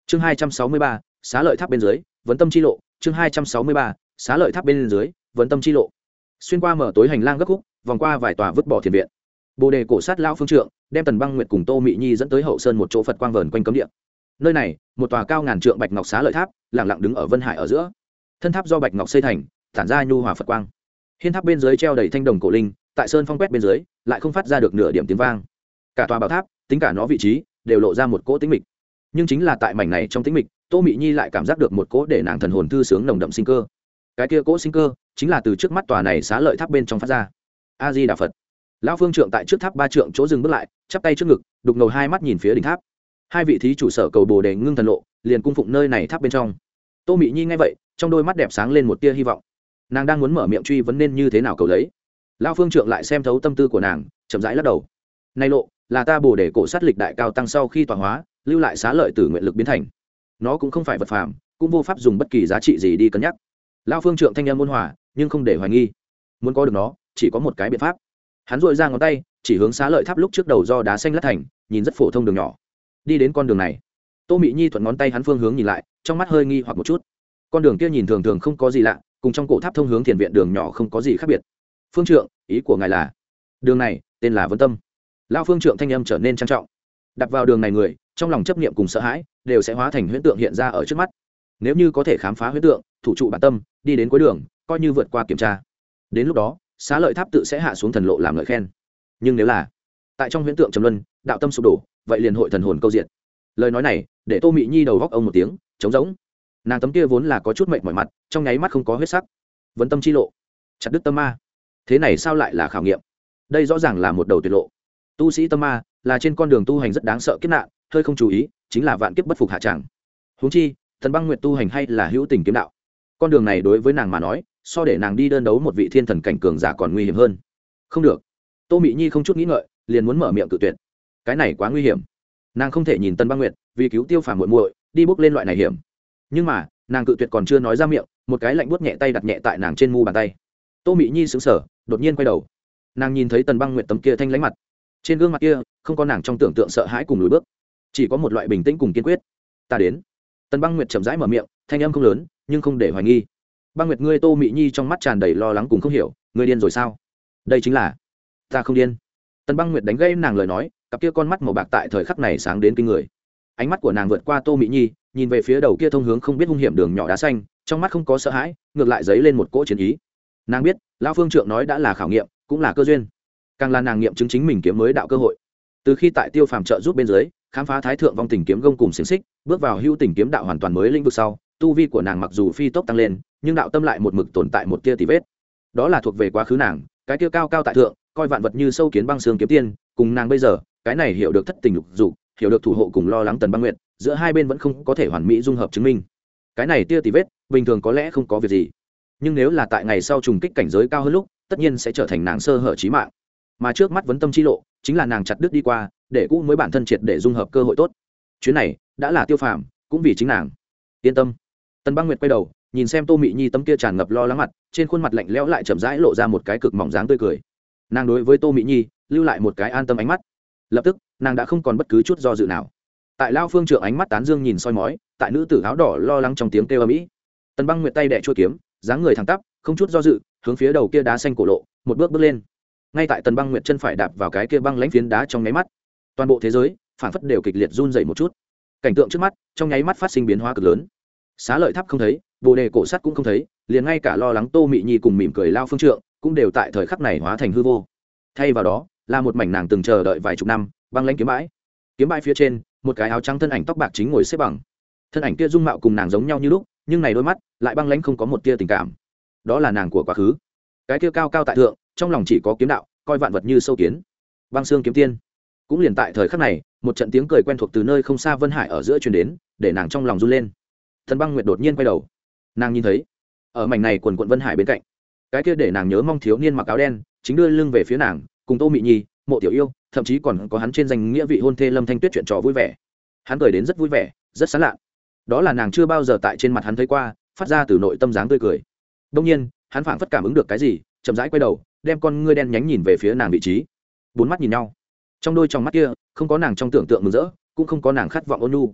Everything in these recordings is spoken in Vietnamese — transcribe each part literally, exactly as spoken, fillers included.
chương hai trăm sáu mươi ba xá lợi tháp bên dưới vấn tâm chi lộ chương hai trăm sáu mươi ba xá lợi tháp bên dưới vấn tâm chi lộ xuyên qua mở tối hành lang gấp khúc, vòng qua vài tòa vứt bỏ thiền viện, bồ đề cổ sát lão phương trượng đem Tần Băng Nguyệt cùng Tô Mị Nhi dẫn tới hậu sơn một chỗ Phật quang vờn quanh cấm địa. Nơi này, một tòa cao ngàn trượng bạch ngọc xá lợi tháp lẳng lặng đứng ở vân hải ở giữa. Thân tháp do bạch ngọc xây thành, tản ra nhu hòa Phật quang. Hiên tháp bên dưới treo đầy thanh đồng cổ linh, tại sơn phong quét bên dưới lại không phát ra được nửa điểm tiếng vang. Cả tòa bảo tháp, tính cả nó vị trí, đều lộ ra một cỗ tĩnh mịch. Nhưng chính là tại mảnh này trong tĩnh mịch, Tô Mị Nhi lại cảm giác được một cỗ để nàng thần hồn thư sướng nồng đậm sinh cơ. Cái kia cỗ sinh cơ chính là từ trước mắt tòa này xá lợi tháp bên trong phát ra. A Di Đà Phật. Lão phương trượng tại trước tháp ba trượng chỗ dừng bước lại, chắp tay trước ngực, đục ngầu hai mắt nhìn phía đỉnh tháp. Hai vị thí chủ sở cầu bồ đề ngưng thần lộ, liền cung phụng nơi này tháp bên trong. Tô Mị Nhi nghe vậy, trong đôi mắt đẹp sáng lên một tia hy vọng. Nàng đang muốn mở miệng truy vấn nên như thế nào cầu lấy. Lão phương trượng lại xem thấu tâm tư của nàng, chậm rãi lắc đầu. Này lộ, là ta bồ đề cổ sát lịch đại cao tăng sau khi tọa hóa, lưu lại xá lợi tử nguyện lực biến thành. Nó cũng không phải vật phàm, cũng vô pháp dùng bất kỳ giá trị gì đi cân nhắc. Lão phương trượng thanh âm ôn hòa, nhưng không để hoài nghi. Muốn có được nó, chỉ có một cái biện pháp. Hắn duỗi ra ngón tay, chỉ hướng xá lợi tháp lúc trước đầu do đá xanh lát thành, nhìn rất phổ thông đường nhỏ. Đi đến con đường này. Tô Mị Nhi thuận ngón tay hắn phương hướng nhìn lại, trong mắt hơi nghi hoặc một chút. Con đường kia nhìn thường thường không có gì lạ, cùng trong cổ tháp thông hướng thiền viện đường nhỏ không có gì khác biệt. Phương trượng, ý của ngài là? Đường này tên là Vân Tâm. Lão phương trượng thanh âm trở nên trang trọng. Đặt vào đường này người, trong lòng chấp niệm cùng sợ hãi, đều sẽ hóa thành huyễn tượng hiện ra ở trước mắt. Nếu như có thể khám phá huyễn tượng, thủ trụ bản tâm, đi đến cuối đường, coi như vượt qua kiểm tra. Đến lúc đó, xá lợi tháp tự sẽ hạ xuống thần lộ làm ngợi khen. Nhưng nếu là tại trong huyễn tượng trầm luân, đạo tâm sụp đổ, vậy liền hội thần hồn câu diện. Lời nói này để Tô Mị Nhi đầu góc ông một tiếng trống rỗng. Nàng tấm kia vốn là có chút mệt mỏi mặt, trong nháy mắt không có huyết sắc. Vấn tâm chi lộ, chặt đứt tâm ma, thế này sao lại là khảo nghiệm? Đây rõ ràng là một đầu tuyệt lộ. Tu sĩ tâm ma là trên con đường tu hành rất đáng sợ kiếp nạn, hơi không chú ý chính là vạn kiếp bất phục hạ tràng. Huống chi Thần Băng Nguyệt tu hành hay là hữu tình kiếm đạo, con đường này đối với nàng mà nói, so để nàng đi đơn đấu một vị thiên thần cảnh cường giả còn nguy hiểm hơn. Không được. Tô Mị Nhi không chút nghĩ ngợi, liền muốn mở miệng cự tuyệt. Cái này quá nguy hiểm, nàng không thể nhìn Tần Băng Nguyệt vì cứu Tiêu Phàm muội muội đi bước lên loại này hiểm. Nhưng mà nàng cự tuyệt còn chưa nói ra miệng, một cái lạnh buốt nhẹ tay đặt nhẹ tại nàng trên mu bàn tay. Tô Mị Nhi sững sờ, đột nhiên quay đầu. Nàng nhìn thấy Tần Băng Nguyệt tấm kia thanh lãnh mặt, trên gương mặt kia không có nàng trong tưởng tượng sợ hãi cùng lùi bước, chỉ có một loại bình tĩnh cùng kiên quyết. Ta đến. Tần Băng Nguyệt chậm rãi mở miệng, thanh âm không lớn nhưng không để hoài nghi. Băng Nguyệt, ngươi Tô Mị Nhi trong mắt tràn đầy lo lắng cùng không hiểu, ngươi điên rồi sao? Đây chính là ta không điên. Tần Băng Nguyệt đánh gây nàng lời nói, cặp kia con mắt màu bạc tại thời khắc này sáng đến kinh người. Ánh mắt của nàng vượt qua Tô Mị Nhi, nhìn về phía đầu kia thông hướng không biết hung hiểm đường nhỏ đá xanh, trong mắt không có sợ hãi, ngược lại dấy lên một cỗ chiến ý. Nàng biết, lão phương trượng nói đã là khảo nghiệm, cũng là cơ duyên, càng là nàng nghiệm chứng chính mình kiếm mới đạo cơ hội. Từ khi tại Tiêu Phàm trợ giúp bên dưới, khám phá thái thượng vong tình kiếm gông cùng xiềng xích, bước vào hữu tình kiếm đạo hoàn toàn mới lĩnh vực sau, tu vi của nàng mặc dù phi tốc tăng lên, nhưng đạo tâm lại một mực tồn tại một tia tì vết. Đó là thuộc về quá khứ nàng, cái kia cao cao tại thượng, coi vạn vật như sâu kiến băng xương kiếm tiên, cùng nàng bây giờ, cái này hiểu được thất tình lục dục, hiểu được thủ hộ cùng lo lắng Tần Băng Nguyệt, giữa hai bên vẫn không có thể hoàn mỹ dung hợp chứng minh. Cái này tia tì vết, bình thường có lẽ không có việc gì, nhưng nếu là tại ngày sau trùng kích cảnh giới cao hơn lúc, tất nhiên sẽ trở thành nàng sơ hở chí mạng. Mà trước mắt vấn tâm chi lộ, chính là nàng chặt đứt đi qua, để cũ mới bản thân triệt để dung hợp cơ hội tốt. Chuyến này đã là Tiêu Phàm, cũng vì chính nàng. Yên tâm. Tần Băng Nguyệt quay đầu, nhìn xem Tô Mị Nhi tấm kia tràn ngập lo lắng mặt, trên khuôn mặt lạnh lẽo lại chậm rãi lộ ra một cái cực mỏng dáng tươi cười. Nàng đối với Tô Mị Nhi lưu lại một cái an tâm ánh mắt. Lập tức, nàng đã không còn bất cứ chút do dự nào. Tại Lao phương trượng ánh mắt tán dương nhìn soi mói, tại nữ tử áo đỏ lo lắng trong tiếng kêu ầm ĩ, Tần Băng Nguyệt tay đè chuôi kiếm, dáng người thẳng tắp, không chút do dự, hướng phía đầu kia đá xanh cổ lộ, một bước bước lên. Ngay tại Tần Băng Nguyệt chân phải đạp vào cái kia băng lãnh phiến đá trong nháy mắt, toàn bộ thế giới phảng phất đều kịch liệt run rẩy một chút. Cảnh tượng trước mắt trong nháy mắt phát sinh biến hóa cực lớn. Xá lợi tháp không thấy, bồ đề cổ sắt cũng không thấy, liền ngay cả lo lắng Tô Mị Nhi cùng mỉm cười Lao phương trượng cũng đều tại thời khắc này hóa thành hư vô. Thay vào đó là một mảnh nàng từng chờ đợi vài chục năm, băng lãnh kiếm bãi. Kiếm bãi phía trên, một cái áo trắng thân ảnh tóc bạc chính ngồi xếp bằng. Thân ảnh kia dung mạo cùng nàng giống nhau như lúc, nhưng này đôi mắt lại băng lãnh không có một tia tình cảm. Đó là nàng của quá khứ. Cái kia cao cao tại thượng, trong lòng chỉ có kiếm đạo, coi vạn vật như sâu kiến. Băng xương kiếm tiên. Cũng liền tại thời khắc này, một trận tiếng cười quen thuộc từ nơi không xa Vân Hải ở giữa truyền đến, để nàng trong lòng run lên. Tần Băng Nguyệt đột nhiên quay đầu, nàng nhìn thấy ở mảnh này quần quận Vân Hải bên cạnh, cái kia để nàng nhớ mong thiếu niên mặc áo đen chính đưa lưng về phía nàng, cùng Tô Mị Nhi, Mộ Tiểu Yêu, thậm chí còn có hắn trên danh nghĩa vị hôn thê Lâm Thanh Tuyết chuyện trò vui vẻ. Hắn cười đến rất vui vẻ, rất sán lạ. Đó là nàng chưa bao giờ tại trên mặt hắn thấy qua, phát ra từ nội tâm dáng tươi cười. Đương nhiên, hắn phảng phất cảm ứng được cái gì, chậm rãi quay đầu, đem con ngươi đen nhánh nhìn về phía nàng vị trí. Bốn mắt nhìn nhau, trong đôi trong mắt kia không có nàng trong tưởng tượng mừng rỡ, cũng không có nàng khát vọng ôn nhu,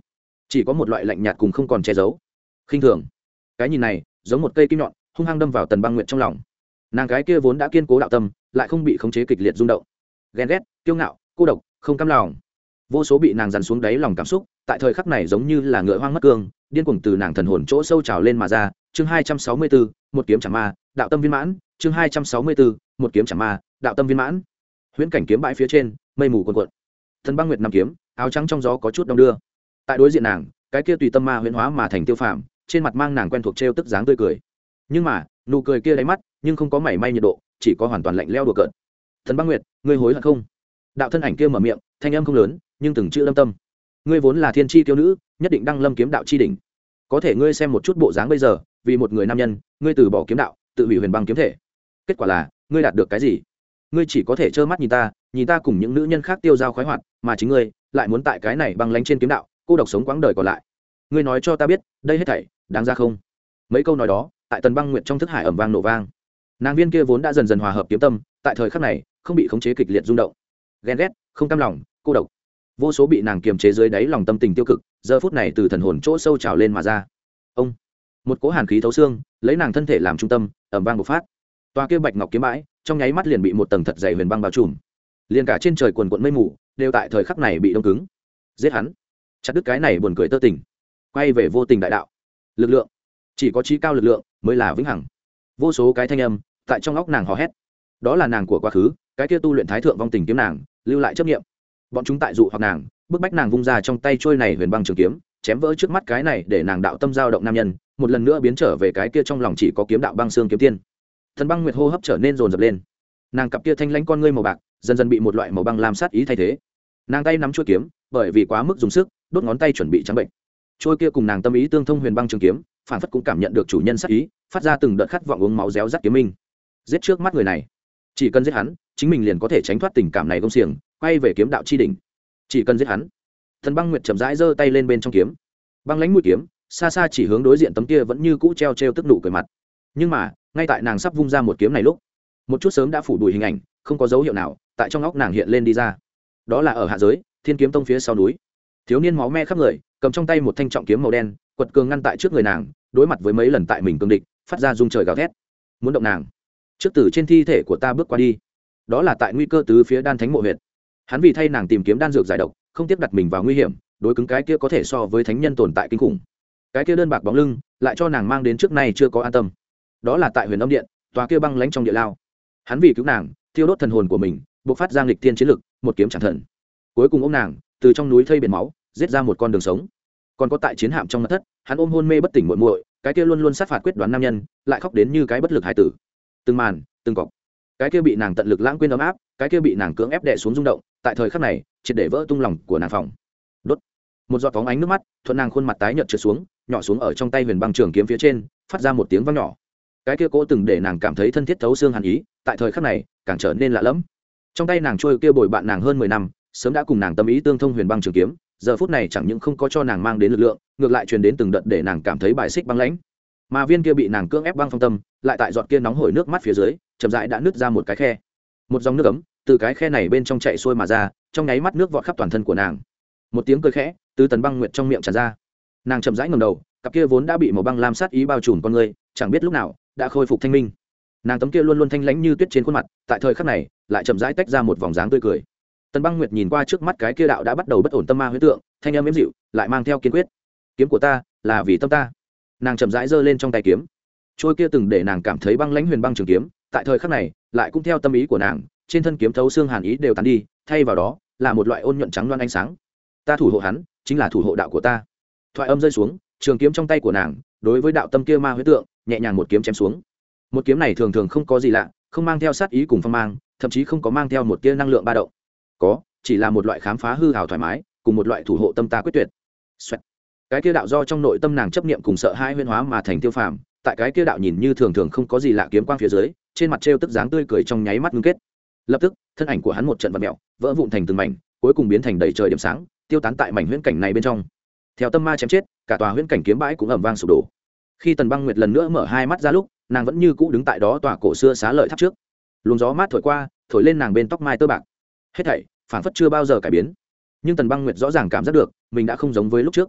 chỉ có một loại lạnh nhạt cùng không còn che giấu khinh thường. Cái nhìn này giống một cây kim nhọn hung hăng đâm vào Tần Băng Nguyệt trong lòng. Nàng cái kia vốn đã kiên cố đạo tâm lại không bị khống chế kịch liệt rung động, ghen ghét, kiêu ngạo, cô độc, không cam lòng, vô số bị nàng dằn xuống đáy lòng cảm xúc tại thời khắc này giống như là ngựa hoang mất cương điên cuồng từ nàng thần hồn chỗ sâu trào lên mà ra. Chương hai trăm sáu mươi bốn, một kiếm chạm ma, đạo tâm viên mãn. Chương hai trăm sáu mươi bốn, một kiếm chạm ma, đạo tâm viên mãn. Huyễn cảnh kiếm bãi phía trên, mây mù cuồn cuộn. Tần Băng Nguyệt nằm kiếm, áo trắng trong gió có chút đông đưa. Tại đối diện nàng, cái kia tùy tâm ma huyễn hóa mà thành Tiêu Phàm, trên mặt mang nàng quen thuộc trêu tức dáng tươi cười. Nhưng mà, nụ cười kia đáy mắt, nhưng không có mảy may nhiệt độ, chỉ có hoàn toàn lạnh lẽo đùa cợt. Tần Băng Nguyệt, ngươi hối hận không? Đạo thân ảnh kia mở miệng, thanh âm không lớn, nhưng từng chữ lâm tâm. Ngươi vốn là thiên chi tiêu nữ, nhất định đăng lâm kiếm đạo chi đỉnh. Có thể ngươi xem một chút bộ dáng bây giờ, vì một người nam nhân, ngươi từ bỏ kiếm đạo, tự hủy huyền băng kiếm thể. Kết quả là, ngươi đạt được cái gì? Ngươi chỉ có thể trơ mắt nhìn ta, nhìn ta cùng những nữ nhân khác tiêu dao khoái hoạt, mà chính ngươi lại muốn tại cái này băng lánh trên kiếm đạo, cô độc sống quãng đời còn lại. Ngươi nói cho ta biết, đây hết thảy đáng ra không? Mấy câu nói đó, tại Tần Băng Nguyệt trong thức hải ầm vang nổ vang. Nàng viên kia vốn đã dần dần hòa hợp kiếm tâm, tại thời khắc này, không bị khống chế kịch liệt rung động. Ghen ghét, không cam lòng, cô độc, vô số bị nàng kiềm chế dưới đáy lòng tâm tình tiêu cực, giờ phút này từ thần hồn chỗ sâu trào lên mà ra. Ông, một cỗ hàn khí thấu xương, lấy nàng thân thể làm trung tâm, ầm vang bộc phát. Toa kia bạch ngọc kiếm bãi, trong nháy mắt liền bị một tầng thật dày huyền băng bao trùm. Liền cả trên trời quần quần mây mù, đều tại thời khắc này bị đông cứng. Giết hắn, chặt đứt cái này buồn cười tơ tình, quay về vô tình đại đạo. Lực lượng, chỉ có trí cao lực lượng mới là vĩnh hằng. Vô số cái thanh âm tại trong óc nàng hò hét. Đó là nàng của quá khứ, cái kia tu luyện thái thượng vong tình kiếm nàng, lưu lại chấp niệm. Bọn chúng tại dụ hoặc nàng, bức bách nàng vung ra trong tay trôi này huyền băng trường kiếm, chém vỡ trước mắt cái này để nàng đạo tâm dao động nam nhân, một lần nữa biến trở về cái kia trong lòng chỉ có kiếm đạo băng xương kiếm tiên. Thần Băng Nguyệt hô hấp trở nên rồn rập lên. Nàng cặp kia thanh lãnh con ngươi màu bạc, dần dần bị một loại màu băng lam sát ý thay thế. Nàng tay nắm chuôi kiếm, bởi vì quá mức dùng sức, đốt ngón tay chuẩn bị trắng bệnh. Chuôi kia cùng nàng tâm ý tương thông huyền băng trường kiếm, phản phất cũng cảm nhận được chủ nhân sát ý, phát ra từng đợt khát vọng uống máu réo rắt kiếm minh. Giết trước mắt người này, chỉ cần giết hắn, chính mình liền có thể tránh thoát tình cảm này gông xiềng, quay về kiếm đạo chi đỉnh. Chỉ cần giết hắn. Thần Băng Nguyệt chậm rãi giơ tay lên bên trong kiếm, băng lãnh mũi kiếm, xa xa chỉ hướng đối diện tấm kia vẫn như cũ treo treo tức nụ cười mặt. Nhưng mà, ngay tại nàng sắp vung ra một kiếm này lúc, một chút sớm đã phủ bụi hình ảnh, không có dấu hiệu nào, tại trong óc nàng hiện lên đi ra. Đó là ở hạ giới, Thiên Kiếm Tông phía sau núi. Thiếu niên máu me khắp người, cầm trong tay một thanh trọng kiếm màu đen, quật cường ngăn tại trước người nàng, đối mặt với mấy lần tại mình cương địch, phát ra rung trời gào thét. Muốn động nàng, trước từ trên thi thể của ta bước qua đi. Đó là tại nguy cơ tứ phía đan thánh mộ huyệt. Hắn vì thay nàng tìm kiếm đan dược giải độc, không tiếp đặt mình vào nguy hiểm, đối cứng cái kia có thể so với thánh nhân tồn tại kinh khủng. Cái kia đơn bạc bóng lưng, lại cho nàng mang đến trước nay chưa có an tâm. Đó là tại Huyền Âm Điện, tòa kia băng lãnh trong địa lao. Hắn vì cứu nàng, thiêu đốt thần hồn của mình, bộc phát ra nghịch tiên chiến lực, một kiếm chẳng thần. Cuối cùng ôm nàng, từ trong núi thây biển máu, giết ra một con đường sống. Còn có tại chiến hạm trong mật thất, hắn ôm hôn mê bất tỉnh muội muội, cái kia luôn luôn sát phạt quyết đoán nam nhân, lại khóc đến như cái bất lực hải tử. Từng màn, từng cọc. Cái kia bị nàng tận lực lãng quên ấm áp, cái kia bị nàng cưỡng ép đè xuống rung động, tại thời khắc này, triệt để vỡ tung lòng của nàng phòng. Đốt. Một giọt phóng ánh nước mắt, thuận nàng khuôn mặt tái nhợt trượt xuống, nhỏ xuống ở trong tay huyền băng trường kiếm phía trên, phát ra một tiếng vang nhỏ. Cái kia cố từng để nàng cảm thấy thân thiết thấu xương hàn ý, tại thời khắc này, càng trở nên lạ lẫm. Trong tay nàng trôi kia bồi bạn nàng hơn mười năm, sớm đã cùng nàng tâm ý tương thông huyền băng trường kiếm, giờ phút này chẳng những không có cho nàng mang đến lực lượng, ngược lại truyền đến từng đợt để nàng cảm thấy bài xích băng lãnh. Mà viên kia bị nàng cưỡng ép băng phong tâm, lại tại giọt kia nóng hổi nước mắt phía dưới, chậm rãi đã nứt ra một cái khe. Một dòng nước ấm từ cái khe này bên trong chạy xuôi mà ra, trong nháy mắt nước vọt khắp toàn thân của nàng. Một tiếng cười khẽ từ Tần Băng Nguyệt trong miệng tràn ra. Nàng chậm rãi ngẩng đầu, cặp kia vốn đã bị màu băng lam sát ý bao trùm con người, chẳng biết lúc nào đã khôi phục thanh minh. Nàng tấm kia luôn luôn thanh lãnh như tuyết trên khuôn mặt, tại thời khắc này lại chậm rãi tách ra một vòng dáng tươi cười. Tần Băng Nguyệt nhìn qua trước mắt cái kia đạo đã bắt đầu bất ổn tâm ma huyễn tượng, thanh âm êm dịu, lại mang theo kiên quyết. Kiếm của ta là vì tâm ta. Nàng chậm rãi giơ lên trong tay kiếm, trôi kia từng để nàng cảm thấy băng lãnh huyền băng trường kiếm, tại thời khắc này lại cũng theo tâm ý của nàng, trên thân kiếm thấu xương hàn ý đều tán đi, thay vào đó là một loại ôn nhuận trắng loan ánh sáng. Ta thủ hộ hắn, chính là thủ hộ đạo của ta. Thoại âm rơi xuống, trường kiếm trong tay của nàng, đối với đạo tâm kia ma huyễn tượng, nhẹ nhàng một kiếm chém xuống. Một kiếm này thường thường không có gì lạ, không mang theo sát ý cùng phong mang, thậm chí không có mang theo một tia năng lượng ba động. Có, chỉ là một loại khám phá hư hào thoải mái, cùng một loại thủ hộ tâm ta quyết tuyệt. Xoẹt. Cái kia đạo do trong nội tâm nàng chấp niệm cùng sợ hãi huyễn hóa mà thành Tiêu Phàm, tại cái kia đạo nhìn như thường thường không có gì lạ kiếm quang phía dưới, trên mặt trêu tức dáng tươi cười trong nháy mắt ngưng kết. Lập tức, thân ảnh của hắn một trận vặn mèo, vỡ vụn thành từng mảnh, cuối cùng biến thành đầy trời điểm sáng, tiêu tán tại mảnh huyễn cảnh này bên trong. Theo tâm ma chém chết, cả tòa huyễn cảnh kiếm bãi cũng ầm vang sụp đổ. Khi Tần Băng Nguyệt lần nữa mở hai mắt ra lúc, nàng vẫn như cũ đứng tại đó tòa cổ xưa xá lợi tháp trước. Luồng gió mát thổi qua, thổi lên nàng bên tóc mai tơ bạc. Hết thảy phản phất chưa bao giờ cải biến. Nhưng Tần Băng Nguyệt rõ ràng cảm giác được, mình đã không giống với lúc trước.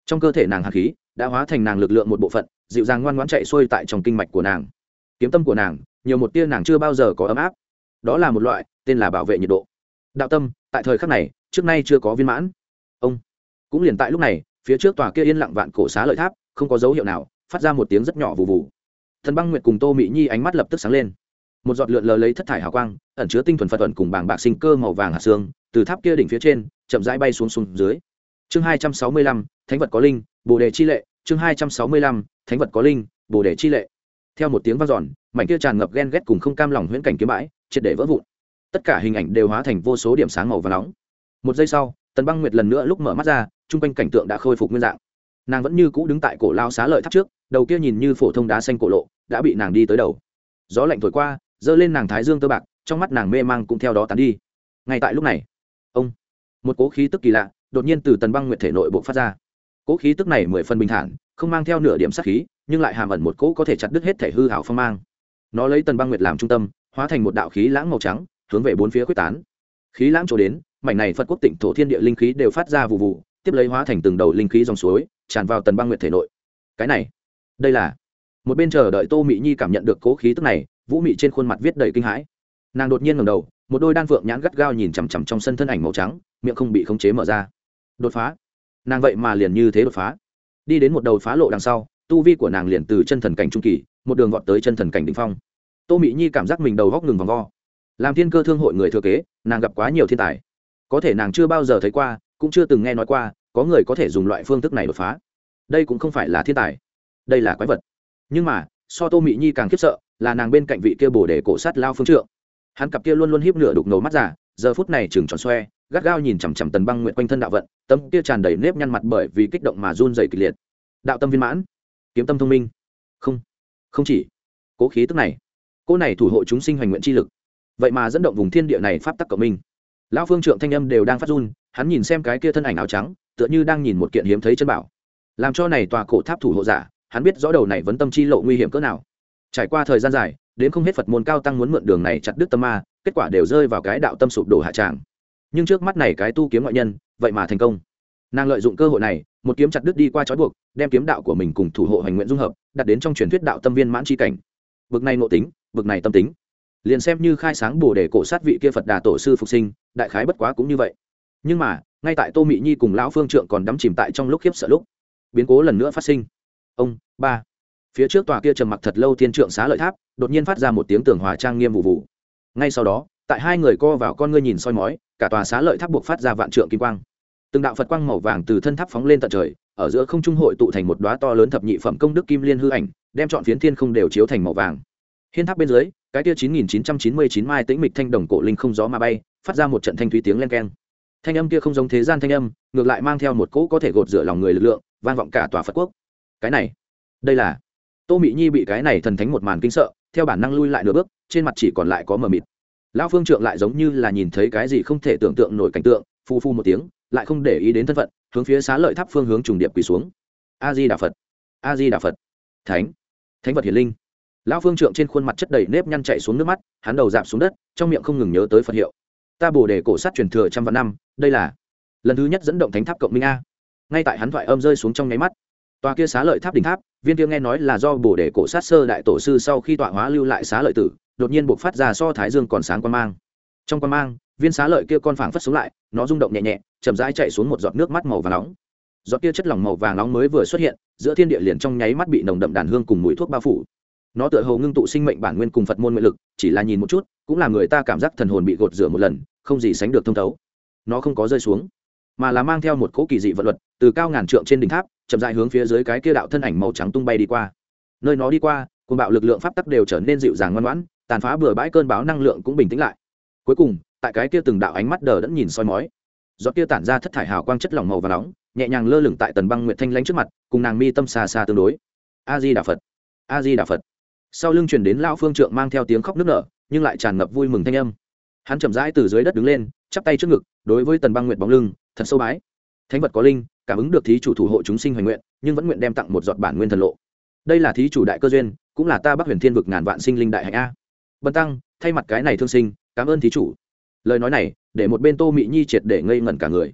trong cơ thể nàng hạt khí đã hóa thành nàng lực lượng một bộ phận, dịu dàng ngoan ngoãn chạy xuôi tại trong kinh mạch của nàng. Kiếm tâm của nàng nhiều một tia nàng chưa bao giờ có ấm áp, đó là một loại tên là bảo vệ nhiệt độ. Đạo tâm tại thời khắc này trước nay chưa có viên mãn. Ông cũng liền tại lúc này, phía trước tòa kia yên lặng vạn cổ xá lợi tháp không có dấu hiệu nào phát ra một tiếng rất nhỏ vù vù. Thần Băng Nguyệt cùng Tô Mị Nhi ánh mắt lập tức sáng lên, một giọt lượn lờ lấy thất thải hào quang ẩn chứa tinh thuần phật ẩn cùng bảng bạc sinh cơ màu vàng hạt xương từ tháp kia đỉnh phía trên chậm rãi bay xuống xuống dưới. Chương hai trăm sáu mươi lăm, thánh vật có linh, bồ đề chi lệ. Chương hai trăm sáu mươi lăm, thánh vật có linh, bồ đề chi lệ. Theo một tiếng vang dọn, mảnh kia tràn ngập ghen ghét cùng không cam lòng huyễn cảnh kiếm bãi triệt để vỡ vụn, tất cả hình ảnh đều hóa thành vô số điểm sáng màu vàng nóng. Một giây sau, Tần Băng Nguyệt lần nữa lúc mở mắt ra, trung quanh cảnh tượng đã khôi phục nguyên dạng. Nàng vẫn như cũ đứng tại cổ lao xá lợi tháp trước, đầu kia nhìn như phổ thông đá xanh cổ lộ đã bị nàng đi tới đầu. Gió lạnh thổi qua, giơ lên nàng thái dương tơ bạc, trong mắt nàng mê mang cũng theo đó tán đi. Ngay tại lúc này, ông một cỗ khí tức kỳ lạ đột nhiên từ Tần Băng Nguyệt thể nội bộc phát ra. Cỗ khí tức này mười phần bình thản, không mang theo nửa điểm sát khí, nhưng lại hàm ẩn một cỗ có thể chặt đứt hết thể hư hảo phong mang. Nó lấy Tần Băng Nguyệt làm trung tâm, hóa thành một đạo khí lãng màu trắng, hướng về bốn phía quyết tán. Khí lãng chỗ đến, mảnh này Phật quốc tịnh thổ thiên địa linh khí đều phát ra vụ vụ, tiếp lấy hóa thành từng đầu linh khí dòng suối, tràn vào Tần Băng Nguyệt thể nội. Cái này, đây là một bên chờ đợi Tô Mị Nhi cảm nhận được cỗ khí tức này, Vũ Mị trên khuôn mặt viết đầy kinh hãi. Nàng đột nhiên ngẩng đầu, một đôi đan phượng nhãn gắt gao nhìn chằm chằm trong sân thân ảnh màu trắng, miệng không bị khống chế mở ra. Đột phá! Nàng vậy mà liền như thế đột phá. Đi đến một đầu phá lộ đằng sau, tu vi của nàng liền từ chân thần cảnh trung kỳ, một đường vọt tới chân thần cảnh đỉnh phong. Tô Mị Nhi cảm giác mình đầu góc ngừng vòng vo. Làm thiên cơ thương hội người thừa kế, nàng gặp quá nhiều thiên tài, có thể nàng chưa bao giờ thấy qua, cũng chưa từng nghe nói qua có người có thể dùng loại phương thức này đột phá. Đây cũng không phải là thiên tài, đây là quái vật. Nhưng mà so Tô Mị Nhi càng khiếp sợ là nàng bên cạnh vị kia bồ đề cổ sát lao phương trượng. Hắn cặp kia luôn luôn hiếp nửa đục ngầu mắt giả, giờ phút này trừng tròn xoe, gắt gao nhìn chằm chằm Tần Băng Nguyệt quanh thân đạo vận, tấm kia tràn đầy nếp nhăn mặt bởi vì kích động mà run rẩy kịch liệt. Đạo tâm viên mãn, kiếm tâm thông minh. Không, không chỉ cố khí tức này, cô này thủ hộ chúng sinh hoành nguyện chi lực, vậy mà dẫn động vùng thiên địa này pháp tắc cộng minh. Lão phương trượng thanh âm đều đang phát run, hắn nhìn xem cái kia thân ảnh áo trắng, tựa như đang nhìn một kiện hiếm thấy chân bảo. Làm cho này tòa cổ tháp thủ hộ giả, hắn biết rõ đầu này vấn tâm chi lộ nguy hiểm cỡ nào. Trải qua thời gian dài, đến không hết Phật môn cao tăng muốn mượn đường này chặt đứt tâm ma, kết quả đều rơi vào cái đạo tâm sụp đổ hạ tràng. Nhưng trước mắt này cái tu kiếm ngoại nhân, vậy mà thành công. Nàng lợi dụng cơ hội này, một kiếm chặt đứt đi qua trói buộc, đem kiếm đạo của mình cùng thủ hộ hành nguyện dung hợp, đặt đến trong truyền thuyết đạo tâm viên mãn chi cảnh. Bực này nội tính, bực này tâm tính, liền xem như khai sáng bồ đề cổ sát vị kia Phật Đà tổ sư phục sinh, đại khái bất quá cũng như vậy. Nhưng mà ngay tại Tô Mị Nhi cùng lão phương trượng còn đắm chìm tại trong lúc khiếp sợ lúc, biến cố lần nữa phát sinh. Ông ba phía trước tòa kia trầm mặc thật lâu thiên trượng xá lợi tháp đột nhiên phát ra một tiếng tường hòa trang nghiêm vụ vụ. Ngay sau đó, tại hai người co vào con ngươi nhìn soi mói, cả tòa xá lợi tháp buộc phát ra vạn trượng kim quang. Từng đạo Phật quang màu vàng từ thân tháp phóng lên tận trời, ở giữa không trung hội tụ thành một đóa to lớn thập nhị phẩm công đức kim liên hư ảnh, đem trọn phiến thiên không đều chiếu thành màu vàng. Hiên tháp bên dưới, cái kia chín nghìn chín trăm chín mươi chín mai tĩnh mịch thanh đồng cổ linh không gió mà bay, phát ra một trận thanh thúy tiếng len keng. Thanh âm kia không giống thế gian thanh âm, ngược lại mang theo một cỗ có thể gột rửa lòng người lực lượng, vang vọng cả tòa Phật quốc. Cái này, đây là Tô Mị Nhi bị cái này thần thánh một màn kinh sợ, theo bản năng lui lại nửa bước, trên mặt chỉ còn lại có mờ mịt. Lão phương trượng lại giống như là nhìn thấy cái gì không thể tưởng tượng nổi cảnh tượng, phu phu một tiếng, lại không để ý đến thân phận, hướng phía xá lợi tháp phương hướng trùng điệp quỳ xuống. A Di Đà Phật, A Di Đà Phật. Thánh, thánh vật hiển linh. Lão phương trượng trên khuôn mặt chất đầy nếp nhăn chảy xuống nước mắt, hắn đầu dạp xuống đất, trong miệng không ngừng nhớ tới Phật hiệu. Ta bồ đề cổ sát truyền thừa trăm vạn năm, đây là lần thứ nhất dẫn động thánh tháp cộng minh a. Ngay tại hắn thoại âm rơi xuống trong nháy mắt, tòa kia xá lợi tháp đỉnh tháp, viên kia nghe nói là do bồ đề cổ sát sơ đại tổ sư sau khi tọa hóa lưu lại xá lợi tử, đột nhiên bộc phát ra so thái dương còn sáng quang mang. Trong quang mang, viên xá lợi kia con phảng phất xuống lại, nó rung động nhẹ nhẹ, chậm rãi chạy xuống một giọt nước mắt màu vàng nóng. Giọt kia chất lỏng màu vàng nóng mới vừa xuất hiện, giữa thiên địa liền trong nháy mắt bị nồng đậm đàn hương cùng mùi thuốc bao phủ. Nó tựa hồ ngưng tụ sinh mệnh bản nguyên cùng Phật môn nguyện lực, chỉ là nhìn một chút, cũng làm người ta cảm giác thần hồn bị gột rửa một lần, không gì sánh được thông thấu. Nó không có rơi xuống, mà là mang theo một cỗ kỳ dị vận luật, từ cao ngàn trượng trên đỉnh tháp, chậm rãi hướng phía dưới cái kia đạo thân ảnh màu trắng tung bay đi qua. Nơi nó đi qua, cuồng bạo lực lượng pháp tắc đều trở nên dịu dàng ngoan ngoãn, tàn phá bừa bãi cơn bão năng lượng cũng bình tĩnh lại. Cuối cùng, tại cái kia từng đạo ánh mắt đờ đẫn nhìn soi mói, giọt kia tản ra thất thải hào quang chất lỏng màu vàng nóng, nhẹ nhàng lơ lửng tại Tần Băng Nguyệt thanh lãnh trước mặt, cùng nàng mi tâm xa xa tương đối. A Di Đà Phật, A Di Đà Phật. Sau lưng truyền đến lão phương trượng mang theo tiếng khóc nức nở, nhưng lại tràn ngập vui mừng thanh âm. Hắn chậm rãi từ dưới đất đứng lên, chắp tay trước ngực, đối với Tần Băng Nguyệt bóng lưng, thật sâu bái. Thánh vật có linh, cảm ứng được thí chủ thủ hộ chúng sinh hoành nguyện, nhưng vẫn nguyện đem tặng một giọt bản nguyên thần lộ. Đây là thí chủ đại cơ duyên, cũng là ta Bắc Huyền Thiên vực ngàn vạn sinh linh đại hạnh a. Bần tăng thay mặt cái này thương sinh, cảm ơn thí chủ. Lời nói này, để một bên Tô Mị Nhi triệt để ngây ngẩn cả người.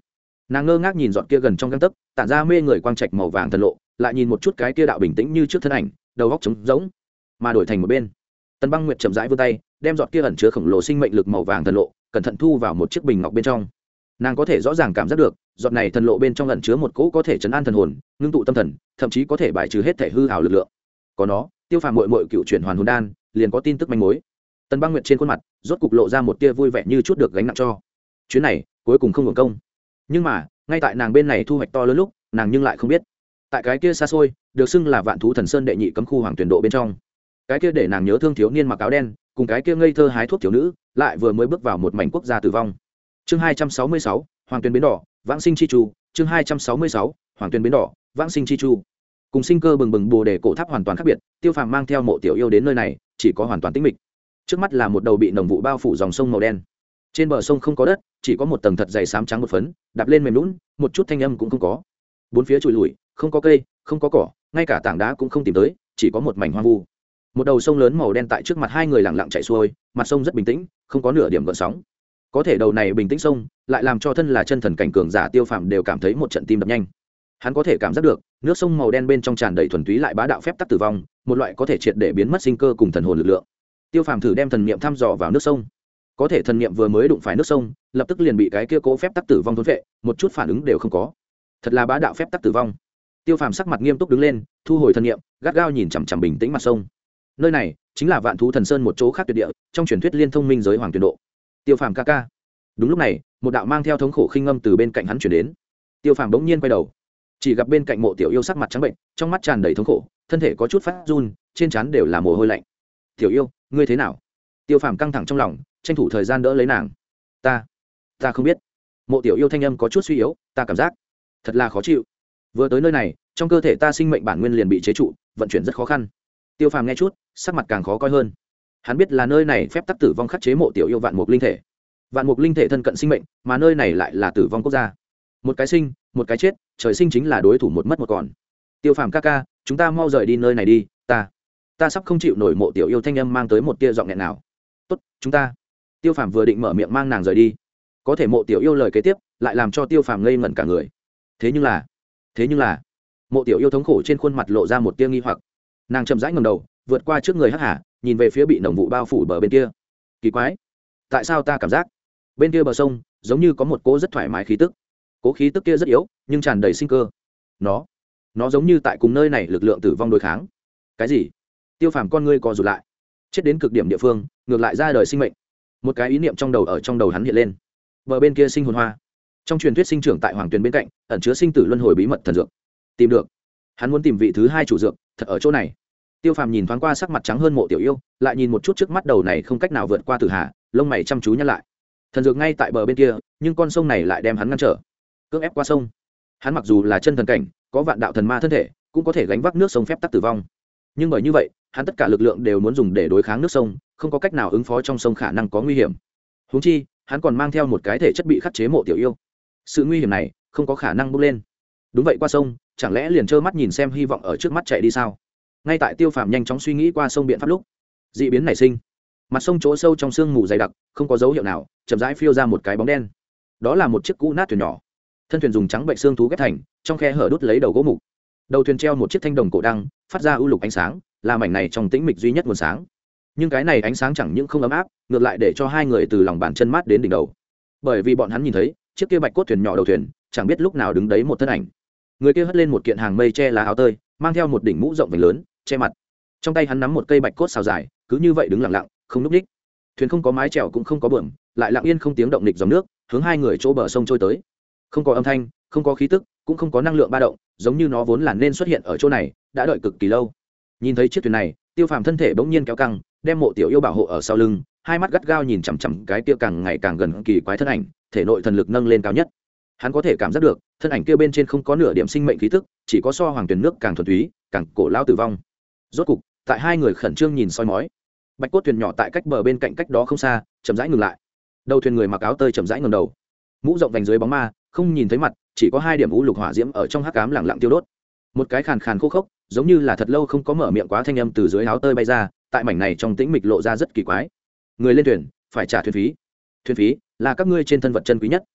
Nàng ngơ ngác nhìn giọt kia gần trong găng tấc tản ra mê người quang trạch màu vàng thần lộ, lại nhìn một chút cái kia đạo bình tĩnh như trước thân ảnh, đầu góc trống rỗng mà đổi thành một bên. Tần Băng Nguyệt chậm rãi vươn tay, đem giọt kia ẩn chứa khổng lồ sinh mệnh lực màu vàng thần lộ cẩn thận thu vào một chiếc bình ngọc bên trong. Nàng có thể rõ ràng cảm giác được giọt này thần lộ bên trong ẩn chứa một cỗ có thể chấn an thần hồn, ngưng tụ tâm thần, thậm chí có thể bài trừ hết thể hư ảo lực lượng. Có nó, Tiêu Phàm muội muội cựu chuyển hoàn hồn đan liền có tin tức manh mối. Tần Băng Nguyệt trên khuôn mặt rốt cục lộ ra một tia vui vẻ như chút được gánh nặng cho. Chuyến này cuối cùng không hưởng công. Nhưng mà ngay tại nàng bên này thu hoạch to lớn lúc, nàng nhưng lại không biết, tại cái kia xa xôi được xưng là Vạn Thú Thần Sơn đệ nhị cấm khu hoàng tuyển độ bên trong, cái kia để nàng nhớ thương thiếu niên mặc áo đen cùng cái kia ngây thơ hái thuốc thiếu nữ lại vừa mới bước vào một mảnh quốc gia tử vong. Chương hai trăm sáu mươi sáu, Hoàng Tuyền Bến Đỏ, Vãng Sinh Chi Chu. Chương hai trăm sáu mươi sáu, Hoàng Tuyền Bến Đỏ, Vãng Sinh Chi Chu. Cùng sinh cơ bừng bừng Bồ Đề cổ tháp hoàn toàn khác biệt, Tiêu Phàm mang theo Mộ Tiểu Yêu đến nơi này, chỉ có hoàn toàn tĩnh mịch. Trước mắt là một đầu bị nồng vụ bao phủ dòng sông màu đen. Trên bờ sông không có đất, chỉ có một tầng thật dày xám trắng một phấn, đạp lên mềm nhũn, một chút thanh âm cũng không có. Bốn phía trụi lủi, không có cây, không có cỏ, ngay cả tảng đá cũng không tìm tới, chỉ có một mảnh hoang vu. Một đầu sông lớn màu đen tại trước mặt hai người lặng lặng chảy xuôi, mặt sông rất bình tĩnh, không có nửa điểm gợn sóng. Có thể đầu này bình tĩnh sông lại làm cho thân là chân thần cảnh cường giả Tiêu Phàm đều cảm thấy một trận tim đập nhanh. Hắn có thể cảm giác được nước sông màu đen bên trong tràn đầy thuần túy lại bá đạo phép tắc tử vong, một loại có thể triệt để biến mất sinh cơ cùng thần hồn lực lượng. Tiêu Phàm thử đem thần niệm thăm dò vào nước sông, có thể thần niệm vừa mới đụng phải nước sông, lập tức liền bị cái kia cố phép tắc tử vong thôn phệ, một chút phản ứng đều không có. Thật là bá đạo phép tắc tử vong. Tiêu Phàm sắc mặt nghiêm túc đứng lên, thu hồi thần niệm, gắt gao nhìn chằm chằm bình tĩnh mặt sông. Nơi này chính là Vạn Thú Thần Sơn một chỗ khác tuyệt địa, trong truyền thuyết liên thông minh giới hoàng tuyển độ. Tiêu Phàm ca ca. Đúng lúc này, một đạo mang theo thống khổ khinh ngâm từ bên cạnh hắn truyền đến. Tiêu Phàm bỗng nhiên quay đầu, chỉ gặp bên cạnh Mộ Tiểu Yêu sắc mặt trắng bệnh, trong mắt tràn đầy thống khổ, thân thể có chút phát run, trên trán đều là mồ hôi lạnh. "Tiểu Yêu, ngươi thế nào?" Tiêu Phàm căng thẳng trong lòng, tranh thủ thời gian đỡ lấy nàng. "Ta, ta không biết." Mộ Tiểu Yêu thanh âm có chút suy yếu, "Ta cảm giác thật là khó chịu. Vừa tới nơi này, trong cơ thể ta sinh mệnh bản nguyên liền bị chế trụ, vận chuyển rất khó khăn." Tiêu Phàm nghe chút, sắc mặt càng khó coi hơn. Hắn biết là nơi này phép tắc tử vong khắc chế Mộ Tiểu Yêu vạn mục linh thể. Vạn mục linh thể thân cận sinh mệnh, mà nơi này lại là tử vong quốc gia. Một cái sinh, một cái chết, trời sinh chính là đối thủ một mất một còn. Tiêu Phàm ca ca, chúng ta mau rời đi nơi này đi, ta, ta sắp không chịu nổi. Mộ Tiểu Yêu thanh âm mang tới một tia giọng nghẹn nào. "Tốt, chúng ta." Tiêu Phàm vừa định mở miệng mang nàng rời đi, có thể Mộ Tiểu Yêu lời kế tiếp lại làm cho Tiêu Phàm ngây ngẩn cả người. Thế nhưng là, thế nhưng là, Mộ Tiểu Yêu thống khổ trên khuôn mặt lộ ra một tia nghi hoặc. Nàng chậm rãi ngẩng đầu, vượt qua trước người Hắc Hà, nhìn về phía bị nồng vụ bao phủ bờ bên kia. Kỳ quái, tại sao ta cảm giác bên kia bờ sông giống như có một cỗ rất thoải mái khí tức. Cỗ khí tức kia rất yếu, nhưng tràn đầy sinh cơ. Nó, nó giống như tại cùng nơi này lực lượng tử vong đối kháng. Cái gì? Tiêu Phàm con ngươi co rụt lại. Chết đến cực điểm địa phương, ngược lại ra đời sinh mệnh. Một cái ý niệm trong đầu ở trong đầu hắn hiện lên. Bờ bên kia sinh hồn hoa, trong truyền thuyết sinh trưởng tại hoàng tuyền bên cạnh, ẩn chứa sinh tử luân hồi bí mật thần dược. Tìm được. Hắn muốn tìm vị thứ hai chủ dược, thật ở chỗ này. Tiêu Phàm nhìn thoáng qua sắc mặt trắng hơn Mộ Tiểu Yêu, lại nhìn một chút trước mắt đầu này không cách nào vượt qua tử hà, lông mày chăm chú nhăn lại. Thần dược ngay tại bờ bên kia, nhưng con sông này lại đem hắn ngăn trở, cưỡng ép qua sông. Hắn mặc dù là chân thần cảnh, có vạn đạo thần ma thân thể, cũng có thể gánh vác nước sông phép tắc tử vong. Nhưng bởi như vậy, hắn tất cả lực lượng đều muốn dùng để đối kháng nước sông, không có cách nào ứng phó trong sông khả năng có nguy hiểm. Huống chi, hắn còn mang theo một cái thể chất bị khắc chế Mộ Tiểu Yêu. Sự nguy hiểm này không có khả năng bốc lên. Đúng vậy, qua sông, chẳng lẽ liền trơ mắt nhìn xem hy vọng ở trước mắt chạy đi sao? Ngay tại Tiêu Phàm nhanh chóng suy nghĩ qua sông biện pháp lúc, dị biến nảy sinh. Mặt sông chỗ sâu trong sương mù dày đặc, không có dấu hiệu nào, chậm rãi phiêu ra một cái bóng đen. Đó là một chiếc cũ nát thuyền nhỏ, thân thuyền dùng trắng bệnh xương thú ghép thành, trong khe hở đút lấy đầu gỗ mục. Đầu thuyền treo một chiếc thanh đồng cổ đăng, phát ra ưu lục ánh sáng, là mảnh này trong tĩnh mịch duy nhất nguồn sáng. Nhưng cái này ánh sáng chẳng những không ấm áp, ngược lại để cho hai người từ lòng bàn chân mát đến đỉnh đầu. Bởi vì bọn hắn nhìn thấy, chiếc kia bạch cốt thuyền nhỏ đầu thuyền, chẳng biết lúc nào đứng đấy một thân ảnh. Người kia hất lên một kiện hàng mây che lá áo tơi, mang theo một đỉnh mũ rộng vành lớn, che mặt. Trong tay hắn nắm một cây bạch cốt xào dài, cứ như vậy đứng lặng lặng, không núp đích. Thuyền không có mái chèo cũng không có bờm, lại lặng yên không tiếng động nghịch dòng nước, hướng hai người chỗ bờ sông trôi tới. Không có âm thanh, không có khí tức, cũng không có năng lượng ba động, giống như nó vốn là nên xuất hiện ở chỗ này, đã đợi cực kỳ lâu. Nhìn thấy chiếc thuyền này, Tiêu Phàm thân thể bỗng nhiên kéo căng, đem Mộ Tiểu Yêu bảo hộ ở sau lưng, hai mắt gắt gao nhìn chằm chằm cái kia càng ngày càng gần kỳ quái thân ảnh, thể nội thần lực nâng lên cao nhất. Hắn có thể cảm giác được, thân ảnh kia bên trên không có nửa điểm sinh mệnh khí tức, chỉ có so hoàng tuyển nước càng thuần túy, càng cổ lao tử vong. Rốt cục, tại hai người khẩn trương nhìn soi mói, bạch cốt thuyền nhỏ tại cách bờ bên cạnh cách đó không xa, chậm rãi ngừng lại. Đầu thuyền người mặc áo tơi chậm rãi ngẩng đầu, mũ rộng vành dưới bóng ma, không nhìn thấy mặt, chỉ có hai điểm u lục hỏa diễm ở trong hắc ám lặng lặng tiêu đốt. Một cái khàn khàn khô khốc, giống như là thật lâu không có mở miệng quá thanh âm từ dưới áo tơi bay ra, tại mảnh này trong tĩnh mịch lộ ra rất kỳ quái. Người lên thuyền, phải trả thuyền phí. Thuyền phí là các ngươi trên thân vật chân quý nhất.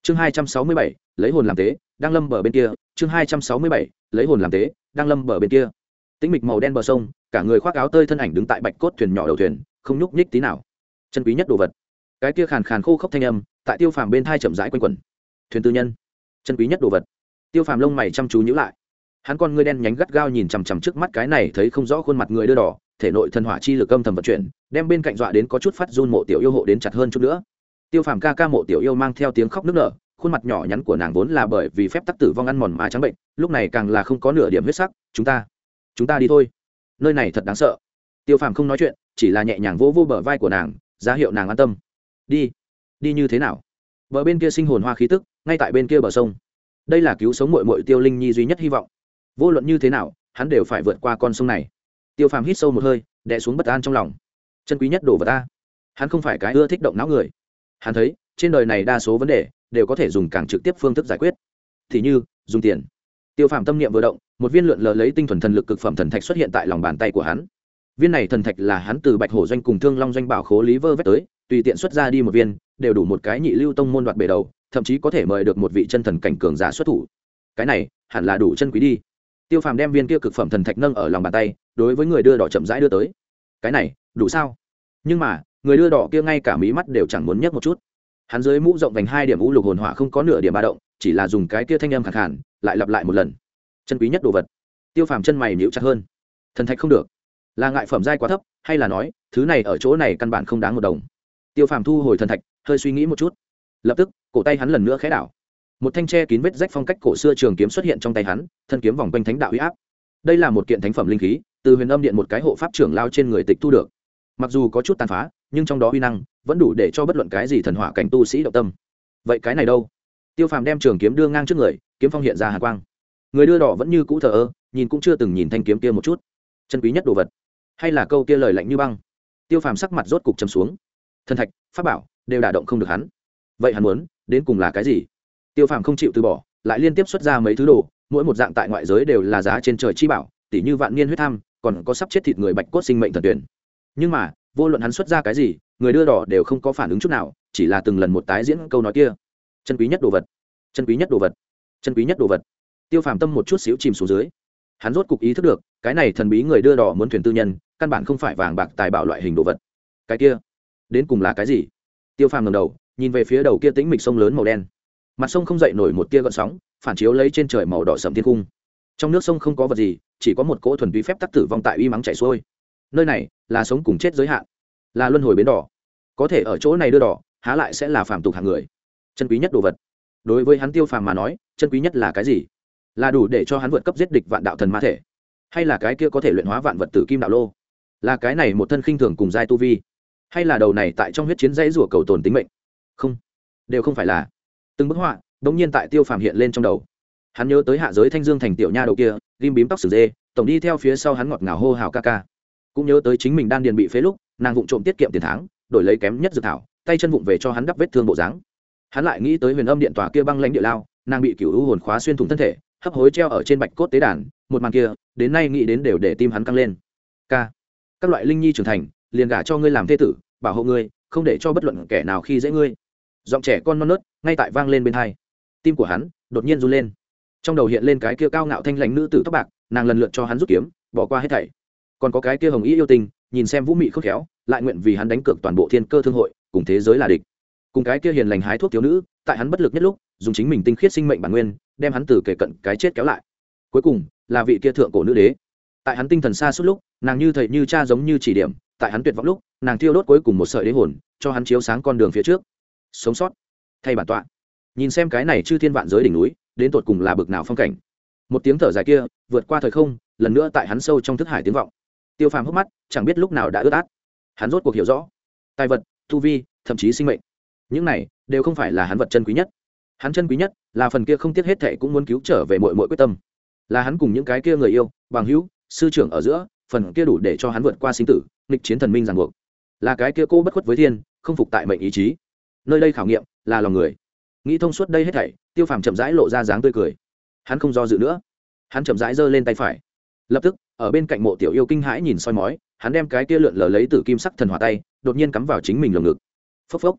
chương hai trăm sáu mươi bảy lấy hồn làm tế đang lâm bờ bên kia chương hai trăm sáu mươi bảy lấy hồn làm tế đang lâm bờ bên kia. Tĩnh mịch màu đen bờ sông, cả người khoác áo tơi thân ảnh đứng tại bạch cốt thuyền nhỏ đầu thuyền, không nhúc nhích tí nào. Chân quý nhất đồ vật, cái kia khàn khàn khô khốc thanh âm tại Tiêu Phàm bên thai chậm rãi quanh quẩn. Thuyền tư nhân, chân quý nhất đồ vật. Tiêu Phàm lông mày chăm chú nhíu lại, hắn con ngươi đen nhánh gắt gao nhìn chằm chằm trước mắt cái này thấy không rõ khuôn mặt người đưa đỏ, thể nội thần hỏa chi lực âm thầm vận chuyển, đem bên cạnh dọa đến có chút phát run mộ tiểu yêu hộ đến chặt hơn chút nữa. Tiêu Phàm ca ca mộ tiểu yêu mang theo tiếng khóc nức nở, khuôn mặt nhỏ nhắn của nàng vốn là bởi vì phép tắc tử vong ăn mòn mà trắng bệnh, lúc này càng là không có nửa điểm huyết sắc. Chúng ta, chúng ta đi thôi, nơi này thật đáng sợ. Tiêu Phàm không nói chuyện, chỉ là nhẹ nhàng vỗ vỗ bờ vai của nàng, ra hiệu nàng an tâm. Đi, đi như thế nào? Bờ bên kia sinh hồn hoa khí tức, ngay tại bên kia bờ sông. Đây là cứu sống muội muội Tiêu Linh Nhi duy nhất hy vọng. Vô luận như thế nào, hắn đều phải vượt qua con sông này. Tiêu Phàm hít sâu một hơi, đè xuống bất an trong lòng. Chân quý nhất đồ vật ta. Hắn không phải cái ưa thích động não người. Hắn thấy, trên đời này đa số vấn đề đều có thể dùng càng trực tiếp phương thức giải quyết. Thì như, dùng tiền. Tiêu Phàm tâm niệm vừa động, một viên lượn lờ lấy tinh thuần thần lực cực phẩm thần thạch xuất hiện tại lòng bàn tay của hắn. Viên này thần thạch là hắn từ Bạch Hổ doanh cùng Thương Long doanh bảo khố lý vơ vét tới, tùy tiện xuất ra đi một viên, đều đủ một cái nhị lưu tông môn đoạt bể đầu, thậm chí có thể mời được một vị chân thần cảnh cường giả xuất thủ. Cái này, hẳn là đủ chân quý đi. Tiêu Phàm đem viên kia cực phẩm thần thạch nâng ở lòng bàn tay, đối với người đưa đỏ chậm rãi đưa tới. Cái này, đủ sao? Nhưng mà, người đưa đỏ kia ngay cả mí mắt đều chẳng muốn nhấc một chút. Hắn dưới mũ rộng vành hai điểm u lục hồn hỏa không có nửa điểm ba động, chỉ là dùng cái kia thanh âm khàn khàn, lại lặp lại một lần. Chân quý nhất đồ vật. Tiêu Phàm chân mày nhíu chặt hơn. Thần thạch không được, là ngại phẩm giai quá thấp, hay là nói, thứ này ở chỗ này căn bản không đáng một đồng. Tiêu Phàm thu hồi thần thạch, hơi suy nghĩ một chút. Lập tức, cổ tay hắn lần nữa khẽ đảo. Một thanh tre kín vết rách phong cách cổ xưa trường kiếm xuất hiện trong tay hắn, thân kiếm vòng quanh thánh đạo uy áp. Đây là một kiện thánh phẩm linh khí, từ Huyền Âm Điện một cái hộ pháp trưởng lao trên người tịch thu được. Mặc dù có chút tàn phá, nhưng trong đó uy năng vẫn đủ để cho bất luận cái gì thần hỏa cảnh tu sĩ động tâm. Vậy cái này đâu? Tiêu Phàm đem trường kiếm đưa ngang trước người, kiếm phong hiện ra hàn quang. Người đưa đỏ vẫn như cũ thờ ơ, nhìn cũng chưa từng nhìn thanh kiếm kia một chút. Chân quý nhất đồ vật, hay là câu kia lời lạnh như băng? Tiêu Phàm sắc mặt rốt cục trầm xuống. Thần thạch, pháp bảo đều đả động không được hắn. Vậy hắn muốn đến cùng là cái gì? Tiêu Phàm không chịu từ bỏ, lại liên tiếp xuất ra mấy thứ đồ, mỗi một dạng tại ngoại giới đều là giá trên trời chi bảo, tỷ như vạn niên huyết tham, còn có sắp chết thịt người bạch cốt sinh mệnh thần tuyển. Nhưng mà, vô luận hắn xuất ra cái gì, người đưa đỏ đều không có phản ứng chút nào, chỉ là từng lần một tái diễn câu nói kia. Chân quý nhất đồ vật, chân quý nhất đồ vật, chân quý nhất đồ vật. Tiêu Phàm tâm một chút xíu chìm xuống dưới. Hắn rốt cục ý thức được, cái này thần bí người đưa đỏ muốn thuyền tư nhân, căn bản không phải vàng bạc tài bảo loại hình đồ vật. Cái kia, đến cùng là cái gì? Tiêu Phàm ngẩng đầu, nhìn về phía đầu kia tĩnh mịch sông lớn màu đen. Mặt sông không dậy nổi một tia gợn sóng, phản chiếu lấy trên trời màu đỏ sẫm thiên cung. Trong nước sông không có vật gì, chỉ có một cỗ thuần túy phép tắc tử vong tại uy mắng chảy xuôi. Nơi này là sống cùng chết giới hạn, là luân hồi bến đỏ. Có thể ở chỗ này đưa đỏ, há lại sẽ là phàm tục hạng người. Chân quý nhất đồ vật, đối với hắn Tiêu Phàm mà nói, chân quý nhất là cái gì? Là đủ để cho hắn vượt cấp giết địch vạn đạo thần ma thể, hay là cái kia có thể luyện hóa vạn vật tử kim đạo lô? Là cái này một thân khinh thường cùng giai tu vi, hay là đầu này tại trong huyết chiến dãy rủa cầu tồn tính mệnh? Không, đều không phải là. Từng bức họa đống nhiên tại Tiêu Phàm hiện lên trong đầu. Hắn nhớ tới hạ giới Thanh Dương thành tiểu nha đầu kia, ghim bím tóc sừng dê, tổng đi theo phía sau hắn ngọt ngào hô hào ca ca. Cũng nhớ tới chính mình đan điền bị phế lúc, nàng vụng trộm tiết kiệm tiền tháng, đổi lấy kém nhất dược thảo, tay chân vụng về cho hắn đắp vết thương bộ dáng. Hắn lại nghĩ tới Huyền Âm Điện tòa kia băng lãnh địa lao, nàng bị cửu u hồn khóa xuyên thủng thân thể, hấp hối treo ở trên bạch cốt tế đàn, một màn kia, đến nay nghĩ đến đều để tim hắn căng lên. Ca, các loại linh nhi trưởng thành, liền gả cho ngươi làm thê tử, bảo hộ ngươi, không để cho bất luận kẻ nào khi dễ ngươi. Giọng trẻ con non nớt ngay tại vang lên bên tai. Tim của hắn đột nhiên run lên. Trong đầu hiện lên cái kia cao ngạo thanh lãnh nữ tử tóc bạc, nàng lần lượt cho hắn rút kiếm, bỏ qua hết thảy. Còn có cái kia hồng ý yêu tình, nhìn xem vũ mị khôn khéo, lại nguyện vì hắn đánh cược toàn bộ thiên cơ thương hội, cùng thế giới là địch. Cùng cái kia hiền lành hái thuốc thiếu nữ, tại hắn bất lực nhất lúc, dùng chính mình tinh khiết sinh mệnh bản nguyên, đem hắn từ kề cận cái chết kéo lại. Cuối cùng, là vị kia thượng cổ nữ đế. Tại hắn tinh thần xa suốt lúc, nàng như thầy như cha giống như chỉ điểm, tại hắn tuyệt vọng lúc, nàng thiêu đốt cuối cùng một sợi đế hồn, cho hắn chiếu sáng con đường phía trước. Sống sót, thay bản tọa. Nhìn xem cái này chư thiên vạn giới đỉnh núi, đến tột cùng là bực nào phong cảnh. Một tiếng thở dài kia, vượt qua thời không, lần nữa tại hắn sâu trong thức hải tiếng vọng. Tiêu Phàm hốc mắt, chẳng biết lúc nào đã ướt át. Hắn rốt cuộc hiểu rõ, tài vật, tu vi, thậm chí sinh mệnh, những này đều không phải là hắn vật chân quý nhất. Hắn chân quý nhất là phần kia không tiếc hết thệ cũng muốn cứu trở về muội muội quyết tâm, là hắn cùng những cái kia người yêu, bằng hữu, sư trưởng ở giữa, phần kia đủ để cho hắn vượt qua sinh tử, nghịch chiến thần minh ràng buộc, là cái kia cô bất khuất với thiên, không phục tại mệnh ý chí. Nơi đây khảo nghiệm là lòng người. Nghĩ thông suốt đây hết thảy, Tiêu Phàm chậm rãi lộ ra dáng tươi cười. Hắn không do dự nữa, hắn chậm rãi giơ lên tay phải. Lập tức, ở bên cạnh mộ tiểu yêu kinh hãi nhìn soi mói, hắn đem cái kia lượn lờ lấy tử kim sắc thần hỏa tay, đột nhiên cắm vào chính mình lồng ngực. Phốc phốc.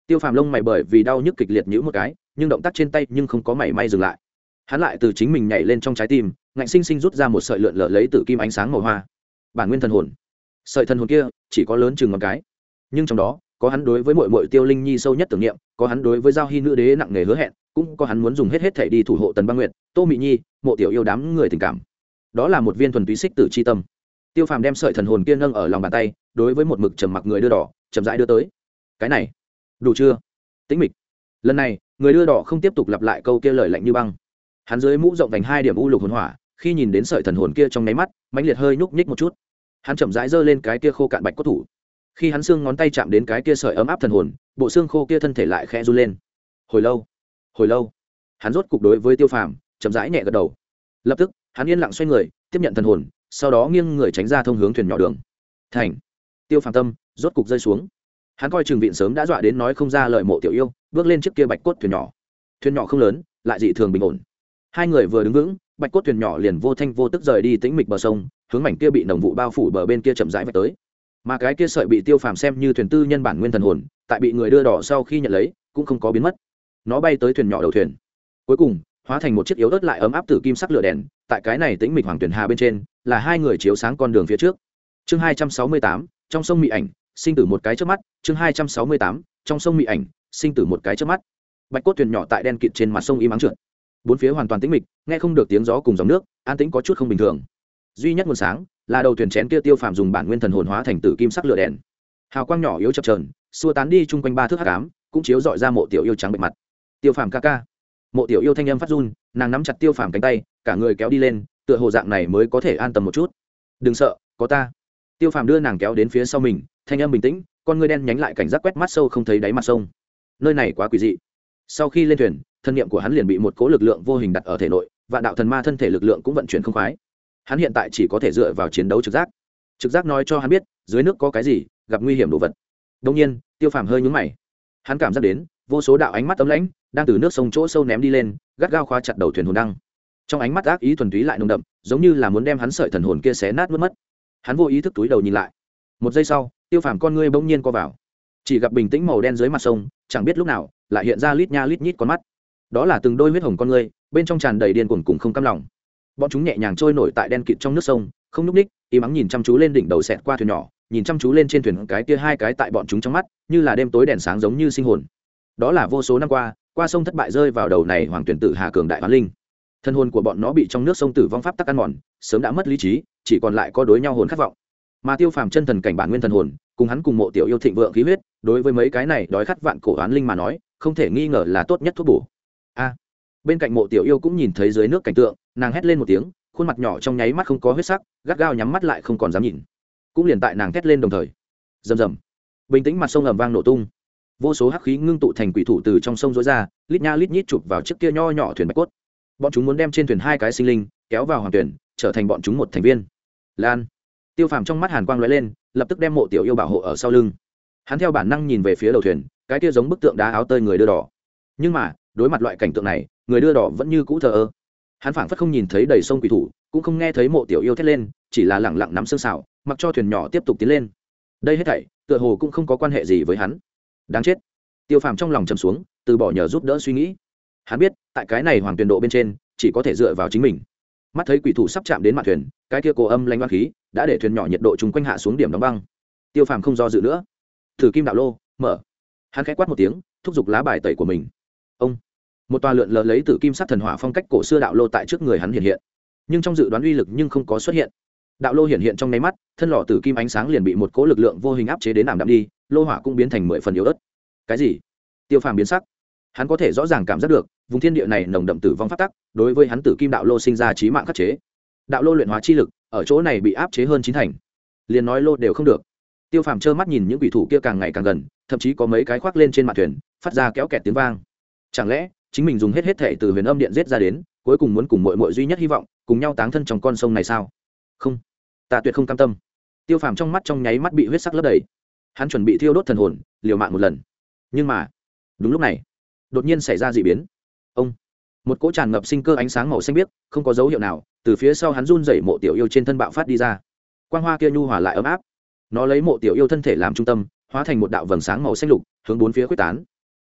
Tiêu Phàm lông mày bởi vì đau nhức kịch liệt nhíu một cái, nhưng động tác trên tay nhưng không có mảy may dừng lại. Hắn lại từ chính mình nhảy lên trong trái tim, ngạnh sinh sinh rút ra một sợi lượn lờ lấy tử kim ánh sáng màu hoa. Bản nguyên thần hồn. Sợi thần hồn kia chỉ có lớn chừng ngón cái, nhưng trong đó có hắn đối với muội muội Tiêu Linh Nhi sâu nhất tưởng niệm, có hắn đối với Giao Hy nữ đế nặng nề hứa hẹn, cũng có hắn muốn dùng hết hết thảy đi thủ hộ Tần Băng Nguyệt, Tô Mị Nhi, Mộ Tiểu Yêu đám người tình cảm. Đó là một viên thuần túy xích tử chi tâm. Tiêu Phàm đem sợi thần hồn kia nâng ở lòng bàn tay, đối với một mực trầm mặc người đưa đỏ, chậm rãi đưa tới. Cái này, đủ chưa? Tĩnh mịch. Lần này, người đưa đỏ không tiếp tục lặp lại câu kia lời lạnh như băng. Hắn dưới mũ rộng vành hai điểm u lục hồn hỏa, khi nhìn đến sợi thần hồn kia trong nháy mắt, mãnh liệt hơi nhúc nhích một chút. Hắn chậm rãi giơ lên cái kia khô cạn bạch cốt thủ. Khi hắn xương ngón tay chạm đến cái kia sợi ấm áp thần hồn, bộ xương khô kia thân thể lại khẽ run lên. Hồi lâu, hồi lâu, hắn rốt cục đối với Tiêu Phàm, chậm rãi nhẹ gật đầu. Lập tức, hắn yên lặng xoay người, tiếp nhận thần hồn, sau đó nghiêng người tránh ra thông hướng thuyền nhỏ đường. Thành. Tiêu Phàm tâm rốt cục rơi xuống. Hắn coi Trường Vịn sớm đã dọa đến nói không ra lời Mộ Tiểu Yêu, bước lên chiếc kia bạch cốt thuyền nhỏ. Thuyền nhỏ không lớn, lại dị thường bình ổn. Hai người vừa đứng vững, bạch cốt thuyền nhỏ liền vô thanh vô tức rời đi tĩnh mịch bờ sông, hướng mảnh kia bị nồng vụ bao phủ bờ bên kia chậm rãi vạch tới. Mà cái kia sợi bị Tiêu Phàm xem như thuyền tư nhân bản nguyên thần hồn, tại bị người đưa đỏ sau khi nhận lấy, cũng không có biến mất. Nó bay tới thuyền nhỏ đầu thuyền, cuối cùng hóa thành một chiếc yếu ớt lại ấm áp tử kim sắc lửa đèn, tại cái này tĩnh mịch hoàng tuyển hà bên trên, là hai người chiếu sáng con đường phía trước. Chương hai trăm sáu mươi tám, trong sông mị ảnh, sinh tử một cái trước mắt. Chương hai trăm sáu mươi tám, trong sông mị ảnh, sinh tử một cái trước mắt. Bạch cốt thuyền nhỏ tại đen kịt trên mặt sông im ắng trượt, bốn phía hoàn toàn tĩnh mịch, nghe không được tiếng gió cùng dòng nước, an tĩnh có chút không bình thường. Duy nhất nguồn sáng là đầu thuyền chén kia Tiêu Phàm dùng bản nguyên thần hồn hóa thành tử kim sắc lửa đèn, hào quang nhỏ yếu chập chờn, xua tán đi chung quanh ba thước hắc ám, cũng chiếu dọi ra Mộ Tiểu Yêu trắng bệch mặt. Tiêu Phàm ca ca. Mộ Tiểu Yêu thanh âm phát run, nàng nắm chặt Tiêu Phàm cánh tay, cả người kéo đi lên, tựa hồ dạng này mới có thể an tâm một chút. Đừng sợ, có ta. Tiêu Phàm đưa nàng kéo đến phía sau mình, thanh âm bình tĩnh, con ngươi đen nhánh lại cảnh giác quét mắt sâu không thấy đáy mặt sông. Nơi này quá quỷ dị. Sau khi lên thuyền, thân niệm của hắn liền bị một cỗ lực lượng vô hình đặt ở thể nội, vạn đạo thần ma thân thể lực lượng cũng vận chuyển không khoái. Hắn hiện tại chỉ có thể dựa vào chiến đấu trực giác. Trực giác nói cho hắn biết, dưới nước có cái gì, gặp nguy hiểm đồ vật. Đương nhiên, Tiêu Phàm hơi nhướng mày. Hắn cảm giác đến, vô số đạo ánh mắt ấm lãnh đang từ nước sông chỗ sâu ném đi lên, gắt gao khóa chặt đầu thuyền hồn đăng. Trong ánh mắt ác ý thuần túy lại nồng đậm, giống như là muốn đem hắn sợi thần hồn kia xé nát mất mất. Hắn vô ý thức túi đầu nhìn lại. Một giây sau, Tiêu Phàm con ngươi bỗng nhiên co vào. Chỉ gặp bình tĩnh màu đen dưới mặt sông, chẳng biết lúc nào lại hiện ra lít nha lít nhít con mắt. Đó là từng đôi huyết hồng con ngươi, bên trong tràn đầy điên cuồng cùng không cam lòng. Bọn chúng nhẹ nhàng trôi nổi tại đen kịt trong nước sông, không nhúc ních, im ắng nhìn chăm chú lên đỉnh đầu xẹt qua thuyền nhỏ, nhìn chăm chú lên trên thuyền cái kia hai cái tại bọn chúng trong mắt, như là đêm tối đèn sáng giống như sinh hồn. Đó là vô số năm qua, qua sông thất bại rơi vào đầu này hoàng tuyển tử Hà cường đại hoán linh. Thân hồn của bọn nó bị trong nước sông tử vong pháp tắc ăn mòn, sớm đã mất lý trí, chỉ còn lại có đối nhau hồn khát vọng. Mà Tiêu Phàm chân thần cảnh bản nguyên thần hồn, cùng hắn cùng Mộ Tiểu Yêu thịnh vượng khí huyết, đối với mấy cái này đói khát vạn cổ hoán linh mà nói, không thể nghi ngờ là tốt nhất thuốc bổ. A. Bên cạnh Mộ Tiểu Yêu cũng nhìn thấy dưới nước cảnh tượng, nàng hét lên một tiếng, khuôn mặt nhỏ trong nháy mắt không có huyết sắc, gắt gao nhắm mắt lại không còn dám nhìn. Cũng liền tại nàng thét lên đồng thời, rầm rầm, bình tĩnh mặt sông ầm vang nổ tung, vô số hắc khí ngưng tụ thành quỷ thủ từ trong sông rối ra, lít nha lít nhít chụp vào chiếc kia nho nhỏ thuyền bạch cốt. Bọn chúng muốn đem trên thuyền hai cái sinh linh kéo vào hoàng tuyển, trở thành bọn chúng một thành viên. Lan. Tiêu Phàm trong mắt hàn quang lóe lên, lập tức đem Mộ Tiểu Yêu bảo hộ ở sau lưng. Hắn theo bản năng nhìn về phía đầu thuyền, cái kia giống bức tượng đá áo tơi người đưa đỏ. Nhưng mà, đối mặt loại cảnh tượng này, người đưa đỏ vẫn như cũ thờ ơ. Hắn phảng phất không nhìn thấy đầy sông quỷ thủ, cũng không nghe thấy Mộ Tiểu Yêu thét lên, chỉ là lẳng lặng nắm xương sào, mặc cho thuyền nhỏ tiếp tục tiến lên. Đây hết thảy, tựa hồ cũng không có quan hệ gì với hắn. Đáng chết. Tiêu Phàm trong lòng trầm xuống, từ bỏ nhờ giúp đỡ suy nghĩ. Hắn biết, tại cái này hoàng tuyển độ bên trên, chỉ có thể dựa vào chính mình. Mắt thấy quỷ thủ sắp chạm đến mặt thuyền, cái kia cổ âm lãnh oán khí đã để thuyền nhỏ nhiệt độ chung quanh hạ xuống điểm đóng băng. Tiêu Phàm không do dự nữa, thử kim đạo lô mở. Hắn khẽ quát một tiếng, thúc giục lá bài tẩy của mình. Ông. Một toa lượn lờ lấy tử kim sắc thần hỏa phong cách cổ xưa đạo lô tại trước người hắn hiện hiện, nhưng trong dự đoán uy lực nhưng không có xuất hiện. Đạo lô hiện hiện trong nháy mắt, thân lò tử kim ánh sáng liền bị một cỗ lực lượng vô hình áp chế đến ảm đạm đi, lô hỏa cũng biến thành mười phần yếu ớt. Cái gì? Tiêu Phàm biến sắc. Hắn có thể rõ ràng cảm giác được, vùng thiên địa này nồng đậm tử vong pháp tắc, đối với hắn tử kim đạo lô sinh ra chí mạng khắc chế. Đạo lô luyện hóa chi lực, ở chỗ này bị áp chế hơn chín thành. Liền nói lô đều không được. Tiêu Phàm trơ mắt nhìn những quỷ thủ kia càng ngày càng gần, thậm chí có mấy cái khoác lên trên mặt thuyền, phát ra kéo kẹt tiếng vang. Chẳng lẽ chính mình dùng hết hết thể từ huyền âm điện giết ra đến, cuối cùng muốn cùng muội muội duy nhất hy vọng, cùng nhau táng thân trong con sông này sao? Không, ta tuyệt không cam tâm. Tiêu Phàm trong mắt trong nháy mắt bị huyết sắc lấp đầy. Hắn chuẩn bị thiêu đốt thần hồn, liều mạng một lần. Nhưng mà, đúng lúc này, đột nhiên xảy ra dị biến. Ông, một cỗ tràn ngập sinh cơ ánh sáng màu xanh biếc, không có dấu hiệu nào, từ phía sau hắn run rẩy Mộ Tiểu Yêu trên thân bạo phát đi ra. Quang hoa kia nhu hòa lại ấm áp. Nó lấy Mộ Tiểu Yêu thân thể làm trung tâm, hóa thành một đạo vầng sáng màu xanh lục, hướng bốn phía khuếch tán.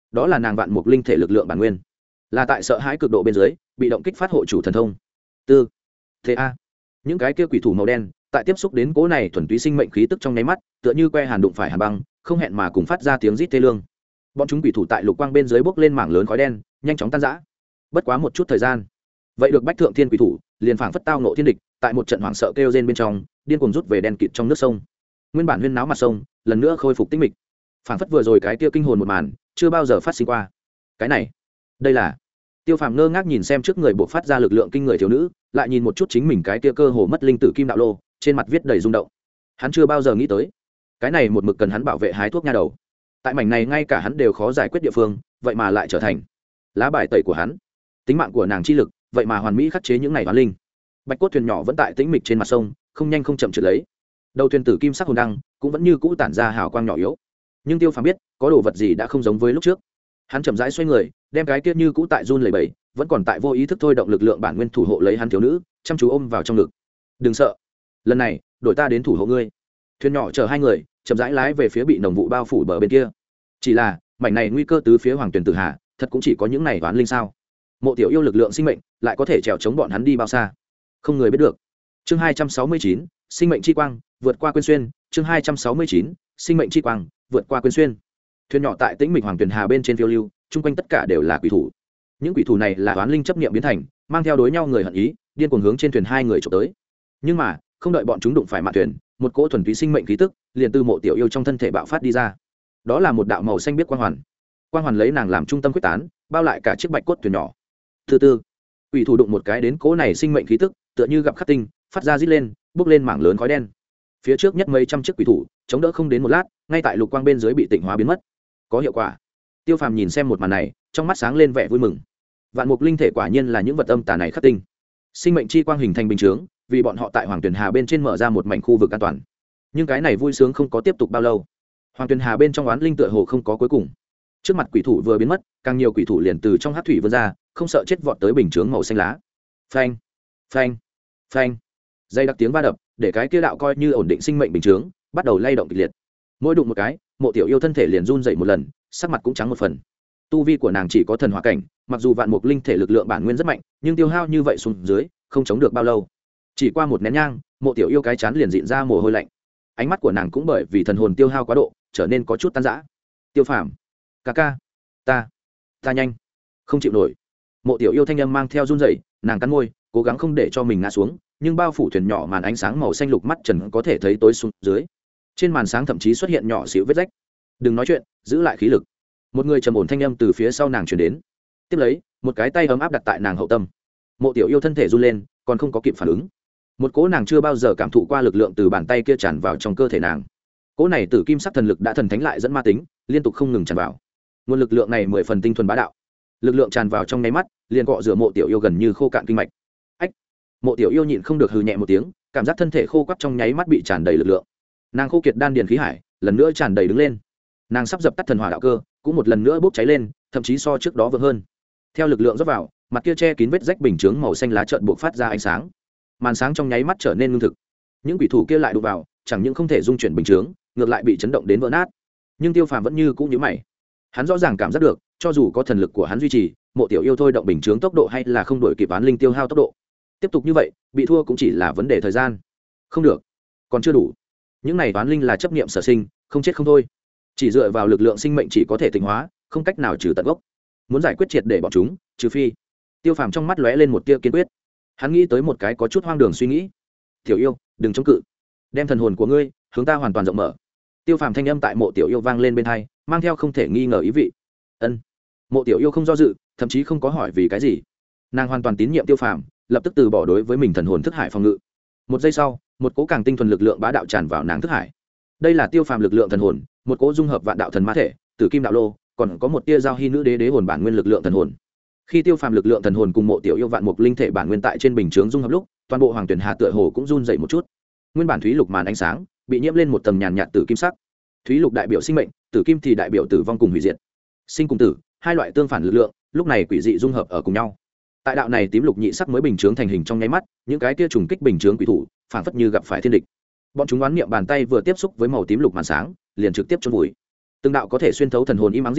đó là nàng vạn mục linh thể lực lượng bản nguyên, là tại sợ hãi cực độ bên dưới bị động kích phát hộ chủ thần thông. Tư thế a những cái kia quỷ thủ màu đen tại tiếp xúc đến cỗ này thuần túy sinh mệnh khí tức trong nháy mắt, tựa như que hàn đụng phải hàn băng, không hẹn mà cùng phát ra tiếng rít tê lương. Bọn chúng quỷ thủ tại lục quang bên dưới bốc lên mảng lớn khói đen, nhanh chóng tan rã. Bất quá một chút thời gian, vậy được bách thượng thiên quỷ thủ liền phảng phất tao nộ thiên địch, tại một trận hoảng sợ kêu rên bên trong, điên cuồng rút về đen kịt trong nước sông. Nguyên bản huyên náo mặt sông lần nữa khôi phục tĩnh mịch, phảng phất vừa rồi cái kia kinh hồn một màn chưa bao giờ phát sinh qua. Cái này, đây là Tiêu Phàm ngơ ngác nhìn xem trước người buộc phát ra lực lượng kinh người thiếu nữ, lại nhìn một chút chính mình cái kia cơ hồ mất linh tử kim đạo lô, trên mặt viết đầy rung động. Hắn chưa bao giờ nghĩ tới, cái này một mực cần hắn bảo vệ hái thuốc nha đầu, tại mảnh này ngay cả hắn đều khó giải quyết địa phương, vậy mà lại trở thành lá bài tẩy của hắn. Tính mạng của nàng chi lực, vậy mà hoàn mỹ khắc chế những này toán linh. Bạch cốt thuyền nhỏ vẫn tại tĩnh mịch trên mặt sông, không nhanh không chậm trượt lấy. Đầu thuyền tử kim sắc hồn đăng cũng vẫn như cũ tản ra hào quang nhỏ yếu. Nhưng Tiêu Phàm biết, có đồ vật gì đã không giống với lúc trước. Hắn chậm rãi xoay người, đem cái kia như cũ tại run lẩy bẩy, vẫn còn tại vô ý thức thôi động lực lượng bản nguyên thủ hộ lấy hắn thiếu nữ, chăm chú ôm vào trong ngực. Đừng sợ, lần này đổi ta đến thủ hộ ngươi. Thuyền nhỏ chở hai người chậm rãi lái về phía bị nồng vụ bao phủ bờ bên kia. Chỉ là mảnh này nguy cơ tứ phía hoàng tuyển tử hà, thật cũng chỉ có những này toán linh sao? Mộ Tiểu Yêu lực lượng sinh mệnh lại có thể trèo chống bọn hắn đi bao xa? Không người biết được. Chương hai trăm sáu mươi chín, sinh mệnh chi quang vượt qua quên xuyên. Chương hai trăm sáu mươi chín, sinh mệnh chi quang vượt qua quên xuyên. Thuyền nhỏ tại tĩnh mịch hoàng tuyển hà bên trên phiêu lưu, chung quanh tất cả đều là quỷ thủ. Những quỷ thủ này là toán linh chấp niệm biến thành, mang theo đối nhau người hận ý, điên cuồng hướng trên thuyền hai người chụp tới. Nhưng mà không đợi bọn chúng đụng phải mạn thuyền, một cỗ thuần túy sinh mệnh khí tức liền từ Mộ Tiểu Yêu trong thân thể bạo phát đi ra. Đó là một đạo màu xanh biếc quang hoàn. Quang hoàn lấy nàng làm trung tâm quyết tán, bao lại cả chiếc bạch cốt thuyền nhỏ. Thứ tư, quỷ thủ đụng một cái đến cỗ này sinh mệnh khí tức, tựa như gặp khắc tinh, phát ra rít lên, bốc lên mảng lớn khói đen. Phía trước nhất mấy trăm chiếc quỷ thủ chống đỡ không đến một lát, ngay tại lục quang bên dưới bị tịnh hóa biến mất. Có hiệu quả. Tiêu Phàm nhìn xem một màn này, trong mắt sáng lên vẻ vui mừng. Vạn mục linh thể quả nhiên là những vật âm tà này khắc tinh. Sinh mệnh chi quang hình thành bình chướng, vì bọn họ tại Hoàng Tuyền Hà bên trên mở ra một mảnh khu vực an toàn. Nhưng cái này vui sướng không có tiếp tục bao lâu. Hoàng Tuyền Hà bên trong oán linh tựa hồ không có cuối cùng. Trước mặt quỷ thủ vừa biến mất, càng nhiều quỷ thủ liền từ trong hắc thủy vươn ra, không sợ chết vọt tới bình chướng màu xanh lá. Phanh, phanh, phanh. Dây đặc tiếng va đập, để cái kia đạo coi như ổn định sinh mệnh bình chướng, bắt đầu lay động kịch liệt. Mỗi đụng một cái, Mộ Tiểu Yêu thân thể liền run dậy một lần, sắc mặt cũng trắng một phần. Tu vi của nàng chỉ có thần hỏa cảnh, mặc dù vạn mục linh thể lực lượng bản nguyên rất mạnh, nhưng tiêu hao như vậy xuống dưới, không chống được bao lâu. Chỉ qua một nén nhang, Mộ Tiểu Yêu cái chán liền dịn ra mồ hôi lạnh. Ánh mắt của nàng cũng bởi vì thần hồn tiêu hao quá độ, trở nên có chút tan rã. Tiêu Phàm, ca ca, ta, ta nhanh, không chịu nổi. Mộ Tiểu Yêu thanh âm mang theo run rẩy, nàng cắn môi, cố gắng không để cho mình ngã xuống, nhưng bao phủ thuyền nhỏ màn ánh sáng màu xanh lục mắt trần có thể thấy tối xuống dưới. Trên màn sáng thậm chí xuất hiện nhỏ xíu vết rách. Đừng nói chuyện, giữ lại khí lực. Một người trầm ổn thanh âm từ phía sau nàng truyền đến. Tiếp lấy, một cái tay ấm áp đặt tại nàng hậu tâm. Mộ Tiểu Yêu thân thể run lên, còn không có kịp phản ứng. Một cỗ nàng chưa bao giờ cảm thụ qua lực lượng từ bàn tay kia tràn vào trong cơ thể nàng. Cỗ này tử kim sắc thần lực đã thần thánh lại dẫn ma tính, liên tục không ngừng tràn vào. Nguồn lực lượng này mười phần tinh thuần bá đạo. Lực lượng tràn vào trong nháy mắt, liền cọ rửa Mộ Tiểu Yêu gần như khô cạn kinh mạch. Ách! Mộ Tiểu Yêu nhịn không được hừ nhẹ một tiếng, cảm giác thân thể khô quắt trong nháy mắt bị tràn đầy lực lượng. Nàng khô kiệt đan điền khí hải, lần nữa tràn đầy đứng lên. Nàng sắp dập tắt thần hỏa đạo cơ, cũng một lần nữa bốc cháy lên, thậm chí so trước đó vượng hơn. Theo lực lượng rót vào, mặt kia che kín vết rách bình chướng màu xanh lá chợt buộc phát ra ánh sáng. Màn sáng trong nháy mắt trở nên ngưng thực. Những quỷ thủ kia lại đụng vào, chẳng những không thể dung chuyển bình chướng, ngược lại bị chấn động đến vỡ nát. Nhưng Tiêu Phàm vẫn như cũ nhíu mày. Hắn rõ ràng cảm giác được, cho dù có thần lực của hắn duy trì, Mộ Tiểu Yêu thôi động bình chướng tốc độ hay là không đổi kịp án linh tiêu hao tốc độ. Tiếp tục như vậy, bị thua cũng chỉ là vấn đề thời gian. Không được, còn chưa đủ. Những này toán linh là chấp niệm sở sinh, không chết không thôi. Chỉ dựa vào lực lượng sinh mệnh chỉ có thể tịnh hóa, không cách nào trừ tận gốc. Muốn giải quyết triệt để bọn chúng, trừ phi. Tiêu Phàm trong mắt lóe lên một tia kiên quyết. Hắn nghĩ tới một cái có chút hoang đường suy nghĩ. Tiểu Yêu, đừng chống cự, đem thần hồn của ngươi hướng ta hoàn toàn rộng mở. Tiêu Phàm thanh âm tại Mộ Tiểu Yêu vang lên bên tai, mang theo không thể nghi ngờ ý vị. Ân. Mộ Tiểu Yêu không do dự, thậm chí không có hỏi vì cái gì. Nàng hoàn toàn tín nhiệm Tiêu Phàm, lập tức từ bỏ đối với mình thần hồn thức hải phòng ngự. Một giây sau, một cỗ càng tinh thuần lực lượng bá đạo tràn vào nàng thức hải. Đây là Tiêu Phàm lực lượng thần hồn, một cỗ dung hợp vạn đạo thần ma thể, tử kim đạo lô, còn có một tia giao hy nữ đế đế hồn bản nguyên lực lượng thần hồn. Khi Tiêu Phàm lực lượng thần hồn cùng Mộ Tiểu Yêu vạn mục linh thể bản nguyên tại trên bình chướng dung hợp lúc, toàn bộ Hoàng Tuyển Hà tựa hồ cũng run dậy một chút. Nguyên bản thúy lục màn ánh sáng bị nhiễm lên một tầng nhàn nhạt tử kim sắc. Thúy lục đại biểu sinh mệnh, tử kim thì đại biểu tử vong cùng hủy diệt. Sinh cùng tử, hai loại tương phản lực lượng, lúc này quỷ dị dung hợp ở cùng nhau. Tại đạo này tím lục nhị sắc mới bình chướng thành hình trong nháy mắt, những cái kia trùng kích bình chướng quỷ thủ, phảng phất như gặp phải thiên địch. Bọn chúng oán niệm bàn tay vừa tiếp xúc với màu tím lục màn sáng, liền trực tiếp chôn vùi. Từng đạo có thể xuyên thấu thần hồn im ắng rít lên,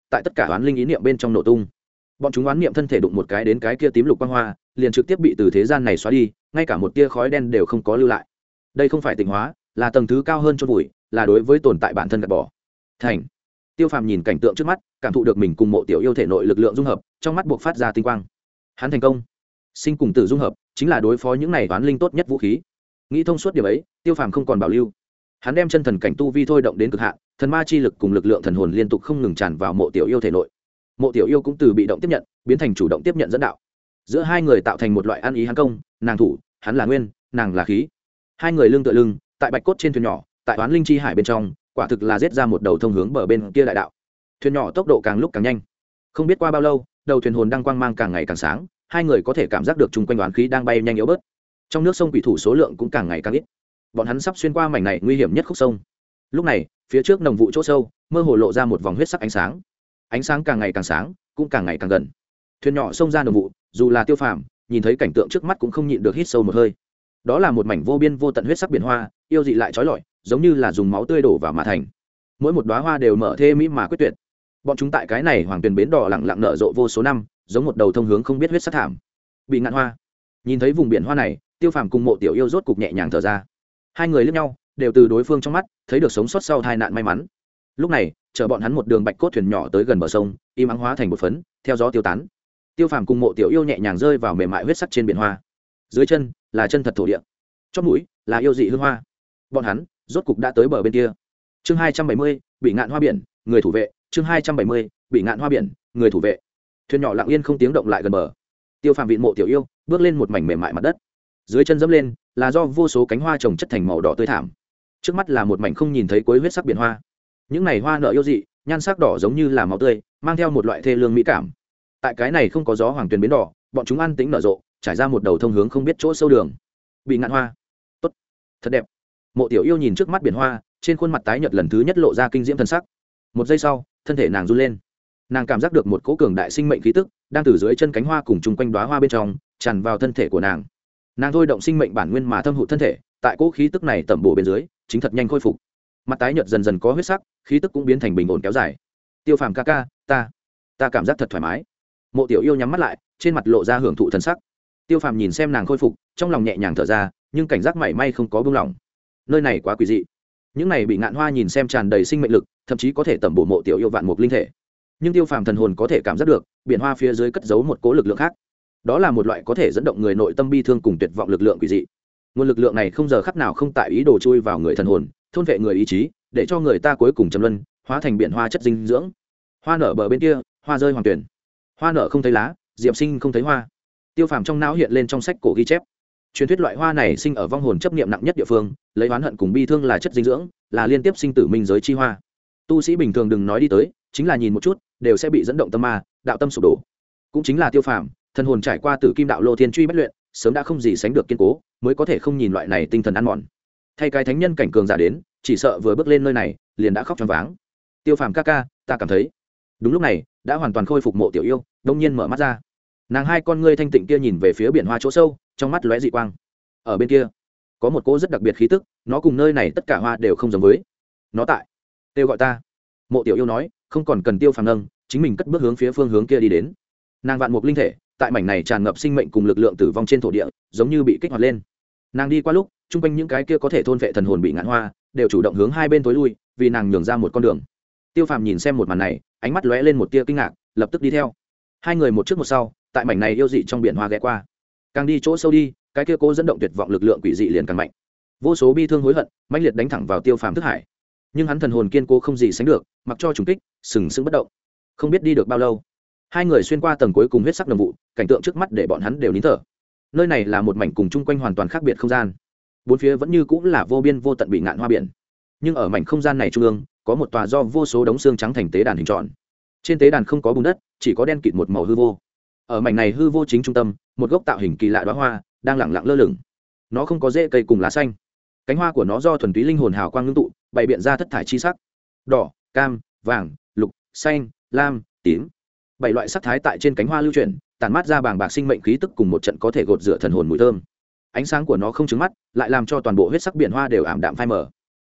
tại tất cả oán linh ý niệm bên trong nổ tung. Bọn chúng oán niệm thân thể đụng một cái đến cái kia tím lục quang hoa, liền trực tiếp bị từ thế gian này xóa đi, ngay cả một tia khói đen đều không có lưu lại. Đây không phải tịnh hóa, là tầng thứ cao hơn chôn vùi, là đối với tồn tại bản thân gạt bỏ. Thành. Tiêu Phàm nhìn cảnh tượng trước mắt, cảm thụ được mình cùng Mộ Tiểu Yêu thể nội lực lượng dung hợp, trong mắt buộc phát ra tinh quang. Hắn thành công. Sinh cùng tử dung hợp, chính là đối phó những này oán linh tốt nhất vũ khí. Nghĩ thông suốt điểm ấy, Tiêu Phàm không còn bảo lưu. Hắn đem chân thần cảnh tu vi thôi động đến cực hạn, thần ma chi lực cùng lực lượng thần hồn liên tục không ngừng tràn vào Mộ Tiểu Yêu thể nội. Mộ Tiểu Yêu cũng từ bị động tiếp nhận, biến thành chủ động tiếp nhận dẫn đạo. Giữa hai người tạo thành một loại ăn ý hắn công, nàng thủ, hắn là nguyên, nàng là khí. Hai người lưng tựa lưng, tại bạch cốt trên thuyền nhỏ, tại oán linh chi hải bên trong, quả thực là giết ra một đầu thông hướng bờ bên kia đại đạo. Thuyền nhỏ tốc độ càng lúc càng nhanh. Không biết qua bao lâu, đầu thuyền hồn đang quang mang càng ngày càng sáng, hai người có thể cảm giác được chung quanh oán khí đang bay nhanh yếu bớt. Trong nước sông quỷ thủ số lượng cũng càng ngày càng ít. Bọn hắn sắp xuyên qua mảnh này nguy hiểm nhất khúc sông. Lúc này, phía trước nồng vụ chỗ sâu, mơ hồ lộ ra một vòng huyết sắc ánh sáng. Ánh sáng càng ngày càng sáng, cũng càng ngày càng gần. Thuyền nhỏ xông ra nồng vụ, dù là Tiêu Phàm, nhìn thấy cảnh tượng trước mắt cũng không nhịn được hít sâu một hơi. Đó là một mảnh vô biên vô tận huyết sắc biển hoa, yêu dị lại chói lọi, giống như là dùng máu tươi đổ vào mà thành. Mỗi một đóa hoa đều mở thê mỹ mà quyết tuyệt. Bọn chúng tại cái này hoàng tuyền bến đỏ lặng lặng nở rộ vô số năm, giống một đầu thông hướng không biết huyết sắc thảm. Bị ngạn hoa. Nhìn thấy vùng biển hoa này, Tiêu Phàm cùng Mộ Tiểu Yêu rốt cục nhẹ nhàng thở ra. Hai người liếc nhau, đều từ đối phương trong mắt thấy được sống sót sau tai nạn may mắn. Lúc này, chờ bọn hắn một đường bạch cốt thuyền nhỏ tới gần bờ sông, im ắng hóa thành một phấn, theo gió tiêu tán. Tiêu Phàm cùng Mộ Tiểu Yêu nhẹ nhàng rơi vào mềm mại huyết sắc trên biển hoa. Dưới chân là chân thật thổ địa, chóp mũi là yêu dị hương hoa. Bọn hắn rốt cục đã tới bờ bên kia. Chương hai trăm bảy mươi, bị ngạn hoa biển, người thủ vệ. Chương hai trăm bảy mươi, bị ngạn hoa biển, người thủ vệ. Thuyền nhỏ lặng yên không tiếng động lại gần bờ. Tiêu Phàm vịn Mộ Tiểu Yêu, bước lên một mảnh mềm mại mặt đất. Dưới chân dẫm lên là do vô số cánh hoa trồng chất thành màu đỏ tươi thảm. Trước mắt là một mảnh không nhìn thấy cuối huyết sắc biển hoa. Những này hoa nở yêu dị, nhan sắc đỏ giống như là máu tươi, mang theo một loại thê lương mỹ cảm. Tại cái này không có gió hoàng tuyền bến đỏ, bọn chúng an tĩnh nở rộ, trải ra một đầu thông hướng không biết chỗ sâu đường. Bị ngạn hoa, tốt, thật đẹp. Mộ Tiểu Yêu nhìn trước mắt biển hoa, trên khuôn mặt tái nhợt lần thứ nhất lộ ra kinh diễm thần sắc. Một giây sau, thân thể nàng run lên. Nàng cảm giác được một cỗ cường đại sinh mệnh khí tức đang từ dưới chân cánh hoa cùng chung quanh đóa hoa bên trong tràn vào thân thể của nàng. Nàng thôi động sinh mệnh bản nguyên mà thâm hụt thân thể, tại cỗ khí tức này tẩm bổ bên dưới, chính thật nhanh khôi phục. Mặt tái nhợt dần dần có huyết sắc, khí tức cũng biến thành bình ổn kéo dài. Tiêu Phàm ca ca, ta, ta cảm giác thật thoải mái. Mộ Tiểu Yêu nhắm mắt lại, trên mặt lộ ra hưởng thụ thần sắc. Tiêu Phàm nhìn xem nàng khôi phục, trong lòng nhẹ nhàng thở ra, nhưng cảnh giác mảy may không có buông lỏng. Nơi này quá quỷ dị. Những này bị ngạn hoa nhìn xem tràn đầy sinh mệnh lực, thậm chí có thể tẩm bổ Mộ Tiểu Yêu vạn mục linh thể. Nhưng Tiêu Phàm thần hồn có thể cảm giác được, biển hoa phía dưới cất giấu một cỗ lực lượng khác. Đó là một loại có thể dẫn động người nội tâm bi thương cùng tuyệt vọng lực lượng quỷ dị. Nguồn lực lượng này không giờ khắc nào không tại ý đồ chui vào người thần hồn, thôn vệ người ý chí, để cho người ta cuối cùng trầm luân, hóa thành biển hoa chất dinh dưỡng. Hoa nở bờ bên kia, hoa rơi hoàng tuyển. Hoa nở không thấy lá, diệp sinh không thấy hoa. Tiêu Phàm trong não hiện lên trong sách cổ ghi chép. Truyền thuyết loại hoa này sinh ở vong hồn chấp niệm nặng nhất địa phương, lấy oán hận cùng bi thương là chất dinh dưỡng, là liên tiếp sinh tử minh giới chi hoa. Tu sĩ bình thường đừng nói đi tới, chính là nhìn một chút, đều sẽ bị dẫn động tâm ma, đạo tâm sụp đổ. Cũng chính là Tiêu Phàm, thần hồn trải qua tử kim đạo lô thiên truy bất luyện, sớm đã không gì sánh được kiên cố, mới có thể không nhìn loại này tinh thần ăn mòn. Thay cái thánh nhân cảnh cường giả đến, chỉ sợ vừa bước lên nơi này, liền đã khóc choáng váng. Tiêu Phàm ca ca, ta cảm thấy. Đúng lúc này, đã hoàn toàn khôi phục Mộ Tiểu Yêu, đông nhiên mở mắt ra. Nàng hai con ngươi thanh tịnh kia nhìn về phía biển hoa chỗ sâu, trong mắt lóe dị quang. Ở bên kia, có một cỗ rất đặc biệt khí tức, nó cùng nơi này tất cả hoa đều không giống với. Nó tại, kêu gọi ta. Mộ Tiểu Yêu nói, không còn cần Tiêu Phàm nâng, chính mình cất bước hướng phía phương hướng kia đi đến. Nàng vạn mục linh thể, tại mảnh này tràn ngập sinh mệnh cùng lực lượng tử vong trên thổ địa, giống như bị kích hoạt lên. Nàng đi qua lúc, chung quanh những cái kia có thể thôn vệ thần hồn bị ngạn hoa, đều chủ động hướng hai bên tối lui, vì nàng nhường ra một con đường. Tiêu Phàm nhìn xem một màn này, ánh mắt lóe lên một tia kinh ngạc, lập tức đi theo. Hai người một trước một sau, tại mảnh này yêu dị trong biển hoa ghé qua. Càng đi chỗ sâu đi, cái kia cố dẫn động tuyệt vọng lực lượng quỷ dị liền càng mạnh. Vô số bi thương hối hận, mãnh liệt đánh thẳng vào Tiêu Phàm thức hải. Nhưng hắn thần hồn kiên cố không gì sánh được, mặc cho trùng kích, sừng sững bất động. Không biết đi được bao lâu, hai người xuyên qua tầng cuối cùng huyết sắc đồng vụ, cảnh tượng trước mắt để bọn hắn đều nín thở. Nơi này là một mảnh cùng chung quanh hoàn toàn khác biệt không gian. Bốn phía vẫn như cũng là vô biên vô tận bị ngạn hoa biển. Nhưng ở mảnh không gian này trung ương, có một tòa do vô số đống xương trắng thành tế đàn hình tròn. Trên tế đàn không có bùn đất, chỉ có đen kịt một màu hư vô. Ở mảnh này hư vô chính trung tâm, một gốc tạo hình kỳ lạ đóa hoa đang lẳng lặng lơ lửng. Nó không có rễ cây cùng lá xanh, cánh hoa của nó do thuần túy linh hồn hào quang ngưng tụ, bày biện ra thất thải chi sắc: đỏ, cam, vàng, lục, xanh, lam, tím. Bảy loại sắc thái tại trên cánh hoa lưu chuyển, tản mát ra bàng bạc sinh mệnh khí tức cùng một trận có thể gột rửa thần hồn mùi thơm. Ánh sáng của nó không trứng mắt, lại làm cho toàn bộ huyết sắc biển hoa đều ảm đạm phai mờ.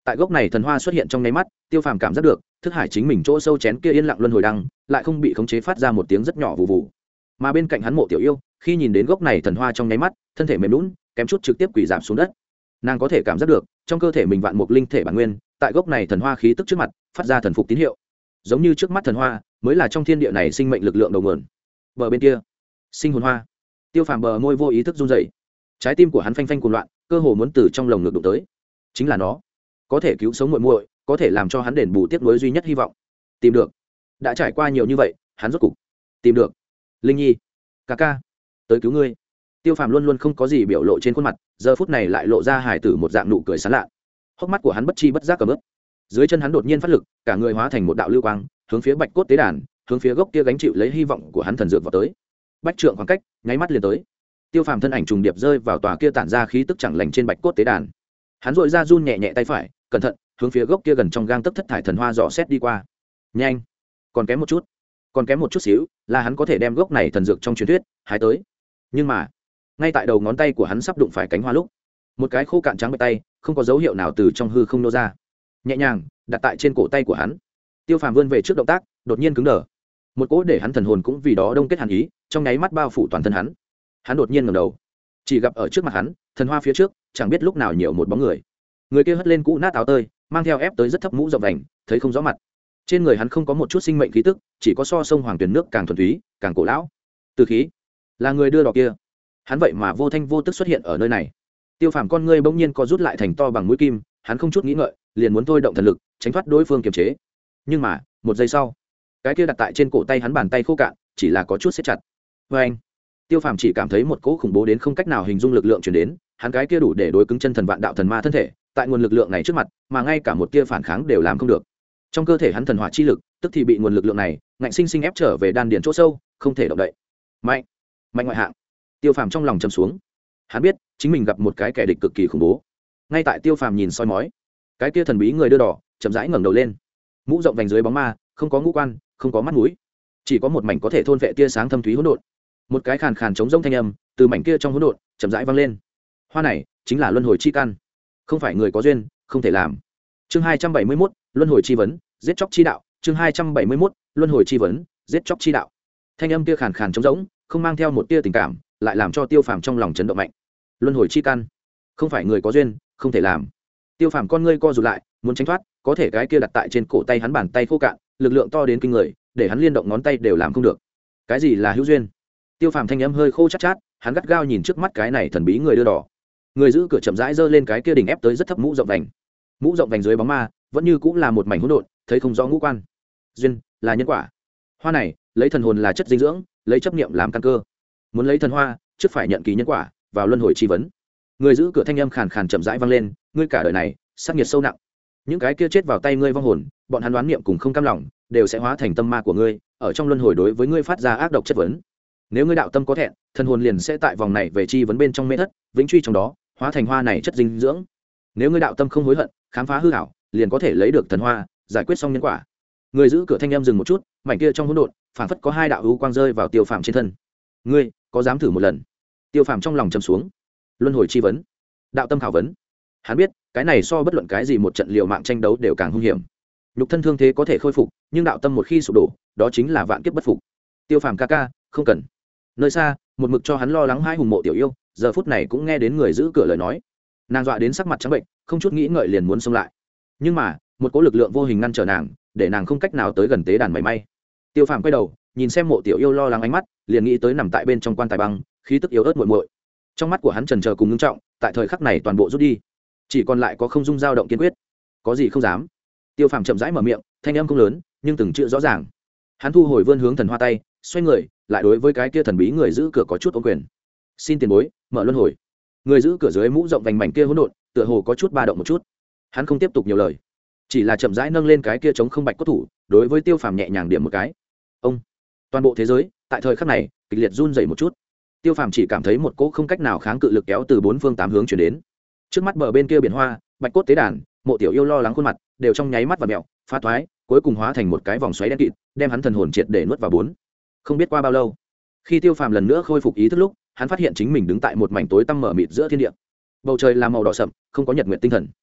Tại gốc này thần hoa xuất hiện trong nháy mắt, Tiêu Phàm cảm giác được thức hải chính mình chỗ sâu chén kia yên lặng luân hồi đăng lại không bị khống chế phát ra một tiếng rất nhỏ vụ vụ. Mà bên cạnh hắn Mộ Tiểu Yêu khi nhìn đến gốc này thần hoa trong nháy mắt, thân thể mềm lún kém chút trực tiếp quỳ giảm xuống đất. Nàng có thể cảm giác được trong cơ thể mình vạn mục linh thể bản nguyên tại gốc này thần hoa khí tức trước mặt phát ra thần phục tín hiệu, giống như trước mắt thần hoa mới là trong thiên địa này sinh mệnh lực lượng đầu nguồn. Bờ bên kia sinh hồn hoa, Tiêu Phàm bờ môi vô ý thức run rẩy, trái tim của hắn phanh phanh cuồng loạn, cơ hồ muốn từ trong lồng ngực đụng tới. Chính là nó có thể cứu sống muội muội, có thể làm cho hắn đền bù tiếc nuối duy nhất hy vọng. Tìm được. Đã trải qua nhiều như vậy, hắn rốt cục tìm được. Linh Nhi, ca ca, tới cứu ngươi. Tiêu Phàm luôn luôn không có gì biểu lộ trên khuôn mặt, giờ phút này lại lộ ra hài tử một dạng nụ cười sán lạ. Hốc mắt của hắn bất chi bất giác cầm ướp. Dưới chân hắn đột nhiên phát lực, cả người hóa thành một đạo lưu quang, hướng phía Bạch Cốt tế đàn, hướng phía gốc kia gánh chịu lấy hy vọng của hắn thần dược vào tới. Bách trượng khoảng cách, nháy mắt liền tới. Tiêu Phàm thân ảnh trùng điệp rơi vào tòa kia tản ra khí tức chẳng lành trên Bạch Cốt tế đàn. Hắn dội ra run nhẹ nhẹ tay phải, cẩn thận hướng phía gốc kia gần trong gang tấc thất thải thần hoa dò xét đi qua. Nhanh, còn kém một chút, còn kém một chút xíu, là hắn có thể đem gốc này thần dược trong truyền thuyết hái tới. Nhưng mà, ngay tại đầu ngón tay của hắn sắp đụng phải cánh hoa lúc, một cái khô cạn trắng bệ tay không có dấu hiệu nào từ trong hư không nô ra, nhẹ nhàng đặt tại trên cổ tay của hắn. Tiêu Phàm vươn về trước động tác đột nhiên cứng đờ, một cỗ để hắn thần hồn cũng vì đó đông kết hàn ý trong nháy mắt bao phủ toàn thân hắn. Hắn đột nhiên ngẩng đầu, chỉ gặp ở trước mặt hắn thần hoa phía trước chẳng biết lúc nào nhiều một bóng người. Người kia hất lên cũ nát áo tơi, mang theo ép tới rất thấp mũ rộng vành, thấy không rõ mặt. Trên người hắn không có một chút sinh mệnh khí tức, chỉ có so sông hoàng tuyển nước càng thuần túy càng cổ lão. Từ khí là người đưa đỏ kia, hắn vậy mà vô thanh vô tức xuất hiện ở nơi này. Tiêu Phàm con ngươi bỗng nhiên co rút lại thành to bằng mũi kim, hắn không chút nghĩ ngợi liền muốn thôi động thần lực tránh thoát đối phương kiềm chế. Nhưng mà một giây sau, cái kia đặt tại trên cổ tay hắn bàn tay khô cạn chỉ là có chút siết chặt. Với anh, Tiêu Phàm chỉ cảm thấy một cỗ khủng bố đến không cách nào hình dung lực lượng truyền đến, hắn cái kia đủ để đối cứng chân thần vạn đạo thần ma thân thể, tại nguồn lực lượng này trước mặt mà ngay cả một tia phản kháng đều làm không được. Trong cơ thể hắn thần hỏa chi lực tức thì bị nguồn lực lượng này ngạnh sinh sinh ép trở về đan điền chỗ sâu, không thể động đậy. Mạnh, mạnh ngoại hạng. Tiêu Phàm trong lòng trầm xuống, hắn biết chính mình gặp một cái kẻ địch cực kỳ khủng bố. Ngay tại Tiêu Phàm nhìn soi mói, cái kia thần bí người đưa đỏ chậm rãi ngẩng đầu lên, mũ rộng vành dưới bóng ma, không có ngũ quan, không có mắt mũi, chỉ có một mảnh có thể thôn vệ tia sáng thâm thúy hỗn độn. Một cái khàn khàn trống rỗng thanh âm từ mảnh kia trong hỗn độn chậm rãi vang lên. Hoa này chính là luân hồi chi căn, không phải người có duyên không thể làm. Chương hai trăm bảy mươi mốt, luân hồi chi vấn, giết chóc chi đạo. Chương hai trăm bảy mươi mốt, luân hồi chi vấn, giết chóc chi đạo. Thanh âm kia khàn khàn trống rỗng, không mang theo một tia tình cảm, lại làm cho Tiêu Phàm trong lòng chấn động mạnh. Luân hồi chi căn, không phải người có duyên không thể làm. Tiêu Phàm con ngươi co rụt lại, muốn tránh thoát, có thể cái kia đặt tại trên cổ tay hắn bàn tay khô cạn, lực lượng to đến kinh người, để hắn liên động ngón tay đều làm không được. Cái gì là hữu duyên? Tiêu Phàm thanh âm hơi khô chát chát, hắn gắt gao nhìn trước mắt cái này thần bí người đưa đỏ. Người giữ cửa chậm rãi giơ lên cái kia đỉnh ép tới rất thấp mũ rộng vành. Mũ rộng vành dưới bóng ma, vẫn như cũng là một mảnh hỗn độn, thấy không rõ ngũ quan. Duyên là nhân quả. Hoa này, lấy thần hồn là chất dinh dưỡng, lấy chấp niệm làm căn cơ. Muốn lấy thần hoa, trước phải nhận kỳ nhân quả, vào luân hồi chi vấn. Người giữ cửa thanh âm khàn khàn chậm rãi vang lên, ngươi cả đời này, sát nghiệt sâu nặng. Những cái kia chết vào tay ngươi vong hồn, bọn hắn đoán niệm cùng không cam lòng, đều sẽ hóa thành tâm ma của ngươi, ở trong luân hồi đối với ngươi phát ra ác độc chất vấn. Nếu ngươi đạo tâm có thẹn, thần hồn liền sẽ tại vòng này về chi vấn bên trong mê thất, vĩnh truy trong đó, hóa thành hoa này chất dinh dưỡng. Nếu ngươi đạo tâm không hối hận, khám phá hư ảo, liền có thể lấy được thần hoa, giải quyết xong nhân quả. Người giữ cửa thanh âm dừng một chút, mảnh kia trong hỗn độn, phảng phất có hai đạo u quang rơi vào Tiêu Phàm trên thân. Ngươi, có dám thử một lần? Tiêu Phàm trong lòng trầm xuống. Luân hồi chi vấn, đạo tâm khảo vấn. Hắn biết, cái này so bất luận cái gì một trận liều mạng tranh đấu đều càng hung hiểm. Nhục thân thương thế có thể khôi phục, nhưng đạo tâm một khi sụp đổ, đó chính là vạn kiếp bất phục. Tiêu Phàm ca ca, không cần. Nơi xa, một mực cho hắn lo lắng hai hùng Mộ Tiểu Yêu, giờ phút này cũng nghe đến người giữ cửa lời nói. Nàng dọa đến sắc mặt trắng bệnh, không chút nghĩ ngợi liền muốn xông lại. Nhưng mà, một cỗ lực lượng vô hình ngăn trở nàng, để nàng không cách nào tới gần tế đàn mảy may. Tiêu Phàm quay đầu, nhìn xem Mộ Tiểu Yêu lo lắng ánh mắt, liền nghĩ tới nằm tại bên trong quan tài băng, khí tức yếu ớt muội muội. Trong mắt của hắn chần chờ cùng ngưng trọng, tại thời khắc này toàn bộ rút đi, chỉ còn lại có không dung dao động kiên quyết. Có gì không dám. Tiêu Phàm chậm rãi mở miệng, thanh âm không lớn, nhưng từng chữ rõ ràng. Hắn thu hồi vươn hướng thần hoa tay, xoay người, lại đối với cái kia thần bí người giữ cửa có chút ôm quyền. Xin tiền bối, mở luân hồi. Người giữ cửa dưới mũ rộng vành mảnh kia hỗn độn, tựa hồ có chút ba động một chút. Hắn không tiếp tục nhiều lời, chỉ là chậm rãi nâng lên cái kia chống không bạch cốt thủ, đối với Tiêu Phàm nhẹ nhàng điểm một cái. Ông, toàn bộ thế giới tại thời khắc này kịch liệt run rẩy một chút. Tiêu Phàm chỉ cảm thấy một cỗ không cách nào kháng cự lực kéo từ bốn phương tám hướng truyền đến. Trước mắt bờ bên kia biển hoa, bạch cốt tế đàn, Mộ Tiểu Yêu lo lắng khuôn mặt đều trong nháy mắt và mèo, phá thoái, cuối cùng hóa thành một cái vòng xoáy đen kịt, đem hắn thần hồn triệt để nuốt vào bốn. Không biết qua bao lâu, khi Tiêu Phàm lần nữa khôi phục ý thức lúc, hắn phát hiện chính mình đứng tại một mảnh tối tăm mở mịt giữa thiên địa. Bầu trời là màu đỏ sậm, không có nhật nguyệt tinh thần.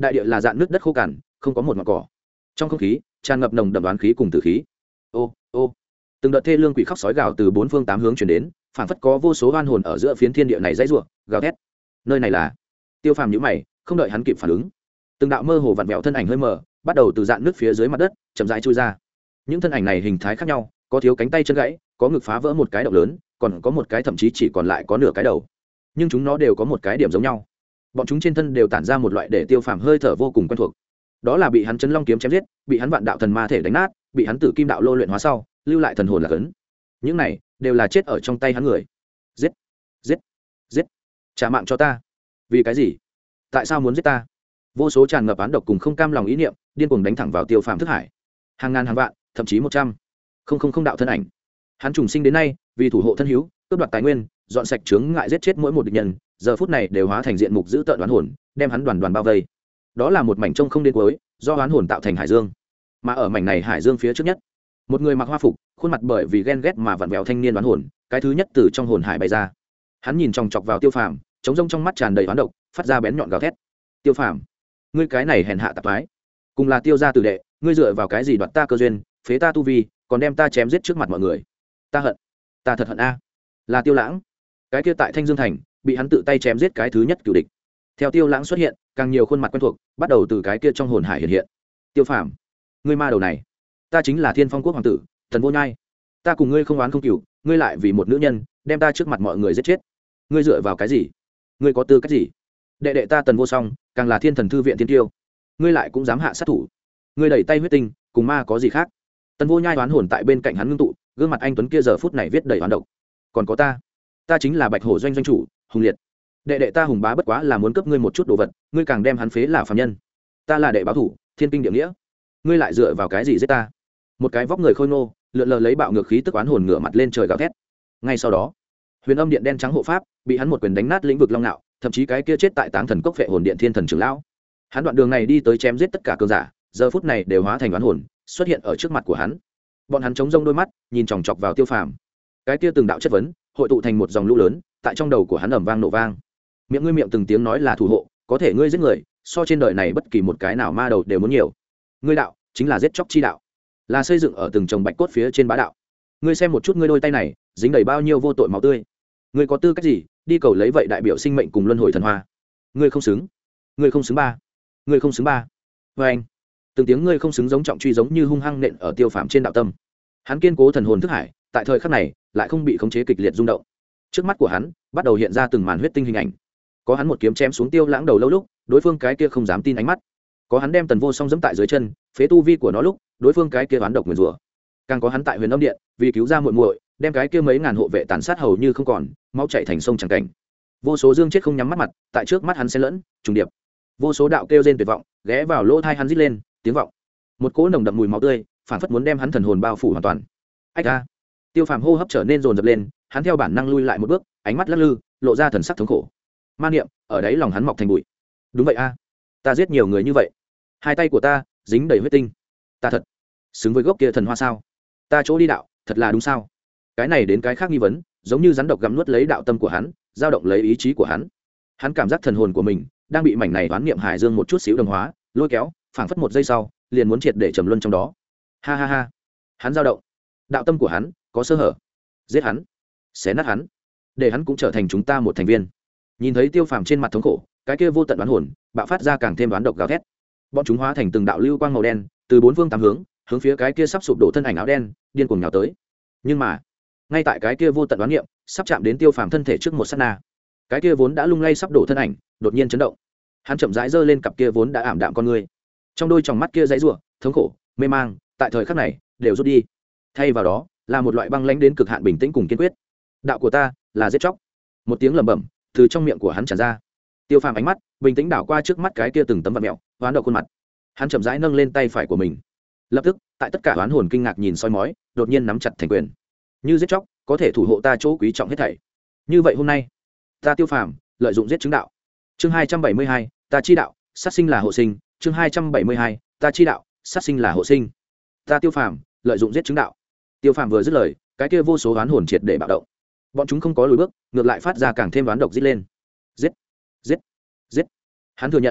đại địa là dạn nước đất khô cằn, không có một ngọn cỏ. Trong không khí tràn ngập nồng đậm đoán khí cùng tử khí. Ô ô, từng đợt thê lương quỷ khóc sói gào từ bốn phương tám hướng truyền đến, phảng phất có vô số oan hồn ở giữa phiến thiên địa này dãy rủa, gào thét. Nơi này là? Tiêu Phàm nhíu mày, không đợi hắn kịp phản ứng, từng đạo mơ hồ vặn vẹo thân ảnh hơi mờ, bắt đầu từ dạn nước phía dưới mặt đất chậm rãi chui ra. Những thân ảnh này hình thái khác nhau, có thiếu cánh tay chân gãy, có ngực phá vỡ một cái động lớn, còn có một cái thậm chí chỉ còn lại có nửa cái đầu. Nhưng chúng nó đều có một cái điểm giống nhau, bọn chúng trên thân đều tản ra một loại để Tiêu Phàm hơi thở vô cùng quen thuộc. Đó là bị hắn chấn long kiếm chém giết, bị hắn vạn đạo thần ma thể đánh nát, bị hắn tử kim đạo lô luyện hóa sau lưu lại thần hồn là cấn. Những này đều là chết ở trong tay hắn người. Giết, giết, giết, trả mạng cho ta. Vì cái gì? Tại sao muốn giết ta? Vô số tràn ngập án độc cùng không cam lòng ý niệm điên cuồng đánh thẳng vào Tiêu Phàm thức hải. Hàng ngàn hàng vạn, thậm chí một trăm không không không đạo thân ảnh, hắn trùng sinh đến nay vì thủ hộ thân hữu, cướp đoạt tài nguyên, dọn sạch chướng ngại, giết chết mỗi một địch nhân, giờ phút này đều hóa thành diện mục dữ tợn đoán hồn, đem hắn đoàn đoàn bao vây. Đó là một mảnh trông không đến cuối, do đoán hồn tạo thành hải dương. Mà ở mảnh này hải dương phía trước nhất, một người mặc hoa phục, khuôn mặt bởi vì ghen ghét mà vặn vẹo thanh niên đoán hồn, cái thứ nhất từ trong hồn hải bay ra. Hắn nhìn chòng chọc vào Tiêu Phàm, trống rỗng trong mắt tràn đầy oán độc, phát ra bén nhọn gào thét. Tiêu Phàm, ngươi cái này hèn hạ tạp thái, cùng là Tiêu gia tử đệ, ngươi dựa vào cái gì đoạt ta cơ duyên, phế ta tu vi, còn đem ta chém giết trước mặt mọi người? Ta hận, ta thật hận a. Là Tiêu Lãng, cái kia tại Thanh Dương thành bị hắn tự tay chém giết cái thứ nhất cửu địch. Theo Tiêu Lãng xuất hiện, càng nhiều khuôn mặt quen thuộc bắt đầu từ cái kia trong hồn hải hiện hiện. Tiêu Phàm, ngươi ma đầu này, ta chính là Thiên Phong quốc hoàng tử Tần Vô Nhai, ta cùng ngươi không oán không cừu, ngươi lại vì một nữ nhân đem ta trước mặt mọi người giết chết, ngươi dựa vào cái gì? Ngươi có tư cách gì? Đệ đệ ta Tần Vô Song càng là Thiên Thần thư viện thiên tiêu, ngươi lại cũng dám hạ sát thủ? Ngươi đẩy tay huyết tinh, cùng ma có gì khác? Tần Vô Nhai đoán hồn tại bên cạnh hắn ngưng tụ, gương mặt anh tuấn kia giờ phút này viết đầy oán độc. Còn có ta, ta chính là Bạch Hổ doanh doanh chủ Hùng Liệt, đệ đệ ta Hùng Bá bất quá là muốn cướp ngươi một chút đồ vật, ngươi càng đem hắn phế là phàm nhân. Ta là đệ báo thủ thiên kinh địa nghĩa, ngươi lại dựa vào cái gì giết ta? Một cái vóc người khôi ngô, lượn lờ lấy bạo ngược khí tức oán hồn ngửa mặt lên trời gào thét. Ngay sau đó, huyền âm điện đen trắng hộ pháp bị hắn một quyền đánh nát lĩnh vực long nạo, thậm chí cái kia chết tại táng thần cốc phệ hồn điện thiên thần trưởng lão, hắn đoạn đường này đi tới chém giết tất cả cường giả, giờ phút này đều hóa thành oán hồn xuất hiện ở trước mặt của hắn. Bọn hắn chống rông đôi mắt nhìn chòng chọc vào Tiêu Phàm, cái kia từng đạo chất vấn hội tụ thành một dòng lũ lớn tại trong đầu của hắn ầm vang nổ vang. Miệng ngươi miệng từng tiếng nói là thủ hộ, có thể ngươi giết người so trên đời này bất kỳ một cái nào ma đầu đều muốn nhiều. Ngươi đạo chính là giết chóc chi đạo, là xây dựng ở từng chồng bạch cốt phía trên bá đạo. Ngươi xem một chút ngươi đôi tay này dính đầy bao nhiêu vô tội máu tươi, ngươi có tư cách gì đi cầu lấy vậy đại biểu sinh mệnh cùng luân hồi thần hoa? Ngươi không xứng, ngươi không xứng ba, ngươi không xứng ba. Vê anh, từng tiếng ngươi không xứng giống trọng truy giống như hung hăng nện ở Tiêu Phàm trên đạo tâm. Hắn kiên cố thần hồn thức hải tại thời khắc này lại không bị khống chế kịch liệt rung động. Trước mắt của hắn bắt đầu hiện ra từng màn huyết tinh hình ảnh. Có hắn một kiếm chém xuống Tiêu Lãng đầu lâu lúc, đối phương cái kia không dám tin ánh mắt. Có hắn đem Tần Vô Song giẫm tại dưới chân, phế tu vi của nó lúc, đối phương cái kia oán độc nguyền rủa. Càng có hắn tại Huyền Âm Điện, vì cứu ra muội muội, đem cái kia mấy ngàn hộ vệ tàn sát hầu như không còn, máu chảy thành sông chẳng cảnh. Vô số dương chết không nhắm mắt mặt, tại trước mắt hắn xen lẫn, trùng điệp. Vô số đạo kêu rên tuyệt vọng, ghé vào lỗ tai hắn rít lên, tiếng vọng. Một cỗ nồng đậm mùi máu tươi, phản phất muốn đem hắn thần hồn bao phủ hoàn toàn. Ách a! Tiêu Phàm hô hấp trở nên dồn dập lên, hắn theo bản năng lui lại một bước, ánh mắt lắc lư, lộ ra thần sắc thống khổ. Ma niệm ở đấy lòng hắn mọc thành bụi. Đúng vậy a, ta giết nhiều người như vậy, hai tay của ta dính đầy huyết tinh, ta thật xứng với gốc kia thần hoa sao? Ta chỗ đi đạo thật là đúng sao? Cái này đến cái khác nghi vấn, giống như rắn độc gặm nuốt lấy đạo tâm của hắn, dao động lấy ý chí của hắn. Hắn cảm giác thần hồn của mình đang bị mảnh này đoán niệm hải dương một chút xíu đồng hóa, lôi kéo, phảng phất một giây sau liền muốn triệt để trầm luân trong đó. Ha ha ha, hắn dao động, đạo tâm của hắn có sơ hở, giết hắn, xé nát hắn, để hắn cũng trở thành chúng ta một thành viên. Nhìn thấy Tiêu Phàm trên mặt thống khổ, cái kia vô tận đoán hồn bạo phát ra càng thêm đoán độc gào thét. Bọn chúng hóa thành từng đạo lưu quang màu đen, từ bốn phương tám hướng hướng phía cái kia sắp sụp đổ thân ảnh áo đen điên cuồng nhào tới. Nhưng mà ngay tại cái kia vô tận đoán niệm sắp chạm đến Tiêu Phàm thân thể trước một sát na, cái kia vốn đã lung lay sắp đổ thân ảnh đột nhiên chấn động. Hắn chậm rãi giơ lên cặp kia vốn đã ảm đạm con ngươi, trong đôi tròng mắt kia dãy rủa, thống khổ, mê mang, tại thời khắc này đều rút đi. Thay vào đó là một loại băng lãnh đến cực hạn bình tĩnh cùng kiên quyết. Đạo của ta là giết chóc. Một tiếng lẩm bẩm từ trong miệng của hắn tràn ra. Tiêu Phàm ánh mắt bình tĩnh đảo qua trước mắt cái kia từng tấm vặn mèo, hoán độc khuôn mặt. Hắn chậm rãi nâng lên tay phải của mình. Lập tức, tại tất cả oán hồn kinh ngạc nhìn soi mói, đột nhiên nắm chặt thành quyền. Như giết chóc, có thể thủ hộ ta chỗ quý trọng hết thảy. Như vậy hôm nay, ta Tiêu Phàm lợi dụng giết chứng đạo. Chương hai trăm bảy mươi hai, ta chi đạo, sát sinh là hộ sinh. Chương hai trăm bảy mươi hai, ta chi đạo, sát sinh là hộ sinh. Ta Tiêu Phàm lợi dụng giết chứng đạo. Tiêu Phàm vừa dứt lời, cái kia vô số oán hồn triệt để bạo động. Bọn chúng không có lùi bước, ngược lại phát ra càng thêm oán độc rít lên. Giết, giết, giết. Hắn thừa nhận,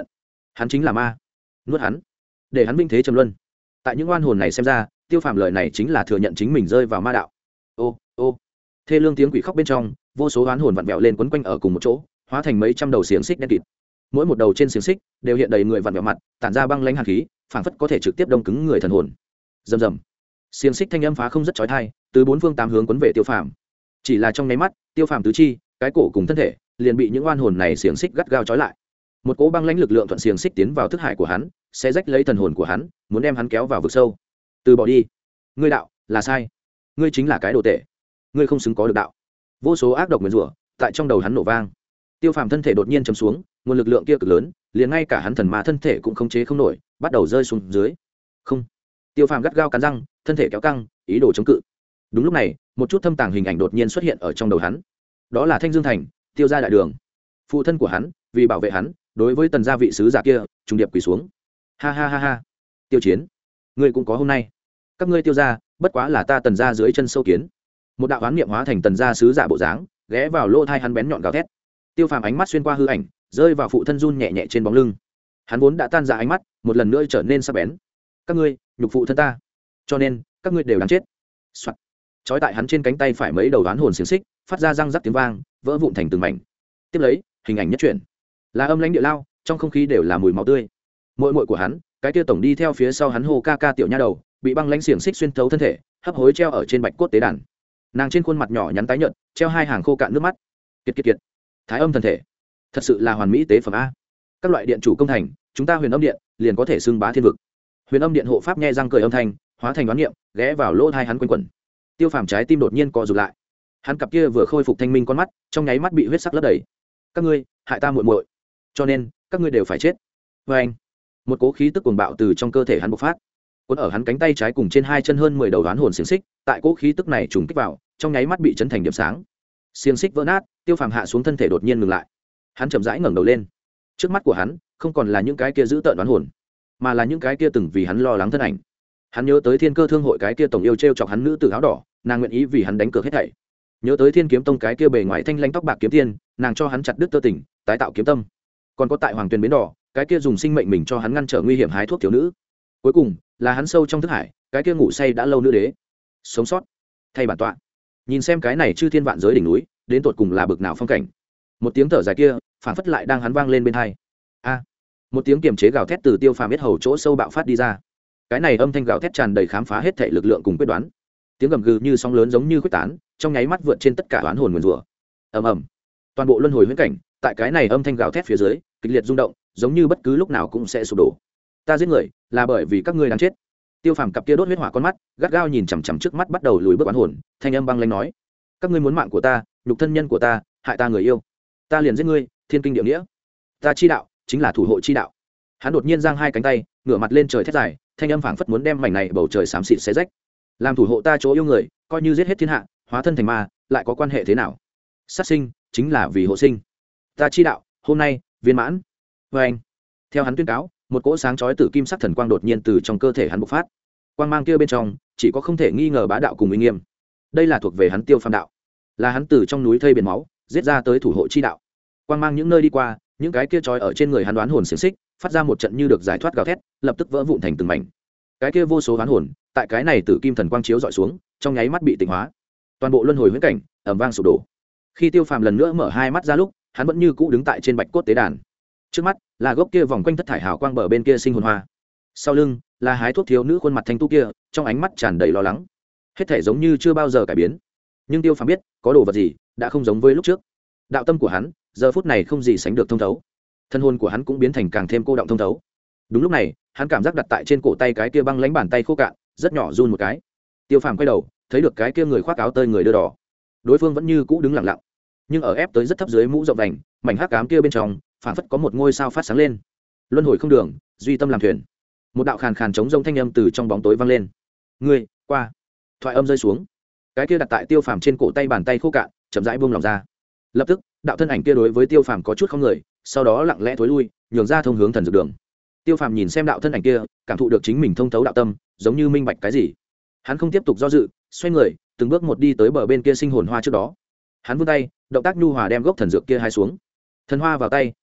hắn chính là ma. Nuốt hắn, để hắn vinh thế trầm luân. Tại những oan hồn này xem ra, Tiêu Phàm lời này chính là thừa nhận chính mình rơi vào ma đạo. Ô ô, thê lương tiếng quỷ khóc bên trong, vô số oán hồn vặn vẹo lên quấn quanh ở cùng một chỗ, hóa thành mấy trăm đầu xiềng xích đen kịt. Mỗi một đầu trên xiềng xích đều hiện đầy người vặn vẹo mặt, tản ra băng lãnh hàn khí, phảng phất có thể trực tiếp đông cứng người thần hồn. Rầm rầm, xiềng xích thanh âm phá không rất chói tai, từ bốn phương tám hướng quấn về Tiêu Phàm. Chỉ là trong nháy mắt, Tiêu Phàm tứ chi, cái cổ cùng thân thể liền bị những oan hồn này xiềng xích gắt gao trói lại. Một cỗ băng lãnh lực lượng thuận xiềng xích tiến vào thức hải của hắn, sẽ rách lấy thần hồn của hắn, muốn đem hắn kéo vào vực sâu. Từ bỏ đi, ngươi đạo là sai, ngươi chính là cái đồ tệ, ngươi không xứng có được đạo. Vô số ác độc nguyền rủa tại trong đầu hắn nổ vang. Tiêu Phàm thân thể đột nhiên chầm xuống, nguồn lực lượng kia cực lớn, liền ngay cả hắn thần ma thân thể cũng khống chế không nổi, bắt đầu rơi xuống dưới. Không, Tiêu Phàm gắt gao cắn răng, thân thể kéo căng, ý đồ chống cự. Đúng lúc này, một chút thâm tàng hình ảnh đột nhiên xuất hiện ở trong đầu hắn. Đó là Thanh Dương Thành, Tiêu gia đại đường. Phụ thân của hắn vì bảo vệ hắn, đối với tần gia vị sứ giả kia trùng điệp quỳ xuống. Ha ha ha ha, Tiêu Chiến, ngươi cũng có hôm nay. Các ngươi Tiêu gia bất quá là ta tần gia dưới chân sâu kiến. Một đạo oán niệm hóa thành tần gia sứ giả bộ dáng, ghé vào lỗ thai hắn bén nhọn gào thét. Tiêu Phàm ánh mắt xuyên qua hư ảnh, rơi vào phụ thân run nhẹ nhẹ trên bóng lưng. Hắn vốn đã tan ra ánh mắt, một lần nữa trở nên sắc bén. Các ngươi nhục phụ thân ta, cho nên các ngươi đều đáng chết. Soạt. Chói tại hắn trên cánh tay phải mấy đầu đoán hồn xiềng xích, phát ra răng rắc tiếng vang, vỡ vụn thành từng mảnh. Tiếp lấy, hình ảnh nhất chuyển, là âm lãnh địa lao, trong không khí đều là mùi máu tươi. Muội muội của hắn, cái kia tổng đi theo phía sau hắn hô ca ca tiểu nha đầu, bị băng lãnh xiềng xích xuyên thấu thân thể, hấp hối treo ở trên bạch cốt tế đàn. Nàng trên khuôn mặt nhỏ nhắn tái nhợt, treo hai hàng khô cạn nước mắt. Kiệt kiệt kiệt, thái âm thần thể, thật sự là hoàn mỹ tế phẩm a. Các loại điện chủ công thành, chúng ta Huyền Âm Điện liền có thể xưng bá thiên vực. Huyền Âm Điện hộ pháp nghe răng cười âm thanh, hóa thành đoán niệm, ghé vào lỗ tai hắn quanh quẩn. Tiêu Phàm trái tim đột nhiên co rụt lại. Hắn cặp kia vừa khôi phục thanh minh con mắt, trong nháy mắt bị huyết sắc lấp đầy. Các ngươi hại ta muội muội, cho nên các ngươi đều phải chết. Và anh, một cỗ khí tức cuồng bạo từ trong cơ thể hắn bộc phát, cuốn ở hắn cánh tay trái cùng trên hai chân hơn mười đầu đoán hồn xiềng xích, tại cỗ khí tức này trùng kích vào, trong nháy mắt bị chấn thành điểm sáng. Xiềng xích vỡ nát, Tiêu Phàm hạ xuống thân thể đột nhiên ngừng lại. Hắn chậm rãi ngẩng đầu lên. Trước mắt của hắn không còn là những cái kia giữ tợn đoán hồn, mà là những cái kia từng vì hắn lo lắng thân ảnh. Hắn nhớ tới Thiên Cơ Thương hội cái kia tổng yêu trêu chọc hắn nữ tử áo đỏ, nàng nguyện ý vì hắn đánh cược hết thảy. Nhớ tới Thiên Kiếm Tông cái kia bề ngoài thanh lãnh tóc bạc kiếm tiên, nàng cho hắn chặt đứt tơ tình, tái tạo kiếm tâm. Còn có tại Hoàng Tuyền bến đỏ, cái kia dùng sinh mệnh mình cho hắn ngăn trở nguy hiểm hái thuốc thiếu nữ. Cuối cùng, là hắn sâu trong thức hải, cái kia ngủ say đã lâu nữ đế. Sống sót, thay bản tọa. Nhìn xem cái này chư thiên vạn giới đỉnh núi, đến tột cùng là bực nào phong cảnh. Một tiếng thở dài kia, phảng phất lại đang hắn vang lên bên tai. A! Một tiếng kiềm chế gào thét từ Tiêu Phàm biết hầu chỗ sâu bạo phát đi ra. Cái này âm thanh gào thét tràn đầy khám phá hết thảy lực lượng cùng quyết đoán. Tiếng gầm gừ như sóng lớn giống như quyết tán, trong nháy mắt vượt trên tất cả oán hồn nguyên rủa. Ầm ầm. Toàn bộ luân hồi huyễn cảnh, tại cái này âm thanh gào thét phía dưới, kịch liệt rung động, giống như bất cứ lúc nào cũng sẽ sụp đổ. Ta giết người, là bởi vì các ngươi đáng chết. Tiêu Phàm cặp kia đốt huyết hỏa con mắt, gắt gao nhìn chằm chằm trước mắt bắt đầu lùi bước oán hồn, thanh âm băng lãnh nói: các ngươi muốn mạng của ta, nhục thân nhân của ta, hại ta người yêu, ta liền giết ngươi, thiên kinh địa nghĩa. Ta chi đạo chính là thủ hộ chi đạo. Hắn đột nhiên giang hai cánh tay, ngửa mặt lên trời thét dài, thanh âm phảng phất muốn đem mảnh này bầu trời xám xịt xé rách. Làm thủ hộ ta chỗ yêu người, coi như giết hết thiên hạ, hóa thân thành ma, lại có quan hệ thế nào? Sát sinh chính là vì hộ sinh. Ta chi đạo hôm nay viên mãn. Và anh, theo hắn tuyên cáo, một cỗ sáng chói tử kim sắc thần quang đột nhiên từ trong cơ thể hắn bộc phát. Quang mang kia bên trong chỉ có không thể nghi ngờ bá đạo cùng uy nghiêm. Đây là thuộc về hắn Tiêu Phàm đạo, là hắn từ trong núi thây biển máu giết ra tới thủ hộ chi đạo. Quang mang những nơi đi qua, những cái kia trói ở trên người hắn đoán hồn xiềng xích, phát ra một trận như được giải thoát gào thét, lập tức vỡ vụn thành từng mảnh. Cái kia vô số đoán hồn, tại cái này tử kim thần quang chiếu dọi xuống, trong nháy mắt bị tịnh hóa. Toàn bộ luân hồi huyễn cảnh ầm vang sụp đổ. Khi Tiêu Phàm lần nữa mở hai mắt ra lúc, hắn vẫn như cũ đứng tại trên bạch cốt tế đàn. Trước mắt là gốc kia vòng quanh thất thải hào quang bờ bên kia sinh hồn hoa. Sau lưng là hái thuốc thiếu nữ khuôn mặt thanh tú kia, trong ánh mắt tràn đầy lo lắng. Hết thể giống như chưa bao giờ cải biến. Nhưng Tiêu Phàm biết, có đồ vật gì đã không giống với lúc trước. Đạo tâm của hắn, giờ phút này không gì sánh được thông thấu. Thân hồn của hắn cũng biến thành càng thêm cô động thông thấu. Đúng lúc này, hắn cảm giác đặt tại trên cổ tay cái kia băng lãnh bàn tay khô cạn, rất nhỏ run một cái. Tiêu Phàm quay đầu, thấy được cái kia người khoác áo tơi người đưa đỏ. Đối phương vẫn như cũ đứng lặng lặng, nhưng ở ép tới rất thấp dưới mũ rộng vành, mảnh hắc ám kia bên trong, phảng phất có một ngôi sao phát sáng lên. Luân hồi không đường, duy tâm làm thuyền. Một đạo khàn khàn trống rông thanh âm từ trong bóng tối vang lên. Ngươi, qua. Thoại âm rơi xuống. Cái kia đặt tại Tiêu Phàm trên cổ tay bàn tay khô cạn, chậm rãi buông lòng ra. Lập tức, đạo thân ảnh kia đối với Tiêu Phàm có chút không người, sau đó lặng lẽ thối lui, nhường ra thông hướng thần dược đường. Tiêu Phàm nhìn xem đạo thân ảnh kia, cảm thụ được chính mình thông thấu đạo tâm, giống như minh bạch cái gì. Hắn không tiếp tục do dự, xoay người, từng bước một đi tới bờ bên kia sinh hồn hoa trước đó. Hắn vươn tay, động tác nhu hòa đem gốc thần dược kia hai xuống. Thần hoa vào tay,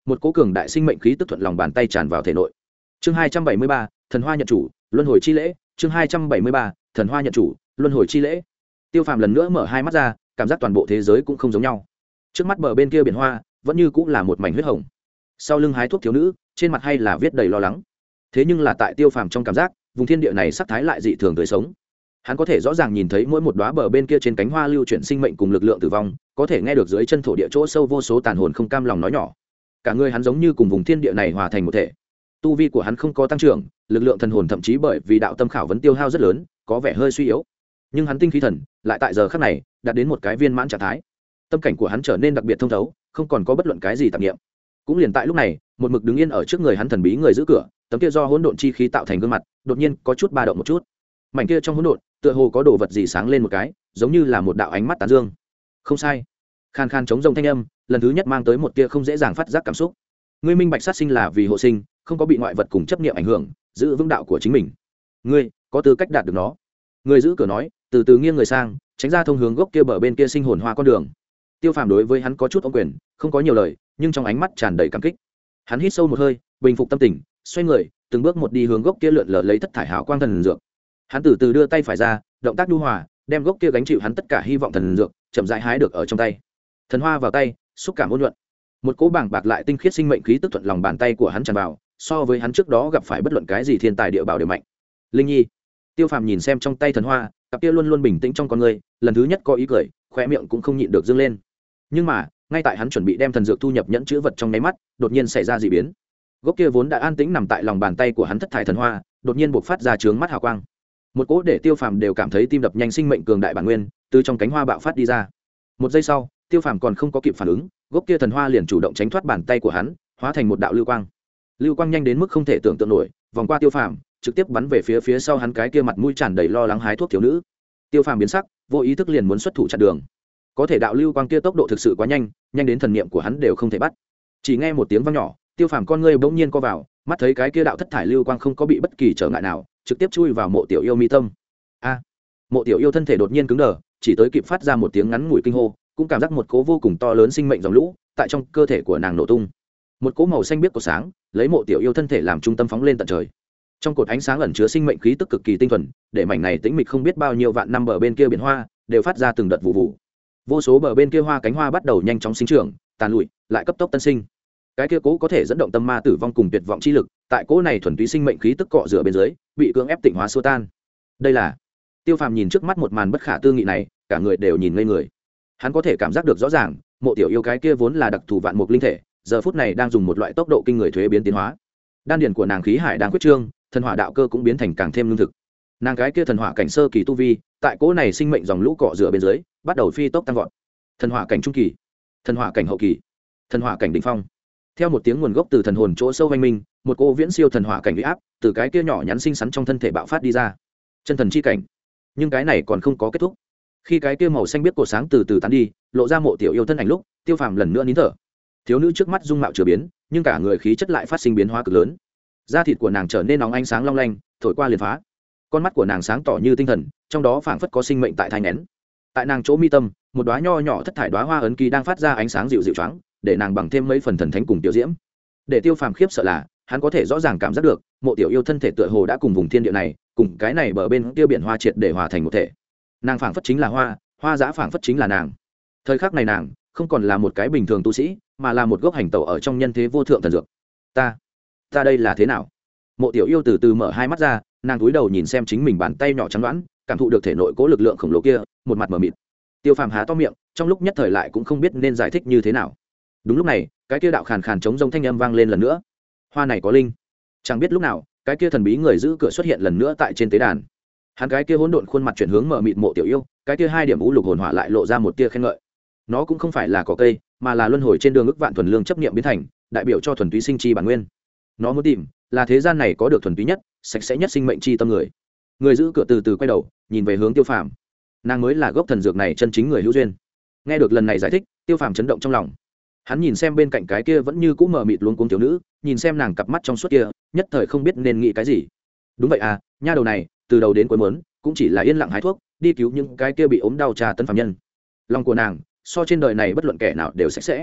một cố cường đại sinh mệnh khí tức thuận lòng bàn tay tràn vào thể nội. Chương hai trăm bảy mươi ba, thần hoa nhận chủ, luân hồi chi lễ. Chương hai trăm bảy mươi ba, thần hoa nhận chủ, luân hồi chi lễ. Tiêu Phàm lần nữa mở hai mắt ra, cảm giác toàn bộ thế giới cũng không giống nhau. Trước mắt bờ bên kia biển hoa, vẫn như cũng là một mảnh huyết hồng. Sau lưng hái thuốc thiếu nữ, trên mặt hay là viết đầy lo lắng. Thế nhưng là tại Tiêu Phàm trong cảm giác, vùng thiên địa này sắc thái lại dị thường tươi sống. Hắn có thể rõ ràng nhìn thấy mỗi một đóa bờ bên kia trên cánh hoa lưu chuyển sinh mệnh cùng lực lượng tử vong, có thể nghe được dưới chân thổ địa chỗ sâu vô số tàn hồn không cam lòng nói nhỏ. Cả người hắn giống như cùng vùng thiên địa này hòa thành một thể. Tu vi của hắn không có tăng trưởng, lực lượng thần hồn thậm chí bởi vì đạo tâm khảo vấn tiêu hao rất lớn, có vẻ hơi suy yếu. Nhưng hắn tinh khí thần lại tại giờ khắc này đạt đến một cái viên mãn trạng thái. Tâm cảnh của hắn trở nên đặc biệt thông thấu, không còn có bất luận cái gì tạp niệm. Cũng liền tại lúc này, một mực đứng yên ở trước người hắn thần bí người giữ cửa, tấm kia do hỗn độn chi khí tạo thành gương mặt, đột nhiên có chút ba động một chút. Mảnh kia trong hỗn độn, tựa hồ có đồ vật gì sáng lên một cái, giống như là một đạo ánh mắt tán dương. Không sai. Khan khan chống rông thanh âm, lần thứ nhất mang tới một tia không dễ dàng phát giác cảm xúc. Ngươi minh bạch sát sinh là vì hộ sinh, không có bị ngoại vật cùng chấp niệm ảnh hưởng, giữ vững đạo của chính mình. Ngươi có tư cách đạt được nó. Người giữ cửa nói, từ từ nghiêng người sang, tránh ra thông hướng gốc kia bờ bên kia sinh hồn hoa con đường. Tiêu Phàm đối với hắn có chút ôm quyền, không có nhiều lời, nhưng trong ánh mắt tràn đầy cảm kích. Hắn hít sâu một hơi, bình phục tâm tình, xoay người, từng bước một đi hướng gốc kia lượn lờ lấy thất thải hào quang thần dược. Hắn từ từ đưa tay phải ra, động tác nhu hòa, đem gốc kia gánh chịu hắn tất cả hy vọng thần dược, chậm rãi hái được ở trong tay. Thần hoa vào tay, xúc cảm ôn nhuận. Một cỗ bảng bạc lại tinh khiết sinh mệnh khí tức thuận lòng bàn tay của hắn tràn vào, so với hắn trước đó gặp phải bất luận cái gì thiên tài địa bảo đều mạnh. Linh Nhi. Tiêu Phàm nhìn xem trong tay thần hoa, cặp kia luôn luôn bình tĩnh trong con người, lần thứ nhất có ý cười, khóe miệng cũng không nhịn được dương lên. Nhưng mà, ngay tại hắn chuẩn bị đem thần dược thu nhập nhẫn chứa vật trong nháy mắt, đột nhiên xảy ra dị biến. Gốc kia vốn đã an tĩnh nằm tại lòng bàn tay của hắn thất thải thần hoa, đột nhiên bộc phát ra chướng mắt hào quang. Một cỗ để Tiêu Phàm đều cảm thấy tim đập nhanh sinh mệnh cường đại bản nguyên, từ trong cánh hoa bạo phát đi ra. Một giây sau, Tiêu Phàm còn không có kịp phản ứng, gốc kia thần hoa liền chủ động tránh thoát bàn tay của hắn, hóa thành một đạo lưu quang. Lưu quang nhanh đến mức không thể tưởng tượng nổi, vòng qua Tiêu Phàm, trực tiếp bắn về phía phía sau hắn cái kia mặt mũi tràn đầy lo lắng hái thuốc thiếu nữ. Tiêu Phàm biến sắc, vô ý thức liền muốn xuất thủ chặn đường. Có thể đạo lưu quang kia tốc độ thực sự quá nhanh, nhanh đến thần niệm của hắn đều không thể bắt. Chỉ nghe một tiếng vang nhỏ, Tiêu Phàm con ngươi bỗng nhiên co vào, mắt thấy cái kia đạo thất thải lưu quang không có bị bất kỳ trở ngại nào, trực tiếp chui vào mộ tiểu yêu mi tâm. A! Mộ tiểu yêu thân thể đột nhiên cứng đờ, chỉ tới kịp phát ra một tiếng ngắn ngủi kinh hô, cũng cảm giác một cỗ vô cùng to lớn sinh mệnh dòng lũ tại trong cơ thể của nàng nổ tung. Một cỗ màu xanh biếc của sáng, lấy mộ tiểu yêu thân thể làm trung tâm phóng lên tận trời. Trong cột ánh sáng ẩn chứa sinh mệnh khí tức cực kỳ tinh thuần, để mảnh này tĩnh mịch không biết bao nhiêu vạn năm bờ bên kia biển hoa đều phát ra từng đợt vụ vụ. Vô số bờ bên kia hoa cánh hoa bắt đầu nhanh chóng sinh trưởng, tàn lụi, lại cấp tốc tân sinh. Cái kia cố có thể dẫn động tâm ma tử vong cùng tuyệt vọng chi lực, tại cố này thuần túy sinh mệnh khí tức cọ rửa bên dưới, bị cưỡng ép tịnh hóa xua tan. Đây là Tiêu Phàm nhìn trước mắt một màn bất khả tư nghị này, cả người đều nhìn ngây người. Hắn có thể cảm giác được rõ ràng, mộ tiểu yêu cái kia vốn là đặc thù vạn mục linh thể, giờ phút này đang dùng một loại tốc độ kinh người thuế biến tiến hóa. Đan điền của nàng khí hải đang quyết trương, thần hỏa đạo cơ cũng biến thành càng thêm lương thực. Nàng cái kia thần hỏa cảnh sơ kỳ tu vi, tại cố này sinh mệnh dòng lũ cọ rửa bên dưới, bắt đầu phi tốc tăng vọt. Thần hỏa cảnh trung kỳ, thần hỏa cảnh hậu kỳ, thần hỏa cảnh đỉnh phong. Theo một tiếng nguồn gốc từ thần hồn chỗ sâu vang minh, một cô viễn siêu thần hỏa cảnh uy áp từ cái kia nhỏ nhắn xinh xắn trong thân thể bạo phát đi ra. Chân thần chi cảnh. Nhưng cái này còn không có kết thúc. Khi cái kia màu xanh biết cổ sáng từ từ tán đi, lộ ra mộ tiểu yêu thân ảnh lúc, Tiêu Phàm lần nữa nín thở. Thiếu nữ trước mắt dung mạo chửa biến, nhưng cả người khí chất lại phát sinh biến hóa cực lớn. Da thịt của nàng trở nên nóng ánh sáng long lanh, thổi qua liền phá. Con mắt của nàng sáng tỏ như tinh thần, trong đó phảng phất có sinh mệnh tại thai nghén. Tại nàng chỗ mi tâm, một đóa nho nhỏ thất thải đóa hoa ấn ký đang phát ra ánh sáng dịu dịu choáng, để nàng bằng thêm mấy phần thần thánh cùng tiểu diễm. Để Tiêu Phàm khiếp sợ là, hắn có thể rõ ràng cảm giác được, mộ tiểu yêu thân thể tựa hồ đã cùng vùng thiên địa này, cùng cái này bờ bên kia biển hoa triệt để hòa thành một thể. Nàng phảng phất chính là hoa, hoa dã phảng phất chính là nàng. Thời khắc này nàng không còn là một cái bình thường tu sĩ, mà là một gốc hành tẩu ở trong nhân thế vô thượng thần dược. Ta, ta đây là thế nào? Mộ tiểu yêu từ từ mở hai mắt ra, nàng cúi đầu nhìn xem chính mình bàn tay nhỏ trắng đoán, cảm thụ được thể nội cố lực lượng khổng lồ kia, một mặt mở mịt. Tiêu Phàm há to miệng, trong lúc nhất thời lại cũng không biết nên giải thích như thế nào. Đúng lúc này, cái kia đạo khàn khàn chống rông thanh âm vang lên lần nữa. Hoa này có linh. Chẳng biết lúc nào, cái kia thần bí người giữ cửa xuất hiện lần nữa tại trên tế đàn. Hắn cái kia hỗn độn khuôn mặt chuyển hướng mở mịt mộ tiểu yêu, cái kia hai điểm u lục hồn hỏa lại lộ ra một tia khen ngợi. Nó cũng không phải là cỏ cây, mà là luân hồi trên đường ức vạn thuần lương chấp niệm biến thành, đại biểu cho thuần túy sinh chi bản nguyên. Nó muốn tìm là thế gian này có được thuần túy nhất, sạch sẽ nhất sinh mệnh chi tâm người. Người giữ cửa từ từ quay đầu, nhìn về hướng Tiêu Phàm. Nàng mới là gốc thần dược này chân chính người hữu duyên. Nghe được lần này giải thích, Tiêu Phàm chấn động trong lòng. Hắn nhìn xem bên cạnh cái kia vẫn như cũ mờ mịt luống cuống thiếu nữ, nhìn xem nàng cặp mắt trong suốt kia, nhất thời không biết nên nghĩ cái gì. Đúng vậy à, nha đầu này, từ đầu đến cuối muốn, cũng chỉ là yên lặng hái thuốc, đi cứu những cái kia bị ốm đau trà tấn phạm nhân. Lòng của nàng, so trên đời này bất luận kẻ nào đều sạch sẽ.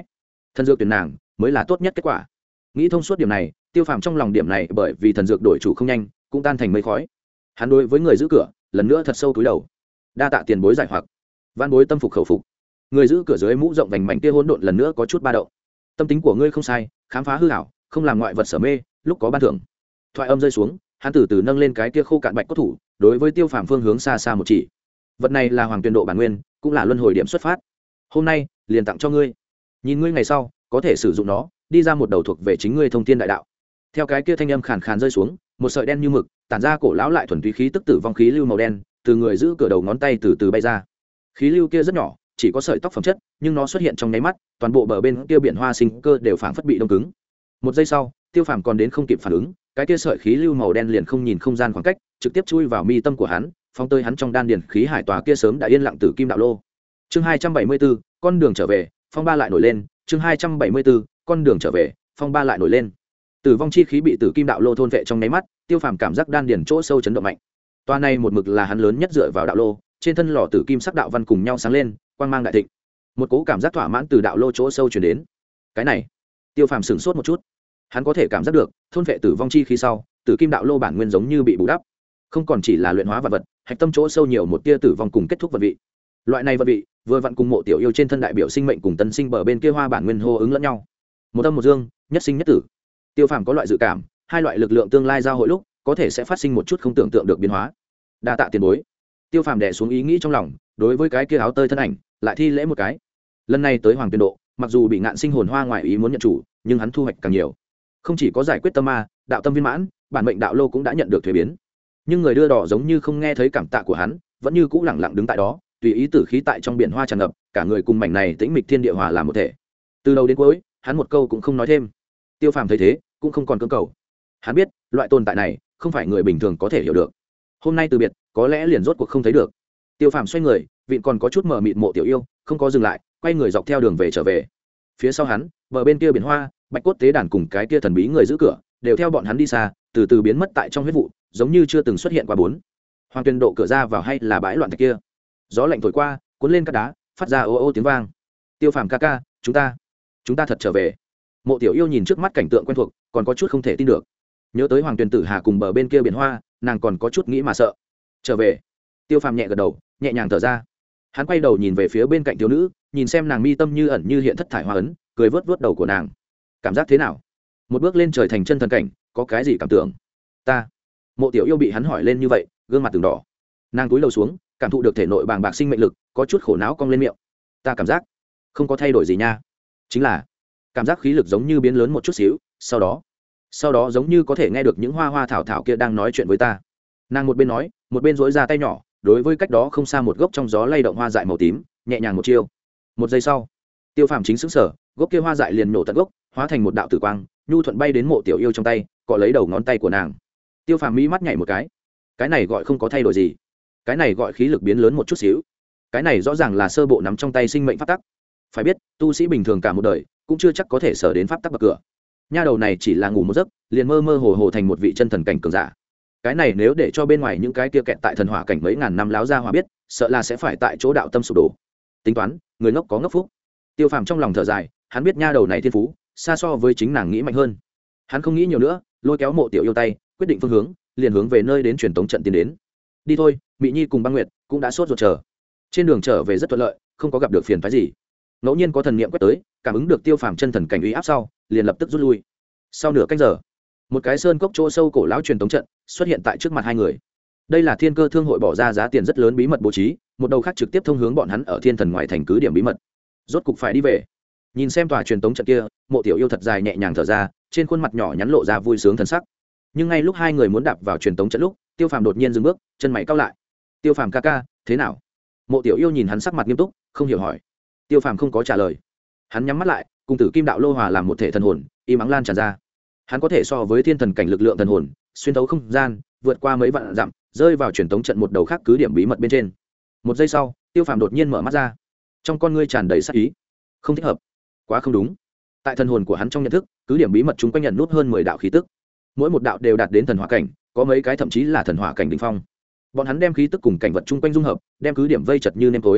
thần dược tuyển nàng mới là tốt nhất kết quả. Nghĩ thông suốt điểm này, Tiêu Phàm trong lòng điểm này bởi vì thần dược đổi chủ không nhanh cũng tan thành mây khói. Hắn đối với người giữ cửa lần nữa thật sâu cúi đầu, đa tạ tiền bối giải hoặc. Văn bối tâm phục khẩu phục. Người giữ cửa dưới mũ rộng vành mảnh kia hỗn độn lần nữa có chút ba động. Tâm tính của ngươi không sai, khám phá hư ảo, không làm ngoại vật sở mê, lúc có ban thưởng. Thoại âm rơi xuống, hắn từ từ nâng lên cái kia khô cạn bạch cốt thủ, đối với Tiêu Phàm phương hướng xa xa một chỉ. Vật này là hoàng tuyển độ bản nguyên, cũng là luân hồi điểm xuất phát. Hôm nay liền tặng cho ngươi. Nhìn ngươi ngày sau có thể sử dụng nó, đi ra một đầu thuộc về chính ngươi thông thiên đại đạo. Theo cái kia thanh âm khàn khàn rơi xuống, một sợi đen như mực, tản ra cổ lão lại thuần túy khí tức tử vong khí lưu màu đen, từ người giữ cửa đầu ngón tay từ từ bay ra. Khí lưu kia rất nhỏ, chỉ có sợi tóc phẩm chất, nhưng nó xuất hiện trong nháy mắt, toàn bộ bờ bên kia biển hoa sinh cơ đều phảng phất bị đông cứng. Một giây sau, Tiêu Phàm còn đến không kịp phản ứng, cái kia sợi khí lưu màu đen liền không nhìn không gian khoảng cách, trực tiếp chui vào mi tâm của hắn, phóng tới hắn trong đan điền khí hải tòa kia sớm đã yên lặng tử kim đạo lô. Chương hai trăm bảy mươi 74, con đường trở về, phong ba lại nổi lên. Chương hai trăm bảy mươi 74, con đường trở về, phong ba lại nổi lên. Tử vong chi khí bị tử kim đạo lô thôn vệ trong nháy mắt, Tiêu Phàm cảm giác đan điền chỗ sâu chấn động mạnh. Toa này một mực là hắn lớn nhất dựa vào đạo lô, trên thân lò tử kim sắc đạo văn cùng nhau sáng lên, quang mang đại thịnh. Một cỗ cảm giác thỏa mãn từ đạo lô chỗ sâu truyền đến. Cái này, Tiêu Phàm sửng sốt một chút. Hắn có thể cảm giác được, thôn vệ tử vong chi khí sau, tử kim đạo lô bản nguyên giống như bị bù đắp, không còn chỉ là luyện hóa vật vật, hạch tâm chỗ sâu nhiều một tia tử vong cùng kết thúc vật vị. Loại này vật vị, vừa vặn cùng Mộ Tiểu Yêu trên thân đại biểu sinh mệnh cùng tân sinh bờ bên kia hoa bản nguyên hô ứng lẫn nhau. Một âm một dương, nhất sinh nhất tử. Tiêu Phàm có loại dự cảm, hai loại lực lượng tương lai giao hội lúc, có thể sẽ phát sinh một chút không tưởng tượng được biến hóa. Đa tạ tiền bối. Tiêu Phàm đè xuống ý nghĩ trong lòng, đối với cái kia áo tơi thân ảnh, lại thi lễ một cái. Lần này tới Hoàng Tuyên Độ, mặc dù bị Ngạn Sinh hồn hoa ngoại ý muốn nhận chủ, nhưng hắn thu hoạch càng nhiều. Không chỉ có giải quyết tâm ma, đạo tâm viên mãn, bản mệnh đạo lô cũng đã nhận được thuế biến. Nhưng người đưa đỏ giống như không nghe thấy cảm tạ của hắn, vẫn như cũ lẳng lặng đứng tại đó, tùy ý tử khí tại trong biển hoa tràn ngập, cả người cùng mảnh này tĩnh mịch thiên địa hòa làm một thể. Từ đầu đến cuối, hắn một câu cũng không nói thêm. Tiêu Phàm thấy thế, cũng không còn cưỡng cầu. Hắn biết, loại tồn tại này không phải người bình thường có thể hiểu được. Hôm nay từ biệt, có lẽ liền rốt cuộc không thấy được. Tiêu Phàm xoay người, vịn còn có chút mờ mịt Mộ Tiểu Yêu, không có dừng lại, quay người dọc theo đường về trở về. Phía sau hắn, bờ bên kia biển hoa, bạch cốt tế đàn cùng cái kia thần bí người giữ cửa, đều theo bọn hắn đi xa, từ từ biến mất tại trong huyết vụ, giống như chưa từng xuất hiện qua bốn. Hoàng Tuyên Độ cửa ra vào hay là bãi loạn thạch kia. Gió lạnh thổi qua, cuốn lên cát đá, phát ra ô ô tiếng vang. Tiêu Phàm ca ca, chúng ta, chúng ta thật trở về. Mộ Tiểu Yêu nhìn trước mắt cảnh tượng quen thuộc, còn có chút không thể tin được. Nhớ tới Hoàng Tuyền Tử Hà cùng bờ bên kia biển hoa, nàng còn có chút nghĩ mà sợ. Trở về. Tiêu Phàm nhẹ gật đầu, nhẹ nhàng thở ra. Hắn quay đầu nhìn về phía bên cạnh thiếu nữ, nhìn xem nàng mi tâm như ẩn như hiện thất thải hoa ấn, cười vớt vớt đầu của nàng. Cảm giác thế nào? Một bước lên trời thành chân thần cảnh, có cái gì cảm tưởng? Ta. Mộ Tiểu Yêu bị hắn hỏi lên như vậy, gương mặt từng đỏ. Nàng cúi đầu xuống, cảm thụ được thể nội bàng bạc sinh mệnh lực, có chút khổ não cong lên miệng. Ta cảm giác không có thay đổi gì nha, chính là cảm giác khí lực giống như biến lớn một chút xíu, sau đó sau đó giống như có thể nghe được những hoa hoa thảo thảo kia đang nói chuyện với ta. Nàng một bên nói, một bên dỗi ra tay nhỏ, đối với cách đó không xa một gốc trong gió lay động hoa dại màu tím, nhẹ nhàng một chiêu. Một giây sau, Tiêu Phàm chính xứng sở, gốc kia hoa dại liền nổ tận gốc, hóa thành một đạo tử quang, nhu thuận bay đến Mộ Tiểu Yêu trong tay, cọ lấy đầu ngón tay của nàng. Tiêu Phàm mỹ mắt nhảy một cái. Cái này gọi không có thay đổi gì, cái này gọi khí lực biến lớn một chút xíu, cái này rõ ràng là sơ bộ nắm trong tay sinh mệnh pháp tắc. Phải biết, tu sĩ bình thường cả một đời cũng chưa chắc có thể sở đến pháp tắc bậc cửa. Nha đầu này chỉ là ngủ một giấc, liền mơ mơ hồ hồ thành một vị chân thần cảnh cường giả. Cái này nếu để cho bên ngoài những cái kia kẹt tại thần hỏa cảnh mấy ngàn năm láo ra hỏa biết, sợ là sẽ phải tại chỗ đạo tâm sụp đổ. Tính toán, người ngốc có ngốc phúc. Tiêu Phàm trong lòng thở dài, hắn biết nha đầu này thiên phú xa so với chính nàng nghĩ mạnh hơn. Hắn không nghĩ nhiều nữa, lôi kéo Mộ Tiểu Yêu tay, quyết định phương hướng, liền hướng về nơi đến truyền tống trận tiến đến. Đi thôi, Mị Nhi cùng Băng Nguyệt cũng đã sốt ruột chờ. Trên đường trở về rất thuận lợi, không có gặp được phiền phức gì. Ngẫu nhiên có thần niệm quét tới, cảm ứng được Tiêu Phàm chân thần cảnh uy áp sau, liền lập tức rút lui. Sau nửa canh giờ, một cái sơn cốc chỗ sâu cổ lão truyền tống trận xuất hiện tại trước mặt hai người. Đây là Thiên Cơ Thương hội bỏ ra giá tiền rất lớn bí mật bố trí, một đầu khác trực tiếp thông hướng bọn hắn ở Thiên Thần ngoại thành cứ điểm bí mật. Rốt cục phải đi về. Nhìn xem tòa truyền tống trận kia, Mộ Tiểu Yêu thật dài nhẹ nhàng thở ra, trên khuôn mặt nhỏ nhắn lộ ra vui sướng thần sắc. Nhưng ngay lúc hai người muốn đạp vào truyền tống trận lúc, Tiêu Phàm đột nhiên dừng bước, chân mày cau lại. Tiêu Phàm ca ca, thế nào? Mộ Tiểu Yêu nhìn hắn sắc mặt nghiêm túc, không hiểu hỏi. Tiêu Phàm không có trả lời. Hắn nhắm mắt lại, cùng tử kim đạo lô hòa làm một thể thần hồn, im ắng lan tràn ra. Hắn có thể so với thiên thần cảnh lực lượng thần hồn, xuyên thấu không gian, vượt qua mấy vạn dặm, rơi vào truyền tống trận một đầu khác cứ điểm bí mật bên trên. Một giây sau, Tiêu Phàm đột nhiên mở mắt ra. Trong con ngươi tràn đầy sát ý. Không thích hợp, quá không đúng. Tại thần hồn của hắn trong nhận thức, cứ điểm bí mật chúng quanh nhận nút hơn mười đạo khí tức. Mỗi một đạo đều đạt đến thần hỏa cảnh, có mấy cái thậm chí là thần hỏa cảnh đỉnh phong. Bọn hắn đem khí tức cùng cảnh vật chung quanh dung hợp, đem cứ điểm vây chật như nêm tối.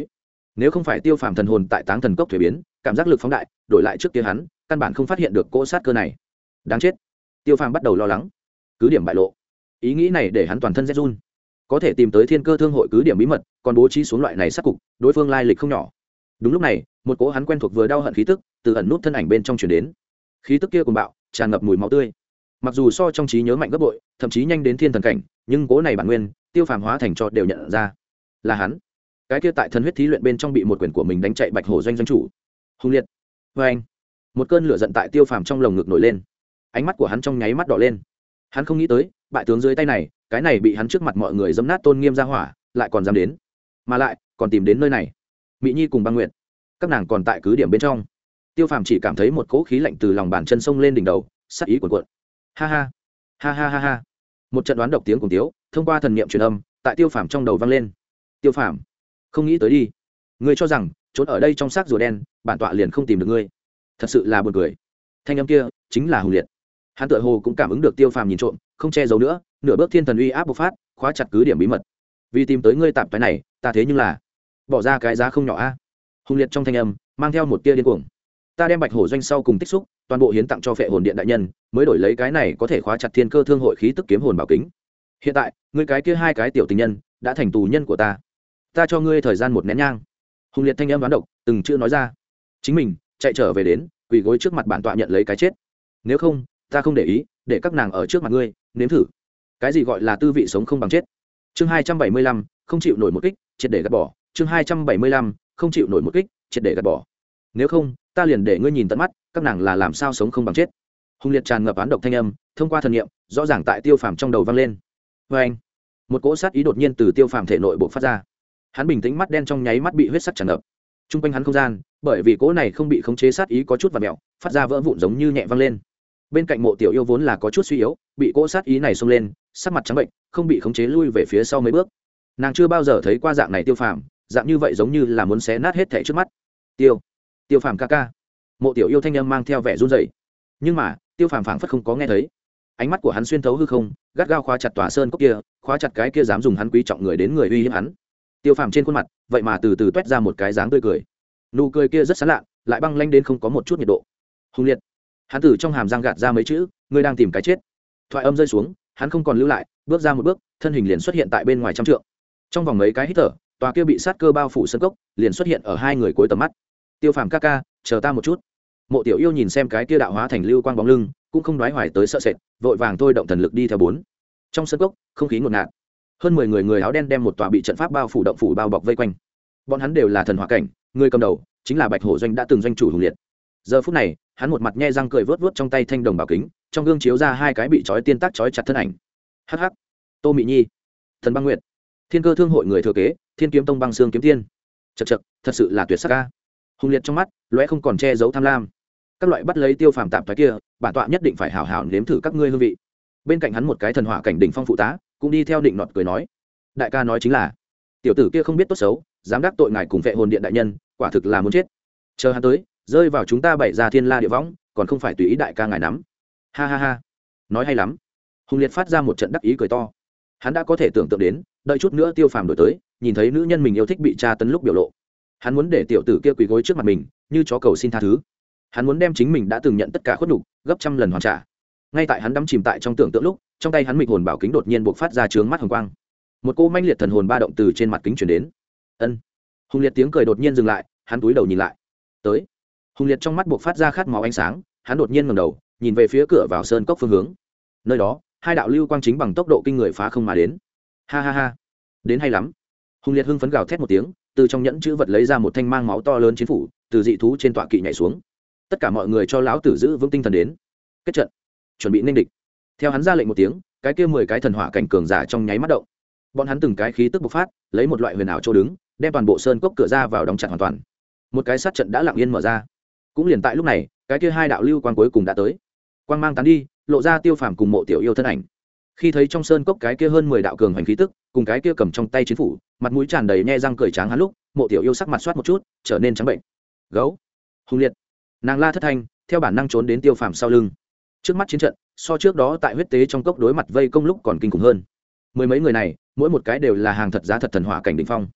nếu không phải tiêu phàm thần hồn tại táng thần cốc thuế biến cảm giác lực phóng đại đổi lại trước kia hắn căn bản không phát hiện được cỗ sát cơ này. Đáng chết, tiêu phàm bắt đầu lo lắng cứ điểm bại lộ. Ý nghĩ này để hắn toàn thân rét run. Có thể tìm tới thiên cơ thương hội cứ điểm bí mật còn bố trí xuống loại này sát cục, đối phương lai lịch không nhỏ. Đúng lúc này một cỗ hắn quen thuộc vừa đau hận khí tức từ ẩn nút thân ảnh bên trong chuyển đến. Khí tức kia cùng bạo tràn ngập mùi máu tươi, mặc dù so trong trí nhớ mạnh gấp bội, thậm chí nhanh đến thiên thần cảnh, nhưng cỗ này bản nguyên tiêu phàm hóa thành cho đều nhận ra là hắn. Cái kia tại thần huyết thí luyện bên trong bị một quyền của mình đánh chạy bạch hổ doanh doanh chủ hung liệt. Vê anh, một cơn lửa giận tại tiêu phàm trong lồng ngực nổi lên, ánh mắt của hắn trong nháy mắt đỏ lên. Hắn không nghĩ tới bại tướng dưới tay này, cái này bị hắn trước mặt mọi người dẫm nát tôn nghiêm ra hỏa lại còn dám đến, mà lại còn tìm đến nơi này. Mỹ Nhi cùng Băng Nguyệt các nàng còn tại cứ điểm bên trong. Tiêu phàm chỉ cảm thấy một cỗ khí lạnh từ lòng bàn chân sông lên đỉnh đầu, sắc ý cuồn cuộn. Ha ha ha ha ha ha, một trận đoán độc tiếng cùng tiếu thông qua thần niệm truyền âm tại tiêu phàm trong đầu vang lên. Tiêu phàm, không nghĩ tới đi, ngươi cho rằng trốn ở đây trong xác rùa đen bản tọa liền không tìm được ngươi, thật sự là buồn cười. Thanh âm kia chính là Hùng Liệt. Hắn tựa hồ cũng cảm ứng được tiêu phàm nhìn trộm, không che giấu nữa, nửa bước thiên thần uy áp bộc phát, khóa chặt cứ điểm bí mật. Vì tìm tới ngươi tạm cái này, ta thế nhưng là bỏ ra cái giá không nhỏ a. Hùng Liệt trong thanh âm mang theo một tia điên cuồng. Ta đem bạch hổ doanh sau cùng tích xúc toàn bộ hiến tặng cho phệ hồn điện đại nhân, mới đổi lấy cái này có thể khóa chặt thiên cơ thương hội khí tức kiếm hồn bảo kính. Hiện tại ngươi cái kia hai cái tiểu tình nhân đã thành tù nhân của ta, ta cho ngươi thời gian một nén nhang. Hùng Liệt thanh âm đoán độc từng chữ nói ra. Chính mình chạy trở về đến quỳ gối trước mặt bản tọa nhận lấy cái chết, nếu không ta không để ý để các nàng ở trước mặt ngươi nếm thử cái gì gọi là tư vị sống không bằng chết. Chương hai trăm bảy mươi lăm không chịu nổi một kích, triệt để gạt bỏ. Chương hai trăm bảy mươi lăm không chịu nổi một kích, triệt để gạt bỏ. Nếu không ta liền để ngươi nhìn tận mắt các nàng là làm sao sống không bằng chết. Hùng Liệt tràn ngập án độc thanh âm thông qua thần niệm rõ ràng tại tiêu phàm trong đầu vang lên. Vê anh, một cỗ sát ý đột nhiên từ tiêu phàm thể nội bộ phát ra. Hắn bình tĩnh mắt đen trong nháy mắt bị huyết sắc tràn ngập. Trung quanh hắn không gian bởi vì cỗ này không bị khống chế sát ý có chút và mẹo, phát ra vỡ vụn giống như nhẹ vang lên. Bên cạnh Mộ Tiểu Yêu vốn là có chút suy yếu, bị cỗ sát ý này xông lên, sắc mặt trắng bệnh, không bị khống chế lui về phía sau mấy bước. Nàng chưa bao giờ thấy qua dạng này tiêu phàm, dạng như vậy giống như là muốn xé nát hết thảy trước mắt. Tiêu, Tiêu Phàm ca ca. Mộ Tiểu Yêu thanh âm mang theo vẻ run rẩy. Nhưng mà tiêu phàm phảng phất không có nghe thấy. Ánh mắt của hắn xuyên thấu hư không, gắt gao khóa chặt tòa sơn cốc kia, khóa chặt cái kia dám dùng hắn quý trọng người đến người uy hiếp hắn. Tiêu phàm trên khuôn mặt vậy mà từ từ toét ra một cái dáng tươi cười, nụ cười kia rất sán lạ, lại băng lanh đến không có một chút nhiệt độ. Hùng Liệt, hắn từ trong hàm răng gạt ra mấy chữ, ngươi đang tìm cái chết. Thoại âm rơi xuống, hắn không còn lưu lại, bước ra một bước, thân hình liền xuất hiện tại bên ngoài trăm trượng. Trong vòng mấy cái hít thở, tòa kia bị sát cơ bao phủ sơn cốc liền xuất hiện ở hai người cuối tầm mắt. Tiêu phàm ca ca, chờ ta một chút. Mộ Tiểu Yêu nhìn xem cái kia đạo hóa thành lưu quang bóng lưng, cũng không đoái hoài tới sợ sệt, vội vàng thôi động thần lực đi theo bốn. Trong sân cốc, không khí ngột ngạt. Hơn mười người người áo đen đem một tòa bị trận pháp bao phủ động phủ bao bọc vây quanh. Bọn hắn đều là thần hỏa cảnh, người cầm đầu chính là Bạch Hổ doanh đã từng doanh chủ Hùng Liệt. Giờ phút này, hắn một mặt nhe răng cười vớt vớt trong tay thanh đồng bảo kính, trong gương chiếu ra hai cái bị trói tiên tác trói chặt thân ảnh. Hắc hắc. Tô Mị Nhi, Thần Băng Nguyệt, Thiên Cơ Thương hội người thừa kế, Thiên Kiếm Tông Băng Xương kiếm tiên. Chậc chậc, thật sự là tuyệt sắc a. Hùng Liệt trong mắt lóe không còn che giấu tham lam. Các loại bắt lấy tiêu phàm tạm thoái kia, bản tọa nhất định phải hảo hảo nếm thử các ngươi hương vị. Bên cạnh hắn một cái thần hỏa cảnh đỉnh phong phụ tá cũng đi theo định nọt cười nói, đại ca nói chính là tiểu tử kia không biết tốt xấu, dám đắc tội ngài cùng vệ hồn điện đại nhân, quả thực là muốn chết. Chờ hắn tới rơi vào chúng ta bảy ra thiên la địa võng, còn không phải tùy ý đại ca ngài nắm. Ha ha ha, nói hay lắm. Hùng Liệt phát ra một trận đắc ý cười to. Hắn đã có thể tưởng tượng đến đợi chút nữa tiêu phàm đổi tới, nhìn thấy nữ nhân mình yêu thích bị tra tấn lúc biểu lộ, hắn muốn để tiểu tử kia quỳ gối trước mặt mình như chó cầu xin tha thứ. Hắn muốn đem chính mình đã từng nhận tất cả khuất nhục gấp trăm lần hoàn trả. Ngay tại hắn đắm chìm tại trong tưởng tượng lúc, trong tay hắn mịch hồn bảo kính đột nhiên bộc phát ra chướng mắt hồng quang. Một cô manh liệt thần hồn ba động từ trên mặt kính chuyển đến. Ân. Hùng Liệt tiếng cười đột nhiên dừng lại, hắn túi đầu nhìn lại. Tới. Hùng Liệt trong mắt bộc phát ra khát máu ánh sáng, hắn đột nhiên ngẩng đầu, nhìn về phía cửa vào sơn cốc phương hướng. Nơi đó, hai đạo lưu quang chính bằng tốc độ kinh người phá không mà đến. Ha ha ha, đến hay lắm. Hùng Liệt hưng phấn gào thét một tiếng, từ trong nhẫn chữ vật lấy ra một thanh mang máu to lớn chiến phủ, từ dị thú trên tọa kỵ nhảy xuống. Tất cả mọi người cho lão tử giữ vững tinh thần đến, kết trận, chuẩn bị nên địch. Theo hắn ra lệnh một tiếng, cái kia mười cái thần hỏa cảnh cường giả trong nháy mắt động. Bọn hắn từng cái khí tức bộc phát, lấy một loại huyền ảo chỗ đứng, đem toàn bộ sơn cốc cửa ra vào đóng chặt hoàn toàn. Một cái sát trận đã lặng yên mở ra. Cũng liền tại lúc này, cái kia hai đạo lưu quang cuối cùng đã tới. Quang mang tán đi, lộ ra tiêu phàm cùng Mộ Tiểu Yêu thân ảnh. Khi thấy trong sơn cốc cái kia hơn mười đạo cường hành khí tức, cùng cái kia cầm trong tay chiến phủ, mặt mũi tràn đầy nhe răng cười tráng hắn lúc, Mộ Tiểu Yêu sắc mặt soát một chút, trở nên trắng bệnh. Gấu, Hùng Liệt, nàng la thất thanh, theo bản năng trốn đến tiêu phàm sau lưng. Trước mắt chiến trận, so trước đó tại huyết tế trong cốc đối mặt vây công lúc còn kinh khủng hơn. Mười mấy người này, mỗi một cái đều là hàng thật giá thật thần hỏa cảnh đỉnh phong.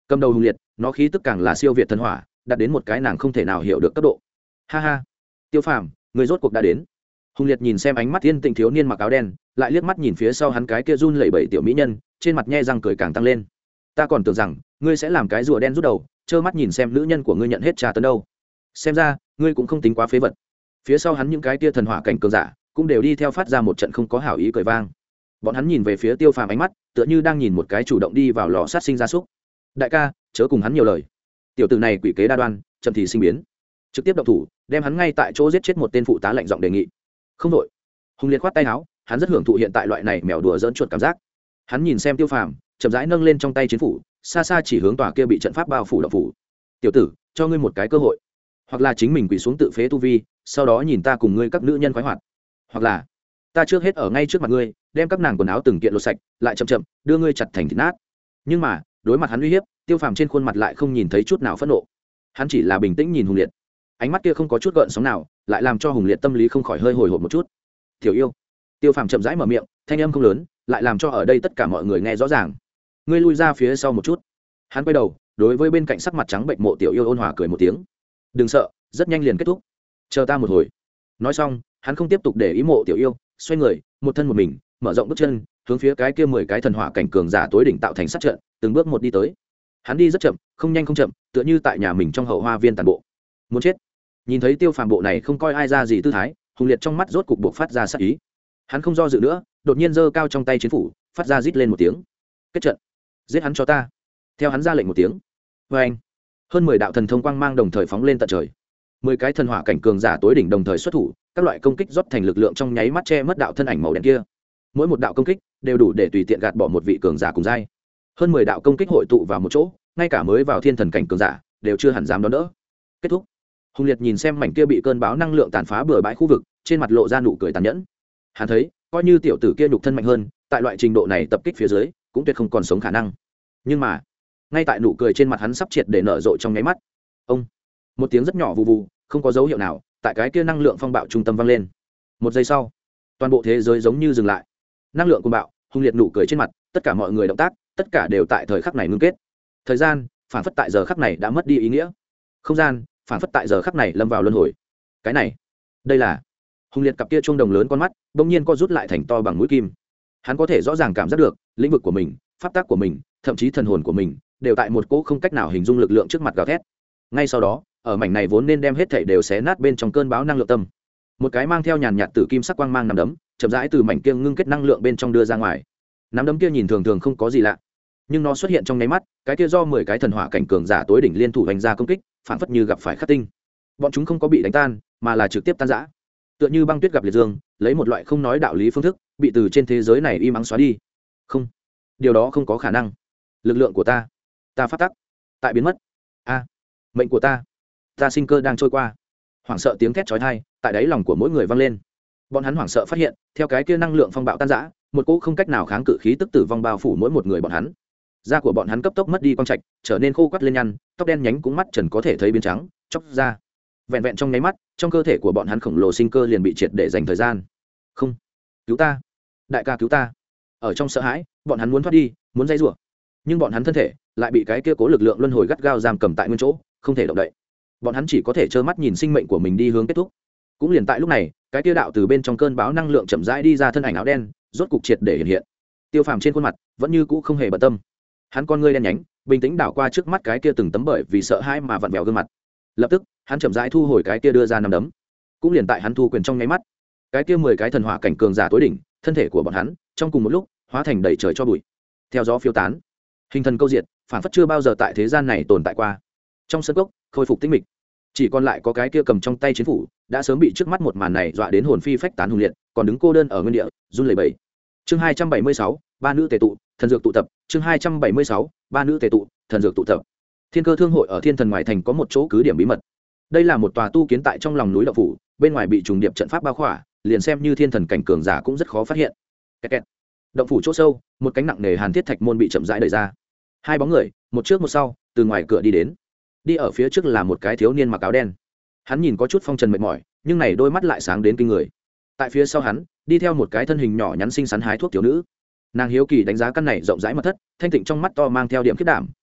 cầm đầu hùng liệt, nó khí tức càng là siêu việt thần hỏa, đạt đến một cái nàng không thể nào hiểu được cấp độ. Ha ha, Tiêu Phàm, người rốt cuộc đã đến. Hùng liệt nhìn xem ánh mắt yên tĩnh thiếu niên mặc áo đen, lại liếc mắt nhìn phía sau hắn cái kia run lẩy bẩy tiểu mỹ nhân, trên mặt nhe răng cười càng tăng lên. Ta còn tưởng rằng ngươi sẽ làm cái rùa đen rút đầu, trơ mắt nhìn xem nữ nhân của ngươi nhận hết trà tấn đâu. Xem ra ngươi cũng không tính quá phế vật. Phía sau hắn những cái kia thần hỏa cảnh cường giả cũng đều đi theo phát ra một trận không có hảo ý cười vang. Bọn hắn nhìn về phía Tiêu Phàm ánh mắt tựa như đang nhìn một cái chủ động đi vào lò sát sinh ra súc. Đại ca, chớ cùng hắn nhiều lời. Tiểu tử này quỷ kế đa đoan, chậm thì sinh biến, trực tiếp động thủ đem hắn ngay tại chỗ giết chết một tên phụ tá lạnh giọng đề nghị. Không đội. Hùng liệt khoát tay áo, hắn rất hưởng thụ hiện tại loại này mèo đùa dỡn chuột cảm giác. Hắn nhìn xem Tiêu Phàm, chậm rãi nâng lên trong tay chiến phủ, xa xa chỉ hướng tòa kia bị trận pháp bao phủ động phủ. Tiểu tử, cho ngươi một cái cơ hội, hoặc là chính mình quỳ xuống tự phế tu vi, sau đó nhìn ta cùng ngươi các nữ nhân khoái hoạt, hoặc là ta trước hết ở ngay trước mặt ngươi đem các nàng quần áo từng kiện lột sạch, lại chậm chậm đưa ngươi chặt thành thịt nát. Nhưng mà đối mặt hắn uy hiếp, Tiêu Phàm trên khuôn mặt lại không nhìn thấy chút nào phẫn nộ, hắn chỉ là bình tĩnh nhìn Hùng liệt, ánh mắt kia không có chút gợn sóng nào, lại làm cho Hùng liệt tâm lý không khỏi hơi hồi hộp một chút. Tiểu yêu. Tiêu Phàm chậm rãi mở miệng, thanh âm không lớn, lại làm cho ở đây tất cả mọi người nghe rõ ràng. Ngươi lui ra phía sau một chút. Hắn quay đầu, đối với bên cạnh sắc mặt trắng bệnh mộ tiểu yêu ôn hòa cười một tiếng. Đừng sợ, rất nhanh liền kết thúc. Chờ ta một hồi. Nói xong, hắn không tiếp tục để ý mộ tiểu yêu, xoay người, một thân một mình, mở rộng bước chân, hướng phía cái kia mười cái thần hỏa cảnh cường giả tối đỉnh tạo thành sát trận, từng bước một đi tới. Hắn đi rất chậm, không nhanh không chậm, tựa như tại nhà mình trong hậu hoa viên tàn bộ. Muốn chết. Nhìn thấy Tiêu Phàm bộ này không coi ai ra gì tư thái, Hùng liệt trong mắt rốt cục buộc phát ra sát ý. Hắn không do dự nữa, đột nhiên giơ cao trong tay chiến phủ, phát ra rít lên một tiếng. Kết trận. Giết hắn cho ta. Theo hắn ra lệnh một tiếng. Và anh. Hơn mười đạo thần thông quang mang đồng thời phóng lên tận trời. Mười cái thần hỏa cảnh cường giả tối đỉnh đồng thời xuất thủ, các loại công kích rót thành lực lượng trong nháy mắt che mất đạo thân ảnh màu đen kia. Mỗi một đạo công kích đều đủ để tùy tiện gạt bỏ một vị cường giả cùng giai. Hơn mười đạo công kích hội tụ vào một chỗ, ngay cả mới vào thiên thần cảnh cường giả đều chưa hẳn dám đón đỡ. Kết thúc. Hùng liệt nhìn xem mảnh kia bị cơn bão năng lượng tàn phá bừa bãi khu vực, trên mặt lộ ra nụ cười tàn nhẫn. Hắn thấy, coi như tiểu tử kia nhục thân mạnh hơn, tại loại trình độ này tập kích phía dưới, cũng tuyệt không còn sống khả năng. Nhưng mà, ngay tại nụ cười trên mặt hắn sắp triệt để nở rộ trong nháy mắt, ông, một tiếng rất nhỏ vù vù, không có dấu hiệu nào, tại cái kia năng lượng phong bạo trung tâm vang lên. Một giây sau, toàn bộ thế giới giống như dừng lại. Năng lượng cuồng bạo, Hùng liệt nụ cười trên mặt, tất cả mọi người động tác, tất cả đều tại thời khắc này ngưng kết. Thời gian, phản phất tại giờ khắc này đã mất đi ý nghĩa. Không gian, phản phất tại giờ khắc này lâm vào luân hồi. Cái này, đây là Hùng liệt cặp kia chuông đồng lớn con mắt bỗng nhiên co rút lại thành to bằng mũi kim. Hắn có thể rõ ràng cảm giác được lĩnh vực của mình, pháp tác của mình, thậm chí thần hồn của mình đều tại một cỗ không cách nào hình dung lực lượng trước mặt gào thét. Ngay sau đó, ở mảnh này vốn nên đem hết thảy đều xé nát bên trong cơn bão năng lượng tâm, một cái mang theo nhàn nhạt tử kim sắc quang mang nằm đấm chậm rãi từ mảnh kia ngưng kết năng lượng bên trong đưa ra ngoài. Nắm đấm kia nhìn thường thường không có gì lạ, nhưng nó xuất hiện trong nháy mắt, cái kia do mười cái thần hỏa cảnh cường giả tối đỉnh liên thủ đánh ra công kích, phản phất như gặp phải khắc tinh. Bọn chúng không có bị đánh tan, mà là trực tiếp tan rã, tựa như băng tuyết gặp liệt dương, lấy một loại không nói đạo lý phương thức bị từ trên thế giới này im ắng xóa đi. Không, điều đó không có khả năng. Lực lượng của ta, ta phát tắc tại biến mất. A, mệnh của ta, ta sinh cơ đang trôi qua. Hoảng sợ tiếng thét chói tai tại đáy lòng của mỗi người vang lên. Bọn hắn hoảng sợ phát hiện, theo cái kia năng lượng phong bạo tan rã, một cỗ không cách nào kháng cự khí tức tử vong bao phủ mỗi một người bọn hắn. Da của bọn hắn cấp tốc mất đi quang trạch, trở nên khô quắt lên nhăn, tóc đen nhánh cũng mắt trần có thể thấy biến trắng, chóc ra. Vẹn vẹn trong nháy mắt, trong cơ thể của bọn hắn khổng lồ sinh cơ liền bị triệt để dành thời gian. Không, cứu ta, đại ca cứu ta. Ở trong sợ hãi, bọn hắn muốn thoát đi, muốn dây rủa, nhưng bọn hắn thân thể lại bị cái kia cố lực lượng luân hồi gắt gao giam cầm tại nguyên chỗ, không thể động đậy. Bọn hắn chỉ có thể trơ mắt nhìn sinh mệnh của mình đi hướng kết thúc. Cũng liền tại lúc này, cái kia đạo từ bên trong cơn bão năng lượng chậm rãi đi ra thân ảnh áo đen, rốt cục triệt để hiện hiện. Tiêu Phàm trên khuôn mặt vẫn như cũ không hề bận tâm. Hắn con ngươi đen nhánh, bình tĩnh đảo qua trước mắt cái kia từng tấm bởi vì sợ hãi mà vặn vẹo gương mặt. Lập tức, hắn chậm rãi thu hồi cái kia đưa ra nắm đấm. Cũng liền tại hắn thu quyền trong nháy mắt, cái kia mười cái thần hỏa cảnh cường giả tối đỉnh, thân thể của bọn hắn trong cùng một lúc hóa thành đầy trời cho bụi, theo gió phiêu tán. Hình thần câu diệt, phản phất chưa bao giờ tại thế gian này tồn tại qua. Trong sân cốc khôi phục tĩnh mịch, chỉ còn lại có cái kia cầm trong tay chiến phủ đã sớm bị trước mắt một màn này dọa đến hồn phi phách tán hùng liệt, còn đứng cô đơn ở nguyên địa run lẩy bẩy. Chương hai trăm bảy mươi sáu, ba nữ tề tụ, thần dược tụ tập. Chương hai trăm bảy mươi sáu, ba nữ tề tụ, thần dược tụ tập. Thiên Cơ Thương hội ở Thiên Thần ngoại thành có một chỗ cứ điểm bí mật. Đây là một tòa tu kiến tại trong lòng núi động phủ, bên ngoài bị trùng điệp trận pháp bao khỏa, liền xem như thiên thần cảnh cường giả cũng rất khó phát hiện. Kẹt kẹt. Động phủ chỗ sâu, một cánh nặng nề hàn thiết thạch môn bị chậm rãi đẩy ra. Hai bóng người, một trước một sau, từ ngoài cửa đi đến. Đi ở phía trước là một cái thiếu niên mặc áo đen. Hắn nhìn có chút phong trần mệt mỏi, nhưng này đôi mắt lại sáng đến kinh người. Tại phía sau hắn, đi theo một cái thân hình nhỏ nhắn xinh xắn hái thuốc thiếu nữ. Nàng hiếu kỳ đánh giá căn này rộng rãi mật thất, thanh tịnh trong mắt to mang theo điểm khiết đảm,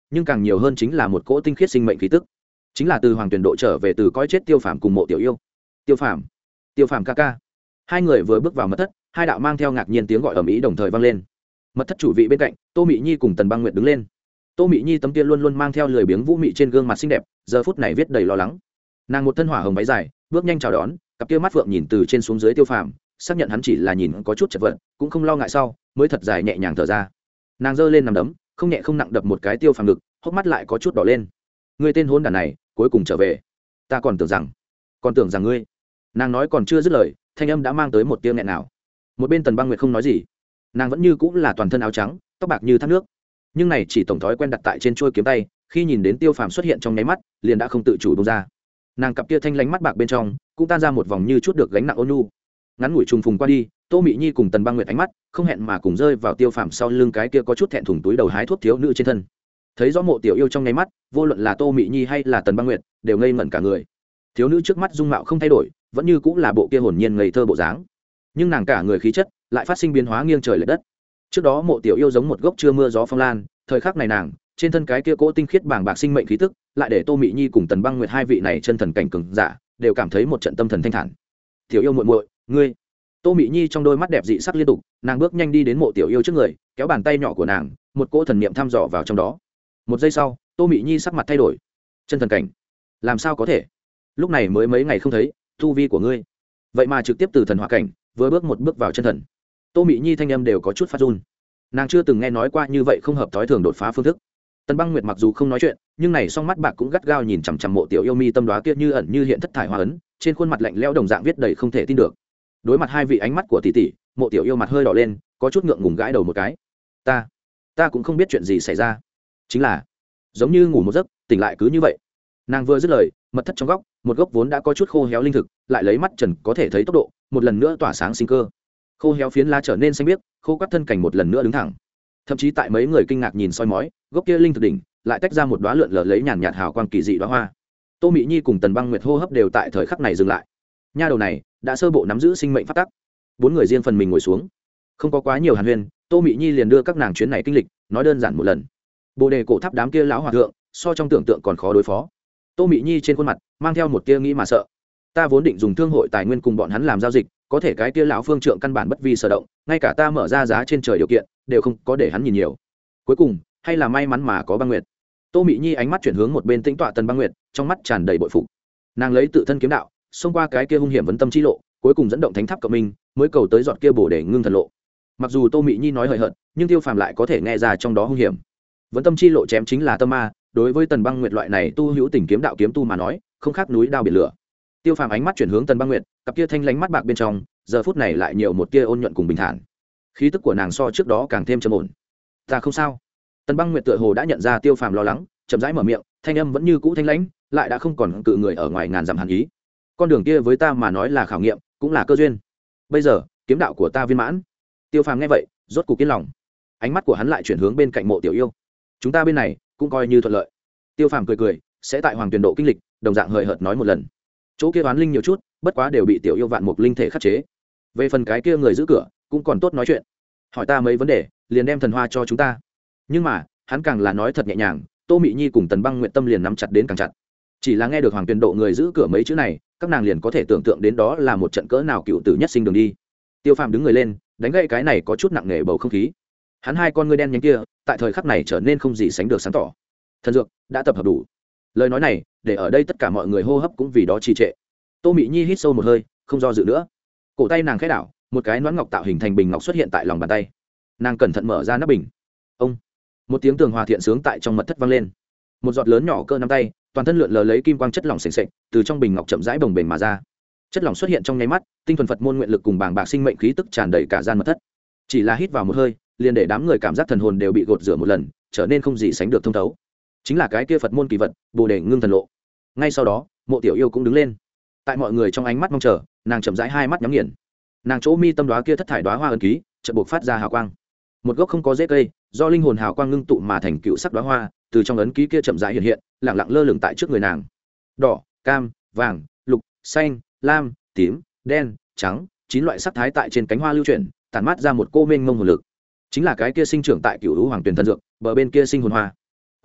nhưng càng nhiều hơn chính là một cỗ tinh khiết sinh mệnh khí tức, chính là từ hoàng tuyển độ trở về từ cõi chết tiêu phàm cùng mộ tiểu yêu. Tiêu phàm, tiêu phàm ca ca. Hai người vừa bước vào mật thất, hai đạo mang theo ngạc nhiên tiếng gọi ầm ĩ đồng thời vang lên. Mật thất chủ vị bên cạnh, Tô Mị Nhi cùng Tần Băng Nguyệt đứng lên. Tô Mị Nhi tấm kia luôn luôn mang theo lười biếng vũ mị trên gương mặt xinh đẹp, giờ phút này viết đầy lo lắng. Nàng một thân hỏa hồng váy dài, bước nhanh chào đón, cặp kia mắt phượng nhìn từ trên xuống dưới tiêu phàm, xác nhận hắn chỉ là nhìn có chút chật vật, cũng không lo ngại sau, mới thật dài nhẹ nhàng thở ra. Nàng giơ lên nằm đấm, không nhẹ không nặng đập một cái tiêu phàm ngực, hốc mắt lại có chút đỏ lên. Người tên hôn đản này cuối cùng trở về, ta còn tưởng rằng còn tưởng rằng ngươi. Nàng nói còn chưa dứt lời, thanh âm đã mang tới một tia nghẹn nào. Một bên Tần Băng Nguyệt không nói gì, nàng vẫn như cũng là toàn thân áo trắng, tóc bạc như thác nước, nhưng này chỉ tổng thói quen đặt tại trên chuôi kiếm tay, khi nhìn đến tiêu phàm xuất hiện trong nháy mắt, liền đã không tự chủ buông ra. Nàng cặp kia thanh lánh mắt bạc bên trong cũng tan ra một vòng như chút được gánh nặng ôn nhu. Ngắn ngủi trùng phùng qua đi, Tô Mị Nhi cùng Tần Băng Nguyệt ánh mắt không hẹn mà cùng rơi vào tiêu phàm sau lưng cái kia có chút thẹn thùng túi đầu hái thuốc thiếu nữ trên thân. Thấy rõ mộ tiểu yêu trong nháy mắt, vô luận là Tô Mị Nhi hay là Tần Băng Nguyệt đều ngây ngẩn cả người. Thiếu nữ trước mắt dung mạo không thay đổi, vẫn như cũng là bộ kia hồn nhiên ngây thơ bộ dáng, nhưng nàng cả người khí chất lại phát sinh biến hóa nghiêng trời lệch đất. Trước đó mộ tiểu yêu giống một gốc chưa mưa gió phong lan, thời khắc này nàng trên thân cái kia cỗ tinh khiết bàng bạc sinh mệnh khí tức, lại để Tô Mị Nhi cùng Tần Băng Nguyệt hai vị này chân thần cảnh cường giả đều cảm thấy một trận tâm thần thanh thản. Tiểu yêu muội muội, ngươi. Tô Mị Nhi trong đôi mắt đẹp dị sắc liên tục, nàng bước nhanh đi đến mộ tiểu yêu trước người, kéo bàn tay nhỏ của nàng, một cỗ thần niệm thăm dò vào trong đó. Một giây sau, Tô Mị Nhi sắc mặt thay đổi. Chân thần cảnh? Làm sao có thể? Lúc này mới mấy ngày không thấy, tu vi của ngươi vậy mà trực tiếp từ thần hỏa cảnh vừa bước một bước vào chân thần. Tô Mị Nhi thanh âm đều có chút phát run. Nàng chưa từng nghe nói qua như vậy không hợp thói thường đột phá phương thức. Tần Băng Nguyệt mặc dù không nói chuyện, nhưng này song mắt bạc cũng gắt gao nhìn chằm chằm mộ tiểu yêu mi tâm đoá kia như ẩn như hiện thất thải hoa ấn, trên khuôn mặt lạnh lẽo đồng dạng viết đầy không thể tin được. Đối mặt hai vị ánh mắt của tỷ tỷ, mộ tiểu yêu mặt hơi đỏ lên, có chút ngượng ngùng gãi đầu một cái. Ta, ta cũng không biết chuyện gì xảy ra, chính là giống như ngủ một giấc, tỉnh lại cứ như vậy. Nàng vừa dứt lời, mật thất trong góc, một gốc vốn đã có chút khô héo linh thực, lại lấy mắt trần có thể thấy tốc độ, một lần nữa tỏa sáng sinh cơ. Khô héo phiến lá trở nên xanh biếc, khô quắt thân cảnh một lần nữa đứng thẳng. Thậm chí tại mấy người kinh ngạc nhìn soi mói, gốc kia linh thực đỉnh lại tách ra một đóa lượn lờ lấy nhàn nhạt hào quang kỳ dị đóa hoa. Tô Mị Nhi cùng Tần Băng Nguyệt hô hấp đều tại thời khắc này dừng lại. Nha đầu này đã sơ bộ nắm giữ sinh mệnh pháp tắc. Bốn người riêng phần mình ngồi xuống, không có quá nhiều hàn huyên, Tô Mị Nhi liền đưa các nàng chuyến này kinh lịch nói đơn giản một lần. Bồ đề cổ tháp đám kia lão hòa thượng, so trong tưởng tượng còn khó đối phó. Tô Mị Nhi trên khuôn mặt mang theo một tia nghĩ mà sợ. Ta vốn định dùng thương hội tài nguyên cùng bọn hắn làm giao dịch, có thể cái tia lão phương trượng căn bản bất vi sở động, ngay cả ta mở ra giá trên trời điều kiện đều không có để hắn nhìn nhiều. Cuối cùng hay là may mắn mà có Băng Nguyệt. Tô Mị Nhi ánh mắt chuyển hướng một bên tĩnh tọa Tần Băng Nguyệt, trong mắt tràn đầy bội phục. Nàng lấy tự thân kiếm đạo xông qua cái kia hung hiểm vấn tâm chi lộ, cuối cùng dẫn động thánh tháp cộng minh, mới cầu tới giọt kia bổ để ngưng thần lộ. Mặc dù Tô Mị Nhi nói hời hợt, nhưng Tiêu Phàm lại có thể nghe ra trong đó hung hiểm. Vấn tâm chi lộ chém chính là tâm ma, đối với Tần Băng Nguyệt loại này tu hữu tình kiếm đạo kiếm tu mà nói, không khác núi đao biển lửa. Tiêu Phàm ánh mắt chuyển hướng Tần Băng Nguyệt, cặp kia thanh lánh mắt bạc bên trong, giờ phút này lại nhiều một tia ôn nhuận cùng bình thản. Khí tức của nàng so trước đó càng thêm trầm ổn. Ta không sao. Tần Băng Nguyệt tựa hồ đã nhận ra Tiêu Phàm lo lắng, chậm rãi mở miệng, thanh âm vẫn như cũ thanh lãnh, lại đã không còn cự người ở ngoài ngàn dặm hàn ý. Con đường kia với ta mà nói là khảo nghiệm, cũng là cơ duyên. Bây giờ, kiếm đạo của ta viên mãn. Tiêu Phàm nghe vậy, rốt cục yên lòng. Ánh mắt của hắn lại chuyển hướng bên cạnh mộ tiểu yêu. Chúng ta bên này cũng coi như thuận lợi. Tiêu Phàm cười cười, sẽ tại Hoàng Tuyền Độ kinh lịch, đồng dạng hời hợt nói một lần. Chỗ kia oán linh nhiều chút, bất quá đều bị tiểu yêu vạn mục linh thể khắc chế. Về phần cái kia người giữ cửa, cũng còn tốt nói chuyện. Hỏi ta mấy vấn đề, liền đem thần hoa cho chúng ta. Nhưng mà, hắn càng là nói thật nhẹ nhàng, Tô Mị Nhi cùng Tần Băng Nguyệt tâm liền nắm chặt đến càng chặt. Chỉ là nghe được Hoàng Tuyền Độ người giữ cửa mấy chữ này, các nàng liền có thể tưởng tượng đến đó là một trận cỡ nào cựu tử nhất sinh đường đi. Tiêu Phàm đứng người lên, đánh gãy cái này có chút nặng nề bầu không khí. Hắn hai con ngươi đen nhánh kia, tại thời khắc này trở nên không gì sánh được sáng tỏ. Thần dược đã tập hợp đủ. Lời nói này, để ở đây tất cả mọi người hô hấp cũng vì đó trì trệ. Tô Mị Nhi hít sâu một hơi, không do dự nữa. Cổ tay nàng khẽ đảo, một cái nón ngọc tạo hình thành bình ngọc xuất hiện tại lòng bàn tay. Nàng cẩn thận mở ra nắp bình. Ông, một tiếng tường hòa thiện sướng tại trong mật thất vang lên. Một giọt lớn nhỏ cỡ nắm tay, toàn thân lượn lờ lấy kim quang chất lỏng sền sệt, từ trong bình ngọc chậm rãi bồng bềnh mà ra. Chất lỏng xuất hiện trong nháy mắt, tinh thuần Phật môn nguyện lực cùng bàng bạc sinh mệnh khí tức tràn đầy cả gian mật thất. Chỉ là hít vào một hơi, liền để đám người cảm giác thần hồn đều bị gột rửa một lần, trở nên không gì sánh được thông thấu. Chính là cái kia Phật môn kỳ vật, Bồ Đề Ngưng Thần Lộ. Ngay sau đó, Mộ Tiểu Yêu cũng đứng lên. Tại mọi người trong ánh mắt mong chờ, nàng chậm rãi hai mắt nhắm nghiền. Nàng chỗ mi tâm đóa kia thất thải đóa hoa ấn ký, chợt bộc phát ra hào quang. Một gốc không có rễ cây, do linh hồn hào quang ngưng tụ mà thành cựu sắc đóa hoa, từ trong ấn ký kia chậm rãi hiện hiện, lặng lặng lơ lửng tại trước người nàng. Đỏ, cam, vàng, lục, xanh, lam, tím, đen, trắng, chín loại sắc thái tại trên cánh hoa lưu chuyển, tản mát ra một cô mênh mông hồn lực. Chính là cái kia sinh trưởng tại cựu lũ hoàng tuyền thần dược, bờ bên kia sinh hồn hoa.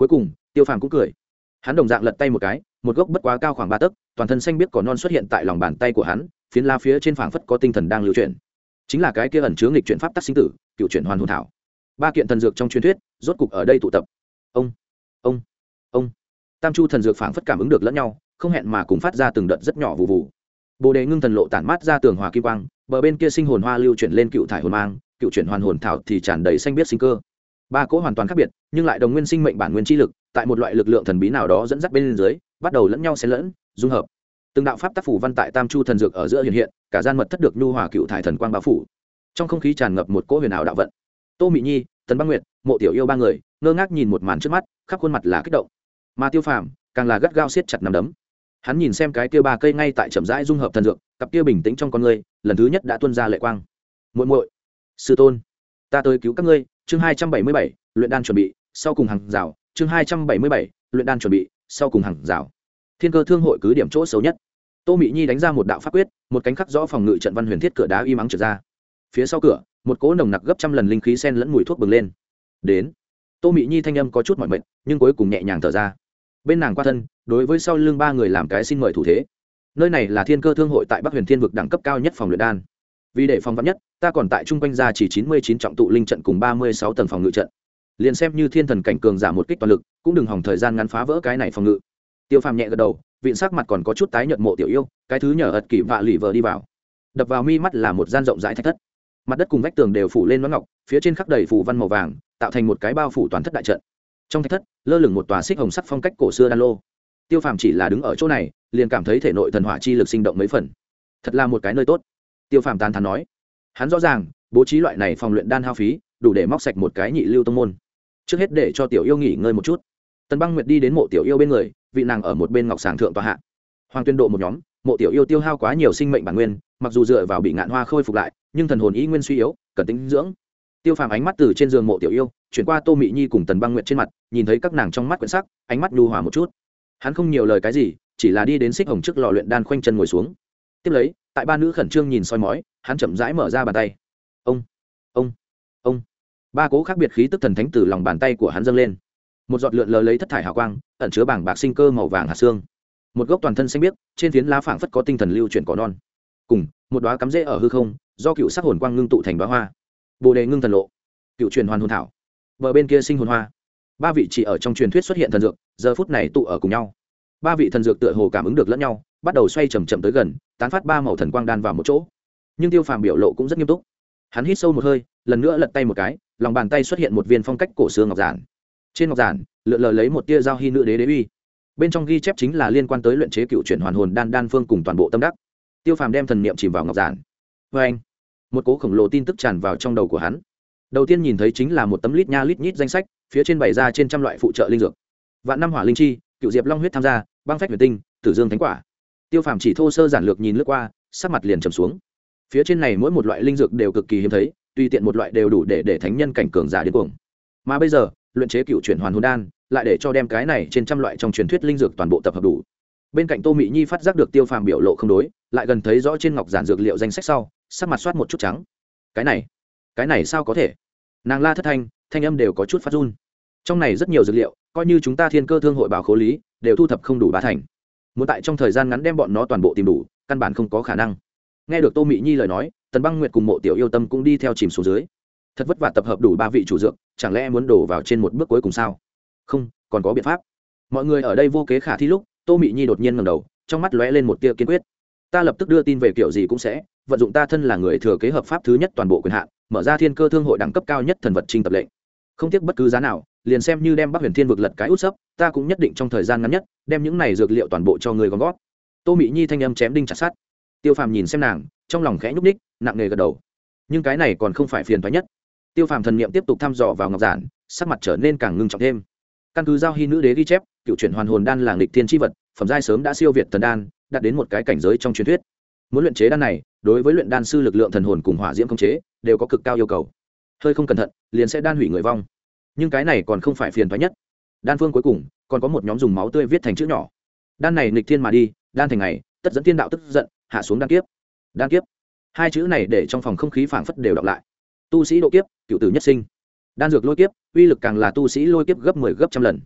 Cuối cùng Tiêu Phàm cũng cười, hắn đồng dạng lật tay một cái, một gốc bất quá cao khoảng ba tấc, toàn thân xanh biếc cỏ non xuất hiện tại lòng bàn tay của hắn, phiến lá phía trên phảng phất có tinh thần đang lưu chuyển, chính là cái kia ẩn chứa nghịch chuyển pháp tắc sinh tử, cựu chuyển hoàn hồn thảo. Ba kiện thần dược trong truyền thuyết rốt cục ở đây tụ tập. Ông ông ông tam chu thần dược phảng phất cảm ứng được lẫn nhau, không hẹn mà cùng phát ra từng đợt rất nhỏ vụ vụ. Bồ đề ngưng thần lộ tản mát ra tường hòa kim quang, bờ bên kia sinh hồn hoa lưu chuyển lên cựu thải hồn mang, cựu chuyển hoàn hồn thảo thì tràn đầy xanh biếc sinh cơ. Ba cỗ hoàn toàn khác biệt nhưng lại đồng nguyên sinh mệnh bản nguyên chi lực, tại một loại lực lượng thần bí nào đó dẫn dắt bên dưới, bắt đầu lẫn nhau xen lẫn dung hợp. Từng đạo pháp tác phủ văn tại tam chu thần dược ở giữa hiện hiện, cả gian mật thất được nhu hòa cựu thải thần quang bao phủ. Trong không khí tràn ngập một cỗ huyền ảo đạo vận. Tô Mị Nhi, Tần Băng Nguyệt, Mộ Tiểu Yêu ba người ngơ ngác nhìn một màn trước mắt, khắp khuôn mặt là kích động. Mà Tiêu Phàm càng là gắt gao siết chặt nắm đấm. Hắn nhìn xem cái kia ba cây ngay tại chậm rãi dung hợp thần dược, cặp kia bình tĩnh trong con người, lần thứ nhất đã tuôn ra lệ quang. Muội muội, sư tôn, ta tới cứu các ngươi. Chương hai trăm bảy mươi bảy, luyện đan chuẩn bị, sau cùng hàng rào. Chương hai trăm bảy mươi bảy, luyện đan chuẩn bị, sau cùng hàng rào. Thiên Cơ Thương hội cứ điểm chỗ xấu nhất. Tô Mị Nhi đánh ra một đạo pháp quyết, một cánh khắc rõ phòng ngự trận văn huyền thiết cửa đá y mắng trở ra. Phía sau cửa, một cỗ nồng nặc gấp trăm lần linh khí sen lẫn mùi thuốc bừng lên. Đến. Tô Mị Nhi thanh âm có chút mỏi mệt, nhưng cuối cùng nhẹ nhàng thở ra. Bên nàng qua thân, đối với sau lưng ba người làm cái xin mời thủ thế. Nơi này là Thiên Cơ Thương hội tại Bắc Huyền Thiên vực đẳng cấp cao nhất phòng luyện đan. Vì để phòng vắn nhất, ta còn tại trung quanh ra chỉ chín mươi chín trọng tụ linh trận cùng ba mươi sáu tầng phòng ngự trận. Liền xem như thiên thần cảnh cường giả một kích toàn lực, cũng đừng hòng thời gian ngắn phá vỡ cái này phòng ngự. Tiêu Phàm nhẹ gật đầu, vịn sắc mặt còn có chút tái nhợt. Mộ Tiểu Yêu, cái thứ nhờ ật kỷ vạ lì vờ đi vào. Đập vào mi mắt là một gian rộng rãi thạch thất. Mặt đất cùng vách tường đều phủ lên nón ngọc, phía trên khắc đầy phù văn màu vàng, tạo thành một cái bao phủ toàn thất đại trận. Trong thạch thất, lơ lửng một tòa xích hồng sắc phong cách cổ xưa đan lô. Tiêu Phàm chỉ là đứng ở chỗ này, liền cảm thấy thể nội thần hỏa chi lực sinh động mấy phần. Thật là một cái nơi tốt. Tiêu Phàm tán thán nói. Hắn rõ ràng, bố trí loại này phòng luyện đan hao phí, đủ để móc sạch một cái nhị lưu tông môn. Trước hết để cho Tiểu Yêu nghỉ ngơi một chút. Tần Băng Nguyệt đi đến Mộ Tiểu Yêu bên người, vị nàng ở một bên ngọc sàng thượng tọa hạ. Hoàng Tuyên Độ một nhóm, Mộ Tiểu Yêu tiêu hao quá nhiều sinh mệnh bản nguyên, mặc dù dựa vào bị ngạn hoa khôi phục lại, nhưng thần hồn ý nguyên suy yếu, cần tĩnh dưỡng. Tiêu Phàm ánh mắt từ trên giường Mộ Tiểu Yêu chuyển qua Tô Mị Nhi cùng Tần Băng Nguyệt trên mặt, nhìn thấy các nàng trong mắt quyển sắc, ánh mắt nhu hòa một chút. Hắn không nhiều lời cái gì, chỉ là đi đến xích hồng trước lò luyện đan, khoanh chân ngồi xuống. Tiếp lấy, tại ba nữ khẩn trương nhìn soi mói, hắn chậm rãi mở ra bàn tay. Ông, ông, ông. Ba cố khác biệt khí tức thần thánh từ lòng bàn tay của hắn dâng lên. Một giọt lượn lờ lấy thất thải hào quang, ẩn chứa bảng bạc sinh cơ màu vàng hạt xương. Một gốc toàn thân xanh biếc, trên phiến lá phảng phất có tinh thần lưu chuyển cỏ non. Cùng một đóa cắm rễ ở hư không, do cựu sắc hồn quang ngưng tụ thành đóa hoa. Bồ đề ngưng thần lộ, cựu truyền hoàn hồn thảo. Bờ bên kia sinh hồn hoa. Ba vị chỉ ở trong truyền thuyết xuất hiện thần dược, giờ phút này tụ ở cùng nhau. Ba vị thần dược tựa hồ cảm ứng được lẫn nhau, bắt đầu xoay chậm chậm tới gần, tán phát ba màu thần quang đan vào một chỗ. Nhưng Tiêu Phàm biểu lộ cũng rất nghiêm túc. Hắn hít sâu một hơi, lần nữa lật tay một cái, lòng bàn tay xuất hiện một viên phong cách cổ xưa ngọc giản. Trên ngọc giản, lượn lờ lấy một tia giao hy nữ đế đế uy. Bên trong ghi chép chính là liên quan tới luyện chế cựu chuyển hoàn hồn đan đan phương cùng toàn bộ tâm đắc. Tiêu Phàm đem thần niệm chìm vào ngọc giản. Và anh, một cố khổng lồ tin tức tràn vào trong đầu của hắn. Đầu tiên nhìn thấy chính là một tấm lít nha lít nhít danh sách, phía trên bày ra trên trăm loại phụ trợ linh dược. Vạn năm hỏa linh chi, cựu diệp long huyết tham gia, băng phách huyền tinh, tử dương thánh quả. Tiêu Phàm chỉ thô sơ giản lược nhìn lướt qua, sắc mặt liền trầm xuống. Phía trên này mỗi một loại linh dược đều cực kỳ hiếm thấy, tùy tiện một loại đều đủ để để thánh nhân cảnh cường giả điên cuồng. Mà bây giờ, luyện chế cựu chuyển hoàn hồn đan, lại để cho đem cái này trên trăm loại trong truyền thuyết linh dược toàn bộ tập hợp đủ. Bên cạnh Tô Mị Nhi phát giác được Tiêu Phàm biểu lộ không đối, lại gần thấy rõ trên ngọc giản dược liệu danh sách sau, sắc mặt soát một chút trắng. Cái này, cái này sao có thể? Nàng la thất thanh, thanh âm đều có chút phát run. Trong này rất nhiều dược liệu, coi như chúng ta Thiên Cơ Thương hội bảo khố lý, đều thu thập không đủ ba thành. Muốn tại trong thời gian ngắn đem bọn nó toàn bộ tìm đủ, căn bản không có khả năng. Nghe được Tô Mị Nhi lời nói, Tần Băng Nguyệt cùng Mộ Tiểu Yêu tâm cũng đi theo chìm xuống dưới. Thật vất vả tập hợp đủ ba vị chủ dược, chẳng lẽ muốn đổ vào trên một bước cuối cùng sao? Không, còn có biện pháp. Mọi người ở đây vô kế khả thi lúc, Tô Mị Nhi đột nhiên ngẩng đầu, trong mắt lóe lên một tia kiên quyết. Ta lập tức đưa tin về kiểu gì cũng sẽ vận dụng ta thân là người thừa kế hợp pháp thứ nhất toàn bộ quyền hạn, mở ra Thiên Cơ Thương hội đẳng cấp cao nhất thần vật trinh tập lệnh. Không tiếc bất cứ giá nào, liền xem như đem Bắc Huyền Thiên vực lật cái út sấp, ta cũng nhất định trong thời gian ngắn nhất đem những này dược liệu toàn bộ cho người gom gót. Tô Mị Nhi thanh âm chém đinh chặt sắt. Tiêu Phàm nhìn xem nàng, trong lòng khẽ nhúc ních, nặng nề gật đầu. Nhưng cái này còn không phải phiền toái nhất. Tiêu Phàm thần niệm tiếp tục thăm dò vào ngọc giản, sắc mặt trở nên càng ngưng trọng thêm. Căn cứ giao hy nữ đế ghi chép, cựu chuyển hoàn hồn đan là nghịch thiên chi vật, phẩm giai sớm đã siêu việt thần đan, đạt đến một cái cảnh giới trong truyền thuyết. Muốn luyện chế đan này, đối với luyện đan sư lực lượng thần hồn cùng hỏa diễm khống chế đều có cực cao yêu cầu. Hơi không cẩn thận, liền sẽ đan hủy người vong. Nhưng cái này còn không phải phiền toái nhất. Đan phương cuối cùng còn có một nhóm dùng máu tươi viết thành chữ nhỏ. Đan này nghịch thiên mà đi, đan thành ngày, tất dẫn thiên đạo tức giận, hạ xuống đan kiếp. Đan kiếp. Hai chữ này để trong phòng không khí phảng phất đều đọc lại. Tu sĩ độ kiếp, cựu tử nhất sinh. Đan dược lôi kiếp, uy lực càng là tu sĩ lôi kiếp gấp mười gấp trăm lần.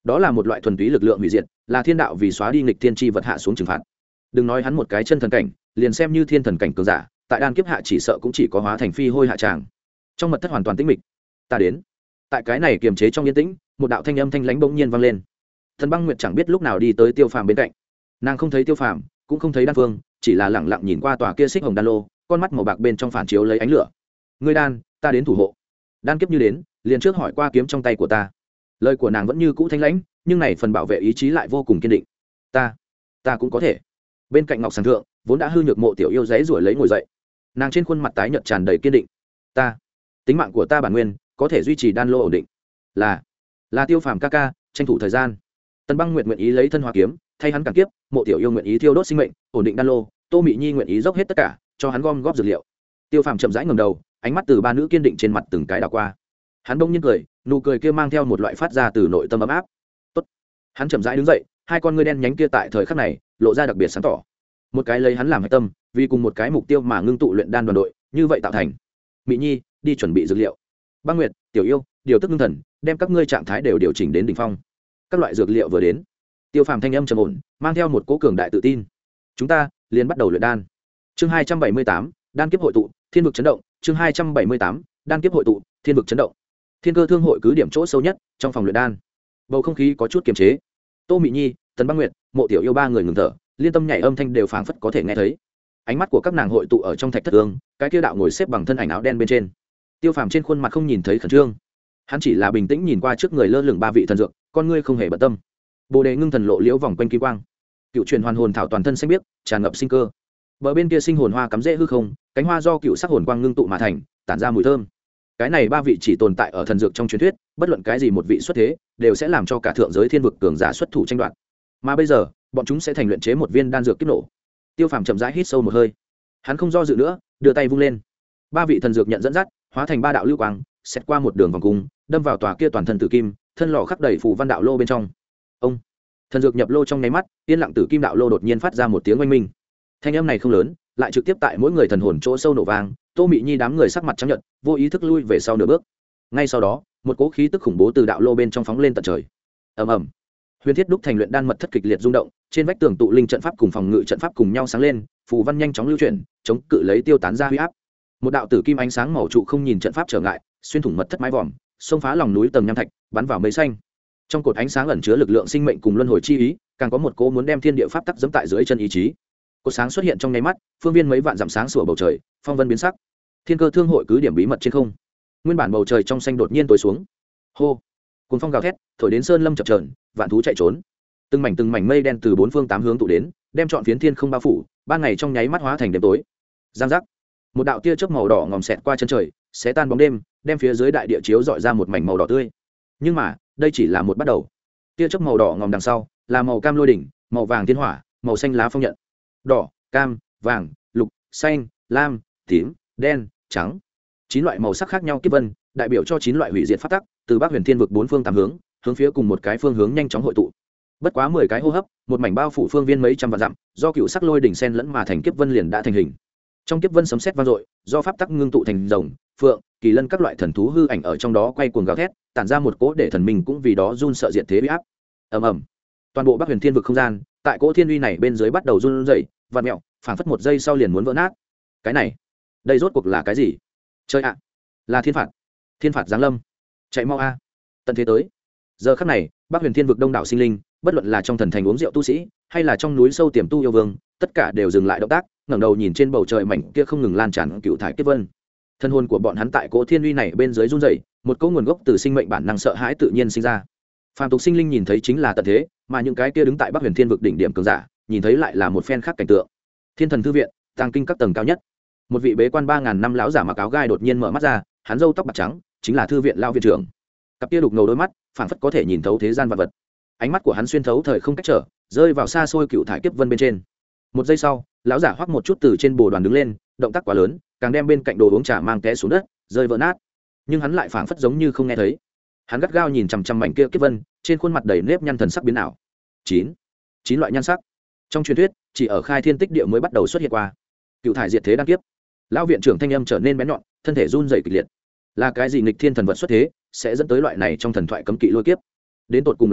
đó là một loại thuần túy lực lượng hủy diệt, là thiên đạo vì xóa đi nghịch thiên chi vật hạ xuống trừng phạt. Đừng nói hắn một cái chân thần cảnh, liền xem như thiên thần cảnh cường giả, tại đan kiếp hạ chỉ sợ cũng chỉ có hóa thành phi hôi hạ tràng. Trong mật thất hoàn toàn tĩnh mịch. Ta đến. Tại cái này kiềm chế trong yên tĩnh, một đạo thanh âm thanh lãnh bỗng nhiên vang lên. Thần Băng Nguyệt chẳng biết lúc nào đi tới Tiêu Phàm bên cạnh. Nàng không thấy Tiêu Phàm, cũng không thấy Đan Phương, chỉ là lẳng lặng nhìn qua tòa kia xích hồng đan lô, con mắt màu bạc bên trong phản chiếu lấy ánh lửa. Ngươi đan, ta đến thủ hộ. Đan kiếp như đến, liền trước hỏi qua kiếm trong tay của ta. Lời của nàng vẫn như cũ thanh lãnh, nhưng này phần bảo vệ ý chí lại vô cùng kiên định. Ta, ta cũng có thể. Bên cạnh Ngọc Sàng thượng, vốn đã hư nhược Mộ Tiểu Yêu giãy giụa lấy ngồi dậy. Nàng trên khuôn mặt tái nhợt tràn đầy kiên định. Ta, tính mạng của ta bản nguyên, có thể duy trì đan lô ổn định. Là, là Tiêu Phàm ca ca, tranh thủ thời gian. Tần Băng Nguyệt nguyện ý lấy thân hóa kiếm, thay hắn cản kiếp, Mộ Tiểu Yêu nguyện ý thiêu đốt sinh mệnh, ổn định đan lô, Tô Mị Nhi nguyện ý dốc hết tất cả, cho hắn gom góp dược liệu. Tiêu Phàm chậm rãi ngẩng đầu, ánh mắt từ ba nữ kiên định trên mặt từng cái đảo qua. Hắn bỗng nhiên cười, nụ cười kia mang theo một loại phát ra từ nội tâm ấm áp. Tốt. Hắn chậm rãi đứng dậy, hai con ngươi đen nhánh kia tại thời khắc này lộ ra đặc biệt sáng tỏ. Một cái lấy hắn làm hạch tâm, vì cùng một cái mục tiêu mà ngưng tụ luyện đan đoàn đội, như vậy tạo thành. Mị Nhi, đi chuẩn bị dược liệu. Băng Nguyệt, Tiểu Yêu, điều tức ngưng thần, đem các ngươi trạng thái đều điều chỉnh đến đỉnh phong. Các loại dược liệu vừa đến. Tiêu Phàm thanh âm trầm ổn, mang theo một cỗ cường đại tự tin. Chúng ta liền bắt đầu luyện đan. Chương hai trăm bảy mươi tám, đan kiếp hội tụ, thiên vực chấn động. Chương hai trăm bảy mươi tám, đan kiếp hội tụ, thiên vực chấn động. Thiên Cơ Thương hội cứ điểm chỗ sâu nhất, trong phòng luyện đan. Bầu không khí có chút kiềm chế. Tô Mị Nhi, Tần Băng Nguyệt, Mộ Tiểu Yêu ba người ngừng thở, liên tâm nhảy âm thanh đều phảng phất có thể nghe thấy. Ánh mắt của các nàng hội tụ ở trong thạch thất ương, cái kia đạo ngồi xếp bằng thân ảnh áo đen bên trên. Tiêu Phàm trên khuôn mặt không nhìn thấy khẩn trương, hắn chỉ là bình tĩnh nhìn qua trước người lơ lửng ba vị thần dược, con ngươi không hề bận tâm. Bồ đề ngưng thần lộ liễu vòng quanh kim quang, cựu truyền hoàn hồn thảo toàn thân xanh biếc, tràn ngập sinh cơ. Bờ bên kia sinh hồn hoa cắm rễ hư không, cánh hoa do cựu sắc hồn quang ngưng tụ mà thành, tản ra mùi thơm. Cái này ba vị chỉ tồn tại ở thần dược trong truyền thuyết, bất luận cái gì một vị xuất thế, đều sẽ làm cho cả thượng giới thiên vực cường giả xuất thủ tranh đoạt. Mà bây giờ, bọn chúng sẽ thành luyện chế một viên đan dược kích nổ. Tiêu Phàm chậm rãi hít sâu một hơi, hắn không do dự nữa, đưa tay vung lên. Ba vị thần dược nhận dẫn dắt, hóa thành ba đạo lưu quang, xét qua một đường vòng cung, đâm vào tòa kia toàn thân tử kim, thân lò khắc đầy phủ văn đạo lô bên trong. Ông, thần dược nhập lô trong nháy mắt, yên lặng tử kim đạo lô đột nhiên phát ra một tiếng oanh minh. Thanh âm này không lớn, lại trực tiếp tại mỗi người thần hồn chỗ sâu nổ vang. Tô Mị Nhi đám người sắc mặt trắng nhợt, vô ý thức lui về sau nửa bước. Ngay sau đó, một cỗ khí tức khủng bố từ đạo lô bên trong phóng lên tận trời. Ầm ầm. Huyền thiết đúc thành luyện đan mật thất kịch liệt rung động, trên vách tường tụ linh trận pháp cùng phòng ngự trận pháp cùng nhau sáng lên, phù văn nhanh chóng lưu chuyển, chống cự lấy tiêu tán ra huy áp. Một đạo tử kim ánh sáng màu trụ không nhìn trận pháp trở ngại, xuyên thủng mật thất mái vòm, xông phá lòng núi tầng nham thạch, bắn vào mây xanh. Trong cột ánh sáng ẩn chứa lực lượng sinh mệnh cùng luân hồi chi ý, càng có một cỗ muốn đem thiên địa pháp tắc giẫm tại dưới chân ý chí. Cột sáng xuất hiện trong nháy mắt, phương viên mấy vạn dặm sáng sủa bầu trời, phong vân biến sắc. Thiên Cơ Thương hội cứ điểm bí mật trên không. Nguyên bản bầu trời trong xanh đột nhiên tối xuống. Hô! Cuồng phong gào thét, thổi đến sơn lâm chập chờn, vạn thú chạy trốn. Từng mảnh từng mảnh mây đen từ bốn phương tám hướng tụ đến, đem trọn phiến thiên không bao phủ, ban ngày trong nháy mắt hóa thành đêm tối. Giang giác! Một đạo tia chớp màu đỏ ngòm xẹt qua chân trời, xé tan bóng đêm, đem phía dưới đại địa chiếu rọi ra một mảnh màu đỏ tươi. Nhưng mà, đây chỉ là một bắt đầu. Tia chớp màu đỏ ngòm đằng sau, là màu cam lôi đỉnh, màu vàng thiên hỏa, màu xanh lá phong nhận. Đỏ, cam, vàng, lục, xanh, lam, tím, đen, trắng. Chín loại màu sắc khác nhau kiếp vân, đại biểu cho chín loại hủy diệt pháp tắc, từ Bắc Huyền Thiên vực bốn phương tám hướng, hướng phía cùng một cái phương hướng nhanh chóng hội tụ. Bất quá mười cái hô hấp, một mảnh bao phủ phương viên mấy trăm vạn dặm, do cựu sắc lôi đỉnh xen lẫn mà thành kiếp vân liền đã thành hình. Trong kiếp vân sấm sét vang dội, do pháp tắc ngưng tụ thành rồng, phượng, kỳ lân các loại thần thú hư ảnh ở trong đó quay cuồng gào thét, tản ra một cỗ để thần mình cũng vì đó run sợ diệt thế uy áp. Ầm ầm. Toàn bộ Bắc Huyền Thiên vực không gian, tại cỗ thiên uy này bên dưới bắt đầu run rẩy, vặn mèo, phảng phất một giây sau liền muốn vỡ nát. Cái này, đây rốt cuộc là cái gì? Chơi ạ, là thiên phạt. Thiên phạt giáng lâm. Chạy mau a. Tận thế tới. Giờ khắc này, Bắc Huyền Thiên vực đông đảo sinh linh, bất luận là trong thần thành uống rượu tu sĩ, hay là trong núi sâu tiềm tu yêu vương, tất cả đều dừng lại động tác, ngẩng đầu nhìn trên bầu trời mảnh kia không ngừng lan tràn cựu thải kiếp vân. Thân hồn của bọn hắn tại cỗ thiên uy này bên dưới run rẩy, một cỗ nguồn gốc từ sinh mệnh bản năng sợ hãi tự nhiên sinh ra. Phàm tục sinh linh nhìn thấy chính là tận thế, mà những cái kia đứng tại Bắc Huyền Thiên vực đỉnh điểm cường giả, nhìn thấy lại là một phen khác cảnh tượng. Thiên thần thư viện, tàng kinh các tầng cao nhất. Một vị bế quan ba ngàn năm lão giả mặc áo gai đột nhiên mở mắt ra, hắn râu tóc bạc trắng, chính là thư viện lão viện trưởng. Cặp kia đục ngầu đôi mắt, phảng phất có thể nhìn thấu thế gian vật vật. Ánh mắt của hắn xuyên thấu thời không cách trở, rơi vào xa xôi cựu thải kiếp vân bên trên. Một giây sau, lão giả hoắc một chút từ trên bồ đoàn đứng lên, động tác quá lớn, càng đem bên cạnh đồ uống trà mang té xuống đất, rơi vỡ nát. Nhưng hắn lại phảng phất giống như không nghe thấy. Hắn gắt gao nhìn chằm chằm mảnh kia kiếp vân, trên khuôn mặt đầy nếp nhăn thần sắc biến ảo. Chín, chín loại nhan sắc. Trong truyền thuyết, chỉ ở khai thiên tích địa mới bắt đầu xuất hiện qua. Cựu thải diệt thế đăng kiếp. Lão viện trưởng thanh âm trở nên bén nhọn, thân thể run rẩy kịch liệt. Là cái gì nghịch thiên thần vật xuất thế, sẽ dẫn tới loại này trong thần thoại cấm kỵ lôi kiếp? Đến tột cùng là ai,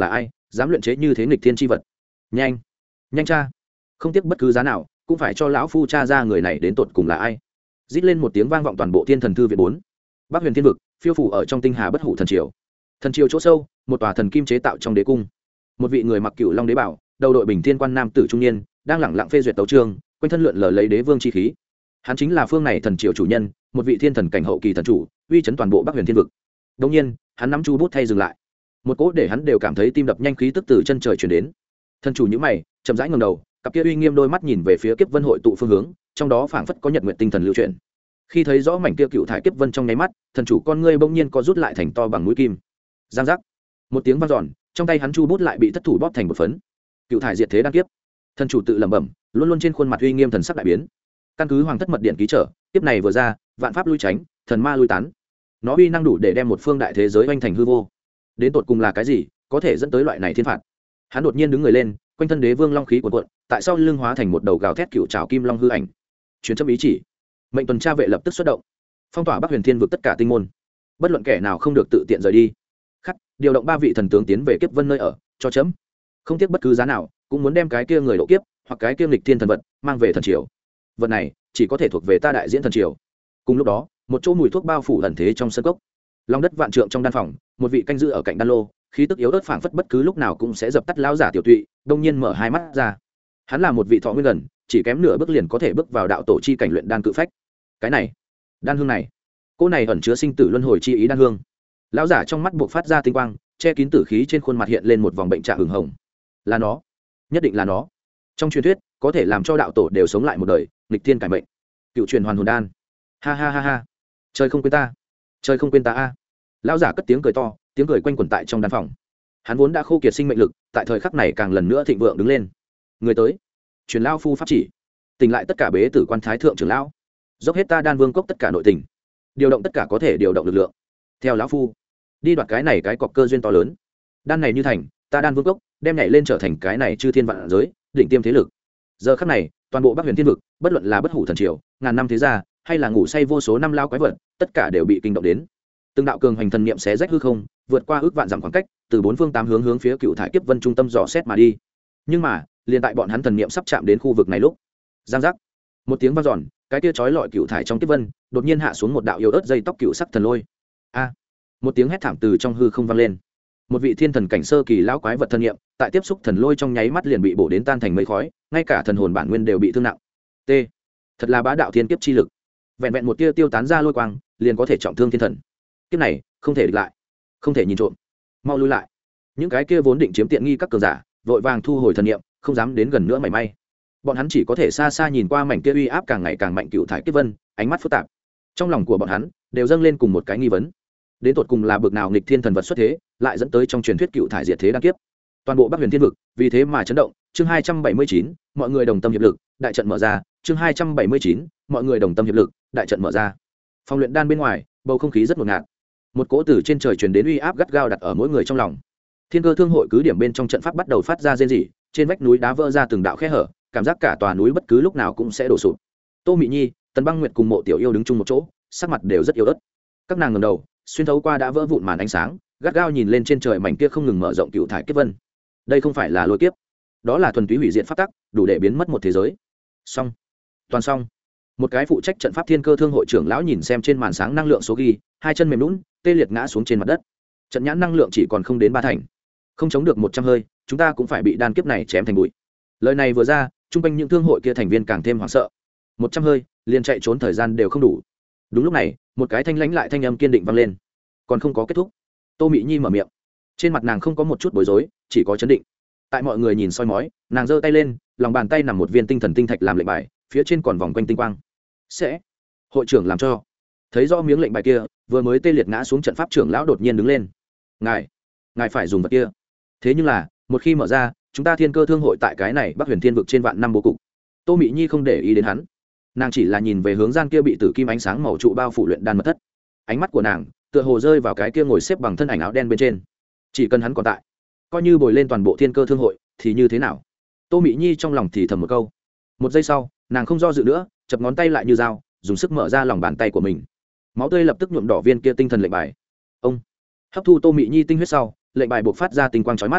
dám luyện chế như thế nghịch thiên chi vật, nhanh nhanh cha, không tiếc bất cứ giá nào cũng phải cho lão phu cha ra người này đến tột cùng là ai. Rít lên một tiếng vang vọng toàn bộ thiên thần thư viện bốn. Bắc huyền thiên vực phiêu phủ ở trong tinh hà bất hủ thần triều. Thần triều chỗ sâu, một tòa thần kim chế tạo trong đế cung. Một vị người mặc cựu long đế bảo, đầu đội bình thiên quan nam tử trung niên, đang lẳng lặng phê duyệt tấu chương, quanh thân lượn lờ lấy đế vương chi khí. Hắn chính là phương này thần triều chủ nhân, một vị thiên thần cảnh hậu kỳ thần chủ, uy chấn toàn bộ Bắc huyền thiên vực. Đương nhiên, hắn nắm chu bút thay dừng lại. Một cỗ để hắn đều cảm thấy tim đập nhanh khí tức từ chân trời truyền đến. Thần chủ nhíu mày, chậm rãi ngẩng đầu, cặp kia uy nghiêm đôi mắt nhìn về phía kiếp vân hội tụ phương hướng, trong đó phảng phất có nhật nguyện tinh thần lưu chuyển. Khi thấy rõ mảnh kia cựu thải kiếp vân trong nháy mắt, thần chủ con ngươi bỗng nhiên co rút lại thành to bằng mũi kim. Giang giác, một tiếng vang dọn, trong tay hắn chu bút lại bị thất thủ bóp thành một phấn. Cựu thải diệt thế đăng kiếp. Thần chủ tự lẩm bẩm, luôn luôn trên khuôn mặt uy nghiêm thần sắc đại biến. Căn cứ hoàng thất mật điện ký trở, kiếp này vừa ra, vạn pháp lui tránh, thần ma lui tán. Nó uy năng đủ để đem một phương đại thế giới oanh thành hư vô. Đến tột cùng là cái gì, có thể dẫn tới loại này thiên phạt? Hắn đột nhiên đứng người lên, quanh thân đế vương long khí cuồn cuộn, tại sao lưng hóa thành một đầu gào thét cựu trảo kim long hư ảnh. Truyền châm ý chỉ, mệnh tuần tra vệ lập tức xuất động, phong tỏa Bắc huyền thiên vực tất cả tinh môn, bất luận kẻ nào không được tự tiện rời đi. Khắc, điều động ba vị thần tướng tiến về kiếp vân nơi ở, cho chấm. Không tiếc bất cứ giá nào, cũng muốn đem cái kia người độ kiếp, hoặc cái kia nghịch thiên thần vật mang về thần triều. Vật này chỉ có thể thuộc về ta đại diễn thần triều. Cùng lúc đó, một chỗ mùi thuốc bao phủ ẩn thế trong sân cốc. Long đất vạn trượng trong đan phòng, một vị canh giữ ở cạnh đan lô, khí tức yếu ớt phảng phất bất cứ lúc nào cũng sẽ dập tắt lão giả tiểu tụy, đông nhiên mở hai mắt ra. Hắn là một vị thọ nguyên gần, chỉ kém nửa bước liền có thể bước vào đạo tổ chi cảnh luyện đan cự phách. Cái này, đan hương này, cô này ẩn chứa sinh tử luân hồi chi ý đan hương. Lão giả trong mắt buộc phát ra tinh quang, che kín tử khí trên khuôn mặt hiện lên một vòng bệnh trạng hừng hồng. Là nó, nhất định là nó. Trong truyền thuyết, có thể làm cho đạo tổ đều sống lại một đời, nghịch thiên cải mệnh. Cựu truyền hoàn hồn đan. Ha ha ha ha. Trời không quên ta, trời không quên ta a. Lão giả cất tiếng cười to, tiếng cười quanh quẩn tại trong đan phòng. Hắn vốn đã khô kiệt sinh mệnh lực, tại thời khắc này càng lần nữa thịnh vượng đứng lên. Người tới, truyền lão phu pháp chỉ, tỉnh lại tất cả bế tử quan thái thượng trưởng lão, dốc hết ta đan vương cốc tất cả nội tình, điều động tất cả có thể điều động lực lượng, theo lão phu đi đoạt cái này cái cọc cơ duyên to lớn. Đan này như thành, ta đan vương cốc đem nhảy lên trở thành cái này chư thiên vạn giới đỉnh tiêm thế lực. Giờ khắc này, toàn bộ Bắc huyền thiên vực, bất luận là bất hủ thần triều, ngàn năm thế gia, hay là ngủ say vô số năm lao quái vật, tất cả đều bị kinh động đến. Từng đạo cường hành thần niệm xé rách hư không, vượt qua ước vạn dặm khoảng cách, từ bốn phương tám hướng hướng phía cựu thải kiếp vân trung tâm dò xét mà đi. Nhưng mà, liền tại bọn hắn thần niệm sắp chạm đến khu vực này lúc, giang giác, một tiếng vang dọn, cái kia chói lọi cựu thải trong kiếp vân, đột nhiên hạ xuống một đạo yếu ớt dây tóc cựu sắc thần lôi. A! Một tiếng hét thảm từ trong hư không vang lên. Một vị thiên thần cảnh sơ kỳ lão quái vật thần niệm, tại tiếp xúc thần lôi trong nháy mắt liền bị bổ đến tan thành mây khói, ngay cả thần hồn bản nguyên đều bị thương nặng. T. Thật là bá đạo thiên kiếp chi lực. Vẹn vẹn một tia tiêu tán ra lôi quang, liền có thể trọng thương thiên thần. Kiếp này, không thể địch lại, không thể nhìn trộm, mau lui lại. Những cái kia vốn định chiếm tiện nghi các cường giả, vội vàng thu hồi thần niệm, không dám đến gần nữa mảy may. Bọn hắn chỉ có thể xa xa nhìn qua mảnh kia uy áp càng ngày càng mạnh cựu thải kiếp vân, ánh mắt phức tạp. Trong lòng của bọn hắn đều dâng lên cùng một cái nghi vấn: đến tột cùng là bực nào nghịch thiên thần vật xuất thế, lại dẫn tới trong truyền thuyết cựu thải diệt thế đăng kiếp. Toàn bộ Bắc huyền thiên vực vì thế mà chấn động. Chương hai trăm bảy mươi chín, mọi người đồng tâm hiệp lực, đại trận mở ra. Chương hai trăm bảy mươi chín, mọi người đồng tâm hiệp lực, đại trận mở ra. Phòng luyện đan bên ngoài, bầu không khí rất ngột ngạt. Một cỗ từ trên trời truyền đến uy áp gắt gao đặt ở mỗi người trong lòng. Thiên cơ thương hội cứ điểm bên trong trận pháp bắt đầu phát ra rên rỉ, trên vách núi đá vỡ ra từng đạo khe hở, cảm giác cả tòa núi bất cứ lúc nào cũng sẽ đổ sụp. Tô Mị Nhi, Tần Băng Nguyệt cùng Mộ Tiểu Yêu đứng chung một chỗ, sắc mặt đều rất yếu ớt. Các nàng ngẩng đầu, xuyên thấu qua đã vỡ vụn màn ánh sáng, gắt gao nhìn lên trên trời mảnh kia không ngừng mở rộng cựu thải kiếp vân. Đây không phải là lôi kiếp, đó là thuần túy hủy diệt pháp tắc, đủ để biến mất một thế giới. Xong, toàn xong. Một cái phụ trách trận pháp thiên cơ thương hội trưởng lão nhìn xem trên màn sáng năng lượng số ghi, hai chân mềm lún, tê liệt ngã xuống trên mặt đất. Trận nhãn năng lượng chỉ còn không đến ba thành, không chống được một trăm hơi, chúng ta cũng phải bị đan kiếp này chém thành bụi. Lời này vừa ra, trung quanh những thương hội kia thành viên càng thêm hoảng sợ. Một trăm hơi, liền chạy trốn thời gian đều không đủ. Đúng lúc này, một cái thanh lãnh lại thanh âm kiên định vang lên. Còn không có kết thúc. Tô Mị Nhi mở miệng, trên mặt nàng không có một chút bối rối, chỉ có chấn định. Tại mọi người nhìn soi mói, nàng giơ tay lên, lòng bàn tay nằm một viên tinh thần tinh thạch làm lệnh bài, phía trên còn vòng quanh tinh quang. Sẽ, hội trưởng làm cho. Thấy rõ miếng lệnh bài kia, vừa mới tê liệt ngã xuống trận pháp trưởng lão đột nhiên đứng lên. Ngài, ngài phải dùng vật kia. Thế nhưng là, một khi mở ra, chúng ta thiên cơ thương hội tại cái này Bắc huyền thiên vực trên vạn năm bố cục. Tô Mị Nhi không để ý đến hắn, nàng chỉ là nhìn về hướng gian kia bị tử kim ánh sáng màu trụ bao phủ luyện đan mật thất. Ánh mắt của nàng tựa hồ rơi vào cái kia ngồi xếp bằng thân ảnh áo đen bên trên. Chỉ cần hắn còn tại, coi như bồi lên toàn bộ thiên cơ thương hội thì như thế nào? Tô Mị Nhi trong lòng thì thầm một câu. Một giây sau, nàng không do dự nữa, chập ngón tay lại như dao, dùng sức mở ra lòng bàn tay của mình. Máu tươi lập tức nhuộm đỏ viên kia tinh thần lệnh bài. Ông hấp thu Tô Mị Nhi tinh huyết sau, lệnh bài buộc phát ra tinh quang chói mắt.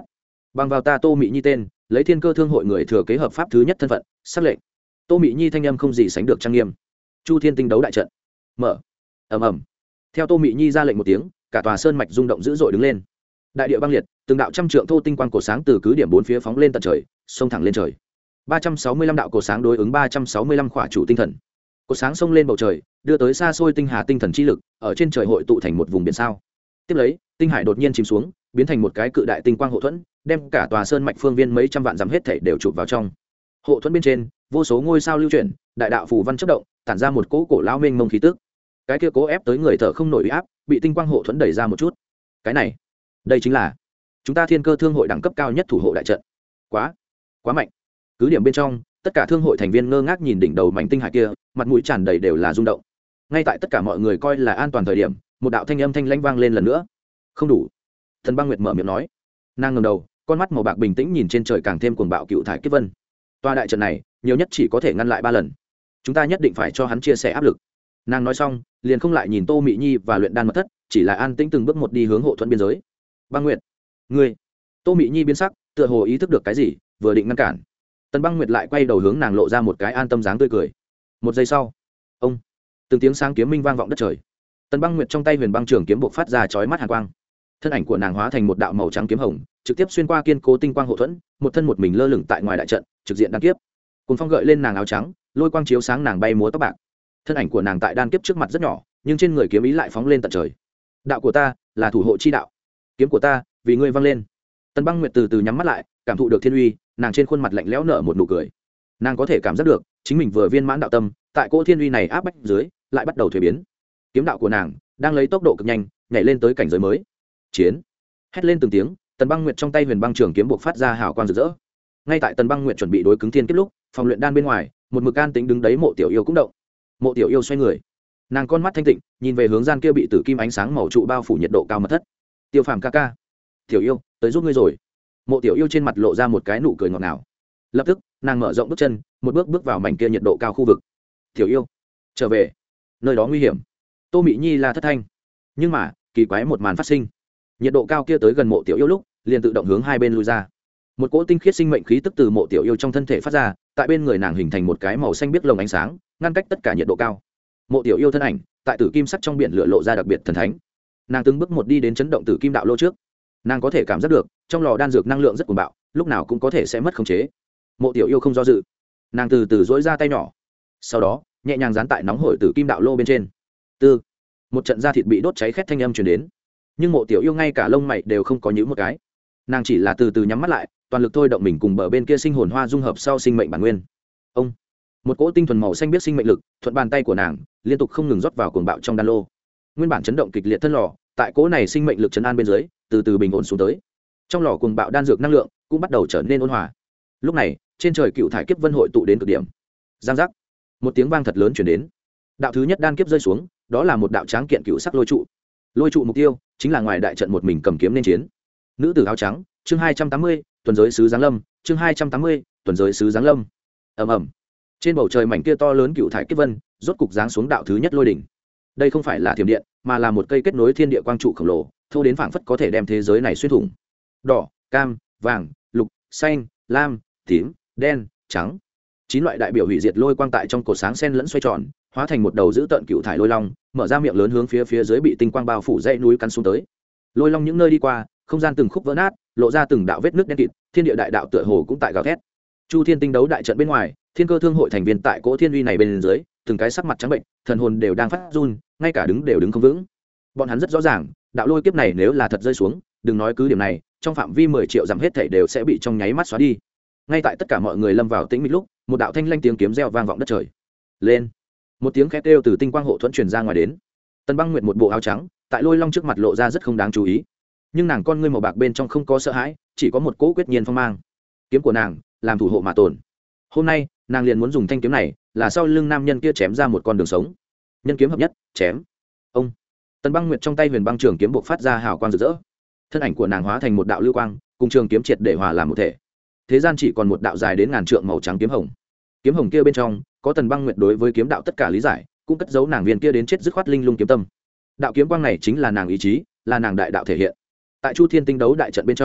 bằng vào ta Tô Mị Nhi tên, lấy Thiên Cơ Thương hội người thừa kế hợp pháp thứ nhất thân phận, xác lệnh. Tô Mị Nhi thanh âm không gì sánh được trang nghiêm. Chu Thiên Tinh đấu đại trận mở. Ầm ầm. Theo Tô Mị Nhi ra lệnh một tiếng, cả tòa sơn mạch rung động dữ dội đứng lên. Đại địa băng liệt, từng đạo trăm trượng thô tinh quang cổ sáng từ cứ điểm bốn phía phóng lên tận trời, xông thẳng lên trời. ba trăm sáu mươi lăm đạo cổ sáng đối ứng ba trăm sáu mươi lăm khỏa chủ tinh thần. Cổ sáng xông lên bầu trời, đưa tới xa xôi tinh hà tinh thần chi lực, ở trên trời hội tụ thành một vùng biển sao. Tiếp lấy, tinh hải đột nhiên chìm xuống, biến thành một cái cự đại tinh quang hộ thuẫn, đem cả tòa sơn mạch phương viên mấy trăm vạn dặm hết thảy đều chụp vào trong. Hộ thuẫn bên trên, vô số ngôi sao lưu chuyển, đại đạo phù văn chớp động, tản ra một cỗ cổ lão mênh mông khí tức. Cái kia cố ép tới người thở không nổi uy áp, bị tinh quang hộ thuẫn đẩy ra một chút. Cái này, đây chính là chúng ta Thiên Cơ Thương hội đẳng cấp cao nhất thủ hộ đại trận. Quá, quá mạnh. Cứ điểm bên trong, tất cả thương hội thành viên ngơ ngác nhìn đỉnh đầu mảnh tinh hải kia, mặt mũi tràn đầy đều là rung động. Ngay tại tất cả mọi người coi là an toàn thời điểm, một đạo thanh âm thanh lãnh vang lên lần nữa. Không đủ. Thần Băng Nguyệt mở miệng nói. Nàng ngẩng đầu, con mắt màu bạc bình tĩnh nhìn trên trời càng thêm cuồng bạo cựu thải kiếp vân. Toa đại trận này, nhiều nhất chỉ có thể ngăn lại ba lần. Chúng ta nhất định phải cho hắn chia sẻ áp lực. Nàng nói xong, liền không lại nhìn Tô Mị Nhi và luyện đan mật thất, chỉ là an tĩnh từng bước một đi hướng hộ thuẫn biên giới. Băng Nguyệt, ngươi. Tô Mị Nhi biến sắc, tựa hồ ý thức được cái gì, vừa định ngăn cản. Tần Băng Nguyệt lại quay đầu hướng nàng lộ ra một cái an tâm dáng tươi cười. Một giây sau, ông, từng tiếng sáng kiếm minh vang vọng đất trời. Tần Băng Nguyệt trong tay huyền băng trường kiếm bộc phát ra chói mắt hàn quang. Thân ảnh của nàng hóa thành một đạo màu trắng kiếm hồng, trực tiếp xuyên qua kiên cố tinh quang hộ thuẫn, một thân một mình lơ lửng tại ngoài đại trận, trực diện đan kiếp. Cuồng phong gợi lên nàng áo trắng, lôi quang chiếu sáng nàng bay múa tóc bạc. Thân ảnh của nàng tại đan kiếp trước mặt rất nhỏ, nhưng trên người kiếm ý lại phóng lên tận trời. Đạo của ta là thủ hộ chi đạo, kiếm của ta vì ngươi vang lên. Tần Băng Nguyệt từ từ nhắm mắt lại, cảm thụ được thiên uy, nàng trên khuôn mặt lạnh lẽo nở một nụ cười. Nàng có thể cảm giác được, chính mình vừa viên mãn đạo tâm, tại cỗ thiên uy này áp bách dưới, lại bắt đầu thuế biến. Kiếm đạo của nàng đang lấy tốc độ cực nhanh, nhảy lên tới cảnh giới mới. Chiến! Hét lên từng tiếng, Tần Băng Nguyệt trong tay huyền băng trường kiếm bộc phát ra hào quang rực rỡ. Ngay tại Tần Băng Nguyệt chuẩn bị đối cứng thiên kiếp lúc, phòng luyện đan bên ngoài, một mực an tĩnh đứng đấy Mộ Tiểu Yêu cũng động. Mộ Tiểu Yêu xoay người, nàng con mắt thanh tịnh, nhìn về hướng gian kia bị tử kim ánh sáng màu trụ bao phủ nhiệt độ cao mật thất. Tiêu Phàm ca ca, Tiểu Yêu, tới giúp ngươi rồi. Mộ Tiểu Yêu trên mặt lộ ra một cái nụ cười ngọt ngào. Lập tức, nàng mở rộng bước chân, một bước bước vào mảnh kia nhiệt độ cao khu vực. Tiểu Yêu, trở về, nơi đó nguy hiểm. Tô Mị Nhi là thất thanh, nhưng mà kỳ quái một màn phát sinh. Nhiệt độ cao kia tới gần Mộ Tiểu Yêu lúc, liền tự động hướng hai bên lui ra. Một cỗ tinh khiết sinh mệnh khí tức từ Mộ Tiểu Yêu trong thân thể phát ra, tại bên người nàng hình thành một cái màu xanh biếc lồng ánh sáng, ngăn cách tất cả nhiệt độ cao. Mộ Tiểu Yêu thân ảnh, tại tử kim sắc trong biển lửa lộ ra đặc biệt thần thánh. Nàng từng bước một đi đến chấn động tử kim đạo lô trước. Nàng có thể cảm giác được, trong lò đan dược năng lượng rất cuồng bạo, lúc nào cũng có thể sẽ mất khống chế. Mộ Tiểu Yêu không do dự, nàng từ từ duỗi ra tay nhỏ, sau đó nhẹ nhàng dán tại nóng hổi tử kim đạo lô bên trên. Tư, một trận da thịt bị đốt cháy khét thanh âm truyền đến, nhưng Mộ Tiểu Yêu ngay cả lông mày đều không có nhíu một cái. Nàng chỉ là từ từ nhắm mắt lại, toàn lực thôi động mình cùng bờ bên kia sinh hồn hoa dung hợp sau sinh mệnh bản nguyên. Ông, một cỗ tinh thuần màu xanh biết sinh mệnh lực thuận bàn tay của nàng liên tục không ngừng rót vào cuồng bạo trong đan lô. Nguyên bản chấn động kịch liệt thân lò, tại cỗ này sinh mệnh lực chấn an bên dưới, từ từ bình ổn xuống tới. Trong lò cuồng bạo đan dược năng lượng cũng bắt đầu trở nên ôn hòa. Lúc này, trên trời cựu thải kiếp vân hội tụ đến cực điểm. Giang giác, một tiếng vang thật lớn truyền đến. Đạo thứ nhất đan kiếp rơi xuống, đó là một đạo tráng kiện cựu sắc lôi trụ. Lôi trụ mục tiêu chính là ngoài đại trận một mình cầm kiếm nên chiến. Nữ tử áo trắng, chương hai trăm tám mươi, tuần giới sứ giáng lâm, chương hai trăm tám mươi, tuần giới sứ giáng lâm. Ầm ầm. Trên bầu trời mảnh kia to lớn cựu thải kiếp vân, rốt cục giáng xuống đạo thứ nhất lôi đỉnh. Đây không phải là thiểm điện, mà là một cây kết nối thiên địa quang trụ khổng lồ, thô đến phảng phất có thể đem thế giới này xuyên thủng. Đỏ, cam, vàng, lục, xanh, lam, tím, đen, trắng, chín loại đại biểu hủy diệt lôi quang tại trong cột sáng sen lẫn xoay tròn, hóa thành một đầu dữ tợn cựu thải lôi long, mở ra miệng lớn hướng phía phía dưới bị tinh quang bao phủ dãy núi cắn xuống tới. Lôi long những nơi đi qua, không gian từng khúc vỡ nát, lộ ra từng đạo vết nước đen kịt, thiên địa đại đạo tựa hồ cũng tại gào thét. Chu Thiên Tinh đấu đại trận bên ngoài, Thiên Cơ Thương hội thành viên tại cỗ thiên uy này bên dưới, từng cái sắc mặt trắng bệnh, thần hồn đều đang phát run, ngay cả đứng đều đứng không vững. Bọn hắn rất rõ ràng, đạo lôi kiếp này nếu là thật rơi xuống, đừng nói cứ điểm này, trong phạm vi mười triệu dặm hết thảy đều sẽ bị trong nháy mắt xóa đi. Ngay tại tất cả mọi người lâm vào tĩnh mịch lúc, một đạo thanh lanh tiếng kiếm reo vang vọng đất trời. Lên! Một tiếng khét kêu từ tinh quang hộ thuẫn truyền ra ngoài đến. Tần Băng Nguyệt một bộ áo trắng, tại lôi long trước mặt lộ ra rất không đáng chú ý, nhưng nàng con ngươi màu bạc bên trong không có sợ hãi, chỉ có một cỗ quyết nhiên phong mang. Kiếm của nàng làm thủ hộ mà tồn. Hôm nay, nàng liền muốn dùng thanh kiếm này, là sau lưng nam nhân kia chém ra một con đường sống. Nhân kiếm hợp nhất, chém. Ông. Tần Băng Nguyệt trong tay huyền băng trường kiếm bộc phát ra hào quang rực rỡ. Thân ảnh của nàng hóa thành một đạo lưu quang, cùng trường kiếm triệt để hòa làm một thể. Thế gian chỉ còn một đạo dài đến ngàn trượng màu trắng kiếm hồng. Kiếm hồng kia bên trong có Tần Băng Nguyệt đối với kiếm đạo tất cả lý giải, cũng cất giấu nàng viên kia đến chết dứt khoát linh lung kiếm tâm. Đạo kiếm quang này chính là nàng ý chí, là nàng đại đạo thể hiện. Tại Chu Thiên Tinh đấu đại trận bên trong,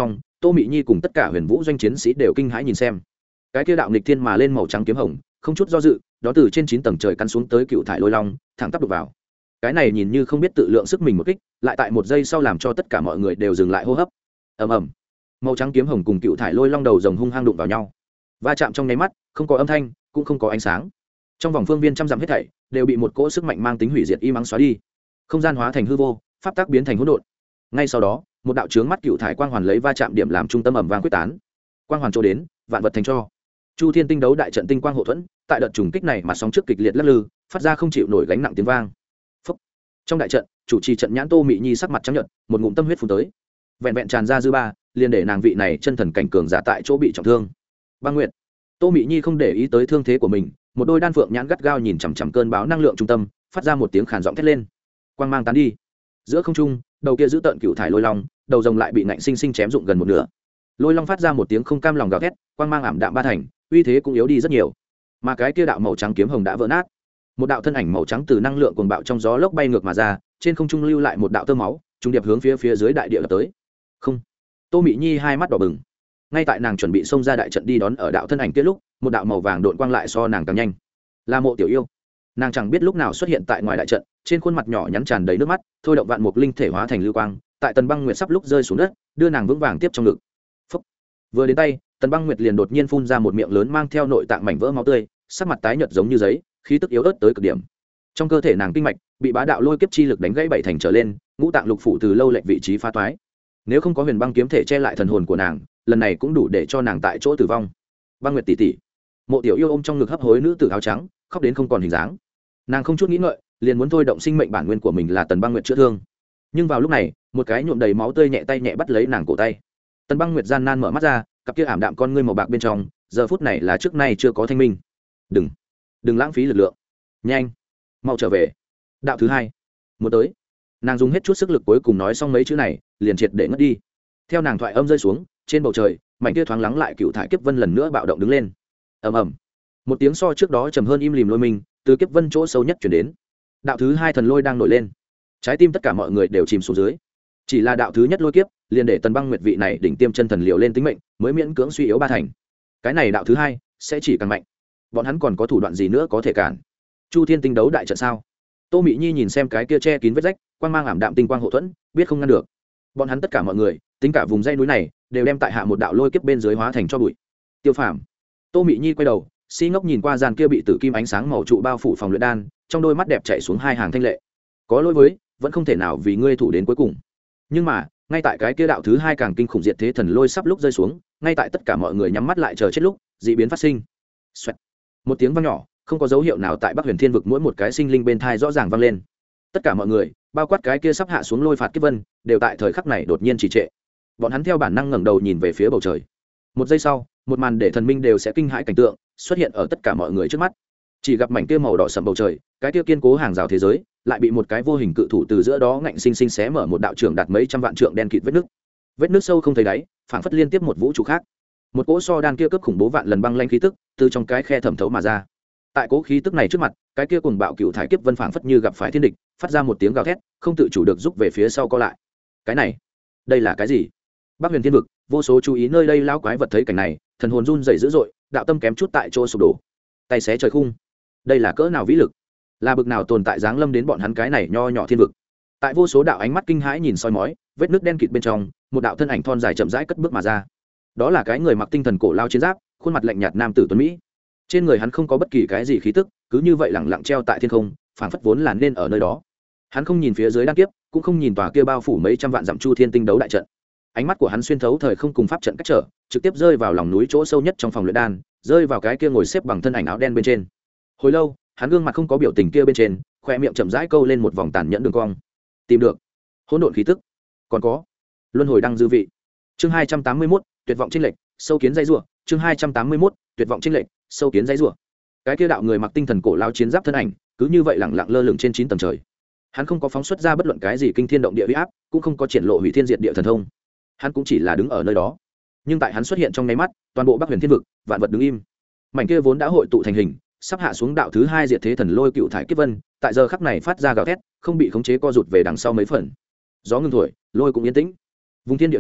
Tô Mị Nhi cùng tất cả huyền vũ doanh chiến sĩ đều kinh hãi nhìn xem cái kia đạo nghịch thiên mà lên màu trắng kiếm hồng, không chút do dự đó từ trên chín tầng trời căn xuống tới cựu thải lôi long, thẳng tắp đục vào. Cái này nhìn như không biết tự lượng sức mình một kích, lại tại một giây sau làm cho tất cả mọi người đều dừng lại hô hấp. Ầm ầm, màu trắng kiếm hồng cùng cựu thải lôi long đầu rồng hung hăng đụng vào nhau, va chạm trong nháy mắt, không có âm thanh, cũng không có ánh sáng. Trong vòng phương viên trăm dặm hết thảy đều bị một cỗ sức mạnh mang tính hủy diệt y mắng xóa đi, không gian hóa thành hư vô, pháp tắc biến thành hỗn độn. Ngay sau đó, một đạo chướng mắt cựu thải quang hoàn lấy va chạm điểm làm trung tâm ầm vang quyết tán, quang hoàn chỗ đến, vạn vật thành cho. Chu Thiên tinh đấu đại trận tinh quang hộ thuẫn, tại đợt trùng kích này mà sóng trước kịch liệt lắc lư, phát ra không chịu nổi gánh nặng tiếng vang. Phúc. Trong đại trận, chủ trì trận nhãn Tô Mị Nhi sắc mặt trắng nhợt, một ngụm tâm huyết phun tới, vẹn vẹn tràn ra dư ba, liền để nàng vị này chân thần cảnh cường giả tại chỗ bị trọng thương. Băng Nguyệt. Tô Mị Nhi không để ý tới thương thế của mình, một đôi đan phượng nhãn gắt gao nhìn chằm chằm cơn bão năng lượng trung tâm, phát ra một tiếng khàn giọng thét lên. Quang mang tán đi. Giữa không trung, đầu kia giữ tợn cựu thải lôi long, đầu rồng lại bị ngạnh sinh sinh chém dụng gần một nửa. Lôi long phát ra một tiếng không cam lòng gào thét, quang mang ảm đạm ba thành, uy thế cũng yếu đi rất nhiều. Mà cái kia đạo màu trắng kiếm hồng đã vỡ nát, một đạo thân ảnh màu trắng từ năng lượng cuồng bạo trong gió lốc bay ngược mà ra, trên không trung lưu lại một đạo tơ máu, trung điệp hướng phía phía dưới đại địa lập tới. Không. Tô Mị Nhi hai mắt đỏ bừng. Ngay tại nàng chuẩn bị xông ra đại trận đi đón ở đạo thân ảnh kia lúc, một đạo màu vàng độn quang lại so nàng càng nhanh. Là Mộ Tiểu Yêu. Nàng chẳng biết lúc nào xuất hiện tại ngoài đại trận, trên khuôn mặt nhỏ nhắn tràn đầy nước mắt, thôi động vạn mục linh thể hóa thành lưu quang, tại Tần Băng Nguyệt sắp lúc rơi xuống đất, đưa nàng vững vàng tiếp trong ngực. Phúc. Vừa đến tay, Tần Băng Nguyệt liền đột nhiên phun ra một miệng lớn mang theo nội tạng mảnh vỡ máu tươi, sắc mặt tái nhợt giống như giấy, khí tức yếu ớt tới cực điểm. Trong cơ thể nàng kinh mạch bị bá đạo lôi kiếp chi lực đánh gãy bảy thành trở lên, ngũ tạng lục phủ từ lâu lệch vị trí phá toái. Nếu không có huyền băng kiếm thể che lại thần hồn của nàng, lần này cũng đủ để cho nàng tại chỗ tử vong. Băng Nguyệt tỷ tỷ. Mộ Tiểu Yêu ôm trong ngực hấp hối nữ tử áo trắng, khóc đến không còn hình dáng. Nàng không chút nghĩ ngợi, liền muốn thôi động sinh mệnh bản nguyên của mình là Tần Băng Nguyệt chữa thương. Nhưng vào lúc này, một cái nhuộm đầy máu tươi nhẹ tay nhẹ bắt lấy nàng cổ tay. Tần Băng Nguyệt gian nan mở mắt ra, cặp kia ảm đạm con ngươi màu bạc bên trong, giờ phút này là trước nay chưa có thanh minh. Đừng, đừng lãng phí lực lượng, nhanh, mau trở về. Đạo thứ hai, muốn tới. Nàng dùng hết chút sức lực cuối cùng nói xong mấy chữ này, liền triệt để ngất đi. Theo nàng thoại âm rơi xuống, trên bầu trời, mảnh kia thoáng lắng lại cựu thải kiếp vân lần nữa bạo động đứng lên. Ầm ầm, một tiếng so trước đó trầm hơn im lìm lôi mình, từ kiếp vân chỗ sâu nhất chuyển đến. Đạo thứ hai thần lôi đang nổi lên, trái tim tất cả mọi người đều chìm xuống dưới. Chỉ là đạo thứ nhất lôi kiếp, liền để Tần Băng Nguyệt vị này đỉnh tiêm chân thần liều lên tính mệnh, mới miễn cưỡng suy yếu ba thành. Cái này đạo thứ hai sẽ chỉ càng mạnh. Bọn hắn còn có thủ đoạn gì nữa có thể cản? Chu Thiên tinh đấu đại trận sao? Tô Mị Nhi nhìn xem cái kia che kín vết rách, quang mang ảm đạm tinh quang hộ thuẫn, biết không ngăn được. Bọn hắn tất cả mọi người, tính cả vùng dãy núi này, đều đem tại hạ một đạo lôi kiếp bên dưới hóa thành cho bụi. Tiêu Phàm. Tô Mị Nhi quay đầu, si ngốc nhìn qua gian kia bị tử kim ánh sáng màu trụ bao phủ phòng luyện đan, trong đôi mắt đẹp chảy xuống hai hàng thanh lệ. Có lỗi với, vẫn không thể nào vì ngươi thủ đến cuối cùng. Nhưng mà, ngay tại cái kia đạo thứ hai càng kinh khủng diệt thế thần lôi sắp lúc rơi xuống, ngay tại tất cả mọi người nhắm mắt lại chờ chết lúc, dị biến phát sinh. Xoẹt. Một tiếng vang nhỏ, không có dấu hiệu nào tại Bắc Huyền Thiên vực mỗi một cái sinh linh bên thai rõ ràng vang lên. Tất cả mọi người, bao quát cái kia sắp hạ xuống lôi phạt kiếp vân, đều tại thời khắc này đột nhiên trì trệ. Bọn hắn theo bản năng ngẩng đầu nhìn về phía bầu trời. Một giây sau, một màn để thần minh đều sẽ kinh hãi cảnh tượng xuất hiện ở tất cả mọi người trước mắt. Chỉ gặp mảnh kia màu đỏ sẫm bầu trời, cái kia kiên cố hàng rào thế giới, lại bị một cái vô hình cự thủ từ giữa đó ngạnh sinh sinh xé mở một đạo trường đạt mấy trăm vạn trượng đen kịt vết nước. Vết nước sâu không thấy đáy, phảng phất liên tiếp một vũ trụ khác. Một cỗ so đan kia cấp khủng bố vạn lần băng lanh khí tức từ trong cái khe thẩm thấu mà ra. Tại cỗ khí tức này trước mặt, cái kia cuồng bạo cựu thải kiếp vân phảng phất như gặp phải thiên địch, phát ra một tiếng gào thét, không tự chủ được rút về phía sau co lại. Cái này, đây là cái gì? Bắc Huyền Thiên vực, vô số chú ý nơi đây lão quái vật thấy cảnh này, thần hồn run rẩy dữ dội, đạo tâm kém chút tại chỗ sụp đổ. Tay xé trời khung. Đây là cỡ nào vĩ lực? Là bực nào tồn tại giáng lâm đến bọn hắn cái này nho nhỏ thiên vực. Tại vô số đạo ánh mắt kinh hãi nhìn soi mói, vết nước đen kịt bên trong, một đạo thân ảnh thon dài chậm rãi cất bước mà ra. Đó là cái người mặc tinh thần cổ lao chiến giáp, khuôn mặt lạnh nhạt nam tử tuấn mỹ. Trên người hắn không có bất kỳ cái gì khí tức, cứ như vậy lẳng lặng treo tại thiên không, phảng phất vốn là nên ở nơi đó. Hắn không nhìn phía dưới đan kiếp, cũng không nhìn tòa kia bao phủ mấy trăm vạn dặm chu thiên tinh đấu đại trận. Ánh mắt của hắn xuyên thấu thời không cùng pháp trận cách trở, trực tiếp rơi vào lòng núi chỗ sâu nhất trong phòng luyện đan, rơi vào cái kia ngồi xếp bằng thân ảnh áo đen bên trên. Hồi lâu, hắn gương mặt không có biểu tình kia bên trên, khoe miệng chậm rãi câu lên một vòng tàn nhẫn đường cong. Tìm được hỗn độn khí tức, còn có luân hồi đăng dư vị. Chương hai trăm tám mươi mốt, tuyệt vọng chênh lệch, sâu kiến dây rủa. Chương hai trăm tám mươi mốt, tuyệt vọng chênh lệch, sâu kiến dây rủa. Cái kia đạo người mặc tinh thần cổ lao chiến giáp thân ảnh, cứ như vậy lẳng lặng lơ lửng trên chín tầng trời. Hắn không có phóng xuất ra bất luận cái gì kinh thiên động địa uy áp, cũng không có triển lộ hủy thiên diệt địa thần thông. Hắn cũng chỉ là đứng ở nơi đó. Nhưng tại hắn xuất hiện trong nháy mắt, toàn bộ Bắc Huyền Thiên vực, vạn vật đứng im. Mảnh kia vốn đã hội tụ thành hình, sắp hạ xuống đạo thứ hai diệt thế thần lôi cựu thải kiếp vân, tại giờ khắc này phát ra gào thét, không bị khống chế co rụt về đằng sau mấy phần. Gió ngừng thổi, lôi cũng yên tĩnh. Vùng thiên địa này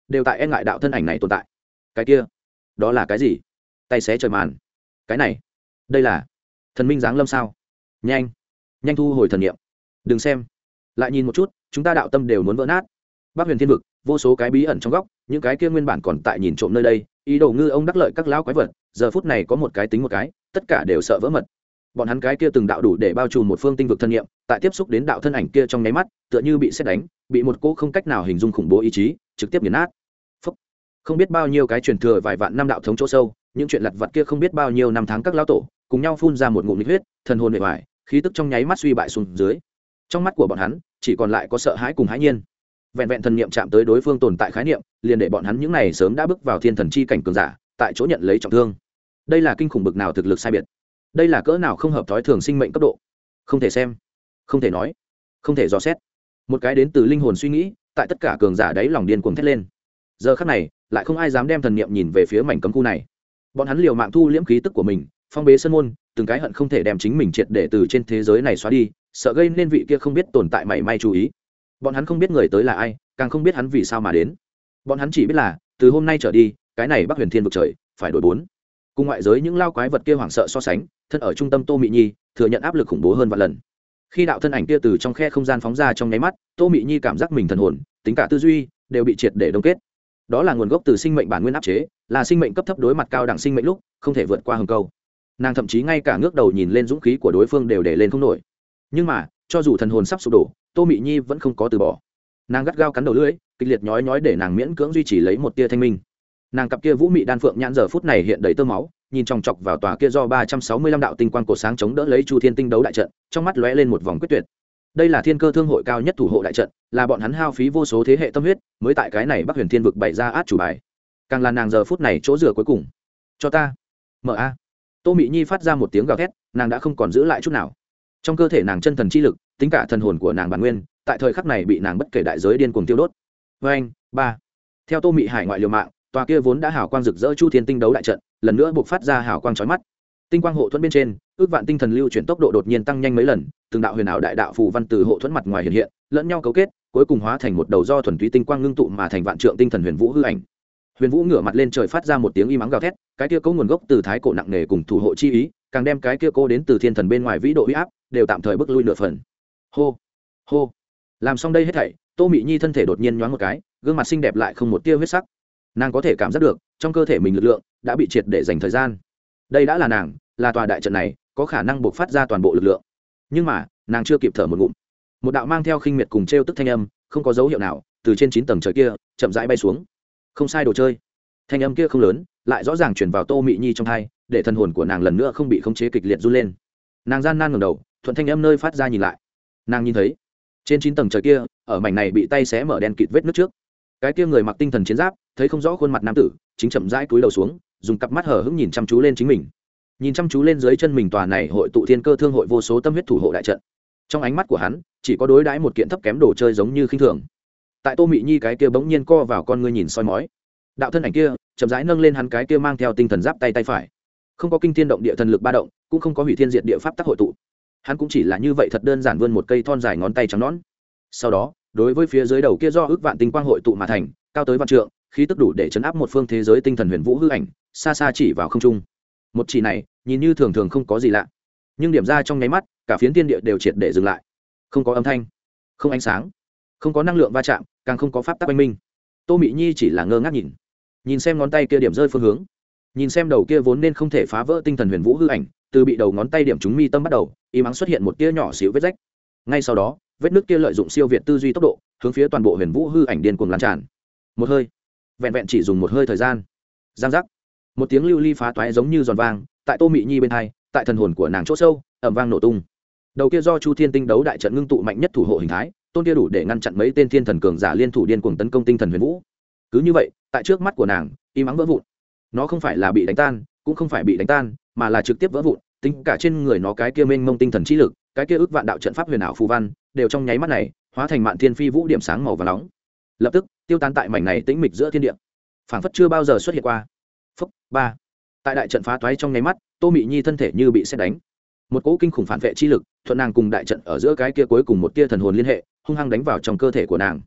đều tại e ngại đạo thân ảnh này tồn tại. Cái kia đó là cái gì? Tay xé trời màn. Cái này đây là thần minh giáng lâm sao? Nhanh nhanh thu hồi thần niệm. Đừng xem, lại nhìn một chút, chúng ta đạo tâm đều muốn vỡ nát. Bắc Huyền Thiên vực vô số cái bí ẩn trong góc, những cái kia nguyên bản còn tại nhìn trộm nơi đây, ý đồ ngư ông đắc lợi các lão quái vật, giờ phút này có một cái tính một cái, tất cả đều sợ vỡ mật. Bọn hắn cái kia từng đạo đủ để bao trùm một phương tinh vực thân niệm, tại tiếp xúc đến đạo thân ảnh kia trong nháy mắt, tựa như bị sét đánh, bị một cỗ không cách nào hình dung khủng bố ý chí trực tiếp nghiền nát. Phúc. Không biết bao nhiêu cái truyền thừa vài vạn năm đạo thống chỗ sâu, những chuyện lặt vặt kia không biết bao nhiêu năm tháng các lão tổ, cùng nhau phun ra một ngụm nhiệt huyết, thần hồn bề ngoài, khí tức trong nháy mắt suy bại xuống dưới. Trong mắt của bọn hắn, chỉ còn lại có sợ hãi cùng hãi nhiên. Vẹn vẹn thần niệm chạm tới đối phương tồn tại khái niệm, liền để bọn hắn những này sớm đã bước vào thiên thần chi cảnh cường giả, tại chỗ nhận lấy trọng thương. Đây là kinh khủng bực nào thực lực sai biệt. Đây là cỡ nào không hợp thói thường sinh mệnh cấp độ. Không thể xem, không thể nói, không thể dò xét. Một cái đến từ linh hồn suy nghĩ, tại tất cả cường giả đấy lòng điên cuồng thét lên. Giờ khắc này, lại không ai dám đem thần niệm nhìn về phía mảnh cấm khu này. Bọn hắn liều mạng thu liễm khí tức của mình, phong bế sân môn, từng cái hận không thể đem chính mình triệt để từ trên thế giới này xóa đi, sợ gây nên vị kia không biết tồn tại mảy may chú ý. Bọn hắn không biết người tới là ai, càng không biết hắn vì sao mà đến. Bọn hắn chỉ biết là từ hôm nay trở đi, cái này Bắc Huyền Thiên vực trời phải đổi bốn. Cùng ngoại giới những lao quái vật kia hoảng sợ so sánh, thân ở trung tâm Tô Mị Nhi thừa nhận áp lực khủng bố hơn vạn lần. Khi đạo thân ảnh kia từ trong khe không gian phóng ra trong nháy mắt, Tô Mị Nhi cảm giác mình thần hồn, tính cả tư duy đều bị triệt để đông kết. Đó là nguồn gốc từ sinh mệnh bản nguyên áp chế, là sinh mệnh cấp thấp đối mặt cao đẳng sinh mệnh lúc không thể vượt qua hừng câu. Nàng thậm chí ngay cả ngước đầu nhìn lên dũng khí của đối phương đều để lên không nổi. Nhưng mà, cho dù thần hồn sắp sụp đổ, Tô Mị Nhi vẫn không có từ bỏ. Nàng gắt gao cắn đầu lưỡi, kịch liệt nhói nhói để nàng miễn cưỡng duy trì lấy một tia thanh minh. Nàng cặp kia vũ mị đan phượng nhãn giờ phút này hiện đầy tơ máu, nhìn chòng chọc vào tòa kia do ba trăm sáu mươi lăm đạo tinh quang cổ sáng chống đỡ lấy Chu Thiên Tinh đấu đại trận, trong mắt lóe lên một vòng quyết tuyệt. Đây là Thiên Cơ Thương hội cao nhất thủ hộ đại trận, là bọn hắn hao phí vô số thế hệ tâm huyết, mới tại cái này Bắc Huyền Thiên vực bày ra át chủ bài. Càng là nàng giờ phút này chỗ dựa cuối cùng. Cho ta. Mở a. Tô Mị Nhi phát ra một tiếng gào thét, nàng đã không còn giữ lại chút nào. Trong cơ thể nàng chân thần chi lực, tính cả thần hồn của nàng bản nguyên, tại thời khắc này bị nàng bất kể đại giới điên cuồng tiêu đốt. Oeng, ba. Theo Tô Mị Hải ngoại liều mạng, tòa kia vốn đã hào quang rực rỡ Chu Thiên Tinh đấu đại trận, lần nữa buộc phát ra hào quang chói mắt. Tinh quang hộ thuẫn bên trên, ước vạn tinh thần lưu chuyển tốc độ đột nhiên tăng nhanh mấy lần, từng đạo huyền ảo đại đạo phù văn từ hộ thuẫn mặt ngoài hiện hiện, lẫn nhau cấu kết, cuối cùng hóa thành một đầu do thuần túy tinh quang ngưng tụ mà thành vạn trượng tinh thần huyền vũ hư ảnh. Huyền vũ ngửa mặt lên trời phát ra một tiếng y mắng gào thét, cái kia có nguồn gốc từ thái cổ nặng nề cùng thủ hộ chi ý, càng đem cái kia cô đến từ thiên thần bên ngoài vĩ độ uy áp, đều tạm thời bước lui nửa phần. Hô, hô. Làm xong đây hết thảy, Tô Mị Nhi thân thể đột nhiên nhoáng một cái, gương mặt xinh đẹp lại không một tia huyết sắc. Nàng có thể cảm giác được, trong cơ thể mình lực lượng đã bị triệt để dành thời gian. Đây đã là nàng, là tòa đại trận này, có khả năng buộc phát ra toàn bộ lực lượng. Nhưng mà, nàng chưa kịp thở một ngụm. Một đạo mang theo khinh miệt cùng trêu tức thanh âm, không có dấu hiệu nào, từ trên chín tầng trời kia, chậm rãi bay xuống. Không sai đồ chơi. Thanh âm kia không lớn, lại rõ ràng truyền vào Tô Mị Nhi trong tai, để thần hồn của nàng lần nữa không bị khống chế kịch liệt run lên. Nàng gian nan ngẩng đầu, thuận thanh âm nơi phát ra nhìn lại. Nàng nhìn thấy, trên chín tầng trời kia, ở mảnh này bị tay xé mở đen kịt vết nứt trước, cái kia người mặc tinh thần chiến giáp, thấy không rõ khuôn mặt nam tử, chính chậm rãi cúi đầu xuống, dùng cặp mắt hờ hững nhìn chăm chú lên chính mình. Nhìn chăm chú lên dưới chân mình tòa này hội tụ Thiên Cơ Thương hội vô số tâm huyết thủ hộ đại trận. Trong ánh mắt của hắn, chỉ có đối đãi một kiện thấp kém đồ chơi giống như khinh thường. Tại Tô Mị Nhi cái kia bỗng nhiên co vào con ngươi nhìn soi mói. Đạo thân ảnh kia, chậm rãi nâng lên hắn cái kia mang theo tinh thần giáp tay tay phải. Không có kinh thiên động địa thần lực ba động, cũng không có hủy thiên diệt địa pháp tắc hội tụ. Hắn cũng chỉ là như vậy thật đơn giản vươn một cây thon dài ngón tay trắng nõn. Sau đó, đối với phía dưới đầu kia do ước vạn tinh quang hội tụ mà thành, cao tới vạn trượng, khí tức đủ để chấn áp một phương thế giới tinh thần huyền vũ hư ảnh, xa xa chỉ vào không trung. Một chỉ này, nhìn như thường thường không có gì lạ, nhưng điểm ra trong nháy mắt, cả phiến thiên địa đều triệt để dừng lại. Không có âm thanh, không ánh sáng, không có năng lượng va chạm, càng không có pháp tắc oanh minh. Tô Mị Nhi chỉ là ngơ ngác nhìn, nhìn xem ngón tay kia điểm rơi phương hướng, nhìn xem đầu kia vốn nên không thể phá vỡ tinh thần huyền vũ hư ảnh, từ bị đầu ngón tay điểm trúng mi tâm bắt đầu, y mắng xuất hiện một tia nhỏ xíu vết rách. Ngay sau đó, vết nứt kia lợi dụng siêu việt tư duy tốc độ, hướng phía toàn bộ huyền vũ hư ảnh điên cuồng lan tràn. Một hơi, vẹn vẹn chỉ dùng một hơi thời gian. Giang giác, một tiếng lưu ly phá toái giống như giòn vang, tại Tô Mị Nhi bên hai, tại thần hồn của nàng chỗ sâu, ầm vang nổ tung. Đầu kia do Chu Thiên Tinh đấu đại trận ngưng tụ mạnh nhất thủ hộ hình thái, tôn kia đủ để ngăn chặn mấy tên thiên thần cường giả liên thủ điên cuồng tấn công tinh thần huyền vũ. Cứ như vậy, tại trước mắt của nàng, y mắng vỡ vụn. Nó không phải là bị đánh tan, cũng không phải bị đánh tan, mà là trực tiếp vỡ vụn, tính cả trên người nó cái kia mênh mông tinh thần trí lực, cái kia ước vạn đạo trận pháp huyền ảo phù văn, đều trong nháy mắt này hóa thành mạn thiên phi vũ điểm sáng màu vàng nóng, lập tức tiêu tán tại mảnh này tĩnh mịch giữa thiên địa, phảng phất chưa bao giờ xuất hiện qua. Phúc ba. Tại đại trận phá toái trong nháy mắt, Tô Mị Nhi thân thể như bị sét đánh, một cỗ kinh khủng phản vệ chi lực thuận nàng cùng đại trận ở giữa cái kia cuối cùng một tia thần hồn liên hệ, hung hăng đánh vào trong cơ thể của nàng.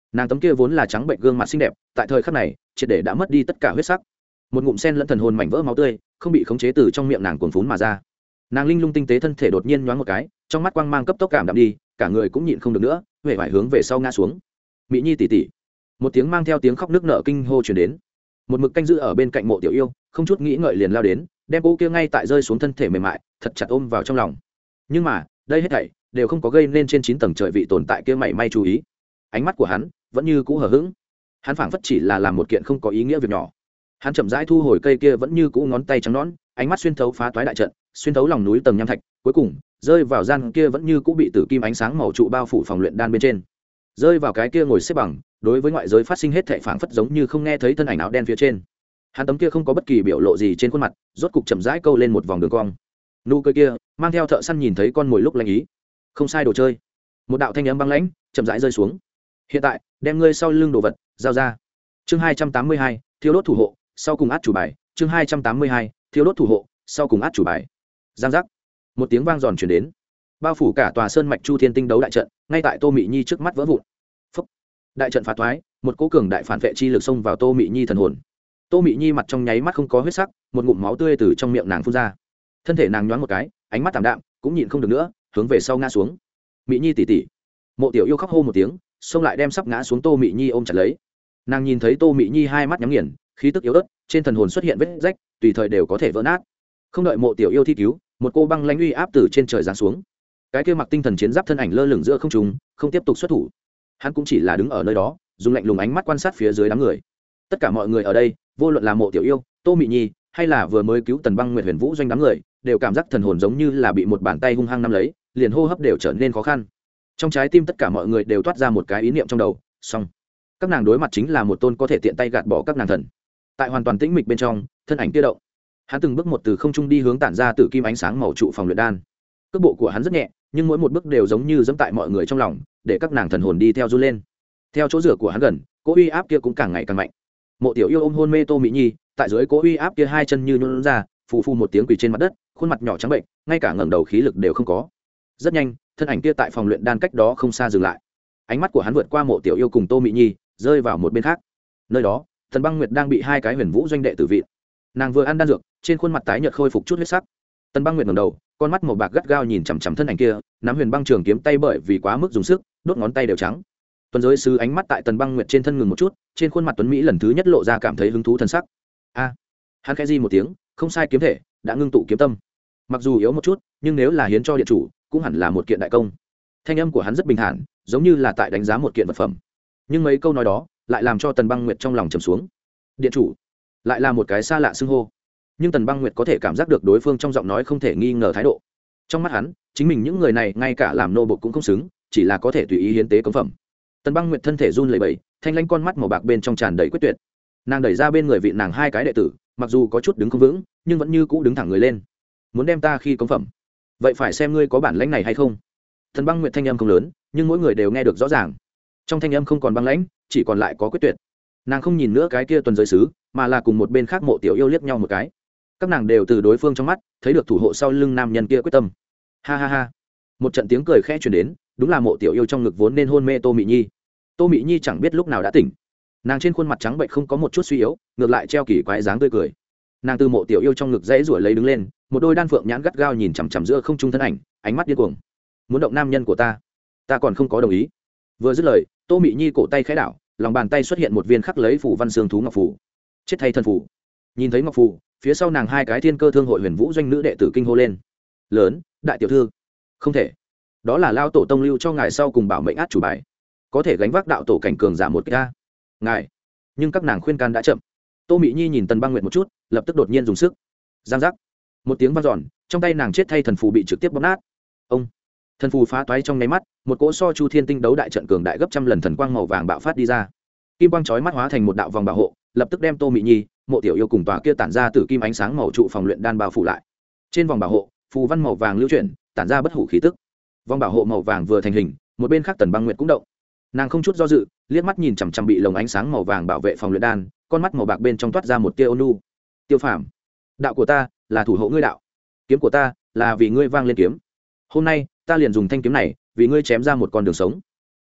nàng tấm kia vốn là trắng bệnh gương mặt xinh đẹp tại thời khắc này triệt để đã mất đi tất cả huyết sắc, một ngụm sen lẫn thần hồn mảnh vỡ máu tươi không bị khống chế từ trong miệng nàng cuồn phún mà ra. Nàng linh lung tinh tế thân thể đột nhiên nhoáng một cái, trong mắt quang mang cấp tốc cảm đạm đi, cả người cũng nhịn không được nữa, huệ vải hướng về sau ngã xuống. Mỹ Nhi tỷ tỷ, một tiếng mang theo tiếng khóc nức nở kinh hô truyền đến. Một mực canh giữ ở bên cạnh Mộ Tiểu Yêu không chút nghĩ ngợi liền lao đến, đem cô kia ngay tại rơi xuống thân thể mềm mại thật chặt ôm vào trong lòng. Nhưng mà đây hết thảy đều không có gây nên trên chín tầng trời vị tồn tại kia mảy may chú ý. Ánh mắt của hắn vẫn như cũ hờ hững, hắn phảng phất chỉ là làm một kiện không có ý nghĩa việc nhỏ. Hắn chậm rãi thu hồi cây kia vẫn như cũ ngón tay trắng nõn, ánh mắt xuyên thấu phá toái đại trận, xuyên thấu lòng núi tầng nham thạch, cuối cùng rơi vào gian kia vẫn như cũ bị tử kim ánh sáng màu trụ bao phủ phòng luyện đan bên trên, rơi vào cái kia ngồi xếp bằng đối với ngoại giới phát sinh hết thảy phảng phất giống như không nghe thấy thân ảnh áo đen phía trên. Hắn tấm kia không có bất kỳ biểu lộ gì trên khuôn mặt rốt cục chậm rãi câu lên một vòng đường cong, nụ cười kia mang theo thợ săn nhìn thấy con mồi lúc lanh ý. Không sai đồ chơi. Một đạo thanh âm băng lãnh chậm rãi rơi xuống. Hiện tại đem ngươi sau lưng đồ vật giao ra. Chương hai trăm tám mươi hai, thiêu đốt thủ hộ sau cùng át chủ bài. Chương hai trăm tám mươi hai, thiêu đốt thủ hộ sau cùng át chủ bài. Giang giác, một tiếng vang giòn truyền đến, bao phủ cả tòa sơn mạch Chu Thiên Tinh đấu đại trận ngay tại Tô Mị Nhi trước mắt vỡ vụn. Phúc. Đại trận phá thoái, một cỗ cường đại phản vệ chi lực xông vào Tô Mị Nhi thần hồn. Tô Mị Nhi mặt trong nháy mắt không có huyết sắc, một ngụm máu tươi từ trong miệng nàng phun ra. Thân thể nàng nhoáng một cái, ánh mắt tạm đạm, cũng nhịn không được nữa, hướng về sau ngã xuống. Mị Nhi tỷ tỷ. Mộ Tiểu Yêu khóc hô một tiếng, xông lại đem sắp ngã xuống Tô Mị Nhi ôm chặt lấy. Nàng nhìn thấy Tô Mị Nhi hai mắt nhắm nghiền, khí tức yếu ớt, trên thần hồn xuất hiện vết rách, tùy thời đều có thể vỡ nát. Không đợi Mộ Tiểu Yêu thi cứu, một cô băng lãnh uy áp từ trên trời giáng xuống. Cái kia mặc tinh thần chiến giáp thân ảnh lơ lửng giữa không trung, không tiếp tục xuất thủ. Hắn cũng chỉ là đứng ở nơi đó, dùng lạnh lùng ánh mắt quan sát phía dưới đám người. Tất cả mọi người ở đây, vô luận là Mộ Tiểu Yêu, Tô Mị Nhi, hay là vừa mới cứu Tần Băng Nguyệt Huyền Vũ doanh đám người, đều cảm giác thần hồn giống như là bị một bàn tay hung hăng nắm lấy, liền hô hấp đều trở nên khó khăn. Trong trái tim tất cả mọi người đều toát ra một cái ý niệm trong đầu, xong. Các nàng đối mặt chính là một tôn có thể tiện tay gạt bỏ các nàng thần. Tại hoàn toàn tĩnh mịch bên trong, thân ảnh kia động. Hắn từng bước một từ không trung đi hướng tản ra tử kim ánh sáng màu trụ phòng luyện đan. Cước bộ của hắn rất nhẹ, nhưng mỗi một bước đều giống như giẫm tại mọi người trong lòng, để các nàng thần hồn đi theo du lên. Theo chỗ rửa của hắn gần, cỗ uy áp kia cũng càng ngày càng mạnh. Mộ Tiểu Yêu ôm hôn mê Tô Mỹ Nhi, tại dưới cỗ uy áp kia hai chân như nhũn ra, phù phù một tiếng quỳ trên mặt đất, khuôn mặt nhỏ trắng bệnh, ngay cả ngẩng đầu khí lực đều không có. Rất nhanh, thân ảnh kia tại phòng luyện đan cách đó không xa dừng lại. Ánh mắt của hắn vượt qua Mộ Tiểu Yêu cùng Tô Mỹ Nhi, rơi vào một bên khác. Nơi đó, Tần Băng Nguyệt đang bị hai cái Huyền Vũ doanh đệ tử vị. Nàng vừa ăn đan dược, trên khuôn mặt tái nhợt khôi phục chút huyết sắc. Tần Băng Nguyệt ngẩng đầu, con mắt màu bạc gắt gao nhìn chằm chằm thân ảnh kia, nắm Huyền Băng trường kiếm tay bởi vì quá mức dùng sức, đốt ngón tay đều trắng. Tuần giới sứ ánh mắt tại Tần Băng Nguyệt trên thân ngừng một chút, trên khuôn mặt tuấn mỹ lần thứ nhất lộ ra cảm thấy hứng thú thần sắc. A, hắn khẽ di một tiếng, không sai kiếm thể đã ngưng tụ kiếm tâm. Mặc dù yếu một chút, nhưng nếu là hiến cho điện chủ, cũng hẳn là một kiện đại công. Thanh âm của hắn rất bình thản, giống như là tại đánh giá một kiện vật phẩm. Nhưng mấy câu nói đó lại làm cho Tần Băng Nguyệt trong lòng trầm xuống. Điện chủ, lại là một cái xa lạ xưng hô. Nhưng Tần Băng Nguyệt có thể cảm giác được đối phương trong giọng nói không thể nghi ngờ thái độ. Trong mắt hắn, chính mình những người này ngay cả làm nô bộc cũng không xứng, chỉ là có thể tùy ý hiến tế cống phẩm. Tần Băng Nguyệt thân thể run lẩy bẩy, thanh lãnh con mắt màu bạc bên trong tràn đầy quyết tuyệt. Nàng đẩy ra bên người vị nàng hai cái đệ tử, mặc dù có chút đứng không vững, nhưng vẫn như cũ đứng thẳng người lên. Muốn đem ta khi cống phẩm, vậy phải xem ngươi có bản lãnh này hay không. Tần Băng Nguyệt thanh âm không lớn, nhưng mỗi người đều nghe được rõ ràng. Trong thanh âm không còn băng lãnh, chỉ còn lại có quyết tuyệt. Nàng không nhìn nữa cái kia tuần giới sứ, mà là cùng một bên khác Mộ Tiểu Yêu liếc nhau một cái. Các nàng đều từ đối phương trong mắt thấy được thủ hộ sau lưng nam nhân kia quyết tâm. Ha ha ha, một trận tiếng cười khẽ truyền đến, đúng là Mộ Tiểu Yêu trong ngực vốn nên hôn mê Tô Mị Nhi. Tô Mị Nhi chẳng biết lúc nào đã tỉnh, nàng trên khuôn mặt trắng bệnh không có một chút suy yếu, ngược lại treo kỳ quái dáng tươi cười. Nàng từ Mộ Tiểu Yêu trong ngực dãy rủa lấy đứng lên, một đôi đan phượng nhãn gắt gao nhìn chằm chằm giữa không trung thân ảnh, ánh mắt điên cuồng. Muốn động nam nhân của ta, ta còn không có đồng ý. Vừa dứt lời, Tô Mị Nhi cổ tay khẽ đảo, lòng bàn tay xuất hiện một viên khắc lấy phủ văn xương thú ngọc phù. Chết thay thân phù. Nhìn thấy ngọc phù, phía sau nàng hai cái thiên cơ thương hội Huyền Vũ doanh nữ đệ tử kinh hô lên. Lớn, đại tiểu thư, không thể. Đó là lao tổ tông lưu cho ngài sau cùng bảo mệnh át chủ bài, có thể gánh vác đạo tổ cảnh cường giả một ca. Ngài, nhưng các nàng khuyên can đã chậm. Tô Mị Nhi nhìn Tần Băng Nguyệt một chút, lập tức đột nhiên dùng sức. Giang giác, một tiếng vang dọn, trong tay nàng chết thay thần phù bị trực tiếp bóp nát. Ông, thần phù phá toái trong nháy mắt, một cỗ so Chu Thiên Tinh đấu đại trận cường đại gấp trăm lần thần quang màu vàng bạo phát đi ra. Kim quang chói mắt hóa thành một đạo vòng bảo hộ, lập tức đem Tô Mị Nhi, Mộ Tiểu Yêu cùng tòa kia tản ra tử kim ánh sáng màu trụ phòng luyện đan bao phủ lại. Trên vòng bảo hộ, phù văn màu vàng lưu chuyển, tản ra bất hủ khí tức. Vòng bảo hộ màu vàng vừa thành hình, một bên khác Tần Băng Nguyệt cũng động. Nàng không chút do dự, liếc mắt nhìn chằm chằm bị lồng ánh sáng màu vàng bảo vệ phòng luyện đan, con mắt màu bạc bên trong toát ra một tia ôn nhu. Tiêu Phàm, đạo của ta là thủ hộ ngươi đạo, kiếm của ta là vì ngươi vang lên kiếm. Hôm nay ta liền dùng thanh kiếm này vì ngươi chém ra một con đường sống.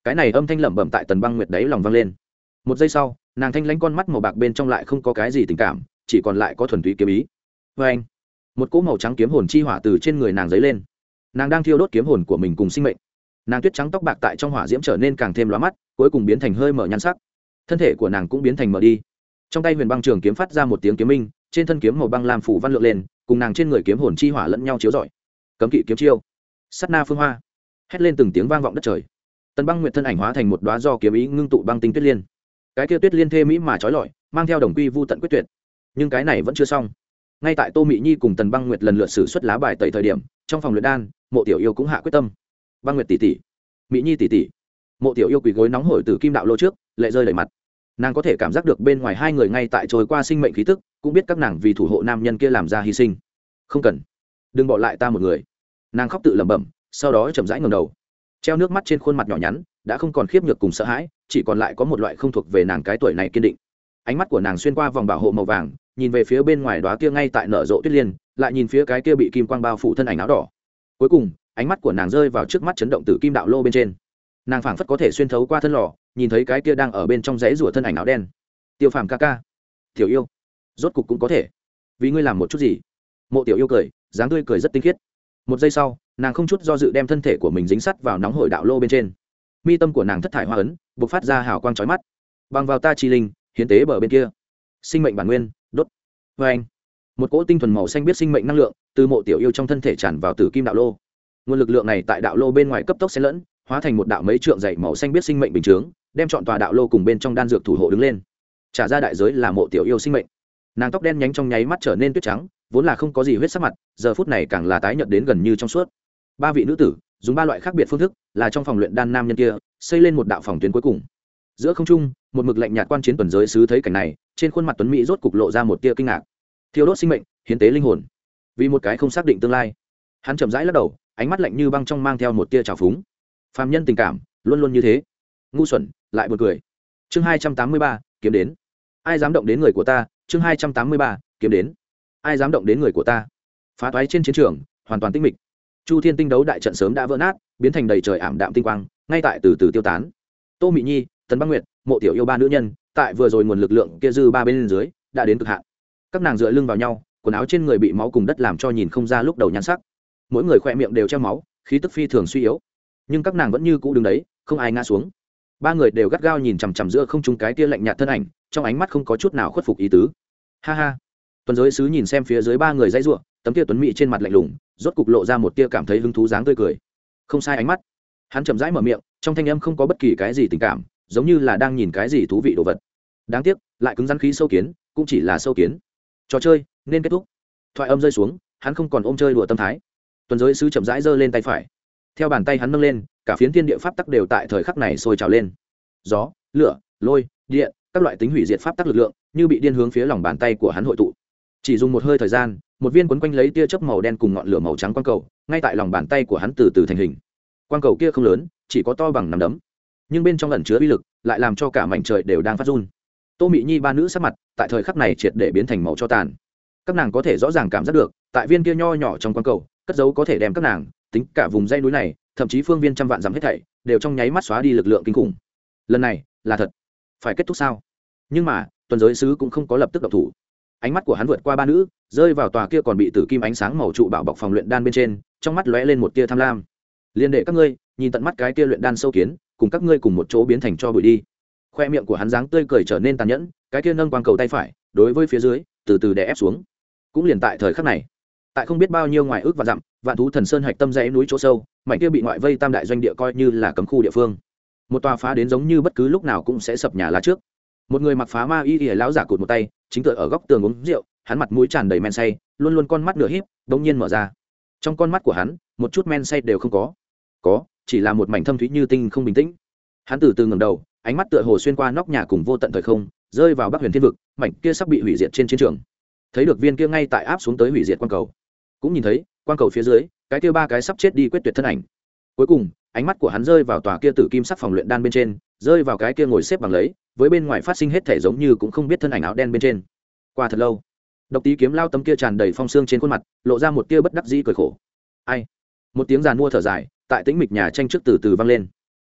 cái này âm thanh lẩm bẩm tại Tần Băng Nguyệt đấy lòng vang lên. Một giây sau, nàng thanh lãnh con mắt màu bạc bên trong lại không có cái gì tình cảm, chỉ còn lại có thuần túy kiếm ý. Và anh, một cỗ màu trắng kiếm hồn chi hỏa từ trên người nàng dấy lên. Nàng đang thiêu đốt kiếm hồn của mình cùng sinh mệnh. Nàng tuyết trắng tóc bạc tại trong hỏa diễm trở nên càng thêm lóa mắt, cuối cùng biến thành hơi mở nhan sắc. Thân thể của nàng cũng biến thành mở đi. Trong tay Huyền Băng Trường kiếm phát ra một tiếng kiếm minh, trên thân kiếm màu băng lam phủ văn lượng lên, cùng nàng trên người kiếm hồn chi hỏa lẫn nhau chiếu rọi. Cấm kỵ kiếm chiêu, sát na phương hoa, hét lên từng tiếng vang vọng đất trời. Tần Băng Nguyệt thân ảnh hóa thành một đóa do kiếm ý ngưng tụ băng tinh tuyết liên. Cái kia tuyết liên thê mỹ mà chói lọi, mang theo đồng quy vu tận quyết tuyệt. Nhưng cái này vẫn chưa xong. Ngay tại Tô Mị Nhi cùng Tần Băng Nguyệt lần lượt sử xuất lá bài tẩy thời điểm, trong phòng luyện đan, Mộ Tiểu Yêu cũng hạ quyết tâm. Băng Nguyệt tỷ tỷ, Mị Nhi tỷ tỷ. Mộ Tiểu Yêu quỳ gối nóng hổi từ kim đạo lô trước, lệ rơi đầy mặt. Nàng có thể cảm giác được bên ngoài hai người ngay tại trôi qua sinh mệnh khí tức, cũng biết các nàng vì thủ hộ nam nhân kia làm ra hy sinh. Không cần, đừng bỏ lại ta một người. Nàng khóc tự lẩm bẩm, sau đó chậm rãi ngẩng đầu, treo nước mắt trên khuôn mặt nhỏ nhắn đã không còn khiếp nhược cùng sợ hãi, chỉ còn lại có một loại không thuộc về nàng cái tuổi này kiên định. Ánh mắt của nàng xuyên qua vòng bảo hộ màu vàng, nhìn về phía bên ngoài đóa kia ngay tại nở rộ tuyết liên, lại nhìn phía cái kia bị kim quang bao phủ thân ảnh áo đỏ. Cuối cùng, ánh mắt của nàng rơi vào trước mắt chấn động tử kim đạo lô bên trên. Nàng phảng phất có thể xuyên thấu qua thân lò, nhìn thấy cái kia đang ở bên trong rẫy rủa thân ảnh áo đen. Tiêu Phàm ca ca, Tiểu Yêu, rốt cục cũng có thể vì ngươi làm một chút gì. Mộ Tiểu Yêu cười, dáng tươi cười rất tinh khiết. Một giây sau, nàng không chút do dự đem thân thể của mình dính sắt vào nóng hổi đạo lô bên trên. Mi tâm của nàng thất thải hoa ấn bộc phát ra hào quang chói mắt. Bằng vào ta chi linh, hiến tế bờ bên kia, sinh mệnh bản nguyên, đốt. Và anh, một cỗ tinh thuần màu xanh biết sinh mệnh năng lượng từ Mộ Tiểu Yêu trong thân thể tràn vào tử kim đạo lô. Nguồn lực lượng này tại đạo lô bên ngoài cấp tốc xen lẫn, hóa thành một đạo mấy trượng dày màu xanh biết sinh mệnh bình chướng, đem trọn tòa đạo lô cùng bên trong đan dược thủ hộ đứng lên. Trả ra đại giới là Mộ Tiểu Yêu sinh mệnh. Nàng tóc đen nhánh trong nháy mắt trở nên tuyết trắng, vốn là không có gì huyết sắc mặt, giờ phút này càng là tái nhợt đến gần như trong suốt. Ba vị nữ tử dùng ba loại khác biệt phương thức, là trong phòng luyện đan nam nhân kia xây lên một đạo phòng tuyến cuối cùng. Giữa không trung, một mực lạnh nhạt quan chiến tuần giới sứ thấy cảnh này, trên khuôn mặt tuấn mỹ rốt cục lộ ra một tia kinh ngạc. Thiêu đốt sinh mệnh, hiến tế linh hồn, vì một cái không xác định tương lai. Hắn chậm rãi lắc đầu, ánh mắt lạnh như băng trong mang theo một tia trào phúng. Phàm nhân tình cảm luôn luôn như thế, ngu xuẩn lại buồn cười. Chương hai trăm tám mươi ba, kiếm đến. Ai dám động đến người của ta? Chương hai trăm tám mươi ba, kiếm đến. Ai dám động đến người của ta? Phá toái trên chiến trường, hoàn toàn tĩnh mịch. Chu Thiên tinh đấu đại trận sớm đã vỡ nát, biến thành đầy trời ảm đạm tinh quang, ngay tại từ từ tiêu tán. Tô Mị Nhi, Tần Băng Nguyệt, Mộ Tiểu Yêu ba nữ nhân, tại vừa rồi nguồn lực lượng kia dư ba bên dưới, đã đến cực hạn. Các nàng dựa lưng vào nhau, quần áo trên người bị máu cùng đất làm cho nhìn không ra lúc đầu nhan sắc. Mỗi người khỏe miệng đều treo máu, khí tức phi thường suy yếu. Nhưng các nàng vẫn như cũ đứng đấy, không ai ngã xuống. Ba người đều gắt gao nhìn chằm chằm giữa không trung cái kia lạnh nhạt thân ảnh, trong ánh mắt không có chút nào khuất phục ý tứ. Ha ha. Tuần giới sứ nhìn xem phía dưới ba người dãy rủa, tấm kia tuấn mỹ trên mặt lạnh lùng, rốt cục lộ ra một tia cảm thấy hứng thú dáng tươi cười. Không sai ánh mắt. Hắn chậm rãi mở miệng, trong thanh âm không có bất kỳ cái gì tình cảm, giống như là đang nhìn cái gì thú vị đồ vật. Đáng tiếc, lại cứng rắn khí sâu kiến, cũng chỉ là sâu kiến. Trò chơi nên kết thúc. Thoại âm rơi xuống, hắn không còn ôm chơi đùa tâm thái. Tuần giới sứ chậm rãi giơ lên tay phải. Theo bàn tay hắn nâng lên, cả phiến thiên địa pháp tắc đều tại thời khắc này sôi trào lên. Gió, lửa, lôi, điện, các loại tính hủy diệt pháp tắc lực lượng, như bị điên hướng phía lòng bàn tay của hắn hội tụ. Chỉ dùng một hơi thời gian, một viên quấn quanh lấy tia chớp màu đen cùng ngọn lửa màu trắng quang cầu, ngay tại lòng bàn tay của hắn từ từ thành hình. Quang cầu kia không lớn, chỉ có to bằng nắm đấm, nhưng bên trong ẩn chứa uy lực, lại làm cho cả mảnh trời đều đang phát run. Tô Mị Nhi ba nữ sắc mặt, tại thời khắc này triệt để biến thành màu cho tàn. Các nàng có thể rõ ràng cảm giác được, tại viên kia nho nhỏ trong quang cầu, cất dấu có thể đem các nàng, tính cả vùng dãy núi này, thậm chí phương viên trăm vạn dặm hết thảy, đều trong nháy mắt xóa đi lực lượng kinh khủng. Lần này, là thật. Phải kết thúc sao? Nhưng mà, tuần giới sứ cũng không có lập tức động thủ. Ánh mắt của hắn vượt qua ba nữ, rơi vào tòa kia còn bị tử kim ánh sáng màu trụ bảo bọc phòng luyện đan bên trên, trong mắt lóe lên một tia tham lam. Liên đệ các ngươi, nhìn tận mắt cái kia luyện đan sâu kiến, cùng các ngươi cùng một chỗ biến thành cho bụi đi. Khoe miệng của hắn dáng tươi cười trở nên tàn nhẫn, cái kia nâng quang cầu tay phải, đối với phía dưới, từ từ đè ép xuống. Cũng liền tại thời khắc này, tại không biết bao nhiêu ngoài ước và dặm, vạn thú thần sơn hạch tâm dãy núi chỗ sâu, mảnh kia bị ngoại vây tam đại doanh địa coi như là cấm khu địa phương. Một tòa phá đến giống như bất cứ lúc nào cũng sẽ sập nhà lá trước. Một người mặc phá ma y y lão giả cụt một tay, chính tựa ở góc tường uống rượu, hắn mặt mũi tràn đầy men say, luôn luôn con mắt nửa híp, đống nhiên mở ra. Trong con mắt của hắn, một chút men say đều không có. Có, chỉ là một mảnh thâm thúy như tinh không bình tĩnh. Hắn từ từ ngẩng đầu, ánh mắt tựa hồ xuyên qua nóc nhà cùng vô tận thời không, rơi vào Bắc Huyền Thiên vực, mảnh kia sắp bị hủy diệt trên chiến trường. Thấy được viên kia ngay tại áp xuống tới hủy diệt quang cầu, cũng nhìn thấy quang cầu phía dưới, cái kia ba cái sắp chết đi quyết tuyệt thân ảnh. Cuối cùng, ánh mắt của hắn rơi vào tòa kia tử kim sắc phòng luyện đan bên trên, rơi vào cái kia ngồi xếp bằng lấy, với bên ngoài phát sinh hết thể giống như cũng không biết thân ảnh áo đen bên trên. Qua thật lâu, Độc Tí Kiếm lao tấm kia tràn đầy phong xương trên khuôn mặt, lộ ra một tia bất đắc dĩ cười khổ. Ai? Một tiếng giàn mua thở dài, tại tĩnh mịch nhà tranh trước từ từ vang lên.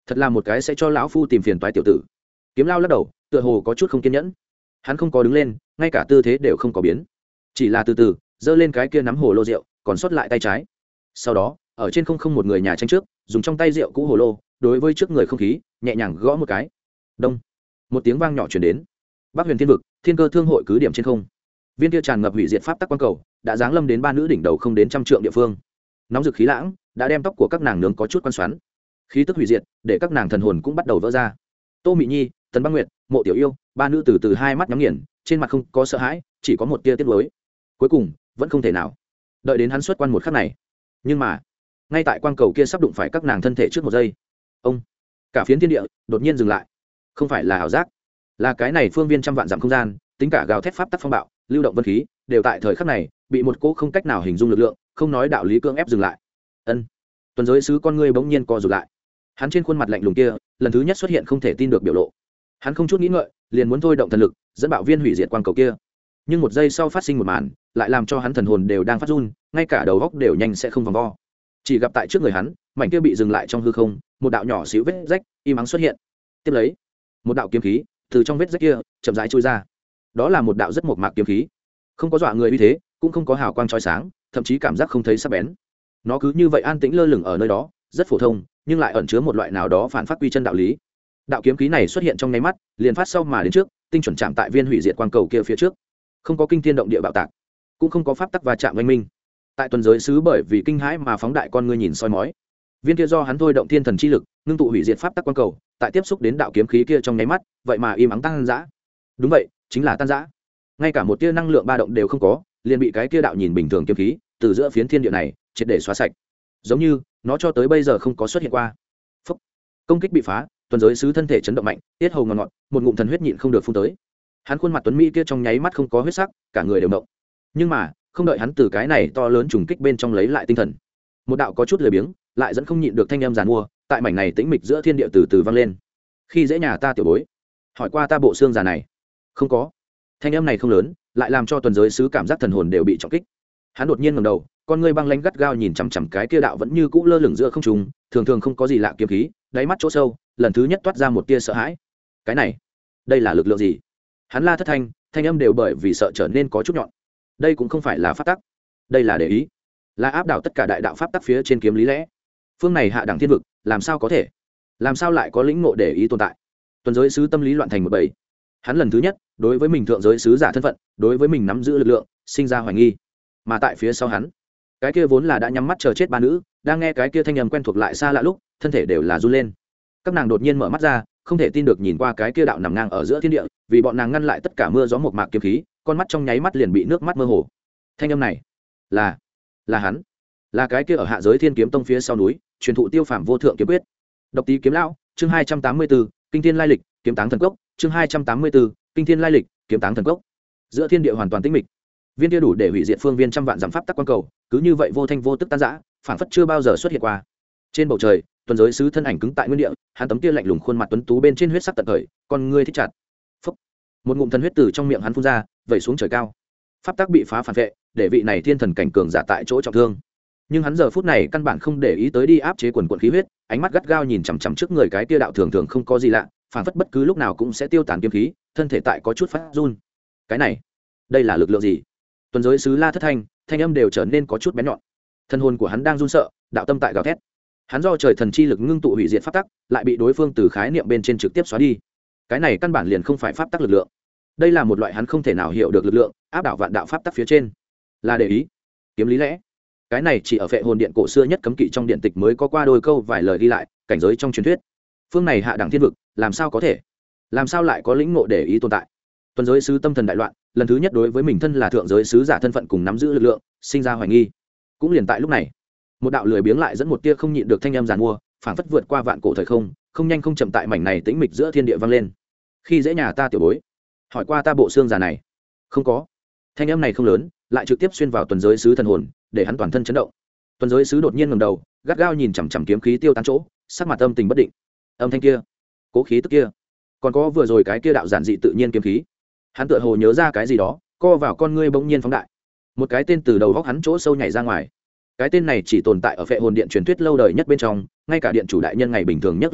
thật là một cái sẽ cho lão phu tìm phiền toái tiểu tử. Kiếm Lao lắc đầu, tựa hồ có chút không kiên nhẫn. Hắn không có đứng lên, ngay cả tư thế đều không có biến, chỉ là từ từ giơ lên cái kia nắm hồ lô rượu còn sót lại tay trái. Sau đó ở trên không không một người nhà tranh trước, dùng trong tay rượu cũ hồ lô đối với trước người không khí nhẹ nhàng gõ một cái. Đông, một tiếng vang nhỏ truyền đến. Bắc Huyền Thiên vực, Thiên Cơ Thương hội cứ điểm trên không, viên kia tràn ngập hủy diệt pháp tắc quang cầu đã giáng lâm đến ba nữ đỉnh đầu không đến trăm trượng địa phương. Nóng rực khí lãng đã đem tóc của các nàng nướng có chút quan xoắn, khí tức hủy diệt để các nàng thần hồn cũng bắt đầu vỡ ra. Tô Mị Nhi, Tần Băng Nguyệt, Mộ Tiểu Yêu, ba nữ từ từ hai mắt nhắm nghiền, trên mặt không có sợ hãi, chỉ có một tia tiếc nuối. Cuối cùng vẫn không thể nào đợi đến hắn xuất quan một khắc này. Nhưng mà ngay tại quang cầu kia sắp đụng phải các nàng thân thể trước một giây, ông cả phiến thiên địa đột nhiên dừng lại. Không phải là ảo giác, là cái này phương viên trăm vạn dặm không gian, tính cả gào thét pháp tắc phong bạo, lưu động vân khí, đều tại thời khắc này bị một cỗ không cách nào hình dung lực lượng, không nói đạo lý cưỡng ép dừng lại. Ân, tuần giới sứ con ngươi bỗng nhiên co rụt lại. Hắn trên khuôn mặt lạnh lùng kia lần thứ nhất xuất hiện không thể tin được biểu lộ. Hắn không chút nghĩ ngợi liền muốn thôi động thần lực dẫn bạo viên hủy diệt quang cầu kia, nhưng một giây sau phát sinh một màn lại làm cho hắn thần hồn đều đang phát run, ngay cả đầu góc đều nhanh sẽ không vòng vo. Chỉ gặp tại trước người hắn, mảnh kia bị dừng lại trong hư không, một đạo nhỏ xíu vết rách im ắng xuất hiện. Tiếp lấy, một đạo kiếm khí từ trong vết rách kia chậm rãi trôi ra. Đó là một đạo rất mộc mạc kiếm khí, không có dọa người uy thế, cũng không có hào quang chói sáng, thậm chí cảm giác không thấy sắc bén. Nó cứ như vậy an tĩnh lơ lửng ở nơi đó, rất phổ thông, nhưng lại ẩn chứa một loại nào đó phản phát quy chân đạo lý. Đạo kiếm khí này xuất hiện trong nháy mắt, liền phát sau mà đến trước, tinh chuẩn chạm tại viên hủy diệt quang cầu kia phía trước. Không có kinh thiên động địa bạo tạc, cũng không có pháp tắc va chạm oanh minh. Tại tuần giới sứ bởi vì kinh hãi mà phóng đại con ngươi nhìn soi mói. Viên kia do hắn thôi động thiên thần chi lực, ngưng tụ hủy diệt pháp tắc quang cầu, tại tiếp xúc đến đạo kiếm khí kia trong nháy mắt, vậy mà im ắng tăng dã. Đúng vậy, chính là tan dã. Ngay cả một tia năng lượng ba động đều không có, liền bị cái kia đạo nhìn bình thường kiếm khí từ giữa phiến thiên địa này triệt để xóa sạch, giống như nó cho tới bây giờ không có xuất hiện qua. Phúc. Công kích bị phá, tuần giới sứ thân thể chấn động mạnh, tiết hầu ngọt ngọt, một ngụm thần huyết nhịn không được phun tới. Hắn khuôn mặt tuấn mỹ kia trong nháy mắt không có huyết sắc, cả người đều động. Nhưng mà không đợi hắn từ cái này to lớn trùng kích bên trong lấy lại tinh thần, một đạo có chút lười biếng lại dẫn không nhịn được thanh âm giàn mua tại mảnh này tĩnh mịch giữa thiên địa từ từ vang lên. Khi dễ nhà ta tiểu bối, hỏi qua ta bộ xương già này không có. Thanh âm này không lớn, lại làm cho tuần giới sứ cảm giác thần hồn đều bị trọng kích. Hắn đột nhiên ngẩng đầu, con ngươi băng lãnh gắt gao nhìn chằm chằm cái kia đạo vẫn như cũ lơ lửng giữa không trung, thường thường không có gì lạ kiếm khí, đáy mắt chỗ sâu lần thứ nhất toát ra một tia sợ hãi. Cái này, đây là lực lượng gì? Hắn la thất thanh, thanh âm đều bởi vì sợ trở nên có chút nhọn. Đây cũng không phải là pháp tắc, đây là để ý, là áp đảo tất cả đại đạo pháp tắc phía trên kiếm lý lẽ. Phương này hạ đẳng thiên vực, làm sao có thể? Làm sao lại có lĩnh ngộ để ý tồn tại? Tuần giới sứ tâm lý loạn thành một bầy. Hắn lần thứ nhất đối với mình thượng giới sứ giả thân phận, đối với mình nắm giữ lực lượng sinh ra hoài nghi. Mà tại phía sau hắn, cái kia vốn là đã nhắm mắt chờ chết ba nữ, đang nghe cái kia thanh âm quen thuộc lại xa lạ lúc, thân thể đều là run lên. Các nàng đột nhiên mở mắt ra, không thể tin được nhìn qua cái kia đạo nằm ngang ở giữa thiên địa, vì bọn nàng ngăn lại tất cả mưa gió mộc mạc kiếm khí, con mắt trong nháy mắt liền bị nước mắt mơ hồ. Thanh âm này là là hắn, là cái kia ở hạ giới Thiên Kiếm Tông phía sau núi truyền thụ tiêu phàm vô thượng kiếm quyết. Độc Tí Kiếm Lão, chương hai trăm tám mươi bốn, kinh thiên lai lịch, kiếm táng thần cốc, chương hai trăm tám mươi bốn, kinh thiên lai lịch, kiếm táng thần cốc. Giữa thiên địa hoàn toàn tĩnh mịch, viên kia đủ để hủy diệt phương viên trăm vạn dặm pháp tắc quan cầu, cứ như vậy vô thanh vô tức tan rã, phản phất chưa bao giờ xuất hiện qua. Trên bầu trời, tuần giới sứ thân ảnh cứng tại nguyên địa, hắn tấm kia lạnh lùng khuôn mặt tuấn tú bên trên huyết sắc tận khởi, con ngươi thích chặt. Phốc. Một ngụm thần huyết từ trong miệng hắn phun ra, vẩy xuống trời cao. Pháp tắc bị phá phản vệ, để vị này thiên thần cảnh cường giả tại chỗ trọng thương. Nhưng hắn giờ phút này căn bản không để ý tới đi áp chế quần quần khí huyết, ánh mắt gắt gao nhìn chằm chằm trước người cái kia đạo thường thường không có gì lạ, phản phất bất cứ lúc nào cũng sẽ tiêu tán kiếm khí, thân thể tại có chút phát run. Cái này, đây là lực lượng gì? Tuần giới sứ la thất thanh, thanh âm đều trở nên có chút bén nhọn. Thân hồn của hắn đang run sợ, đạo tâm tại gào thét. Hắn do trời thần chi lực ngưng tụ hủy diệt pháp tắc, lại bị đối phương từ khái niệm bên trên trực tiếp xóa đi. Cái này căn bản liền không phải pháp tắc lực lượng. Đây là một loại hắn không thể nào hiểu được lực lượng, áp đảo vạn đạo pháp tắc phía trên. Là để ý, kiếm lý lẽ. Cái này chỉ ở Phệ Hồn Điện cổ xưa nhất cấm kỵ trong điện tịch mới có qua đôi câu vài lời ghi lại, cảnh giới trong truyền thuyết. Phương này hạ đẳng thiên vực, làm sao có thể? Làm sao lại có lĩnh ngộ để ý tồn tại? Tuần giới sứ tâm thần đại loạn, lần thứ nhất đối với mình thân là thượng giới sứ giả thân phận cùng nắm giữ lực lượng, sinh ra hoài nghi. Cũng liền tại lúc này, một đạo lười biếng lại dẫn một tia không nhịn được thanh âm giàn mua, phảng phất vượt qua vạn cổ thời không, không nhanh không chậm tại mảnh này tĩnh mịch giữa thiên địa vang lên. Khi dễ nhà ta tiểu bối, hỏi qua ta bộ xương già này không có. Thanh âm này không lớn, lại trực tiếp xuyên vào tuần giới sứ thần hồn, để hắn toàn thân chấn động. Tuần giới sứ đột nhiên ngẩng đầu, gắt gao nhìn chằm chằm kiếm khí tiêu tán chỗ, sắc mặt âm tình bất định. Âm thanh kia, cố khí tức kia, còn có vừa rồi cái kia đạo giản dị tự nhiên kiếm khí, hắn tựa hồ nhớ ra cái gì đó, co vào con ngươi bỗng nhiên phóng đại. Một cái tên từ đầu góc hắn chỗ sâu nhảy ra ngoài. Cái tên này chỉ tồn tại ở Phệ Hồn Điện truyền thuyết lâu đời nhất bên trong, ngay cả điện chủ đại nhân ngày bình thường nhắc lên lúc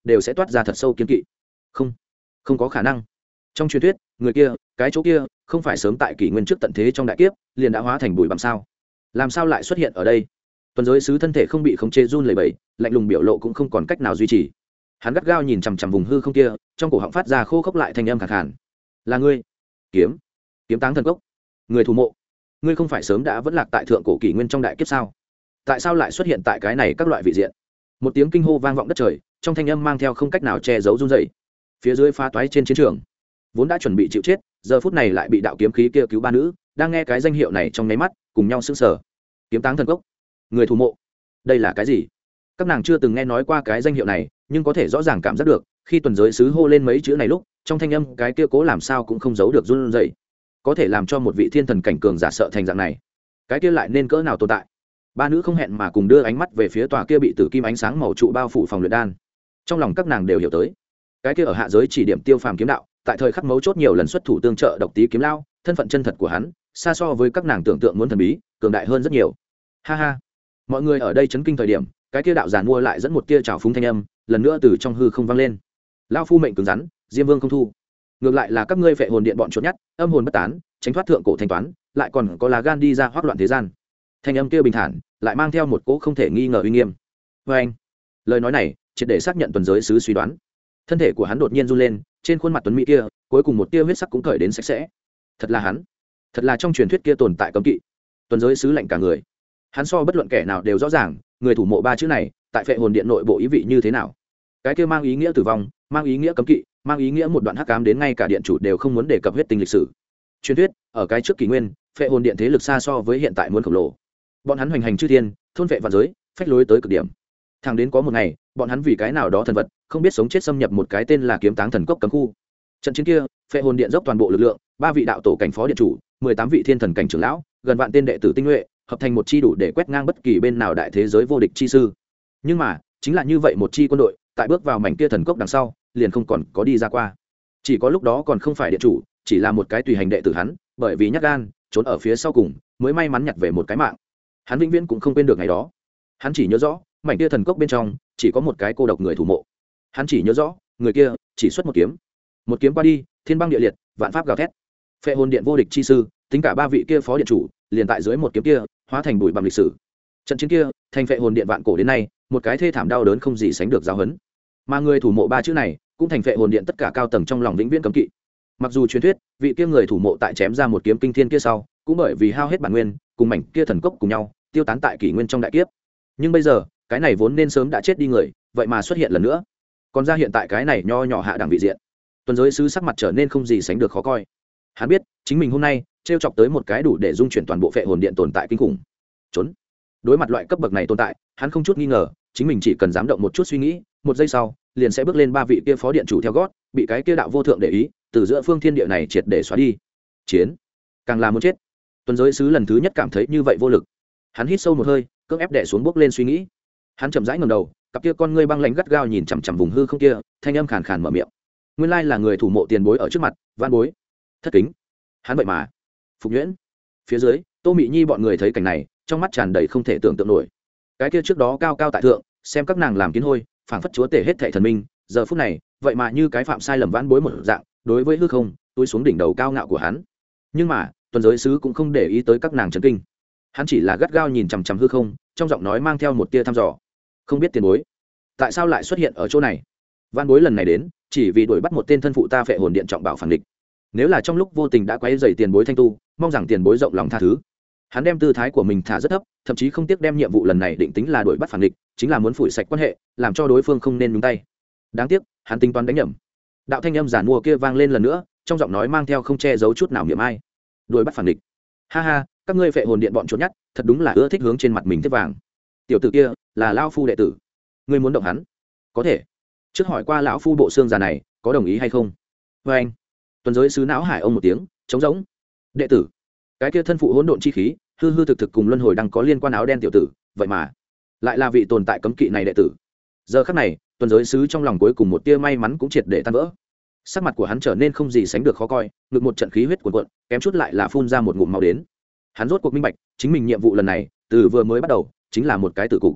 đều sẽ toát ra thật sâu kiên kỵ. Không, không có khả năng. Trong truyền thuyết, người kia, cái chỗ kia, không phải sớm tại kỷ nguyên trước tận thế trong đại kiếp, liền đã hóa thành bụi bặm sao? Làm sao lại xuất hiện ở đây? Tuần giới sứ thân thể không bị khống chế run lẩy bẩy, lạnh lùng biểu lộ cũng không còn cách nào duy trì. Hắn gắt gao nhìn chằm chằm vùng hư không kia, trong cổ họng phát ra khô khốc lại thanh âm khàn khàn. Là ngươi? Kiếm, kiếm táng thần cốc, người thủ mộ. Ngươi không phải sớm đã vẫn lạc tại thượng cổ kỷ nguyên trong đại kiếp sao? Tại sao lại xuất hiện tại cái này các loại vị diện? Một tiếng kinh hô vang vọng đất trời, trong thanh âm mang theo không cách nào che giấu run rẩy. Phía dưới phá toái trên chiến trường, vốn đã chuẩn bị chịu chết, giờ phút này lại bị đạo kiếm khí kia cứu ba nữ, đang nghe cái danh hiệu này trong nháy mắt, cùng nhau sững sờ. Kiếm táng thần cốc, người thủ mộ, đây là cái gì? Các nàng chưa từng nghe nói qua cái danh hiệu này, nhưng có thể rõ ràng cảm giác được, khi tuần giới sứ hô lên mấy chữ này lúc, trong thanh âm cái kia cố làm sao cũng không giấu được run rẩy. Có thể làm cho một vị thiên thần cảnh cường giả sợ thành dạng này, cái kia lại nên cỡ nào tồn tại? Ba nữ không hẹn mà cùng đưa ánh mắt về phía tòa kia bị tử kim ánh sáng màu trụ bao phủ phòng luyện đan. Trong lòng các nàng đều hiểu tới, cái kia ở hạ giới chỉ điểm tiêu phàm kiếm đạo, tại thời khắc mấu chốt nhiều lần xuất thủ tương trợ độc tí kiếm lao, thân phận chân thật của hắn xa so với các nàng tưởng tượng muốn thần bí cường đại hơn rất nhiều. Ha ha, mọi người ở đây chấn kinh thời điểm, cái kia đạo giàn mua lại dẫn một tia trào phúng thanh âm lần nữa từ trong hư không vang lên. Lao phu mệnh cứng rắn, diêm vương không thu. Ngược lại là các ngươi phệ hồn điện bọn chuột nhắt, âm hồn bất tán, tránh thoát thượng cổ thanh toán, lại còn có lá gan đi ra hoắc loạn thế gian. Thanh âm kia bình thản, lại mang theo một cỗ không thể nghi ngờ uy nghiêm. Với anh, lời nói này triệt để xác nhận tuần giới sứ suy đoán. Thân thể của hắn đột nhiên run lên, trên khuôn mặt tuấn mỹ kia cuối cùng một tia huyết sắc cũng cởi đến sạch sẽ. Thật là hắn, thật là trong truyền thuyết kia tồn tại cấm kỵ. Tuần giới sứ lạnh cả người. Hắn so bất luận kẻ nào đều rõ ràng, người thủ mộ ba chữ này tại phệ hồn điện nội bộ ý vị như thế nào. Cái kia mang ý nghĩa tử vong, mang ý nghĩa cấm kỵ, mang ý nghĩa một đoạn hắc ám đến ngay cả điện chủ đều không muốn đề cập huyết tinh lịch sử. Truyền thuyết ở cái trước kỷ nguyên, phệ hồn điện thế lực xa so với hiện tại muốn khổng lồ. Bọn hắn hoành hành chư thiên, thôn phệ vạn giới, phách lối tới cực điểm. Thẳng đến có một ngày, bọn hắn vì cái nào đó thần vật, không biết sống chết xâm nhập một cái tên là kiếm táng thần cốc cấm khu. Trận chiến kia, phệ hồn điện dốc toàn bộ lực lượng, ba vị đạo tổ cảnh phó điện chủ, mười tám vị thiên thần cảnh trưởng lão, gần vạn tên đệ tử tinh nhuệ, hợp thành một chi đủ để quét ngang bất kỳ bên nào đại thế giới vô địch chi sư. Nhưng mà, chính là như vậy một chi quân đội, tại bước vào mảnh kia thần cốc đằng sau, liền không còn có đi ra qua. Chỉ có lúc đó còn không phải điện chủ, chỉ là một cái tùy hành đệ tử hắn, bởi vì nhát gan, trốn ở phía sau cùng, mới may mắn nhặt về một cái mạng. Hắn vĩnh viễn cũng không quên được ngày đó. Hắn chỉ nhớ rõ, mảnh kia thần cốc bên trong chỉ có một cái cô độc người thủ mộ. Hắn chỉ nhớ rõ, người kia chỉ xuất một kiếm, một kiếm qua đi, thiên băng địa liệt, vạn pháp gào thét. Phệ hồn điện vô địch chi sư, tính cả ba vị kia phó điện chủ, liền tại dưới một kiếm kia, hóa thành bụi bặm lịch sử. Trận chiến kia, thành phệ hồn điện vạn cổ đến nay, một cái thê thảm đau đớn không gì sánh được giáo huấn. Mà người thủ mộ ba chữ này, cũng thành phệ hồn điện tất cả cao tầng trong lòng vĩnh viễn cấm kỵ. Mặc dù truyền thuyết, vị kia người thủ mộ tại chém ra một kiếm kinh thiên kia sau, cũng bởi vì hao hết bản nguyên, cùng mảnh kia thần cốc cùng nhau, tiêu tán tại kỷ nguyên trong đại kiếp. Nhưng bây giờ, cái này vốn nên sớm đã chết đi người, vậy mà xuất hiện lần nữa, còn ra hiện tại cái này nho nhỏ hạ đẳng vị diện. Tuần giới sứ sắc mặt trở nên không gì sánh được khó coi. Hắn biết, chính mình hôm nay trêu chọc tới một cái đủ để dung chuyển toàn bộ phệ hồn điện tồn tại kinh khủng. Trốn. Đối mặt loại cấp bậc này tồn tại, hắn không chút nghi ngờ, chính mình chỉ cần dám động một chút suy nghĩ, một giây sau, liền sẽ bước lên ba vị kia phó điện chủ theo gót, bị cái kia đạo vô thượng để ý, từ giữa phương thiên địa này triệt để xóa đi. Chiến, càng là muốn chết. Tuần giới sứ lần thứ nhất cảm thấy như vậy vô lực. Hắn hít sâu một hơi, cưỡng ép đè xuống bước lên suy nghĩ. Hắn chậm rãi ngẩng đầu, cặp kia con ngươi băng lãnh gắt gao nhìn chằm chằm vùng hư không kia, thanh âm khàn khàn mở miệng. Nguyên lai là người thủ mộ tiền bối ở trước mặt, van bối, thất kính. Hắn vậy mà phục nhuyễn. Phía dưới, Tô Mị Nhi bọn người thấy cảnh này, trong mắt tràn đầy không thể tưởng tượng nổi. Cái kia trước đó cao cao tại thượng, xem các nàng làm kiến hôi, phảng phất chúa tể hết thảy thần minh, giờ phút này, vậy mà như cái phạm sai lầm van bối một dạng, đối với hư không, túi xuống đỉnh đầu cao ngạo của hắn. Nhưng mà, tuần giới sứ cũng không để ý tới các nàng chấn kinh. Hắn chỉ là gắt gao nhìn chằm chằm hư không, trong giọng nói mang theo một tia thăm dò. Không biết tiền bối, tại sao lại xuất hiện ở chỗ này? Van bối lần này đến, chỉ vì đuổi bắt một tên thân phụ ta phệ hồn điện trọng bảo phản địch. Nếu là trong lúc vô tình đã quấy rầy tiền bối thanh tu, mong rằng tiền bối rộng lòng tha thứ. Hắn đem tư thái của mình thả rất thấp, thậm chí không tiếc đem nhiệm vụ lần này định tính là đuổi bắt phản địch, chính là muốn phủi sạch quan hệ, làm cho đối phương không nên nhúng tay. Đáng tiếc, hắn tính toán đánh nhầm. Đạo thanh âm giản mua kia vang lên lần nữa, trong giọng nói mang theo không che giấu chút nào niệm ai. Đuổi bắt phản địch. Ha ha, các ngươi phệ hồn điện bọn trốn nhát, thật đúng là ưa thích hướng trên mặt mình tiếp vàng. Tiểu tử kia là lão phu đệ tử, ngươi muốn động hắn, có thể. Trước hỏi qua lão phu bộ xương già này, có đồng ý hay không? Với anh, tuần giới sứ não hải ông một tiếng, trống rỗng. Đệ tử, cái kia thân phụ hỗn độn chi khí, hư hư thực thực cùng luân hồi đang có liên quan áo đen tiểu tử, vậy mà lại là vị tồn tại cấm kỵ này đệ tử. Giờ khắc này, tuần giới sứ trong lòng cuối cùng một tia may mắn cũng triệt để tan vỡ. Sắc mặt của hắn trở nên không gì sánh được khó coi, ngực một trận khí huyết cuồn cuộn, kém chút lại là phun ra một ngụm máu đến. Hắn rốt cuộc minh bạch, chính mình nhiệm vụ lần này, từ vừa mới bắt đầu, chính là một cái tử cục.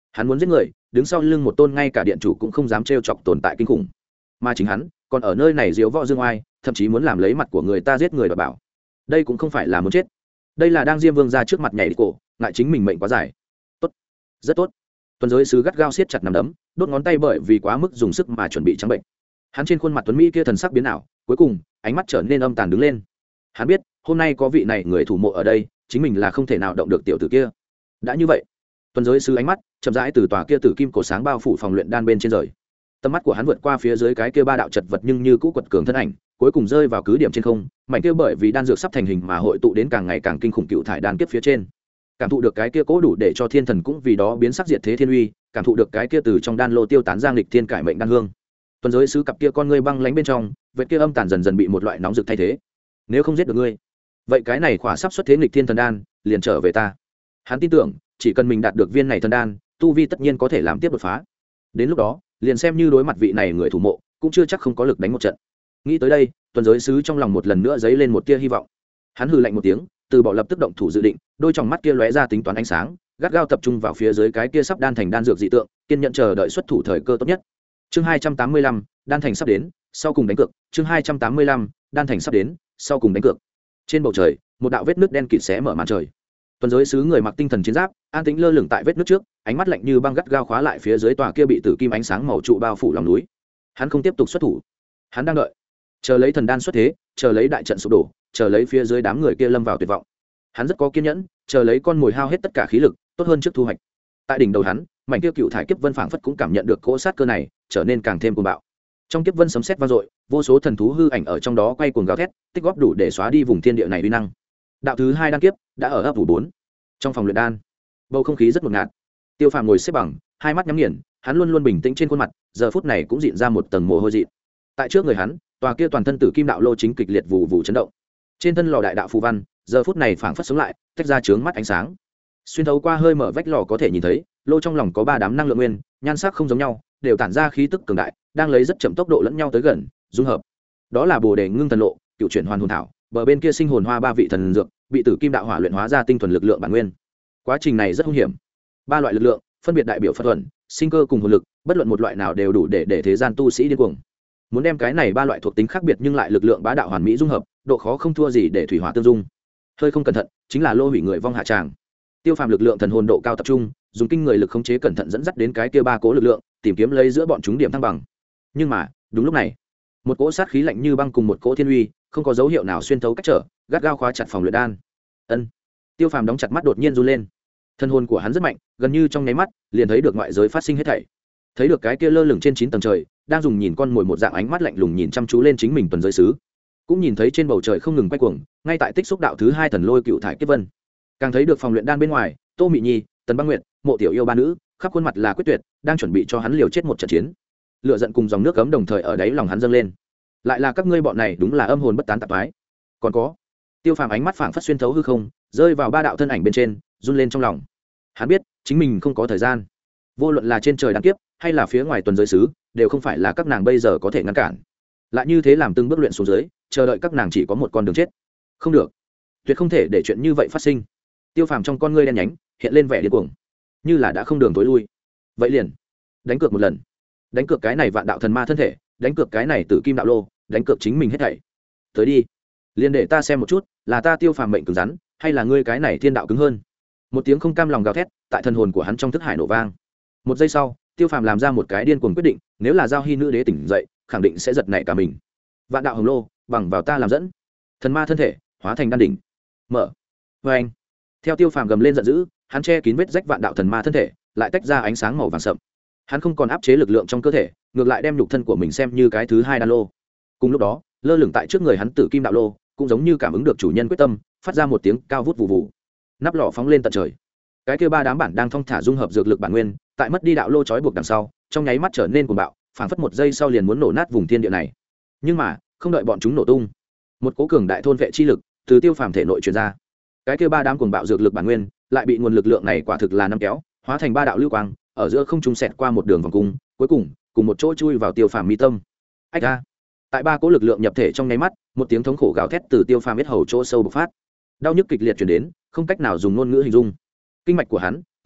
Hắn muốn giết người, đứng sau lưng một tôn ngay cả điện chủ cũng không dám trêu chọc tồn tại kinh khủng, mà chính hắn còn ở nơi này diếu võ dương oai, thậm chí muốn làm lấy mặt của người ta giết người và bảo. Đây cũng không phải là muốn chết, đây là đang diêm vương ra trước mặt nhảy cổ, ngại chính mình mệnh quá dài. Tốt, rất tốt. Tuần giới sứ gắt gao siết chặt nắm đấm, đốt ngón tay bởi vì quá mức dùng sức mà chuẩn bị trắng bệnh. Hắn trên khuôn mặt tuấn mỹ kia thần sắc biến ảo, cuối cùng ánh mắt trở nên âm tàn đứng lên. Hắn biết hôm nay có vị này người thủ mộ ở đây, chính mình là không thể nào động được tiểu tử kia. Đã như vậy, tuần giới sứ ánh mắt chậm rãi từ tòa kia tử kim cổ sáng bao phủ phòng luyện đan bên trên rời. Tầm mắt của hắn vượt qua phía dưới cái kia ba đạo chật vật nhưng như cũ quật cường thân ảnh, cuối cùng rơi vào cứ điểm trên không, mảnh kia bởi vì đan dược sắp thành hình mà hội tụ đến càng ngày càng kinh khủng cựu thải đan kiếp phía trên. Cảm thụ được cái kia cố đủ để cho thiên thần cũng vì đó biến sắc diệt thế thiên uy, cảm thụ được cái kia từ trong đan lô tiêu tán giang lịch thiên cải mệnh đan hương. Tuần giới sứ cặp kia con ngươi băng lánh bên trong, vệt kia âm tàn dần dần bị một loại nóng rực thay thế. Nếu không giết được ngươi, vậy cái này khỏa sắp xuất thế nghịch thiên thần đan liền trở về ta. Hắn tin tưởng chỉ cần mình đạt được viên này thần đan, tu vi tất nhiên có thể làm tiếp đột phá. Đến lúc đó liền xem như đối mặt vị này người thủ mộ cũng chưa chắc không có lực đánh một trận. Nghĩ tới đây, tuần giới sứ trong lòng một lần nữa dấy lên một tia hy vọng. Hắn hừ lạnh một tiếng, từ bỏ lập tức động thủ dự định, đôi tròng mắt kia lóe ra tính toán ánh sáng, gắt gao tập trung vào phía dưới cái kia sắp đan thành đan dược dị tượng, kiên nhận chờ đợi xuất thủ thời cơ tốt nhất. Chương hai trăm tám mươi lăm, đan thành sắp đến, sau cùng đánh cược. Chương hai trăm tám mươi lăm, đan thành sắp đến, sau cùng đánh cược. Trên bầu trời, một đạo vết nước đen kịt xé mở màn trời. Tuần giới sứ người mặc tinh thần chiến giáp, an tĩnh lơ lửng tại vết nước trước, ánh mắt lạnh như băng gắt gao khóa lại phía dưới tòa kia bị tử kim ánh sáng màu trụ bao phủ lòng núi. Hắn không tiếp tục xuất thủ, hắn đang đợi, chờ lấy thần đan xuất thế, chờ lấy đại trận sụp đổ, chờ lấy phía dưới đám người kia lâm vào tuyệt vọng. Hắn rất có kiên nhẫn, chờ lấy con mồi hao hết tất cả khí lực, tốt hơn trước thu hoạch. Tại đỉnh đầu hắn, mảnh kia cựu thải kiếp vân phảng phất cũng cảm nhận được cỗ sát cơ này, trở nên càng thêm cuồng bạo. Trong kiếp vân sấm sét vang dội, vô số thần thú hư ảnh ở trong đó quay cuồng gào thét, tích góp đủ để xóa đi vùng thiên địa này uy năng. Đạo thứ hai đan kiếp đã ở ấp ủ bốn. Trong phòng luyện đan, bầu không khí rất ngột ngạt. Tiêu Phàm ngồi xếp bằng, hai mắt nhắm nghiền, hắn luôn luôn bình tĩnh trên khuôn mặt, giờ phút này cũng dịn ra một tầng mồ hôi dị. Tại trước người hắn, tòa kia toàn thân tử kim đạo lô chính kịch liệt vụ vụ chấn động. Trên thân lò đại đạo phù văn, giờ phút này phảng phất sống lại, tách ra chướng mắt ánh sáng. Xuyên thấu qua hơi mở vách lò có thể nhìn thấy, lô trong lòng có ba đám năng lượng nguyên, nhan sắc không giống nhau, đều tản ra khí tức cường đại, đang lấy rất chậm tốc độ lẫn nhau tới gần, dung hợp. Đó là Bồ Đề Ngưng Thần Lộ, cựu chuyển hoàn hồn thảo, bờ bên kia sinh hồn hoa ba vị thần dược, bị tử kim đạo hỏa luyện hóa ra tinh thuần lực lượng bản nguyên. Quá trình này rất hung hiểm. Ba loại lực lượng, phân biệt đại biểu Phật thuần, sinh cơ cùng hồn lực, bất luận một loại nào đều đủ để để thế gian tu sĩ điên cuồng. Muốn đem cái này ba loại thuộc tính khác biệt nhưng lại lực lượng bá đạo hoàn mỹ dung hợp, độ khó không thua gì để thủy hỏa tương dung. Hơi không cẩn thận, chính là lô hủy người vong hạ tràng. Tiêu Phàm lực lượng thần hồn độ cao tập trung, dùng kinh người lực khống chế cẩn thận dẫn dắt đến cái kia ba cố lực lượng, tìm kiếm lấy giữa bọn chúng điểm thăng bằng. Nhưng mà, đúng lúc này, một cỗ sát khí lạnh như băng cùng một cỗ thiên uy, không có dấu hiệu nào xuyên thấu cách trở, gắt gao khóa chặt phòng luyện đan. Ân. Tiêu Phàm đóng chặt mắt đột nhiên run lên. Thân hồn của hắn rất mạnh, gần như trong nháy mắt, liền thấy được ngoại giới phát sinh hết thảy. Thấy được cái kia lơ lửng trên chín tầng trời, đang dùng nhìn con mồi một dạng ánh mắt lạnh lùng nhìn chăm chú lên chính mình tuần giới sứ. Cũng nhìn thấy trên bầu trời không ngừng quay cuồng, ngay tại tích xúc đạo thứ hai thần lôi cựu thải kiếp vân. Càng thấy được phòng luyện đan bên ngoài, Tô Mị Nhi, Tần Băng Nguyệt, Mộ Tiểu Yêu ba nữ, khắp khuôn mặt là quyết tuyệt, đang chuẩn bị cho hắn liều chết một trận chiến. Lửa giận cùng dòng nước cấm đồng thời ở đáy lòng hắn dâng lên. Lại là các ngươi bọn này đúng là âm hồn bất tán tạp ái. Còn có, Tiêu Phàm ánh mắt phảng phất xuyên thấu hư không, rơi vào ba đạo thân ảnh bên trên, run lên trong lòng. Hắn biết, chính mình không có thời gian. Vô luận là trên trời đan kiếp, hay là phía ngoài tuần giới sứ, đều không phải là các nàng bây giờ có thể ngăn cản. Lại như thế làm từng bước luyện xuống dưới, chờ đợi các nàng chỉ có một con đường chết. Không được, tuyệt không thể để chuyện như vậy phát sinh. Tiêu Phàm trong con ngươi đen nhánh hiện lên vẻ điên cuồng, như là đã không đường tối lui. Vậy liền đánh cược một lần, đánh cược cái này vạn đạo thần ma thân thể, đánh cược cái này tử kim đạo lô, đánh cược chính mình hết thảy. Tới đi, liền để ta xem một chút, là ta Tiêu Phàm mệnh cứng rắn, hay là ngươi cái này thiên đạo cứng hơn. Một tiếng không cam lòng gào thét tại thần hồn của hắn trong thức hải nổ vang. Một giây sau, Tiêu Phàm làm ra một cái điên cuồng quyết định, nếu là Giao Hy nữ đế tỉnh dậy, khẳng định sẽ giật nảy cả mình. Vạn đạo hồng lô, bằng vào ta làm dẫn, thần ma thân thể hóa thành đan đỉnh. Mở. Và anh. Theo Tiêu Phàm gầm lên giận dữ, hắn che kín vết rách vạn đạo thần ma thân thể, lại tách ra ánh sáng màu vàng sậm. Hắn không còn áp chế lực lượng trong cơ thể, ngược lại đem nhục thân của mình xem như cái thứ hai đan lô. Cùng lúc đó, lơ lửng tại trước người hắn tử kim đạo lô, cũng giống như cảm ứng được chủ nhân quyết tâm, phát ra một tiếng cao vút vụ vụ. Nắp lọ phóng lên tận trời. Cái kia ba đám bản đang thong thả dung hợp dược lực bản nguyên, tại mất đi đạo lô trói buộc đằng sau, trong nháy mắt trở nên cuồng bạo, phảng phất một giây sau liền muốn nổ nát vùng thiên địa này. Nhưng mà, không đợi bọn chúng nổ tung, một cố cường đại thôn vệ chi lực từ Tiêu Phàm thể nội truyền ra. Cái kia ba đám cuồng bạo dược lực bản nguyên, lại bị nguồn lực lượng này quả thực là nắm kéo, hóa thành ba đạo lưu quang, ở giữa không trung xẹt qua một đường vòng cung, cuối cùng, cùng một chỗ chui vào Tiêu Phàm mi tâm. Ách a! Tại ba cố lực lượng nhập thể trong nháy mắt, một tiếng thống khổ gào thét từ Tiêu Phàm huyết hầu chỗ sâu bộc phát. Đau nhức kịch liệt truyền đến, không cách nào dùng ngôn ngữ hình dung. Kinh mạch của hắn,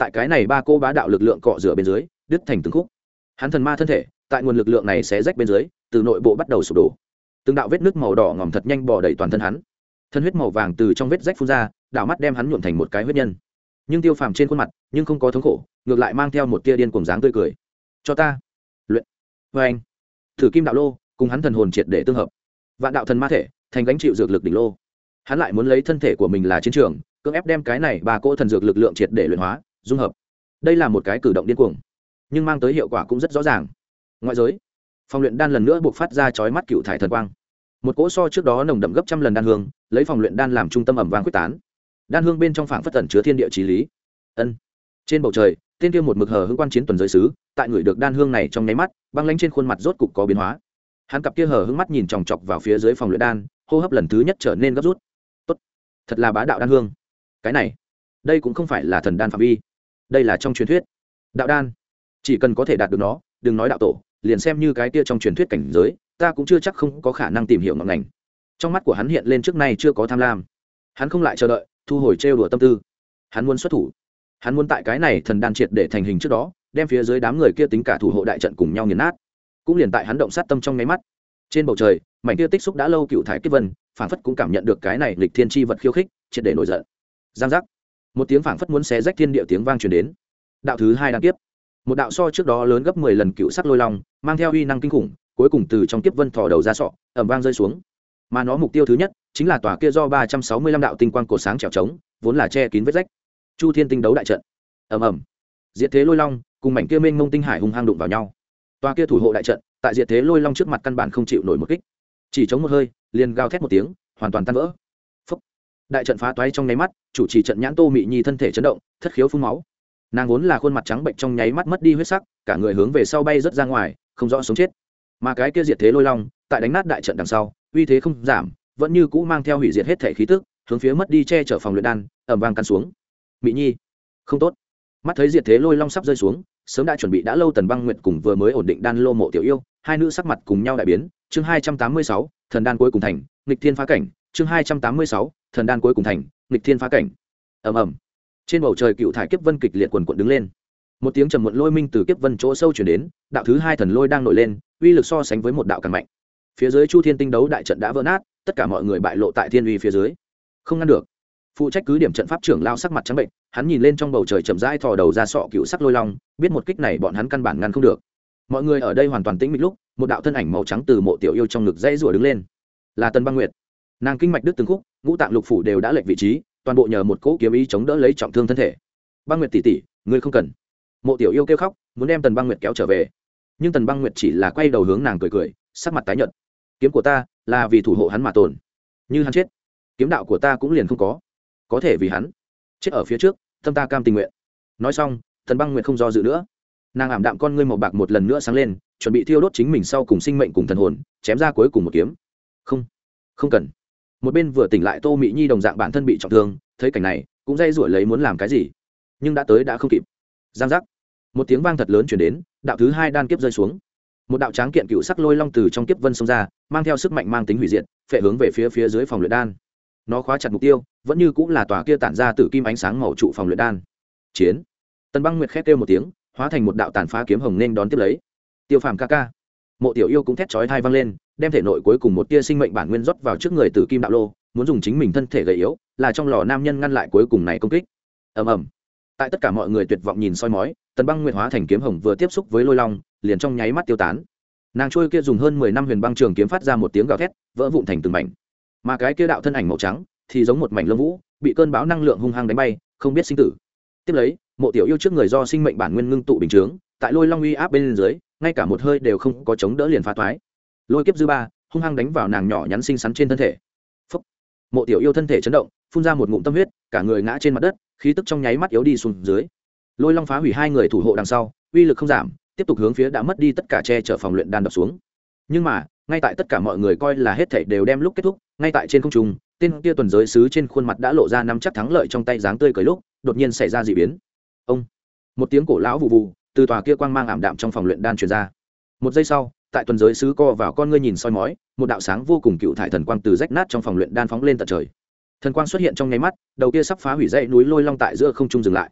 tại cái này ba cô bá đạo lực lượng cọ rửa bên dưới đứt thành từng khúc. Hắn thần ma thân thể tại nguồn lực lượng này sẽ rách bên dưới, từ nội bộ bắt đầu sụp đổ, từng đạo vết nước màu đỏ ngòm thật nhanh bò đầy toàn thân hắn, thân huyết màu vàng từ trong vết rách phun ra, đạo mắt đem hắn nhuộm thành một cái huyết nhân. Nhưng Tiêu Phàm trên khuôn mặt nhưng không có thống khổ, ngược lại mang theo một tia điên cuồng dáng tươi cười. Cho ta luyện. Với anh thử kim đạo lô cùng hắn thần hồn triệt để tương hợp, vạn đạo thần ma thể thành gánh chịu dược lực đỉnh lô. Hắn lại muốn lấy thân thể của mình là chiến trường, cưỡng ép đem cái này ba cỗ thần dược lực lượng triệt để luyện hóa dung hợp. Đây là một cái cử động điên cuồng, nhưng mang tới hiệu quả cũng rất rõ ràng. Ngoại giới phòng luyện đan lần nữa buộc phát ra chói mắt cựu thải thần quang, một cỗ so trước đó nồng đậm gấp trăm lần đan hương lấy phòng luyện đan làm trung tâm ẩm vang quyết tán. Đan hương bên trong phảng phất tẩn chứa thiên địa chí lý. Ân. Trên bầu trời tên kia một mực hờ hững quan chiến tuần giới sứ tại người được đan hương này trong nháy mắt, băng lãnh trên khuôn mặt rốt cục có biến hóa. Hắn cặp kia hờ hững mắt nhìn chòng chọc vào phía dưới phòng luyện đan, hô hấp lần thứ nhất trở nên gấp rút. Tốt, thật là bá đạo đan hương. Cái này, đây cũng không phải là thần đan phạm vi, đây là trong truyền thuyết đạo đan. Chỉ cần có thể đạt được nó, đừng nói đạo tổ, liền xem như cái kia trong truyền thuyết cảnh giới, ta cũng chưa chắc không có khả năng tìm hiểu ngọn ngành. Trong mắt của hắn hiện lên trước nay chưa có tham lam. Hắn không lại chờ đợi, thu hồi trêu đùa tâm tư. Hắn muốn xuất thủ. Hắn muốn tại cái này thần đan triệt để thành hình trước đó, đem phía dưới đám người kia tính cả thủ hộ đại trận cùng nhau nghiền nát. Cũng liền tại hắn động sát tâm trong nháy mắt, trên bầu trời, mảnh kia tích xúc đã lâu cựu thải kiếp vân, phảng phất cũng cảm nhận được cái này lịch thiên chi vật khiêu khích, triệt để nổi giận. Giang giác. Một tiếng phảng phất muốn xé rách thiên địa tiếng vang truyền đến. Đạo thứ hai đan kiếp. Một đạo so trước đó lớn gấp mười lần cựu sắc lôi long, mang theo uy năng kinh khủng, cuối cùng từ trong kiếp vân thò đầu ra sọ, ầm vang rơi xuống. Mà nó mục tiêu thứ nhất chính là tòa kia do ba trăm sáu mươi lăm đạo tinh quang cổ sáng trèo trống, vốn là che kín vết rách. Chu Thiên tinh đấu đại trận. Ầm ầm. Diệt thế lôi long cùng mảnh kia mênh mông tinh hải hung hăng đụng vào nhau. Tòa kia thủ hộ đại trận, tại diệt thế lôi long trước mặt căn bản không chịu nổi một kích. Chỉ chống một hơi, liền gào thét một tiếng, hoàn toàn tan vỡ. Phốc. Đại trận phá toái trong nháy mắt, chủ trì trận nhãn Tô Mị Nhi thân thể chấn động, thất khiếu phun máu. Nàng vốn là khuôn mặt trắng bệnh trong nháy mắt mất đi huyết sắc, cả người hướng về sau bay rất ra ngoài, không rõ sống chết. Mà cái kia diệt thế lôi long, tại đánh nát đại trận đằng sau, uy thế không giảm, vẫn như cũ mang theo hủy diệt hết thể khí tức, hướng phía mất đi che chở phòng luyện đan, ầm vang căn xuống. Mị Nhi, không tốt. Mắt thấy diệt thế lôi long sắp rơi xuống, sớm đã chuẩn bị đã lâu Tần Băng Nguyệt cùng vừa mới ổn định đan lô Mộ Tiểu Yêu, hai nữ sắc mặt cùng nhau đại biến. Chương hai trăm tám mươi sáu, thần đan cuối cùng thành, nghịch thiên phá cảnh. Chương hai trăm tám mươi sáu, thần đan cuối cùng thành, nghịch thiên phá cảnh. Ầm ầm. Trên bầu trời cựu thải kiếp vân kịch liệt quần quần đứng lên. Một tiếng trầm muộn lôi minh từ kiếp vân chỗ sâu truyền đến, đạo thứ hai thần lôi đang nổi lên, uy lực so sánh với một đạo càng mạnh. Phía dưới Chu Thiên tinh đấu đại trận đã vỡ nát, tất cả mọi người bại lộ tại thiên uy phía dưới, không ngăn được. Phụ trách cứ điểm trận pháp trưởng lao sắc mặt trắng bệnh, hắn nhìn lên trong bầu trời chậm rãi thò đầu ra sọ cựu sắc lôi long, biết một kích này bọn hắn căn bản ngăn không được. Mọi người ở đây hoàn toàn tĩnh mịch lúc, một đạo thân ảnh màu trắng từ Mộ Tiểu Yêu trong ngực dãy rủa đứng lên, là Tần Băng Nguyệt. Nàng kinh mạch đứt từng khúc, ngũ tạng lục phủ đều đã lệch vị trí, toàn bộ nhờ một cỗ kiếm ý chống đỡ lấy trọng thương thân thể. Băng Nguyệt tỷ tỷ, ngươi không cần. Mộ Tiểu Yêu kêu khóc, muốn đem Tần Băng Nguyệt kéo trở về, nhưng Tần Băng Nguyệt chỉ là quay đầu hướng nàng cười cười, sắc mặt tái nhợt. Kiếm của ta là vì thủ hộ hắn mà tồn, như hắn chết, kiếm đạo của ta cũng liền không có. Có thể vì hắn chết ở phía trước, tâm ta cam tình nguyện. Nói xong, Tần Băng Nguyệt không do dự nữa, nàng ảm đạm con ngươi màu bạc một lần nữa sáng lên, chuẩn bị thiêu đốt chính mình sau cùng sinh mệnh cùng thần hồn, chém ra cuối cùng một kiếm. Không, không cần. Một bên vừa tỉnh lại Tô Mị Nhi đồng dạng bản thân bị trọng thương, thấy cảnh này cũng dây rủi lấy muốn làm cái gì, nhưng đã tới đã không kịp. Giang giác. Một tiếng vang thật lớn truyền đến, đạo thứ hai đan kiếp rơi xuống. Một đạo tráng kiện cựu sắc lôi long từ trong kiếp vân xông ra, mang theo sức mạnh mang tính hủy diệt, phệ hướng về phía phía dưới phòng luyện đan. Nó khóa chặt mục tiêu, vẫn như cũng là tòa kia tản ra tử kim ánh sáng màu trụ phòng luyện đan. Chiến. Tần Băng Nguyệt khét kêu một tiếng, hóa thành một đạo tàn phá kiếm hồng nên đón tiếp lấy. Tiêu Phàm ca ca. Mộ Tiểu Yêu cũng thét chói tai vang lên, đem thể nội cuối cùng một tia sinh mệnh bản nguyên rót vào trước người tử kim đạo lô, muốn dùng chính mình thân thể gầy yếu, là trong lò nam nhân ngăn lại cuối cùng này công kích. Ầm ầm. Tại tất cả mọi người tuyệt vọng nhìn soi mói, Tần Băng Nguyệt hóa thành kiếm hồng vừa tiếp xúc với lôi long, liền trong nháy mắt tiêu tán. Nàng trôi kia dùng hơn mười năm huyền băng trường kiếm phát ra một tiếng gào thét, vỡ vụn thành từng mảnh. Mà cái kia đạo thân ảnh màu trắng thì giống một mảnh lông vũ, bị cơn bão năng lượng hung hăng đánh bay, không biết sinh tử. Tiếp lấy, Mộ Tiểu Yêu trước người do sinh mệnh bản nguyên ngưng tụ bình chướng, tại lôi long uy áp bên dưới, ngay cả một hơi đều không có chống đỡ liền phá toái. Lôi kiếp dư ba hung hăng đánh vào nàng nhỏ nhắn xinh xắn trên thân thể. Phốc. Mộ Tiểu Yêu thân thể chấn động, phun ra một ngụm tâm huyết, cả người ngã trên mặt đất, khí tức trong nháy mắt yếu đi xuống dưới. Lôi long phá hủy hai người thủ hộ đằng sau, uy lực không giảm, tiếp tục hướng phía đã mất đi tất cả che chở phòng luyện đan đập xuống. Nhưng mà, ngay tại tất cả mọi người coi là hết thảy đều đem lúc kết thúc, ngay tại trên không trung, tên kia tuần giới sứ trên khuôn mặt đã lộ ra nắm chắc thắng lợi trong tay dáng tươi cười lúc, đột nhiên xảy ra dị biến. Ông, một tiếng cổ lão vụ vụ từ tòa kia quang mang ảm đạm trong phòng luyện đan truyền ra. Một giây sau, tại tuần giới sứ co vào con ngươi nhìn soi mói, một đạo sáng vô cùng cựu thải thần quang từ rách nát trong phòng luyện đan phóng lên tận trời. Thần quang xuất hiện trong nháy mắt, đầu kia sắp phá hủy dãy núi lôi long tại giữa không trung dừng lại.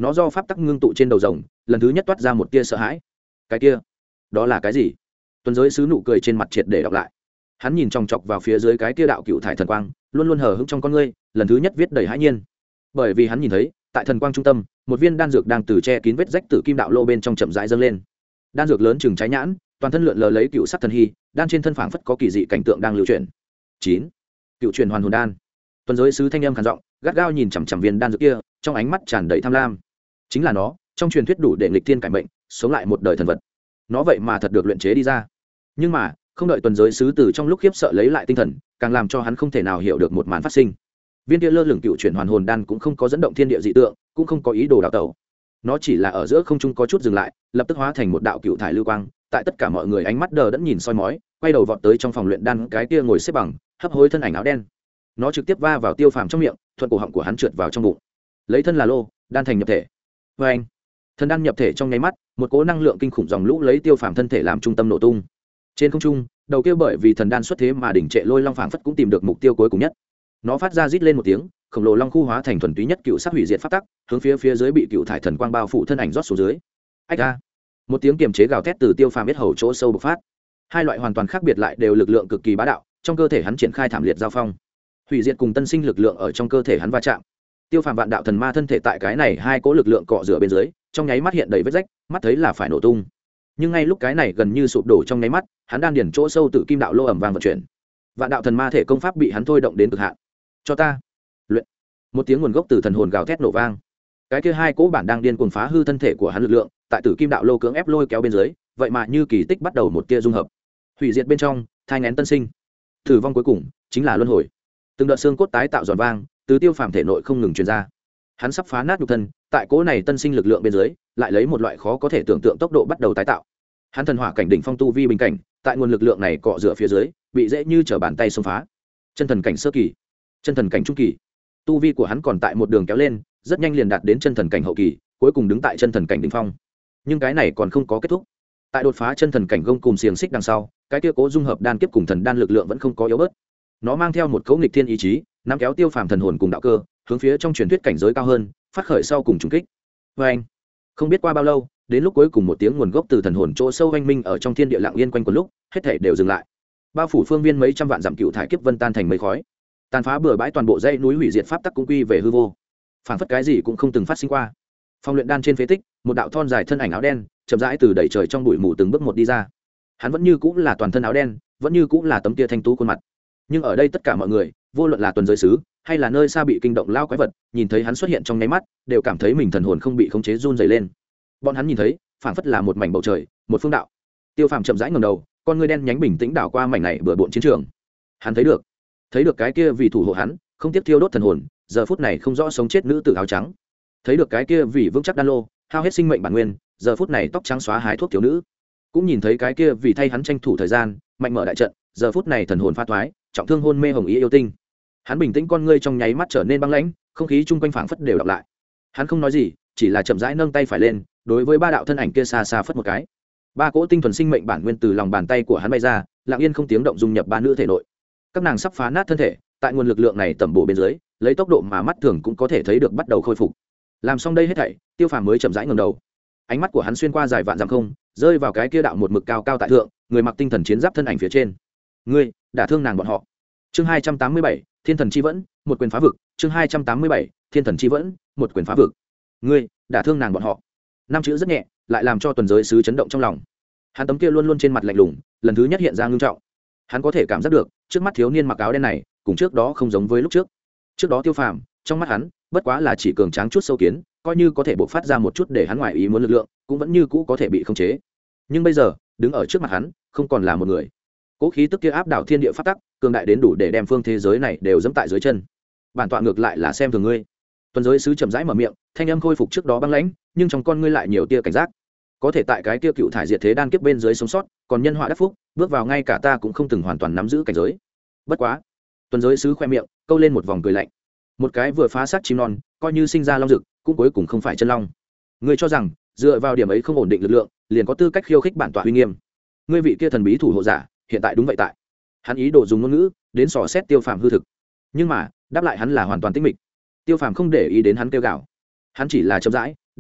nó do pháp tắc ngưng tụ trên đầu rồng lần thứ nhất toát ra một tia sợ hãi. Cái kia đó là cái gì? Tuần giới sứ nụ cười trên mặt triệt để đọc lại. Hắn nhìn chòng chọc vào phía dưới cái kia đạo cựu thải thần quang, luôn luôn hờ hững trong con ngươi, lần thứ nhất viết đầy hãi nhiên. Bởi vì hắn nhìn thấy tại thần quang trung tâm một viên đan dược đang từ che kín vết rách tử kim đạo lô bên trong chậm rãi dâng lên. Đan dược lớn chừng trái nhãn, toàn thân lượn lờ lấy cựu sắc thần hy, đan trên thân phảng phất có kỳ dị cảnh tượng đang lưu chuyển. Chín, cựu truyền hoàn hồn đan. Tuần giới sứ thanh âm khàn giọng, gắt gao nhìn chằm chằm viên đan dược kia, trong ánh mắt tràn đầy tham lam. Chính là nó, trong truyền thuyết đủ để nghịch thiên cải mệnh, sống lại một đời thần vật. Nó vậy mà thật được luyện chế đi ra. Nhưng mà không đợi tuần giới sứ từ trong lúc khiếp sợ lấy lại tinh thần, càng làm cho hắn không thể nào hiểu được một màn phát sinh. Viên kia lơ lửng cựu chuyển hoàn hồn đan cũng không có dẫn động thiên địa dị tượng, cũng không có ý đồ đảo tẩu. Nó chỉ là ở giữa không trung có chút dừng lại, lập tức hóa thành một đạo cựu thải lưu quang, tại tất cả mọi người ánh mắt đờ đẫn nhìn soi mói, quay đầu vọt tới trong phòng luyện đan cái kia ngồi xếp bằng, hấp hối thân ảnh áo đen. Nó trực tiếp va vào Tiêu Phàm trong miệng, thuận cổ họng của hắn trượt vào trong bụng. Lấy thân là lô, đan thành nhập thể. Và anh, thần đan nhập thể trong nháy mắt, một cỗ năng lượng kinh khủng dòng lũ lấy Tiêu Phàm thân thể làm trung tâm nổ tung. Trên không trung, đầu kia bởi vì thần đan xuất thế mà đỉnh trệ lôi long phảng phất cũng tìm được mục tiêu cuối cùng nhất. Nó phát ra rít lên một tiếng, khổng lồ long khu hóa thành thuần túy nhất cựu sắc hủy diệt pháp tắc, hướng phía phía dưới bị cựu thải thần quang bao phủ thân ảnh rót xuống dưới. Ách a! Một tiếng kiềm chế gào thét từ Tiêu Phàm biết hầu chỗ sâu bộc phát. Hai loại hoàn toàn khác biệt lại đều lực lượng cực kỳ bá đạo, trong cơ thể hắn triển khai thảm liệt giao phong. Hủy diệt cùng tân sinh lực lượng ở trong cơ thể hắn va chạm. Tiêu Phàm vạn đạo thần ma thân thể tại cái này hai cỗ lực lượng cọ rửa bên dưới, trong nháy mắt hiện đầy vết rách, mắt thấy là phải nổ tung. Nhưng ngay lúc cái này gần như sụp đổ trong nháy mắt, hắn đan điển chỗ sâu tự kim đạo lô ẩm vàng vận chuyển. Vạn đạo thần ma thể công pháp bị hắn thôi động đến cực hạn. Cho ta luyện. Một tiếng nguồn gốc từ thần hồn gào thét nổ vang. Cái kia hai cỗ bản đang điên cuồng phá hư thân thể của hắn lực lượng, tại tử kim đạo lô cưỡng ép lôi kéo bên dưới, vậy mà như kỳ tích bắt đầu một tia dung hợp. Hủy diệt bên trong, thai nghén tân sinh. Tử vong cuối cùng chính là luân hồi. Từng đợt xương cốt tái tạo giòn vang, từ Tiêu Phàm thể nội không ngừng truyền ra. Hắn sắp phá nát nhục thân, tại cỗ này tân sinh lực lượng bên dưới, lại lấy một loại khó có thể tưởng tượng tốc độ bắt đầu tái tạo. Hắn thần hỏa cảnh đỉnh phong tu vi bình cảnh, tại nguồn lực lượng này cọ rửa phía dưới, bị dễ như trở bàn tay xông phá. Chân thần cảnh sơ kỳ, chân thần cảnh trung kỳ, tu vi của hắn còn tại một đường kéo lên, rất nhanh liền đạt đến chân thần cảnh hậu kỳ, cuối cùng đứng tại chân thần cảnh đỉnh phong. Nhưng cái này còn không có kết thúc. Tại đột phá chân thần cảnh gông cùng xiềng xích đằng sau, cái kia cố dung hợp đan kiếp cùng thần đan lực lượng vẫn không có yếu bớt. Nó mang theo một cấu nghịch thiên ý chí, nắm kéo Tiêu Phàm thần hồn cùng đạo cơ, hướng phía trong truyền thuyết cảnh giới cao hơn, phát khởi sau cùng trùng kích. Và anh, không biết qua bao lâu, đến lúc cuối cùng một tiếng nguồn gốc từ thần hồn chỗ sâu oanh minh ở trong thiên địa lặng yên quanh quần lúc, hết thảy đều dừng lại. Bao phủ phương viên mấy trăm vạn dặm cựu thải kiếp vân tan thành mây khói, tàn phá bừa bãi toàn bộ dãy núi hủy diệt pháp tắc cũng quy về hư vô. Phảng phất cái gì cũng không từng phát sinh qua. Phong luyện đan trên phế tích, một đạo thon dài thân ảnh áo đen, chậm rãi từ đầy trời trong bụi mù từng bước một đi ra. Hắn vẫn như cũng là toàn thân áo đen, vẫn như cũng là tấm kia thanh tú khuôn mặt. Nhưng ở đây tất cả mọi người, vô luận là tuần giới sứ hay là nơi xa bị kinh động lao quái vật, nhìn thấy hắn xuất hiện trong nháy mắt, đều cảm thấy mình thần hồn không bị khống chế run rẩy lên. Bọn hắn nhìn thấy, phảng phất là một mảnh bầu trời, một phương đạo. Tiêu Phàm chậm rãi ngẩng đầu, con ngươi đen nhánh bình tĩnh đảo qua mảnh này bừa bộn chiến trường. Hắn thấy được, thấy được cái kia vì thủ hộ hắn, không tiếp thiêu đốt thần hồn, giờ phút này không rõ sống chết nữ tử áo trắng. Thấy được cái kia vì vững chắc đan lô, hao hết sinh mệnh bản nguyên, giờ phút này tóc trắng xóa hái thuốc thiếu nữ. Cũng nhìn thấy cái kia vì thay hắn tranh thủ thời gian, mạnh mở đại trận, giờ phút này thần hồn pha thoái, trọng thương hôn mê hồng ý yêu tinh. Hắn bình tĩnh con ngươi trong nháy mắt trở nên băng lãnh, không khí chung quanh phảng phất đều đọc lại. Hắn không nói gì, chỉ là chậm rãi nâng tay phải lên, đối với ba đạo thân ảnh kia xa xa phất một cái. Ba cỗ tinh thuần sinh mệnh bản nguyên từ lòng bàn tay của hắn bay ra, lặng yên không tiếng động dung nhập ba nữ thể nội. Các nàng sắp phá nát thân thể, tại nguồn lực lượng này tẩm bổ bên dưới, lấy tốc độ mà mắt thường cũng có thể thấy được bắt đầu khôi phục. Làm xong đây hết thảy, Tiêu Phàm mới chậm rãi ngẩng đầu. Ánh mắt của hắn xuyên qua dài vạn dặm không, rơi vào cái kia đạo một mực cao cao tại thượng, người mặc tinh thần chiến giáp thân ảnh phía trên. Ngươi, đả thương nàng bọn họ. Chương hai trăm tám mươi bảy, Thiên thần chi vẫn, một quyền phá vực. Chương hai trăm tám mươi bảy, Thiên thần chi vẫn, một quyền phá vực. Ngươi, đả thương nàng bọn họ. Năm chữ rất nhẹ, lại làm cho tuần giới sứ chấn động trong lòng. Hắn tấm kia luôn luôn trên mặt lạnh lùng, lần thứ nhất hiện ra ngưng trọng. Hắn có thể cảm giác được, trước mắt thiếu niên mặc áo đen này, cùng trước đó không giống với lúc trước. Trước đó Tiêu Phàm, trong mắt hắn, bất quá là chỉ cường tráng chút sâu kiến, coi như có thể bộc phát ra một chút để hắn ngoài ý muốn lực lượng, cũng vẫn như cũ có thể bị khống chế. Nhưng bây giờ, đứng ở trước mặt hắn, không còn là một người. Cố khí tức kia áp đảo thiên địa pháp tắc, cường đại đến đủ để đem phương thế giới này đều dẫm tại dưới chân. Bản tọa ngược lại là xem thường ngươi. Tuần giới sứ chậm rãi mở miệng, thanh âm khôi phục trước đó băng lãnh, nhưng trong con ngươi lại nhiều tia cảnh giác. Có thể tại cái kia cựu thải diệt thế đan kiếp bên dưới sống sót, còn nhân họa đắc phúc, bước vào ngay cả ta cũng không từng hoàn toàn nắm giữ cảnh giới. Bất quá, tuần giới sứ khoe miệng, câu lên một vòng cười lạnh. Một cái vừa phá xác chim non, coi như sinh ra long dực, cũng cuối cùng không phải chân long. Ngươi cho rằng, dựa vào điểm ấy không ổn định lực lượng, liền có tư cách khiêu khích bản tọa uy nghiêm. Ngươi vị kia thần bí thủ hộ giả, hiện tại đúng vậy tại. Hắn ý đồ dùng ngôn ngữ đến sò xét Tiêu Phàm hư thực, nhưng mà đáp lại hắn là hoàn toàn tĩnh mịch. Tiêu Phàm không để ý đến hắn kêu gào, hắn chỉ là chậm rãi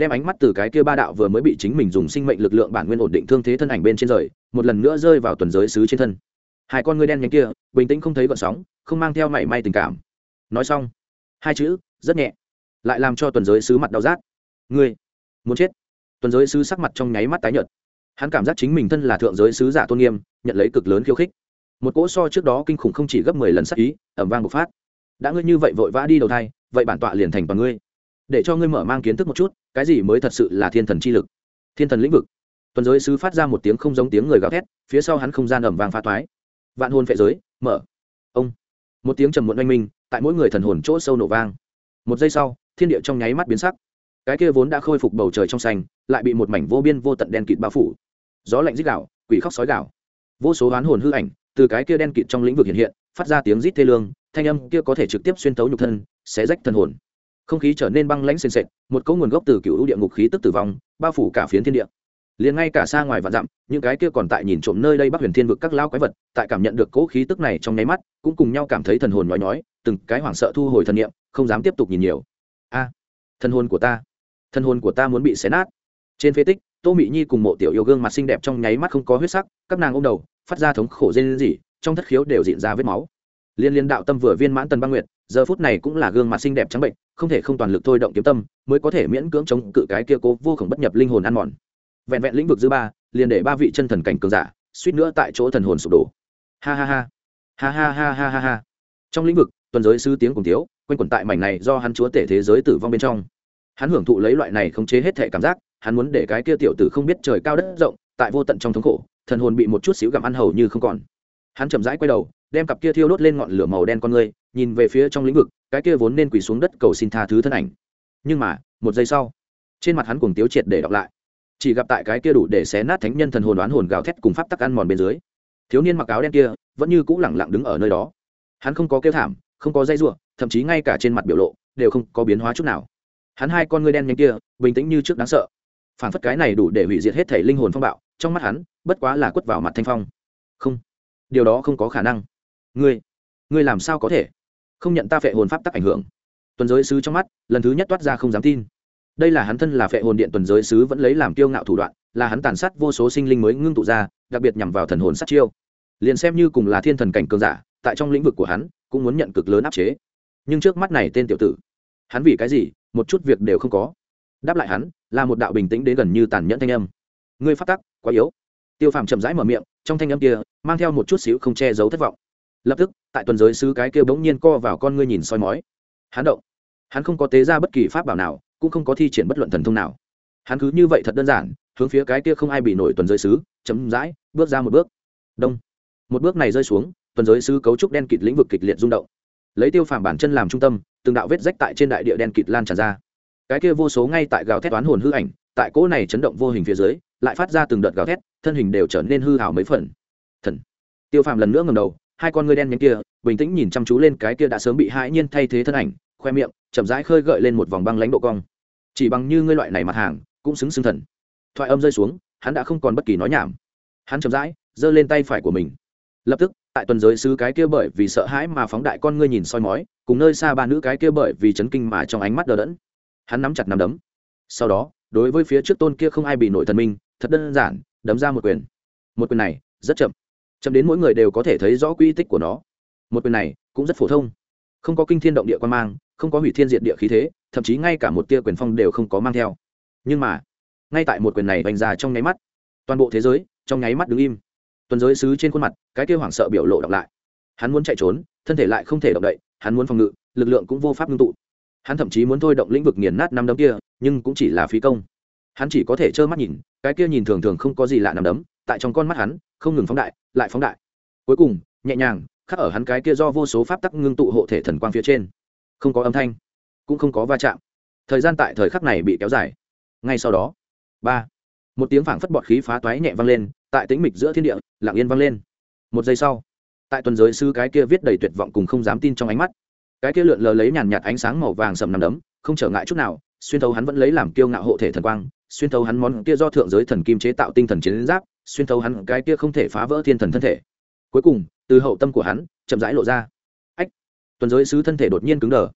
đem ánh mắt từ cái kia ba đạo vừa mới bị chính mình dùng sinh mệnh lực lượng bản nguyên ổn định thương thế thân ảnh bên trên rời, một lần nữa rơi vào tuần giới sứ trên thân. Hai con ngươi đen nhánh kia bình tĩnh không thấy gợn sóng, không mang theo mảy may tình cảm. Nói xong hai chữ rất nhẹ, lại làm cho tuần giới sứ mặt đau rát. Ngươi muốn chết. Tuần giới sứ sắc mặt trong nháy mắt tái nhợt. Hắn cảm giác chính mình thân là thượng giới sứ giả tôn nghiêm, nhận lấy cực lớn khiêu khích. Một cỗ so trước đó kinh khủng không chỉ gấp mười lần sát ý ầm vang bộc phát. Đã ngươi như vậy vội vã đi đầu thai, vậy bản tọa liền thành toàn ngươi, để cho ngươi mở mang kiến thức một chút cái gì mới thật sự là thiên thần chi lực, thiên thần lĩnh vực. Tuần giới sứ phát ra một tiếng không giống tiếng người gào thét, phía sau hắn không gian ầm vang phá toái. Vạn hồn phệ giới mở. Ông. Một tiếng trầm muộn oanh minh tại mỗi người thần hồn chỗ sâu nổ vang. Một giây sau, thiên địa trong nháy mắt biến sắc. Cái kia vốn đã khôi phục bầu trời trong xanh, lại bị một mảnh vô biên vô tận đen kịt bao phủ. Gió lạnh rít gào, quỷ khóc sói gào. Vô số oán hồn hư ảnh từ cái kia đen kịt trong lĩnh vực hiện hiện, phát ra tiếng rít thê lương, thanh âm kia có thể trực tiếp xuyên tấu nhục thân, xé rách thần hồn. Không khí trở nên băng lãnh sền sệt, một cỗ nguồn gốc từ cựu địa ngục khí tức tử vong, bao phủ cả phiến thiên địa. Liền ngay cả xa ngoài vạn dặm, những cái kia còn tại nhìn trộm nơi đây Bắc Huyền Thiên vực các lão quái vật, tại cảm nhận được cỗ khí tức này trong nháy mắt, cũng cùng nhau cảm thấy thần hồn nhói nhói, từng cái hoảng sợ thu hồi thần niệm, không dám tiếp tục nhìn nhiều. A, thần hồn của ta, thần hồn của ta muốn bị xé nát. Trên phế tích, Tô Mị Nhi cùng Mộ Tiểu Yêu gương mặt xinh đẹp trong nháy mắt không có huyết sắc, các nàng ôm đầu, phát ra thống khổ rên rỉ, trong thất khiếu đều rịn ra vết máu. Liên Liên đạo tâm vừa viên mãn Tần Băng Nguyệt, giờ phút này cũng là gương mặt xinh đẹp trắng bệnh, không thể không toàn lực thôi động kiếm tâm, mới có thể miễn cưỡng chống cự cái kia cố vô cùng bất nhập linh hồn ăn mòn. Vẹn vẹn lĩnh vực dư ba, liền để ba vị chân thần cảnh cường giả, suýt nữa tại chỗ thần hồn sụp đổ. Ha ha ha, ha ha ha ha ha ha. Trong lĩnh vực, tuần giới sứ tiếng cùng thiếu, quanh quẩn tại mảnh này do hắn chúa tể thế giới tử vong bên trong. Hắn hưởng thụ lấy loại này khống chế hết thể cảm giác, hắn muốn để cái kia tiểu tử không biết trời cao đất rộng, tại vô tận trong thống khổ, thần hồn bị một chút xíu gặm ăn hầu như không còn. Hắn chậm rãi quay đầu, đem cặp kia thiêu đốt lên ngọn lửa màu đen con ngươi, nhìn về phía trong lĩnh vực, cái kia vốn nên quỳ xuống đất cầu xin tha thứ thân ảnh. Nhưng mà, một giây sau, trên mặt hắn cuồng tiếu triệt để đọc lại. Chỉ gặp tại cái kia đủ để xé nát thánh nhân thần hồn đoán hồn gào thét cùng pháp tắc ăn mòn bên dưới, thiếu niên mặc áo đen kia vẫn như cũ lẳng lặng đứng ở nơi đó. Hắn không có kêu thảm, không có dây rủa, thậm chí ngay cả trên mặt biểu lộ đều không có biến hóa chút nào. Hắn hai con ngươi đen nhánh kia, bình tĩnh như trước đáng sợ. Phản phất cái này đủ để hủy diệt hết thể linh hồn phong bạo, trong mắt hắn, bất quá là quất vào mặt thanh phong. Không, điều đó không có khả năng. Ngươi, ngươi làm sao có thể không nhận ta phệ hồn pháp tắc ảnh hưởng? Tuần giới sứ trong mắt lần thứ nhất toát ra không dám tin. Đây là hắn thân là phệ hồn điện tuần giới sứ vẫn lấy làm kiêu ngạo thủ đoạn, là hắn tàn sát vô số sinh linh mới ngưng tụ ra, đặc biệt nhằm vào thần hồn sát chiêu. Liền xem như cùng là thiên thần cảnh cường giả, tại trong lĩnh vực của hắn cũng muốn nhận cực lớn áp chế. Nhưng trước mắt này tên tiểu tử, hắn vì cái gì một chút việc đều không có? Đáp lại hắn là một đạo bình tĩnh đến gần như tàn nhẫn thanh âm. Ngươi pháp tắc quá yếu. Tiêu Phàm chậm rãi mở miệng, trong thanh âm kia mang theo một chút xíu không che giấu thất vọng. Lập tức, tại tuần giới sứ cái kia bỗng nhiên co vào con ngươi nhìn soi mói. Hắn động, hắn không có tế ra bất kỳ pháp bảo nào, cũng không có thi triển bất luận thần thông nào. Hắn cứ như vậy thật đơn giản, hướng phía cái kia không ai bị nổi tuần giới sứ, chậm rãi bước ra một bước. Đông. Một bước này rơi xuống, tuần giới sứ cấu trúc đen kịt lĩnh vực kịch liệt rung động. Lấy Tiêu Phàm bản chân làm trung tâm, từng đạo vết rách tại trên đại địa đen kịt lan tràn ra. Cái kia vô số ngay tại gào thét toán hồn hư ảnh, tại cỗ này chấn động vô hình phía dưới, lại phát ra từng đợt gào thét, thân hình đều trở nên hư hào mấy phần. Thần. Tiêu Phàm lần nữa ngẩng đầu, hai con ngươi đen nhánh kia bình tĩnh nhìn chăm chú lên cái kia đã sớm bị hãi nhiên thay thế thân ảnh, khoe miệng chậm rãi khơi gợi lên một vòng băng lãnh độ cong. Chỉ bằng như ngươi loại này mặt hàng cũng xứng xưng thần. Thoại âm rơi xuống, hắn đã không còn bất kỳ nói nhảm. Hắn chậm rãi giơ lên tay phải của mình. Lập tức, tại tuần giới sứ cái kia bởi vì sợ hãi mà phóng đại con ngươi nhìn soi mói, cùng nơi xa ba nữ cái kia bởi vì chấn kinh mà trong ánh mắt đờ đẫn. Hắn nắm chặt nắm đấm. Sau đó, đối với phía trước tôn kia không ai bị nổi thần minh, thật đơn giản, đấm ra một quyền. Một quyền này rất chậm, chậm đến mỗi người đều có thể thấy rõ quy tích của nó. Một quyền này cũng rất phổ thông, không có kinh thiên động địa quan mang, không có hủy thiên diệt địa khí thế, thậm chí ngay cả một tia quyền phong đều không có mang theo. Nhưng mà, ngay tại một quyền này đánh ra trong nháy mắt, toàn bộ thế giới trong nháy mắt đứng im. Tuần giới sứ trên khuôn mặt, cái kia hoảng sợ biểu lộ đọc lại. Hắn muốn chạy trốn, thân thể lại không thể động đậy, hắn muốn phòng ngự, lực lượng cũng vô pháp ngưng tụ. Hắn thậm chí muốn thôi động lĩnh vực nghiền nát năm đấm kia, nhưng cũng chỉ là phí công. Hắn chỉ có thể trơ mắt nhìn, cái kia nhìn thường thường không có gì lạ năm đấm, tại trong con mắt hắn không ngừng phóng đại, lại phóng đại. Cuối cùng, nhẹ nhàng khắc ở hắn cái kia do vô số pháp tắc ngưng tụ hộ thể thần quang phía trên. Không có âm thanh, cũng không có va chạm. Thời gian tại thời khắc này bị kéo dài. Ngay sau đó, ba, một tiếng phảng phất bọt khí phá toái nhẹ vang lên, tại tĩnh mịch giữa thiên địa, lặng yên vang lên. Một giây sau, tại tuần giới sứ cái kia viết đầy tuyệt vọng cùng không dám tin trong ánh mắt, cái kia lượn lờ lấy nhàn nhạt ánh sáng màu vàng sầm nằm đấm, không trở ngại chút nào, xuyên thấu hắn vẫn lấy làm kiêu ngạo hộ thể thần quang, xuyên thấu hắn món kia do thượng giới thần kim chế tạo tinh thần chiến giáp, xuyên thấu hắn cái kia không thể phá vỡ thiên thần thân thể. Cuối cùng, từ hậu tâm của hắn chậm rãi lộ ra. Ách! Tuần giới sứ thân thể đột nhiên cứng đờ.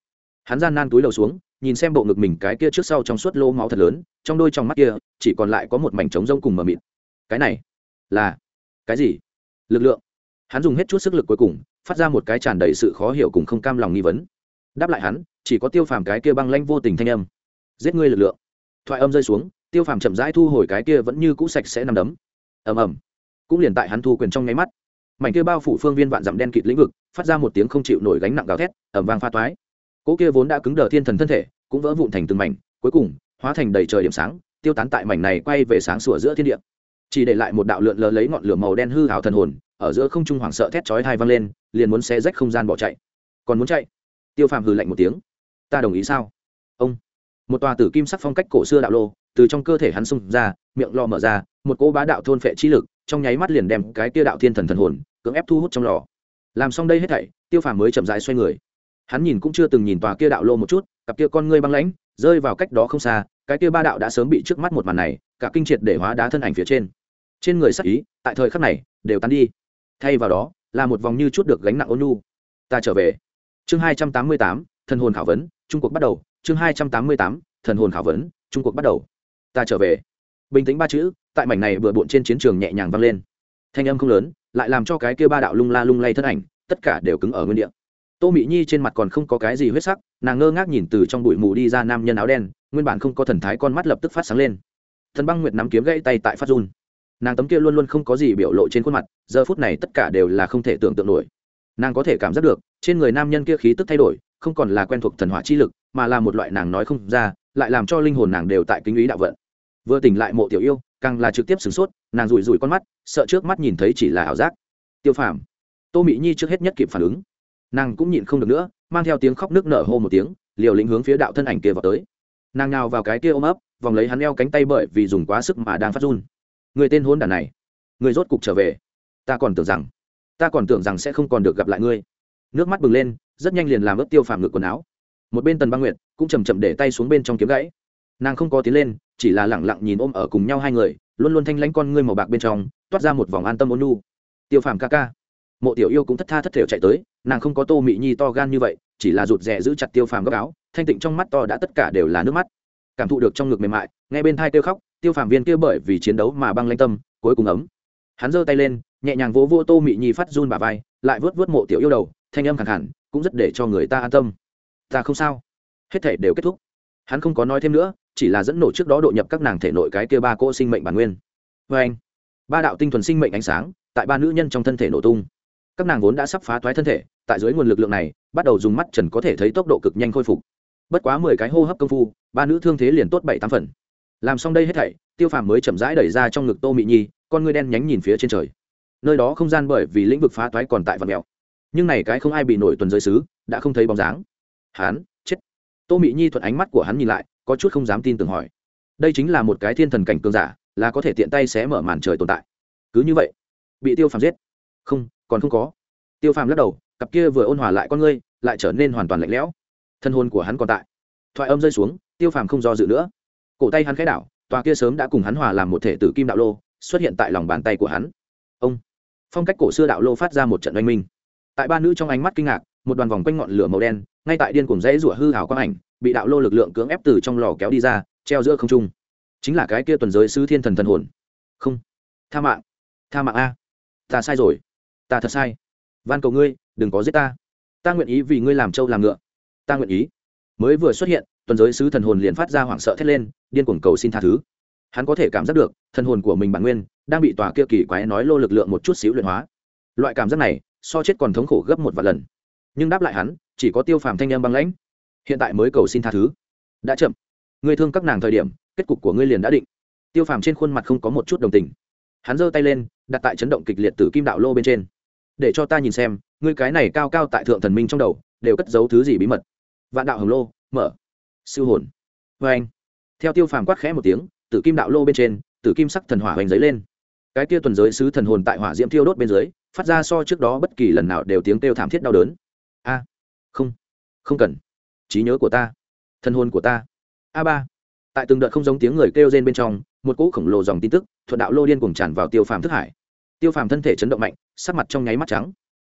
Hắn gian nan túi đầu xuống, nhìn xem bộ ngực mình cái kia trước sau trong suốt lỗ máu thật lớn, trong đôi trong mắt kia chỉ còn lại có một mảnh trống rông cùng mờ mịt. Cái này là cái gì? Lực lượng. Hắn dùng hết chút sức lực cuối cùng, phát ra một cái tràn đầy sự khó hiểu cùng không cam lòng nghi vấn. Đáp lại hắn, chỉ có Tiêu Phàm cái kia băng lãnh vô tình thanh âm. Giết ngươi lực lượng. Thoại âm rơi xuống, Tiêu Phàm chậm rãi thu hồi cái kia vẫn như cũ sạch sẽ nằm đấm. Ầm ầm. Cũng liền tại hắn thu quyền trong nháy mắt, mảnh kia bao phủ phương viên vạn dặm đen kịt lĩnh vực, phát ra một tiếng không chịu nổi gánh nặng gào thét, ầm vang pha toái. Cỗ kia vốn đã cứng đờ thiên thần thân thể, cũng vỡ vụn thành từng mảnh, cuối cùng hóa thành đầy trời điểm sáng, tiêu tán tại mảnh này quay về sáng sủa giữa thiên địa. Chỉ để lại một đạo lượn lờ lấy ngọn lửa màu đen hư ảo thần hồn, ở giữa không trung hoảng sợ thét chói tai vang lên, liền muốn xé rách không gian bỏ chạy. Còn muốn chạy? Tiêu Phàm hừ lạnh một tiếng. Ta đồng ý sao? Ông. Một tòa tử kim sắc phong cách cổ xưa đạo lô từ trong cơ thể hắn xung ra, miệng lò mở ra, một cỗ bá đạo thôn phệ chi lực, trong nháy mắt liền đem cái kia đạo thiên thần thần hồn cưỡng ép thu hút trong lò. Làm xong đây hết thảy, Tiêu Phàm mới chậm rãi xoay người. Hắn nhìn cũng chưa từng nhìn tòa kia đạo lô một chút, cặp kia con ngươi băng lãnh rơi vào cách đó không xa, cái kia ba đạo đã sớm bị trước mắt một màn này cả kinh triệt để hóa đá thân ảnh phía trên. Trên người sắc ý tại thời khắc này đều tan đi, thay vào đó là một vòng như chút được gánh nặng ôn nhu. Ta trở về. Chương hai trăm tám mươi tám, thần hồn khảo vấn, trung cuộc bắt đầu. Chương hai trăm tám mươi tám, thần hồn khảo vấn, trung cuộc bắt đầu. Ta trở về. Bình tĩnh ba chữ tại mảnh này vừa bộn trên chiến trường nhẹ nhàng vang lên. Thanh âm không lớn, lại làm cho cái kia ba đạo lung la lung lay thân ảnh tất cả đều cứng ở nguyên địa. Tô Mị Nhi trên mặt còn không có cái gì huyết sắc, nàng ngơ ngác nhìn từ trong bụi mù đi ra nam nhân áo đen, nguyên bản không có thần thái con mắt lập tức phát sáng lên. Thần Băng Nguyệt nắm kiếm gãy tay tại phát run. Nàng tấm kia luôn luôn không có gì biểu lộ trên khuôn mặt, giờ phút này tất cả đều là không thể tưởng tượng nổi. Nàng có thể cảm giác được, trên người nam nhân kia khí tức thay đổi, không còn là quen thuộc thần hỏa chi lực, mà là một loại nàng nói không ra, lại làm cho linh hồn nàng đều tại kính ý đạo vận. Vừa tỉnh lại Mộ Tiểu Yêu, càng là trực tiếp sửng sốt, nàng rủi rủi con mắt, sợ trước mắt nhìn thấy chỉ là ảo giác. Tiêu Phàm. Tô Mị Nhi trước hết nhất kịp phản ứng, nàng cũng nhịn không được nữa, mang theo tiếng khóc nước nở hô một tiếng, liều lĩnh hướng phía đạo thân ảnh kia vào tới. Nàng nào vào cái kia ôm ấp, vòng lấy hắn eo cánh tay bởi vì dùng quá sức mà đang phát run. Người tên hôn đản này, người rốt cục trở về. Ta còn tưởng rằng, ta còn tưởng rằng sẽ không còn được gặp lại ngươi. Nước mắt bừng lên, rất nhanh liền làm ướt Tiêu Phàm ngực quần áo. Một bên Tần Băng Nguyệt cũng chậm chậm để tay xuống bên trong kiếm gãy. Nàng không có tiến lên, chỉ là lẳng lặng nhìn ôm ở cùng nhau hai người, luôn luôn thanh lãnh con ngươi màu bạc bên trong toát ra một vòng an tâm ôn nhu. Tiêu Phàm ca ca. Mộ Tiểu Yêu cũng thất tha thất thểu chạy tới, nàng không có Tô Mị Nhi to gan như vậy, chỉ là rụt rè giữ chặt Tiêu Phàm góc áo, thanh tịnh trong mắt to đã tất cả đều là nước mắt. Cảm thụ được trong ngực mềm mại, nghe bên thai kêu khóc, Tiêu Phàm viên kia bởi vì chiến đấu mà băng lãnh tâm cuối cùng ấm. Hắn giơ tay lên, nhẹ nhàng vỗ vỗ Tô Mị Nhi phát run bả vai, lại vớt vớt Mộ Tiểu Yêu đầu, thanh âm khàn khàn, cũng rất để cho người ta an tâm. Ta không sao, hết thảy đều kết thúc. Hắn không có nói thêm nữa, chỉ là dẫn nổ trước đó độ nhập các nàng thể nội cái kia ba cỗ sinh mệnh bản nguyên. Và anh, ba đạo tinh thuần sinh mệnh ánh sáng tại ba nữ nhân trong thân thể nổ tung. Các nàng vốn đã sắp phá toái thân thể, tại dưới nguồn lực lượng này bắt đầu dùng mắt trần có thể thấy tốc độ cực nhanh khôi phục. Bất quá mười cái hô hấp công phu, ba nữ thương thế liền tốt bảy tám phần. Làm xong đây hết thảy, Tiêu Phàm mới chậm rãi đẩy ra trong ngực Tô Mị Nhi, con ngươi đen nhánh nhìn phía trên trời. Nơi đó không gian bởi vì lĩnh vực phá toái còn tại vặn mèo, nhưng này cái không ai bị nổi tuần giới sứ đã không thấy bóng dáng. Hắn chết. Tô Mị Nhi thuận ánh mắt của hắn nhìn lại, có chút không dám tin tưởng hỏi, đây chính là một cái thiên thần cảnh cường giả, là có thể tiện tay xé mở màn trời tồn tại, cứ như vậy bị Tiêu Phàm giết? Không, còn không có. Tiêu Phàm lắc đầu, cặp kia vừa ôn hòa lại con ngươi lại trở nên hoàn toàn lạnh lẽo. Thân hồn của hắn còn tại. Thoại âm rơi xuống, Tiêu Phàm không do dự nữa, cổ tay hắn khẽ đảo, tòa kia sớm đã cùng hắn hòa làm một thể tử kim đạo lô xuất hiện tại lòng bàn tay của hắn. Ông. Phong cách cổ xưa đạo lô phát ra một trận oanh minh. Tại ba nữ trong ánh mắt kinh ngạc, một đoàn vòng quanh ngọn lửa màu đen ngay tại điên cuồng rẽ rủa hư hào quang ảnh bị đạo lô lực lượng cưỡng ép từ trong lò kéo đi ra, treo giữa không trung. Chính là cái kia tuần giới sứ thiên thần thần hồn. Không, tha mạng, tha mạng a, ta sai rồi, ta thật sai, van cầu ngươi đừng có giết ta, ta nguyện ý vì ngươi làm trâu làm ngựa, ta nguyện ý. Mới vừa xuất hiện, tuần giới sứ thần hồn liền phát ra hoảng sợ thét lên, điên cuồng cầu xin tha thứ. Hắn có thể cảm giác được thần hồn của mình bản nguyên đang bị tòa kia kỳ quái nói lô lực lượng một chút xíu luyện hóa. Loại cảm giác này so chết còn thống khổ gấp một vạn lần. Nhưng đáp lại hắn chỉ có Tiêu Phàm thanh âm băng lãnh, hiện tại mới cầu xin tha thứ, đã chậm. Ngươi thương các nàng thời điểm, kết cục của ngươi liền đã định. Tiêu Phàm trên khuôn mặt không có một chút đồng tình. Hắn giơ tay lên, đặt tại chấn động kịch liệt tử kim đạo lô bên trên, để cho ta nhìn xem, ngươi cái này cao cao tại thượng thần minh trong đầu đều cất giấu thứ gì bí mật. Vạn đạo hồng lô mở. Siêu hồn. Vê anh. Theo Tiêu Phàm quát khẽ một tiếng, tử kim đạo lô bên trên tử kim sắc thần hỏa hoành giấy lên. Cái kia tuần giới sứ thần hồn tại hỏa diễm thiêu đốt bên dưới phát ra so trước đó bất kỳ lần nào đều tiếng kêu thảm thiết đau đớn. A, không, không cần. Trí nhớ của ta, thần hồn của ta. A ba. Tại từng đợt không giống tiếng người kêu rên bên trong, một cỗ khổng lồ dòng tin tức thuận đạo lô điên cuồng tràn vào Tiêu Phàm thức hải. Tiêu Phàm thân thể chấn động mạnh, sắc mặt trong nháy mắt trắng.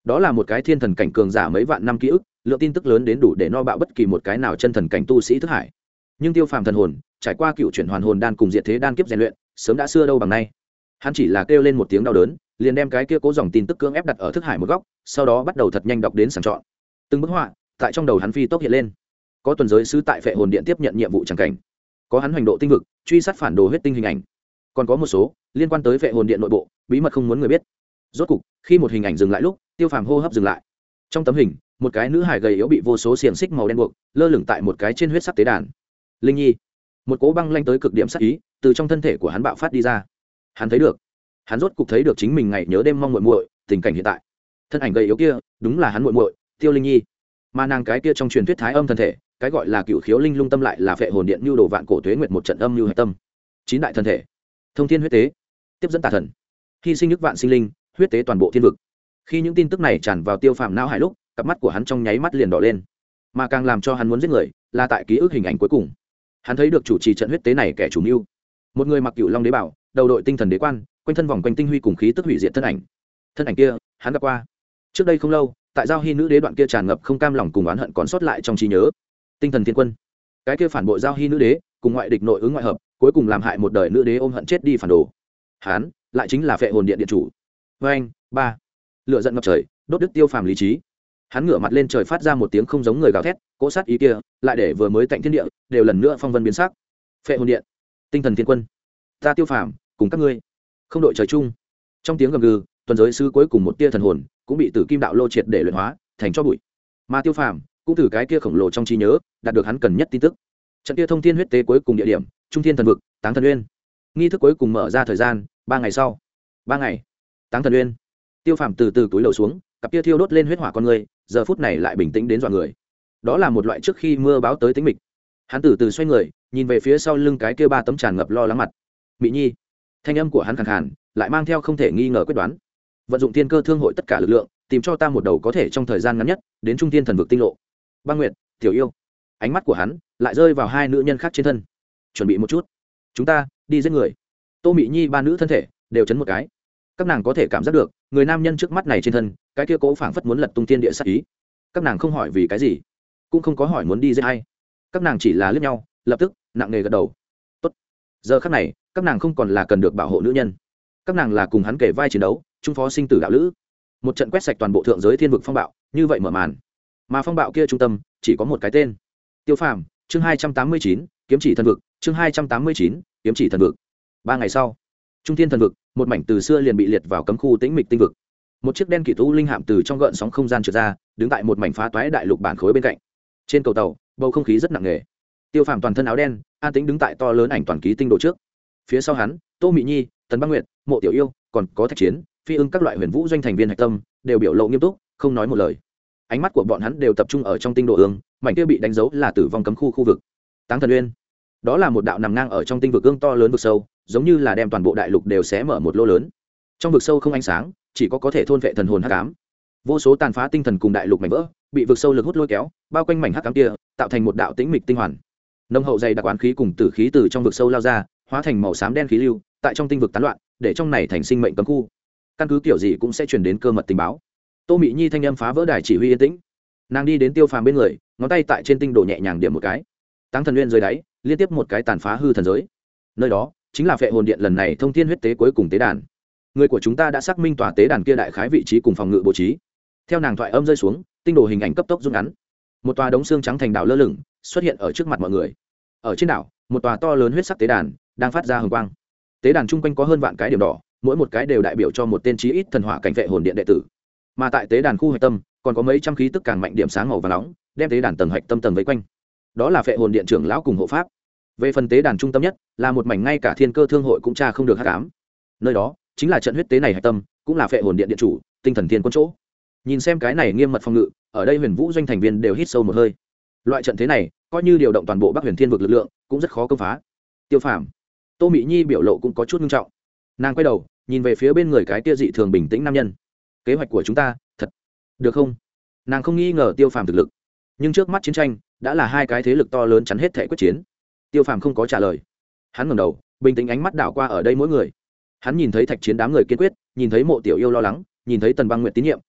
đó là một cái thiên thần cảnh cường giả mấy vạn năm ký ức, lượng tin tức lớn đến đủ để no bạo bất kỳ một cái nào chân thần cảnh tu sĩ thức hải. Nhưng Tiêu Phàm thần hồn trải qua cựu chuyển hoàn hồn đan cùng diệt thế đan kiếp rèn luyện, sớm đã xưa đâu bằng nay. Hắn chỉ là kêu lên một tiếng đau đớn, liền đem cái kia cố dòng tin tức cưỡng ép đặt ở thức hải một góc, sau đó bắt đầu thật nhanh đọc đến sàng chọn. Từng bức họa tại trong đầu hắn phi tốc hiện lên. Có tuần giới sứ tại Phệ Hồn Điện tiếp nhận nhiệm vụ chẳng cảnh, có hắn hoành độ tinh vực, truy sát phản đồ huyết tinh hình ảnh, còn có một số liên quan tới Phệ Hồn Điện nội bộ bí mật không muốn người biết. Rốt cục, khi một hình ảnh dừng lại lúc, Tiêu Phàm hô hấp dừng lại. Trong tấm hình, một cái nữ hài gầy yếu bị vô số xiềng xích màu đen buộc, lơ lửng tại một cái trên huyết sắc tế đàn. Linh Nhi, một cỗ băng lanh tới cực điểm sát ý từ trong thân thể của hắn bạo phát đi ra. Hắn thấy được, hắn rốt cục thấy được chính mình ngày nhớ đêm mong muội muội tình cảnh hiện tại. Thân ảnh gầy yếu kia, đúng là hắn muội muội Tiêu Linh Nhi. Mà nàng cái kia trong truyền thuyết thái âm thân thể, cái gọi là cựu khiếu linh lung tâm lại là Phệ Hồn Điện nhu đồ vạn cổ tuế nguyệt một trận âm nhu hạch tâm. Chín đại thân thể, thông thiên huyết tế, tiếp dẫn tà thần, hy sinh nước vạn sinh linh, huyết tế toàn bộ thiên vực. Khi những tin tức này tràn vào Tiêu Phàm não hải lúc, cặp mắt của hắn trong nháy mắt liền đỏ lên. Mà càng làm cho hắn muốn giết người là tại ký ức hình ảnh cuối cùng. Hắn thấy được chủ trì trận huyết tế này kẻ chủ mưu, một người mặc cựu long đế bảo, đầu đội tinh thần đế quan, quanh thân vòng quanh tinh huy cùng khí tức hủy diệt thân ảnh. Thân ảnh kia, hắn gặp qua. Trước đây không lâu, tại giao hy nữ đế đoạn kia tràn ngập không cam lòng cùng oán hận còn sót lại trong trí nhớ. Tinh thần thiên quân, cái kia phản bội giao hy nữ đế, cùng ngoại địch nội ứng ngoại hợp, cuối cùng làm hại một đời nữ đế ôm hận chết đi phản đồ. Hắn lại chính là Phệ Hồn Điện điện chủ. Với anh, ba, lửa giận ngập trời, đốt đứt Tiêu Phàm lý trí. Hắn ngửa mặt lên trời phát ra một tiếng không giống người gào thét, cỗ sát ý kia lại để vừa mới tạnh thiên địa đều lần nữa phong vân biến sắc. Phệ Hồn Điện, tinh thần thiên quân, ta Tiêu Phàm cùng các ngươi không đội trời chung. Trong tiếng gầm gừ, tuần giới sư cuối cùng một tia thần hồn cũng bị Tử Kim Đạo Lô triệt để luyện hóa thành cho bụi. Mà Tiêu Phàm cũng từ cái kia khổng lồ trong trí nhớ đạt được hắn cần nhất tin tức. Trận kia thông thiên huyết tế cuối cùng địa điểm, Trung Thiên Thần Vực, Táng Thần Uyên. Nghi thức cuối cùng mở ra thời gian ba ngày sau. Ba ngày. Táng Thần Uyên. Tiêu Phàm từ từ túi lầu xuống, cặp kia thiêu đốt lên huyết hỏa con người, giờ phút này lại bình tĩnh đến dọa người. Đó là một loại trước khi mưa báo tới tĩnh mịch. Hắn từ từ xoay người, nhìn về phía sau lưng cái kia ba tấm tràn ngập lo lắng mặt. Mị Nhi. Thanh âm của hắn khàn khàn, lại mang theo không thể nghi ngờ quyết đoán. Vận dụng thiên cơ thương hội tất cả lực lượng, tìm cho ta một đầu có thể trong thời gian ngắn nhất đến Trung Thiên Thần Vực tinh lộ. Băng Nguyệt, Tiểu Yêu. Ánh mắt của hắn lại rơi vào hai nữ nhân khác trên thân. Chuẩn bị một chút, chúng ta đi giết người. Tô Mị Nhi ba nữ thân thể đều chấn một cái. Các nàng có thể cảm giác được người nam nhân trước mắt này trên thân cái kia cố phảng phất muốn lật tung thiên địa sát ý. Các nàng không hỏi vì cái gì, cũng không có hỏi muốn đi giết ai. Các nàng chỉ là liếc nhau, lập tức nặng nề gật đầu. Tốt. Giờ khắc này, các nàng không còn là cần được bảo hộ nữ nhân, các nàng là cùng hắn kể vai chiến đấu, trung phó sinh tử đạo lữ. Một trận quét sạch toàn bộ thượng giới thiên vực phong bạo như vậy mở màn. Mà phong bạo kia trung tâm chỉ có một cái tên: Tiêu Phàm. Chương hai trăm tám mươi chín, kiếm chỉ thần vực. Chương hai trăm tám mươi chín, kiếm chỉ thần vực. Ba ngày sau, Trung Thiên Thần Vực, một mảnh từ xưa liền bị liệt vào cấm khu tĩnh mịch tinh vực. Một chiếc đen kỵ u linh hạm từ trong gợn sóng không gian trượt ra, đứng tại một mảnh phá toái đại lục bản khối bên cạnh. Trên cầu tàu, bầu không khí rất nặng nề. Tiêu Phàm toàn thân áo đen, an tĩnh đứng tại to lớn ảnh toàn ký tinh đồ trước. Phía sau hắn, Tô Mị Nhi, Tần Băng Nguyệt, Mộ Tiểu Yêu, còn có Thạch Chiến, Phi Ưng các loại huyền vũ doanh thành viên hạch tâm, đều biểu lộ nghiêm túc, không nói một lời. Ánh mắt của bọn hắn đều tập trung ở trong tinh đồ ương, mảnh kia bị đánh dấu là tử vong cấm khu khu vực. Táng Thần Uyên. Đó là một đạo nằm ngang ở trong tinh vực ương to lớn vực sâu, giống như là đem toàn bộ đại lục đều xé mở một lỗ lớn. Trong vực sâu không ánh sáng, chỉ có có thể thôn vệ thần hồn hắc ám. Vô số tàn phá tinh thần cùng đại lục mảnh vỡ, bị vực sâu lực hút lôi kéo, bao quanh mảnh hắc ám kia, tạo thành một đạo tĩnh mịch tinh hoàn. Nông hậu dày đặc oán khí cùng tử khí từ trong vực sâu lao ra, hóa thành màu xám đen khí lưu, tại trong tinh vực tán loạn, để trong này thành sinh mệnh cấm khu. Căn cứ kiểu gì cũng sẽ truyền đến cơ mật tình báo. Tô Mị Nhi thanh âm phá vỡ đài chỉ huy yên tĩnh. Nàng đi đến Tiêu Phàm bên người, ngón tay tại trên tinh đồ nhẹ nhàng điểm một cái. Táng Thần Uyên dưới đáy, liên tiếp một cái tàn phá hư thần giới. Nơi đó chính là Phệ Hồn Điện lần này thông thiên huyết tế cuối cùng tế đàn. Người của chúng ta đã xác minh tòa tế đàn kia đại khái vị trí cùng phòng ngự bố trí. Theo nàng thoại âm rơi xuống, tinh đồ hình ảnh cấp tốc rút ngắn. Một tòa đống xương trắng thành đảo lơ lửng, xuất hiện ở trước mặt mọi người. Ở trên đảo, một tòa to lớn huyết sắc tế đàn đang phát ra hồng quang. Tế đàn chung quanh có hơn vạn cái điểm đỏ, mỗi một cái đều đại biểu cho một tên chí ít thần hỏa cảnh Phệ Hồn Điện đệ tử. Mà tại tế đàn khu hạch tâm, còn có mấy trăm khí tức càng mạnh điểm sáng màu vàng nóng, đem tế đàn tầng hạch tâm tầng vây quanh. Đó là Phệ Hồn Điện trưởng lão cùng hộ pháp. Về phần tế đàn trung tâm nhất, là một mảnh ngay cả thiên cơ thương hội cũng tra không được hắc ám. Nơi đó chính là trận huyết tế này hạch tâm, cũng là Phệ Hồn Điện điện chủ, tinh thần thiên quân chỗ. Nhìn xem cái này nghiêm mật phòng ngự, ở đây huyền vũ doanh thành viên đều hít sâu một hơi. Loại trận thế này, coi như điều động toàn bộ Bắc Huyền Thiên vực lực lượng, cũng rất khó công phá. Tiêu Phàm. Tô Mị Nhi biểu lộ cũng có chút nghiêm trọng. Nàng quay đầu, nhìn về phía bên người cái kia dị thường bình tĩnh nam nhân. Kế hoạch của chúng ta, thật được không? Nàng không nghi ngờ Tiêu Phàm thực lực, nhưng trước mắt chiến tranh đã là hai cái thế lực to lớn chắn hết thể quyết chiến. Tiêu Phàm không có trả lời. Hắn ngẩng đầu, bình tĩnh ánh mắt đảo qua ở đây mỗi người. Hắn nhìn thấy Thạch Chiến đám người kiên quyết, nhìn thấy Mộ Tiểu Yêu lo lắng, nhìn thấy Tần Băng Nguyệt tín nhiệm,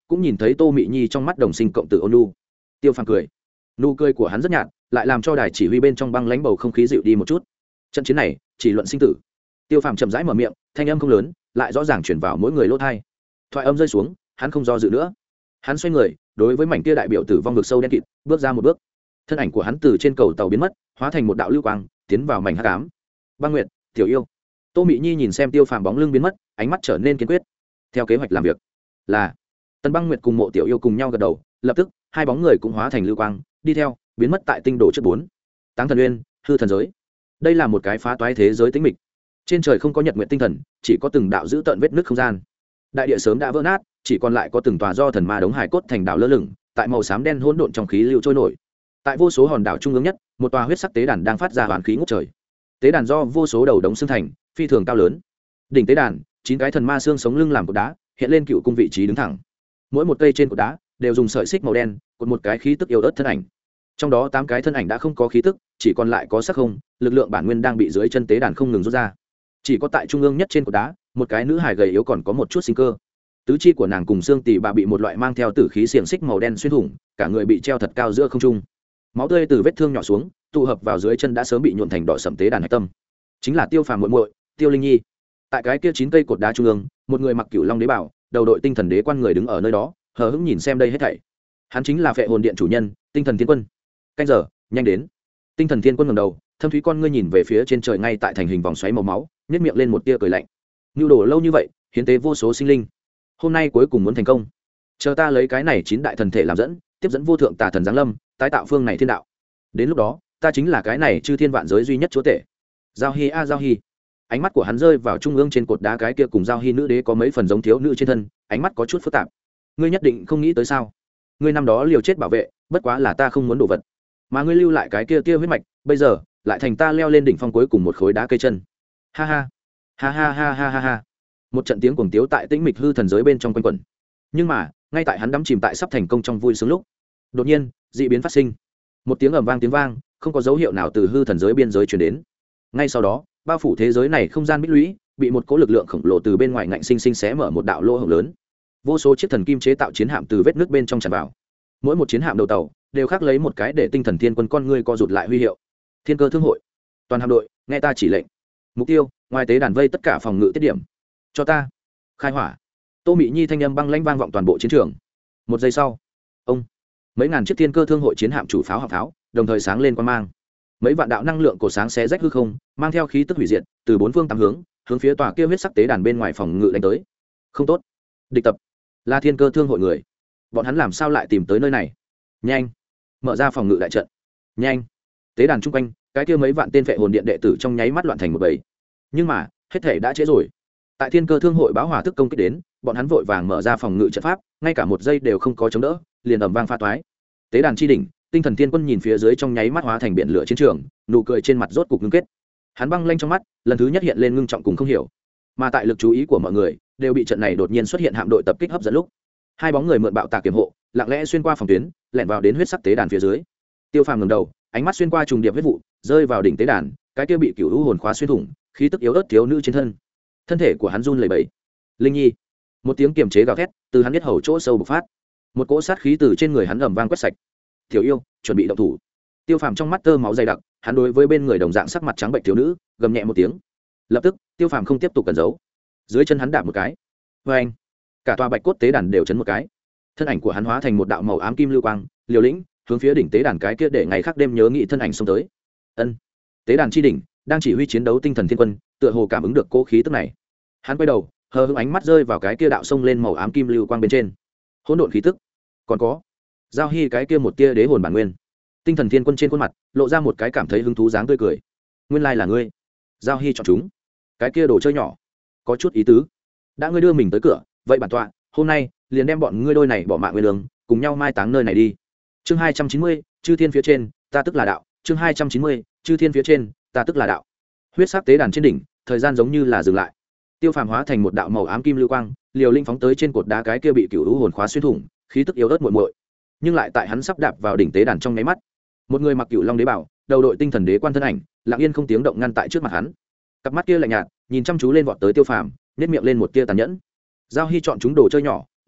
cũng nhìn thấy Tô Mị Nhi trong mắt đồng sinh cộng tử ôn nhu. Tiêu Phàm cười, nụ cười của hắn rất nhạt, lại làm cho đài chỉ huy bên trong băng lãnh bầu không khí dịu đi một chút. Trận chiến này chỉ luận sinh tử. Tiêu Phàm chậm rãi mở miệng, thanh âm không lớn, lại rõ ràng truyền vào mỗi người lỗ tai. Thoại âm rơi xuống, hắn không do dự nữa, hắn xoay người, đối với mảnh kia đại biểu tử vong vực sâu đen kịt, bước ra một bước. Thân ảnh của hắn từ trên cầu tàu biến mất, hóa thành một đạo lưu quang, tiến vào mảnh hắc ám. Băng Nguyệt, Tiểu Yêu. Tô Mị Nhi nhìn xem Tiêu Phàm bóng lưng biến mất, ánh mắt trở nên kiên quyết. Theo kế hoạch làm việc, là Tần Băng Nguyệt cùng Mộ Tiểu Yêu cùng nhau gật đầu, lập tức hai bóng người cũng hóa thành lưu quang, đi theo, biến mất tại tinh đồ trước bốn. Táng Thần Uyên, hư thần giới. Đây là một cái phá toái thế giới tĩnh mịch. Trên trời không có nhật nguyệt tinh thần, chỉ có từng đạo giữ tận vết nứt không gian. Đại địa sớm đã vỡ nát, chỉ còn lại có từng tòa do thần ma đống hải cốt thành đảo lơ lửng, tại màu xám đen hỗn độn trong khí lưu trôi nổi. Tại vô số hòn đảo trung ương nhất, một tòa huyết sắc tế đàn đang phát ra hoàn khí ngút trời. Tế đàn do vô số đầu đống xương thành, phi thường cao lớn. Đỉnh tế đàn, chín cái thần ma xương sống lưng làm cột đá, hiện lên cựu cung vị trí đứng thẳng. Mỗi một cây trên cột đá đều dùng sợi xích màu đen cột một cái khí tức yếu ớt thân ảnh. Trong đó tám cái thân ảnh đã không có khí tức, chỉ còn lại có sắc không, lực lượng bản nguyên đang bị dưới chân tế đàn không ngừng rút ra. Chỉ có tại trung ương nhất trên cột đá, một cái nữ hài gầy yếu còn có một chút sinh cơ. Tứ chi của nàng cùng xương tỳ bà bị một loại mang theo tử khí xiềng xích màu đen xuyên thủng, cả người bị treo thật cao giữa không trung. Máu tươi từ vết thương nhỏ xuống, tụ hợp vào dưới chân đã sớm bị nhuộn thành đỏ sẫm tế đàn hạch tâm. Chính là Tiêu Phàm muội muội, Tiêu Linh Nhi. Tại cái kia chín cây cột đá trung ương, một người mặc cửu long đế bảo, đầu đội tinh thần đế quan người đứng ở nơi đó, hờ hững nhìn xem đây hết thảy. Hắn chính là Phệ Hồn Điện chủ nhân, Tinh Thần Thiên Quân. Canh giờ nhanh đến. Tinh Thần Thiên Quân ngẩng đầu, thâm thúy con ngươi nhìn về phía trên trời ngay tại thành hình vòng xoáy màu máu, nhếch miệng lên một tia cười lạnh. Nưu đồ lâu như vậy, hiến tế vô số sinh linh, hôm nay cuối cùng muốn thành công. Chờ ta lấy cái này chín đại thần thể làm dẫn, tiếp dẫn vô thượng tà thần giáng lâm, tái tạo phương này thiên đạo. Đến lúc đó, ta chính là cái này chư thiên vạn giới duy nhất chúa tể. Giao Hi a Giao Hi. Ánh mắt của hắn rơi vào trung ương trên cột đá cái kia cùng Giao Hi nữ đế có mấy phần giống thiếu nữ trên thân, ánh mắt có chút phức tạp. Ngươi nhất định không nghĩ tới sao? Ngươi năm đó liều chết bảo vệ, bất quá là ta không muốn đổ vật, mà ngươi lưu lại cái kia tia huyết mạch, bây giờ lại thành ta leo lên đỉnh phong cuối cùng một khối đá cây chân. Ha ha, ha ha ha ha ha ha. Một trận tiếng cuồng tiếu tại tĩnh mịch hư thần giới bên trong quanh quẩn. Nhưng mà, ngay tại hắn đắm chìm tại sắp thành công trong vui sướng lúc, đột nhiên, dị biến phát sinh. Một tiếng ầm vang tiếng vang, không có dấu hiệu nào từ hư thần giới biên giới truyền đến. Ngay sau đó, bao phủ thế giới này không gian bích lũy, bị một cỗ lực lượng khổng lồ từ bên ngoài ngạnh sinh sinh xé mở một đạo lỗ hổng lớn. Vô số chiếc thần kim chế tạo chiến hạm từ vết nước bên trong tràn vào. Mỗi một chiến hạm đầu tàu đều khắc lấy một cái để Tinh Thần Thiên Quân con ngươi co rụt lại huy hiệu. Thiên Cơ Thương hội, toàn hạm đội, nghe ta chỉ lệnh. Mục tiêu, ngoài tế đàn vây tất cả phòng ngự tiết điểm. Cho ta khai hỏa. Tô Mị Nhi thanh âm băng lãnh vang vọng toàn bộ chiến trường. Một giây sau, ông mấy ngàn chiếc Thiên Cơ Thương hội chiến hạm chủ pháo hạm pháo đồng thời sáng lên quang mang. Mấy vạn đạo năng lượng cổ sáng xé rách hư không, mang theo khí tức hủy diệt, từ bốn phương tám hướng, hướng phía tòa kia huyết sắc tế đàn bên ngoài phòng ngự đánh tới. Không tốt, địch tập, là Thiên Cơ Thương hội người. Bọn hắn làm sao lại tìm tới nơi này? Nhanh, mở ra phòng ngự đại trận. Nhanh. Tế đàn trung quanh, cái kia mấy vạn tên Phệ Hồn Điện đệ tử trong nháy mắt loạn thành một bầy. Nhưng mà, hết thể đã trễ rồi. Tại Thiên Cơ Thương hội báo hỏa thức công kích đến, bọn hắn vội vàng mở ra phòng ngự trận pháp, ngay cả một giây đều không có chống đỡ, liền ầm vang pha toái. Tế đàn chi đỉnh, Tinh Thần Thiên Quân nhìn phía dưới trong nháy mắt hóa thành biển lửa chiến trường, nụ cười trên mặt rốt cục ngưng kết. Hắn băng lanh trong mắt, lần thứ nhất hiện lên ngưng trọng cùng không hiểu. Mà tại lực chú ý của mọi người, đều bị trận này đột nhiên xuất hiện hạm đội tập kích hấp dẫn lúc. Hai bóng người mượn bạo tạc kiểm hộ, lặng lẽ xuyên qua phòng tuyến, lẻn vào đến huyết sắc tế đàn phía dưới. Tiêu Phàm ngẩng đầu, ánh mắt xuyên qua trùng điệp huyết vụ, rơi vào đỉnh tế đàn, cái kia bị cửu u hồn khóa xuyên thủng, khí tức yếu ớt thiếu nữ trên thân. Thân thể của hắn run lẩy bẩy. Linh Nhi, một tiếng kiềm chế gào thét từ hắn biết hầu chỗ sâu bộc phát, một cỗ sát khí từ trên người hắn ầm vang quét sạch. Tiểu Yêu, chuẩn bị động thủ. Tiêu Phàm trong mắt tơ máu dày đặc, hắn đối với bên người đồng dạng sắc mặt trắng bệnh thiếu nữ gầm nhẹ một tiếng. Lập tức, Tiêu Phàm không tiếp tục cẩn giấu, dưới chân hắn đạp một cái, vê anh, cả tòa bạch cốt tế đàn đều chấn một cái. Thân ảnh của hắn hóa thành một đạo màu ám kim lưu quang, liều lĩnh hướng phía đỉnh tế đàn cái kia để ngày khác đêm nhớ nghĩ thân ảnh xông tới. Ân, tế đàn chi đỉnh đang chỉ huy chiến đấu Tinh Thần Thiên Quân, tựa hồ cảm ứng được cố khí tức này. Hắn quay đầu, hờ hững ánh mắt rơi vào cái kia đạo xông lên màu ám kim lưu quang bên trên. Hỗn độn khí tức, còn có Giao Hi cái kia một tia đế hồn bản nguyên. Tinh Thần Thiên Quân trên khuôn mặt lộ ra một cái cảm thấy hứng thú dáng tươi cười. Nguyên lai là ngươi. Giao Hi chọn chúng. Cái kia đồ chơi nhỏ, có chút ý tứ. Đã ngươi đưa mình tới cửa, vậy bản tọa, hôm nay liền đem bọn ngươi đôi này bỏ mạng nguyên đường, cùng nhau mai táng nơi này đi. Chương hai trăm chín mươi, chư thiên phía trên, ta tức là đạo. Chương hai trăm chín mươi, chư thiên phía trên, ta tức là đạo. Huyết sắc tế đàn trên đỉnh, thời gian giống như là dừng lại. Tiêu Phàm hóa thành một đạo màu ám kim lưu quang, liều linh phóng tới trên cột đá cái kia bị cửu u hồn khóa xuyên thủng, khí tức yếu ớt muội muội. Nhưng lại tại hắn sắp đạp vào đỉnh tế đàn trong nháy mắt, một người mặc cửu long đế bảo, đầu đội tinh thần đế quan thân ảnh, lặng yên không tiếng động ngăn tại trước mặt hắn. Cặp mắt kia lạnh nhạt, nhìn chăm chú lên vọt tới Tiêu Phàm, nhếch miệng lên một tia tàn nhẫn. Giao Hi chọn chúng đồ chơi nhỏ, ngươi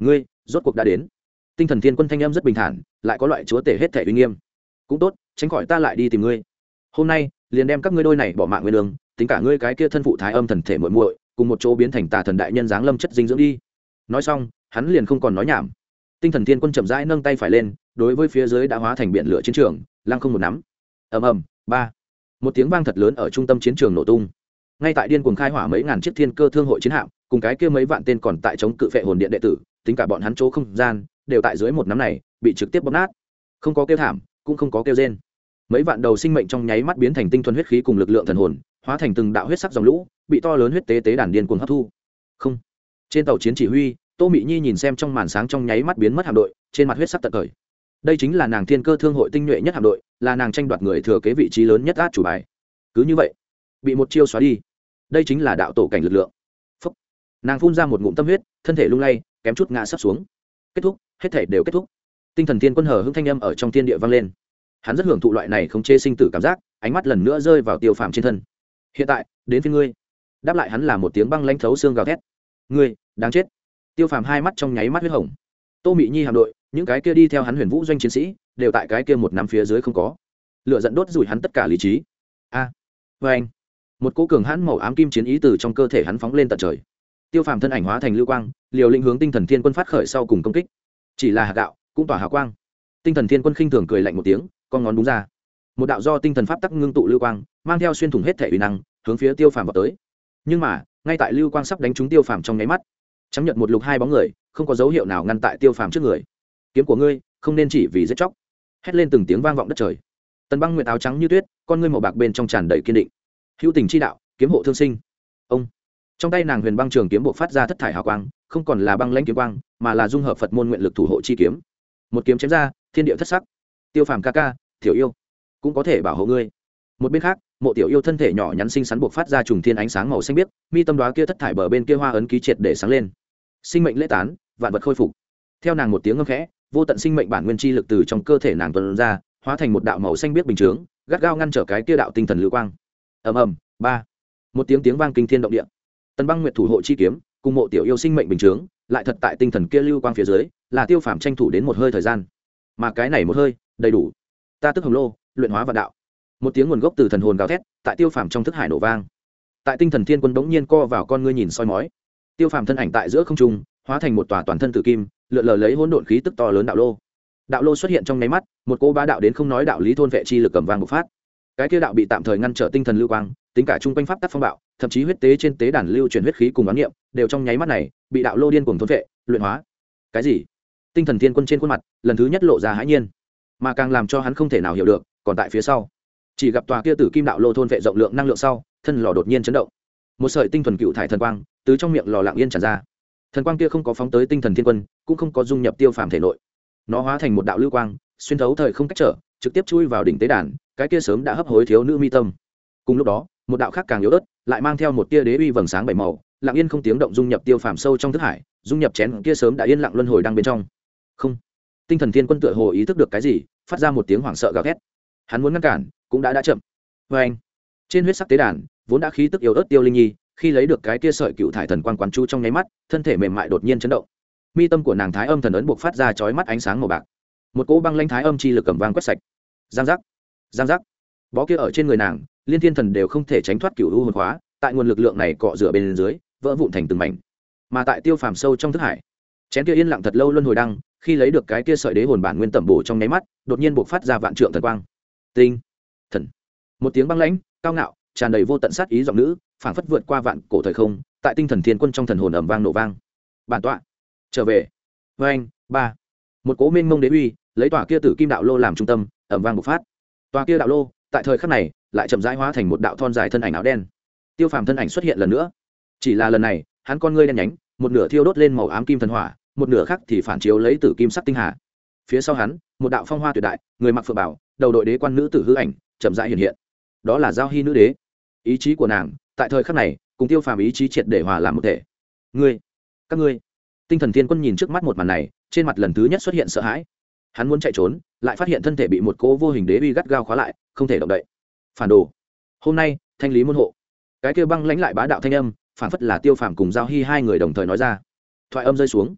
rốt cuộc đã đến. Tinh thần thiên quân thanh âm rất bình thản, lại có loại chúa tể hết thể uy nghiêm. Cũng tốt, tránh khỏi ta lại đi tìm ngươi. Hôm nay liền đem các ngươi đôi này bỏ mạng nguyên đường, tính cả ngươi cái kia thân phụ thái âm thần thể muội muội cùng một chỗ biến thành tà thần đại nhân giáng lâm chất dinh dưỡng đi. Nói xong hắn liền không còn nói nhảm. Tinh thần thiên quân chậm rãi nâng tay phải lên, đối với phía dưới đã hóa thành biển lửa chiến trường lăng không một nắm. Ầm ầm, ba, một tiếng vang thật lớn ở trung tâm chiến trường nổ tung. Ngay tại điên cuồng khai hỏa mấy ngàn chiếc thiên cơ thương hội chiến hạm cùng cái kia mấy vạn tên còn tại chống cự phệ hồn điện đệ tử, tính cả bọn hắn chỗ không gian đều tại dưới một nắm này bị trực tiếp bóp nát. Không có kêu thảm, cũng không có kêu rên. Mấy vạn đầu sinh mệnh trong nháy mắt biến thành tinh thuần huyết khí cùng lực lượng thần hồn, hóa thành từng đạo huyết sắc dòng lũ, bị to lớn huyết tế tế đàn điên cuồng hấp thu. Không. Trên tàu chiến chỉ huy, Tô Mị Nhi nhìn xem trong màn sáng trong nháy mắt biến mất hạm đội, trên mặt huyết sắc tận cởi. Đây chính là nàng thiên cơ thương hội tinh nhuệ nhất hạm đội, là nàng tranh đoạt người thừa kế vị trí lớn nhất át chủ bài. Cứ như vậy, bị một chiêu xóa đi. Đây chính là đạo tổ cảnh lực lượng. Phúc. Nàng phun ra một ngụm tâm huyết, thân thể lung lay, kém chút ngã sắp xuống. Kết thúc, hết thể đều kết thúc. Tinh thần thiên quân hở hững thanh âm ở trong thiên địa vang lên. Hắn rất hưởng thụ loại này không chê sinh tử cảm giác, ánh mắt lần nữa rơi vào Tiêu Phàm trên thân. Hiện tại, đến phía ngươi. Đáp lại hắn là một tiếng băng lãnh thấu xương gào thét. Ngươi, đáng chết. Tiêu Phàm hai mắt trong nháy mắt huyết hồng. Tô Mị Nhi hạm đội, những cái kia đi theo hắn Huyền Vũ doanh chiến sĩ, đều tại cái kia một nắm phía dưới không có. Lửa giận đốt rủi hắn tất cả lý trí. A. À, với anh. Một cỗ cường hãn màu ám kim chiến ý từ trong cơ thể hắn phóng lên tận trời. Tiêu Phàm thân ảnh hóa thành lưu quang, liều lĩnh hướng Tinh thần thiên quân phát khởi sau cùng công kích. Chỉ là hạt gạo, cũng tỏa hào quang. Tinh thần thiên quân khinh thường cười lạnh một tiếng, con ngón đúng ra. Một đạo do tinh thần pháp tắc ngưng tụ lưu quang, mang theo xuyên thủng hết thể uy năng, hướng phía Tiêu Phàm vào tới. Nhưng mà, ngay tại lưu quang sắp đánh trúng Tiêu Phàm trong nháy mắt, chấm nhận một lục hai bóng người, không có dấu hiệu nào ngăn tại Tiêu Phàm trước người. Kiếm của ngươi, không nên chỉ vì giết chóc. Hét lên từng tiếng vang vọng đất trời. Tần Băng Nguyệt áo trắng như tuyết, con ngươi màu bạc bên trong tràn đầy kiên định. Hữu tình chi đạo, kiếm hộ thương sinh. Ông. Trong tay nàng huyền băng trường kiếm bộ phát ra thất thải hào quang, không còn là băng lãnh kiếm quang, mà là dung hợp Phật môn nguyện lực thủ hộ chi kiếm. Một kiếm chém ra, thiên địa thất sắc. Tiêu Phàm ca ca, Tiểu Yêu, cũng có thể bảo hộ ngươi. Một bên khác, Mộ Tiểu Yêu thân thể nhỏ nhắn xinh xắn buộc phát ra trùng thiên ánh sáng màu xanh biếc, mi tâm đóa kia thất thải bờ bên kia hoa ấn ký triệt để sáng lên. Sinh mệnh lễ tán, vạn vật khôi phục. Theo nàng một tiếng ngâm khẽ, vô tận sinh mệnh bản nguyên chi lực từ trong cơ thể nàng tuôn ra, hóa thành một đạo màu xanh biếc bình chướng, gắt gao ngăn trở cái kia đạo tinh thần lưu quang. Ầm ầm, ba. Một tiếng tiếng vang kinh thiên động địa. Tần Băng Nguyệt thủ hộ chi kiếm, cùng Mộ Tiểu Yêu sinh mệnh bình chướng, lại thật tại tinh thần kia lưu quang phía dưới, là Tiêu Phàm tranh thủ đến một hơi thời gian. Mà cái này một hơi, đầy đủ. Ta tức hồng lô, luyện hóa vạn đạo. Một tiếng nguồn gốc từ thần hồn gào thét, tại Tiêu Phàm trong thức hải nổ vang. Tại tinh thần thiên quân bỗng nhiên co vào con ngươi nhìn soi mói. Tiêu Phàm thân ảnh tại giữa không trung, hóa thành một tòa toàn thân tử kim, lượn lờ lấy hỗn độn khí tức to lớn đạo lô. Đạo lô xuất hiện trong nháy mắt, một cô bá đạo đến không nói đạo lý thôn vệ chi lực cầm vang bộc phát. Cái kia đạo bị tạm thời ngăn trở tinh thần lưu quang, tính cả trung quanh pháp tắc phong bạo, thậm chí huyết tế trên tế đàn lưu chuyển huyết khí cùng oán niệm, đều trong nháy mắt này bị đạo lô điên cuồng thôn vệ, luyện hóa. Cái gì? Tinh thần thiên quân trên khuôn mặt, lần thứ nhất lộ ra hãi nhiên, mà càng làm cho hắn không thể nào hiểu được, còn tại phía sau, chỉ gặp tòa kia tử kim đạo lô thôn vệ rộng lượng năng lượng sau, thân lò đột nhiên chấn động. Một sợi tinh thuần cựu thải thần quang từ trong miệng lò lặng yên tràn ra. Thần quang kia không có phóng tới tinh thần thiên quân, cũng không có dung nhập Tiêu Phàm thể nội. Nó hóa thành một đạo lưu quang, xuyên thấu thời không cách trở, trực tiếp chui vào đỉnh tế đàn, cái kia sớm đã hấp hối thiếu nữ mi tâm. Cùng lúc đó, một đạo khác càng yếu ớt, lại mang theo một tia đế uy vầng sáng bảy màu, lặng yên không tiếng động dung nhập Tiêu Phàm sâu trong thức hải, dung nhập chén kia sớm đã yên lặng luân hồi đang bên trong. Không. Tinh thần thiên quân tựa hồ ý thức được cái gì, phát ra một tiếng hoảng sợ gào thét. Hắn muốn ngăn cản, cũng đã đã chậm. Và anh. Trên huyết sắc tế đàn, vốn đã khí tức yếu ớt Tiêu Linh Nhi, khi lấy được cái kia sợi cựu thải thần quang quán chú trong nháy mắt, thân thể mềm mại đột nhiên chấn động. Mi tâm của nàng thái âm thần ấn buộc phát ra chói mắt ánh sáng màu bạc. Một cỗ băng lãnh thái âm chi lực cầm vang quét sạch. Giang giác, giang giác. Bó kia ở trên người nàng, liên thiên thần đều không thể tránh thoát cựu u hồn khóa, tại nguồn lực lượng này cọ rửa bên dưới, vỡ vụn thành từng mảnh. Mà tại Tiêu Phàm sâu trong thức hải, chén kia yên lặng thật lâu luân hồi đăng, khi lấy được cái kia sợi đế hồn bản nguyên tẩm bổ trong nháy mắt, đột nhiên buộc phát ra vạn trượng thần quang. Tinh, thần. Một tiếng băng lãnh, cao ngạo, tràn đầy vô tận sát ý giọng nữ, phảng phất vượt qua vạn cổ thời không, tại tinh thần thiên quân trong thần hồn ầm vang nổ vang. Bản tọa, trở về. Với anh, ba. Một cố mênh mông đế uy, lấy tòa kia tử kim đạo lô làm trung tâm, ầm vang bộc phát. Tòa kia đạo lô, tại thời khắc này, lại chậm rãi hóa thành một đạo thon dài thân ảnh áo đen. Tiêu Phàm thân ảnh xuất hiện lần nữa. Chỉ là lần này, hắn con ngươi đen nhánh, một nửa thiêu đốt lên màu ám kim thần hỏa, một nửa khác thì phản chiếu lấy tử kim sắc tinh hà. Phía sau hắn, một đạo phong hoa tuyệt đại, người mặc phượng bào, đầu đội đế quan nữ tử hư ảnh, chậm rãi hiện hiện. Đó là Giao Hy nữ đế. Ý chí của nàng, tại thời khắc này, cùng Tiêu Phàm ý chí triệt để hòa làm một thể. Ngươi, các ngươi. Tinh thần thiên quân nhìn trước mắt một màn này, trên mặt lần thứ nhất xuất hiện sợ hãi. Hắn muốn chạy trốn, lại phát hiện thân thể bị một cỗ vô hình đế uy gắt gao khóa lại, không thể động đậy. Phản đồ. Hôm nay, thanh lý môn hộ. Cái kia băng lãnh lại bá đạo thanh âm, phản phất là Tiêu Phàm cùng Giao Hy hai người đồng thời nói ra. Thoại âm rơi xuống,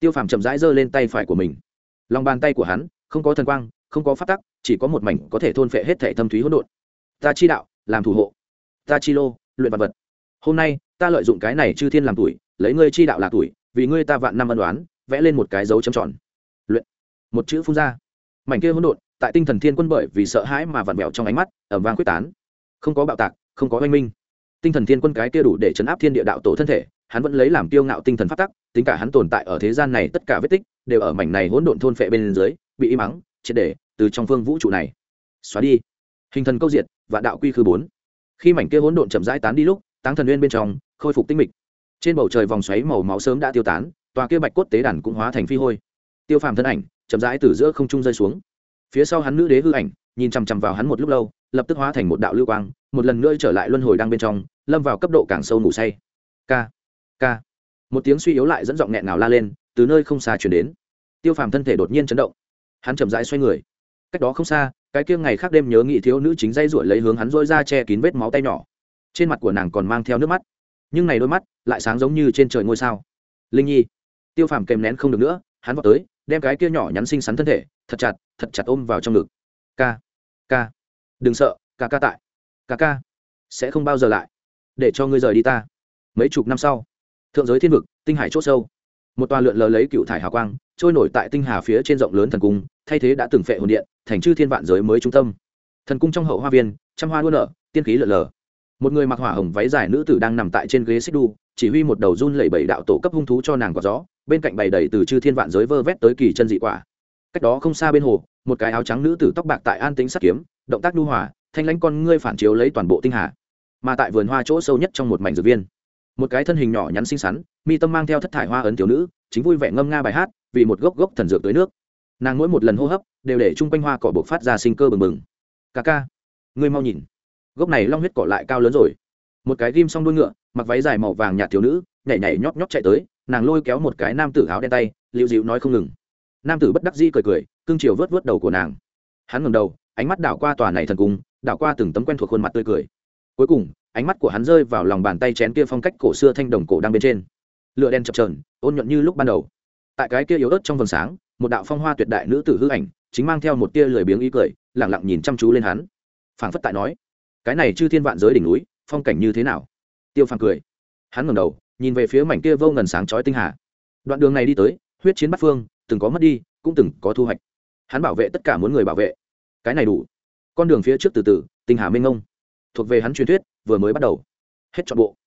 Tiêu Phàm chậm rãi giơ lên tay phải của mình, lòng bàn tay của hắn không có thần quang, không có pháp tắc, chỉ có một mảnh có thể thôn phệ hết thể thâm thúy hỗn độn. Ta chi đạo làm thủ hộ, ta chi lô luyện vật vật. Hôm nay ta lợi dụng cái này chư thiên làm tuổi, lấy ngươi chi đạo là tuổi, vì ngươi ta vạn năm ân đoán, vẽ lên một cái dấu chấm tròn. Luyện, một chữ phun ra, mảnh kia hỗn độn tại tinh thần thiên quân bởi vì sợ hãi mà vặn vẹo trong ánh mắt ầm vang quyết tán, không có bạo tạc, không có oanh minh. Tinh thần thiên quân cái kia đủ để chấn áp thiên địa đạo tổ thân thể, hắn vẫn lấy làm kiêu ngạo tinh thần pháp tắc, tính cả hắn tồn tại ở thế gian này tất cả vết tích đều ở mảnh này hỗn độn thôn phệ bên dưới, bị im mắng, triệt để từ trong phương vũ trụ này xóa đi. Hình thần câu diệt, vạn đạo quy khư bốn. Khi mảnh kia hỗn độn chậm rãi tán đi lúc, Táng Thần Nguyên bên trong khôi phục tinh mịch. Trên bầu trời vòng xoáy màu máu sớm đã tiêu tán, tòa kia bạch cốt tế đàn cũng hóa thành phi hôi. Tiêu Phàm thân ảnh chậm rãi từ giữa không trung rơi xuống. Phía sau hắn nữ đế hư ảnh nhìn chằm chằm vào hắn một lúc lâu, lập tức hóa thành một đạo lưu quang, một lần nữa trở lại luân hồi đang bên trong, lâm vào cấp độ càng sâu ngủ say. Ca, ca. Một tiếng suy yếu lại dẫn giọng nghẹn ngào la lên, từ nơi không xa truyền đến. Tiêu Phàm thân thể đột nhiên chấn động, hắn chậm rãi xoay người. Cách đó không xa, cái kia ngày khác đêm nhớ nghị thiếu nữ chính dây ruổi lấy hướng hắn rỗi ra che kín vết máu tay nhỏ. Trên mặt của nàng còn mang theo nước mắt, nhưng này đôi mắt lại sáng giống như trên trời ngôi sao. Linh Nhi. Tiêu Phàm kèm nén không được nữa, hắn vọt tới, đem cái kia nhỏ nhắn xinh xắn thân thể thật chặt thật chặt ôm vào trong ngực. Ca, ca, đừng sợ, ca ca tại, ca ca sẽ không bao giờ lại để cho ngươi rời đi ta. Mấy chục năm sau, thượng giới thiên vực, tinh hải c h ỗ sâu, một tòa lượn lờ lấy cựu thải hào quang trôi nổi tại tinh hà phía trên rộng lớn thần cung, thay thế đã từng phệ hồn điện thành chư thiên vạn giới mới trung tâm. Thần cung trong hậu hoa viên, trăm hoa đua nở, tiên khí lượn lờ. Một người mặc hỏa hồng váy dài nữ tử đang nằm tại trên ghế xích đu, chỉ huy một đầu run lẩy bẩy đạo tổ cấp hung thú cho nàng quả gió, bên cạnh bày đầy từ chư thiên vạn giới vơ vét tới kỳ chân dị quả. Cách đó không xa bên hồ, một cái áo trắng nữ tử tóc bạc tại an tĩnh sắt kiếm, động tác nhu hòa, thanh lãnh con ngươi phản chiếu lấy toàn bộ tinh hà. Mà tại vườn hoa chỗ sâu nhất trong một mảnh dược viên, một cái thân hình nhỏ nhắn xinh xắn, mi tâm mang theo thất thải hoa ấn tiểu nữ, chính vui vẻ ngâm nga bài hát, vì một gốc gốc thần dược tới nước. Nàng mỗi một lần hô hấp đều để trung quanh hoa cỏ bộc phát ra sinh cơ bừng bừng. Ca ca, ngươi mau nhìn, gốc này long huyết cỏ lại cao lớn rồi. Một cái ghim song đuôi ngựa, mặc váy dài màu vàng nhạt thiếu nữ, nhảy nhảy nhót nhót chạy tới, nàng lôi kéo một cái nam tử áo đen tay, liễu dịu nói không ngừng. Nam tử bất đắc dĩ cười cười, cương chiều vớt vớt đầu của nàng. Hắn ngẩng đầu, ánh mắt đảo qua tòa này thần cung, đảo qua từng tấm quen thuộc khuôn mặt tươi cười. Cuối cùng, ánh mắt của hắn rơi vào lòng bàn tay chén kia phong cách cổ xưa thanh đồng cổ đang bên trên. Lửa đen chập chờn, ôn nhuận như lúc ban đầu. Tại cái kia yếu ớt trong vầng sáng, một đạo phong hoa tuyệt đại nữ tử hư ảnh, chính mang theo một tia lười biếng ý cười, lặng lặng nhìn chăm chú lên hắn. Phảng phất tại nói, cái này chư thiên vạn giới đỉnh núi, phong cảnh như thế nào? Tiêu Phàm cười. Hắn ngẩng đầu, nhìn về phía mảnh kia vô ngần sáng chói tinh hà. Đoạn đường này đi tới, huyết chiến bát phương, từng có mất đi, cũng từng có thu hoạch. Hắn bảo vệ tất cả muốn người bảo vệ. Cái này đủ. Con đường phía trước từ từ, tinh hà mênh mông, thuộc về hắn truyền thuyết vừa mới bắt đầu. Hết trọn bộ.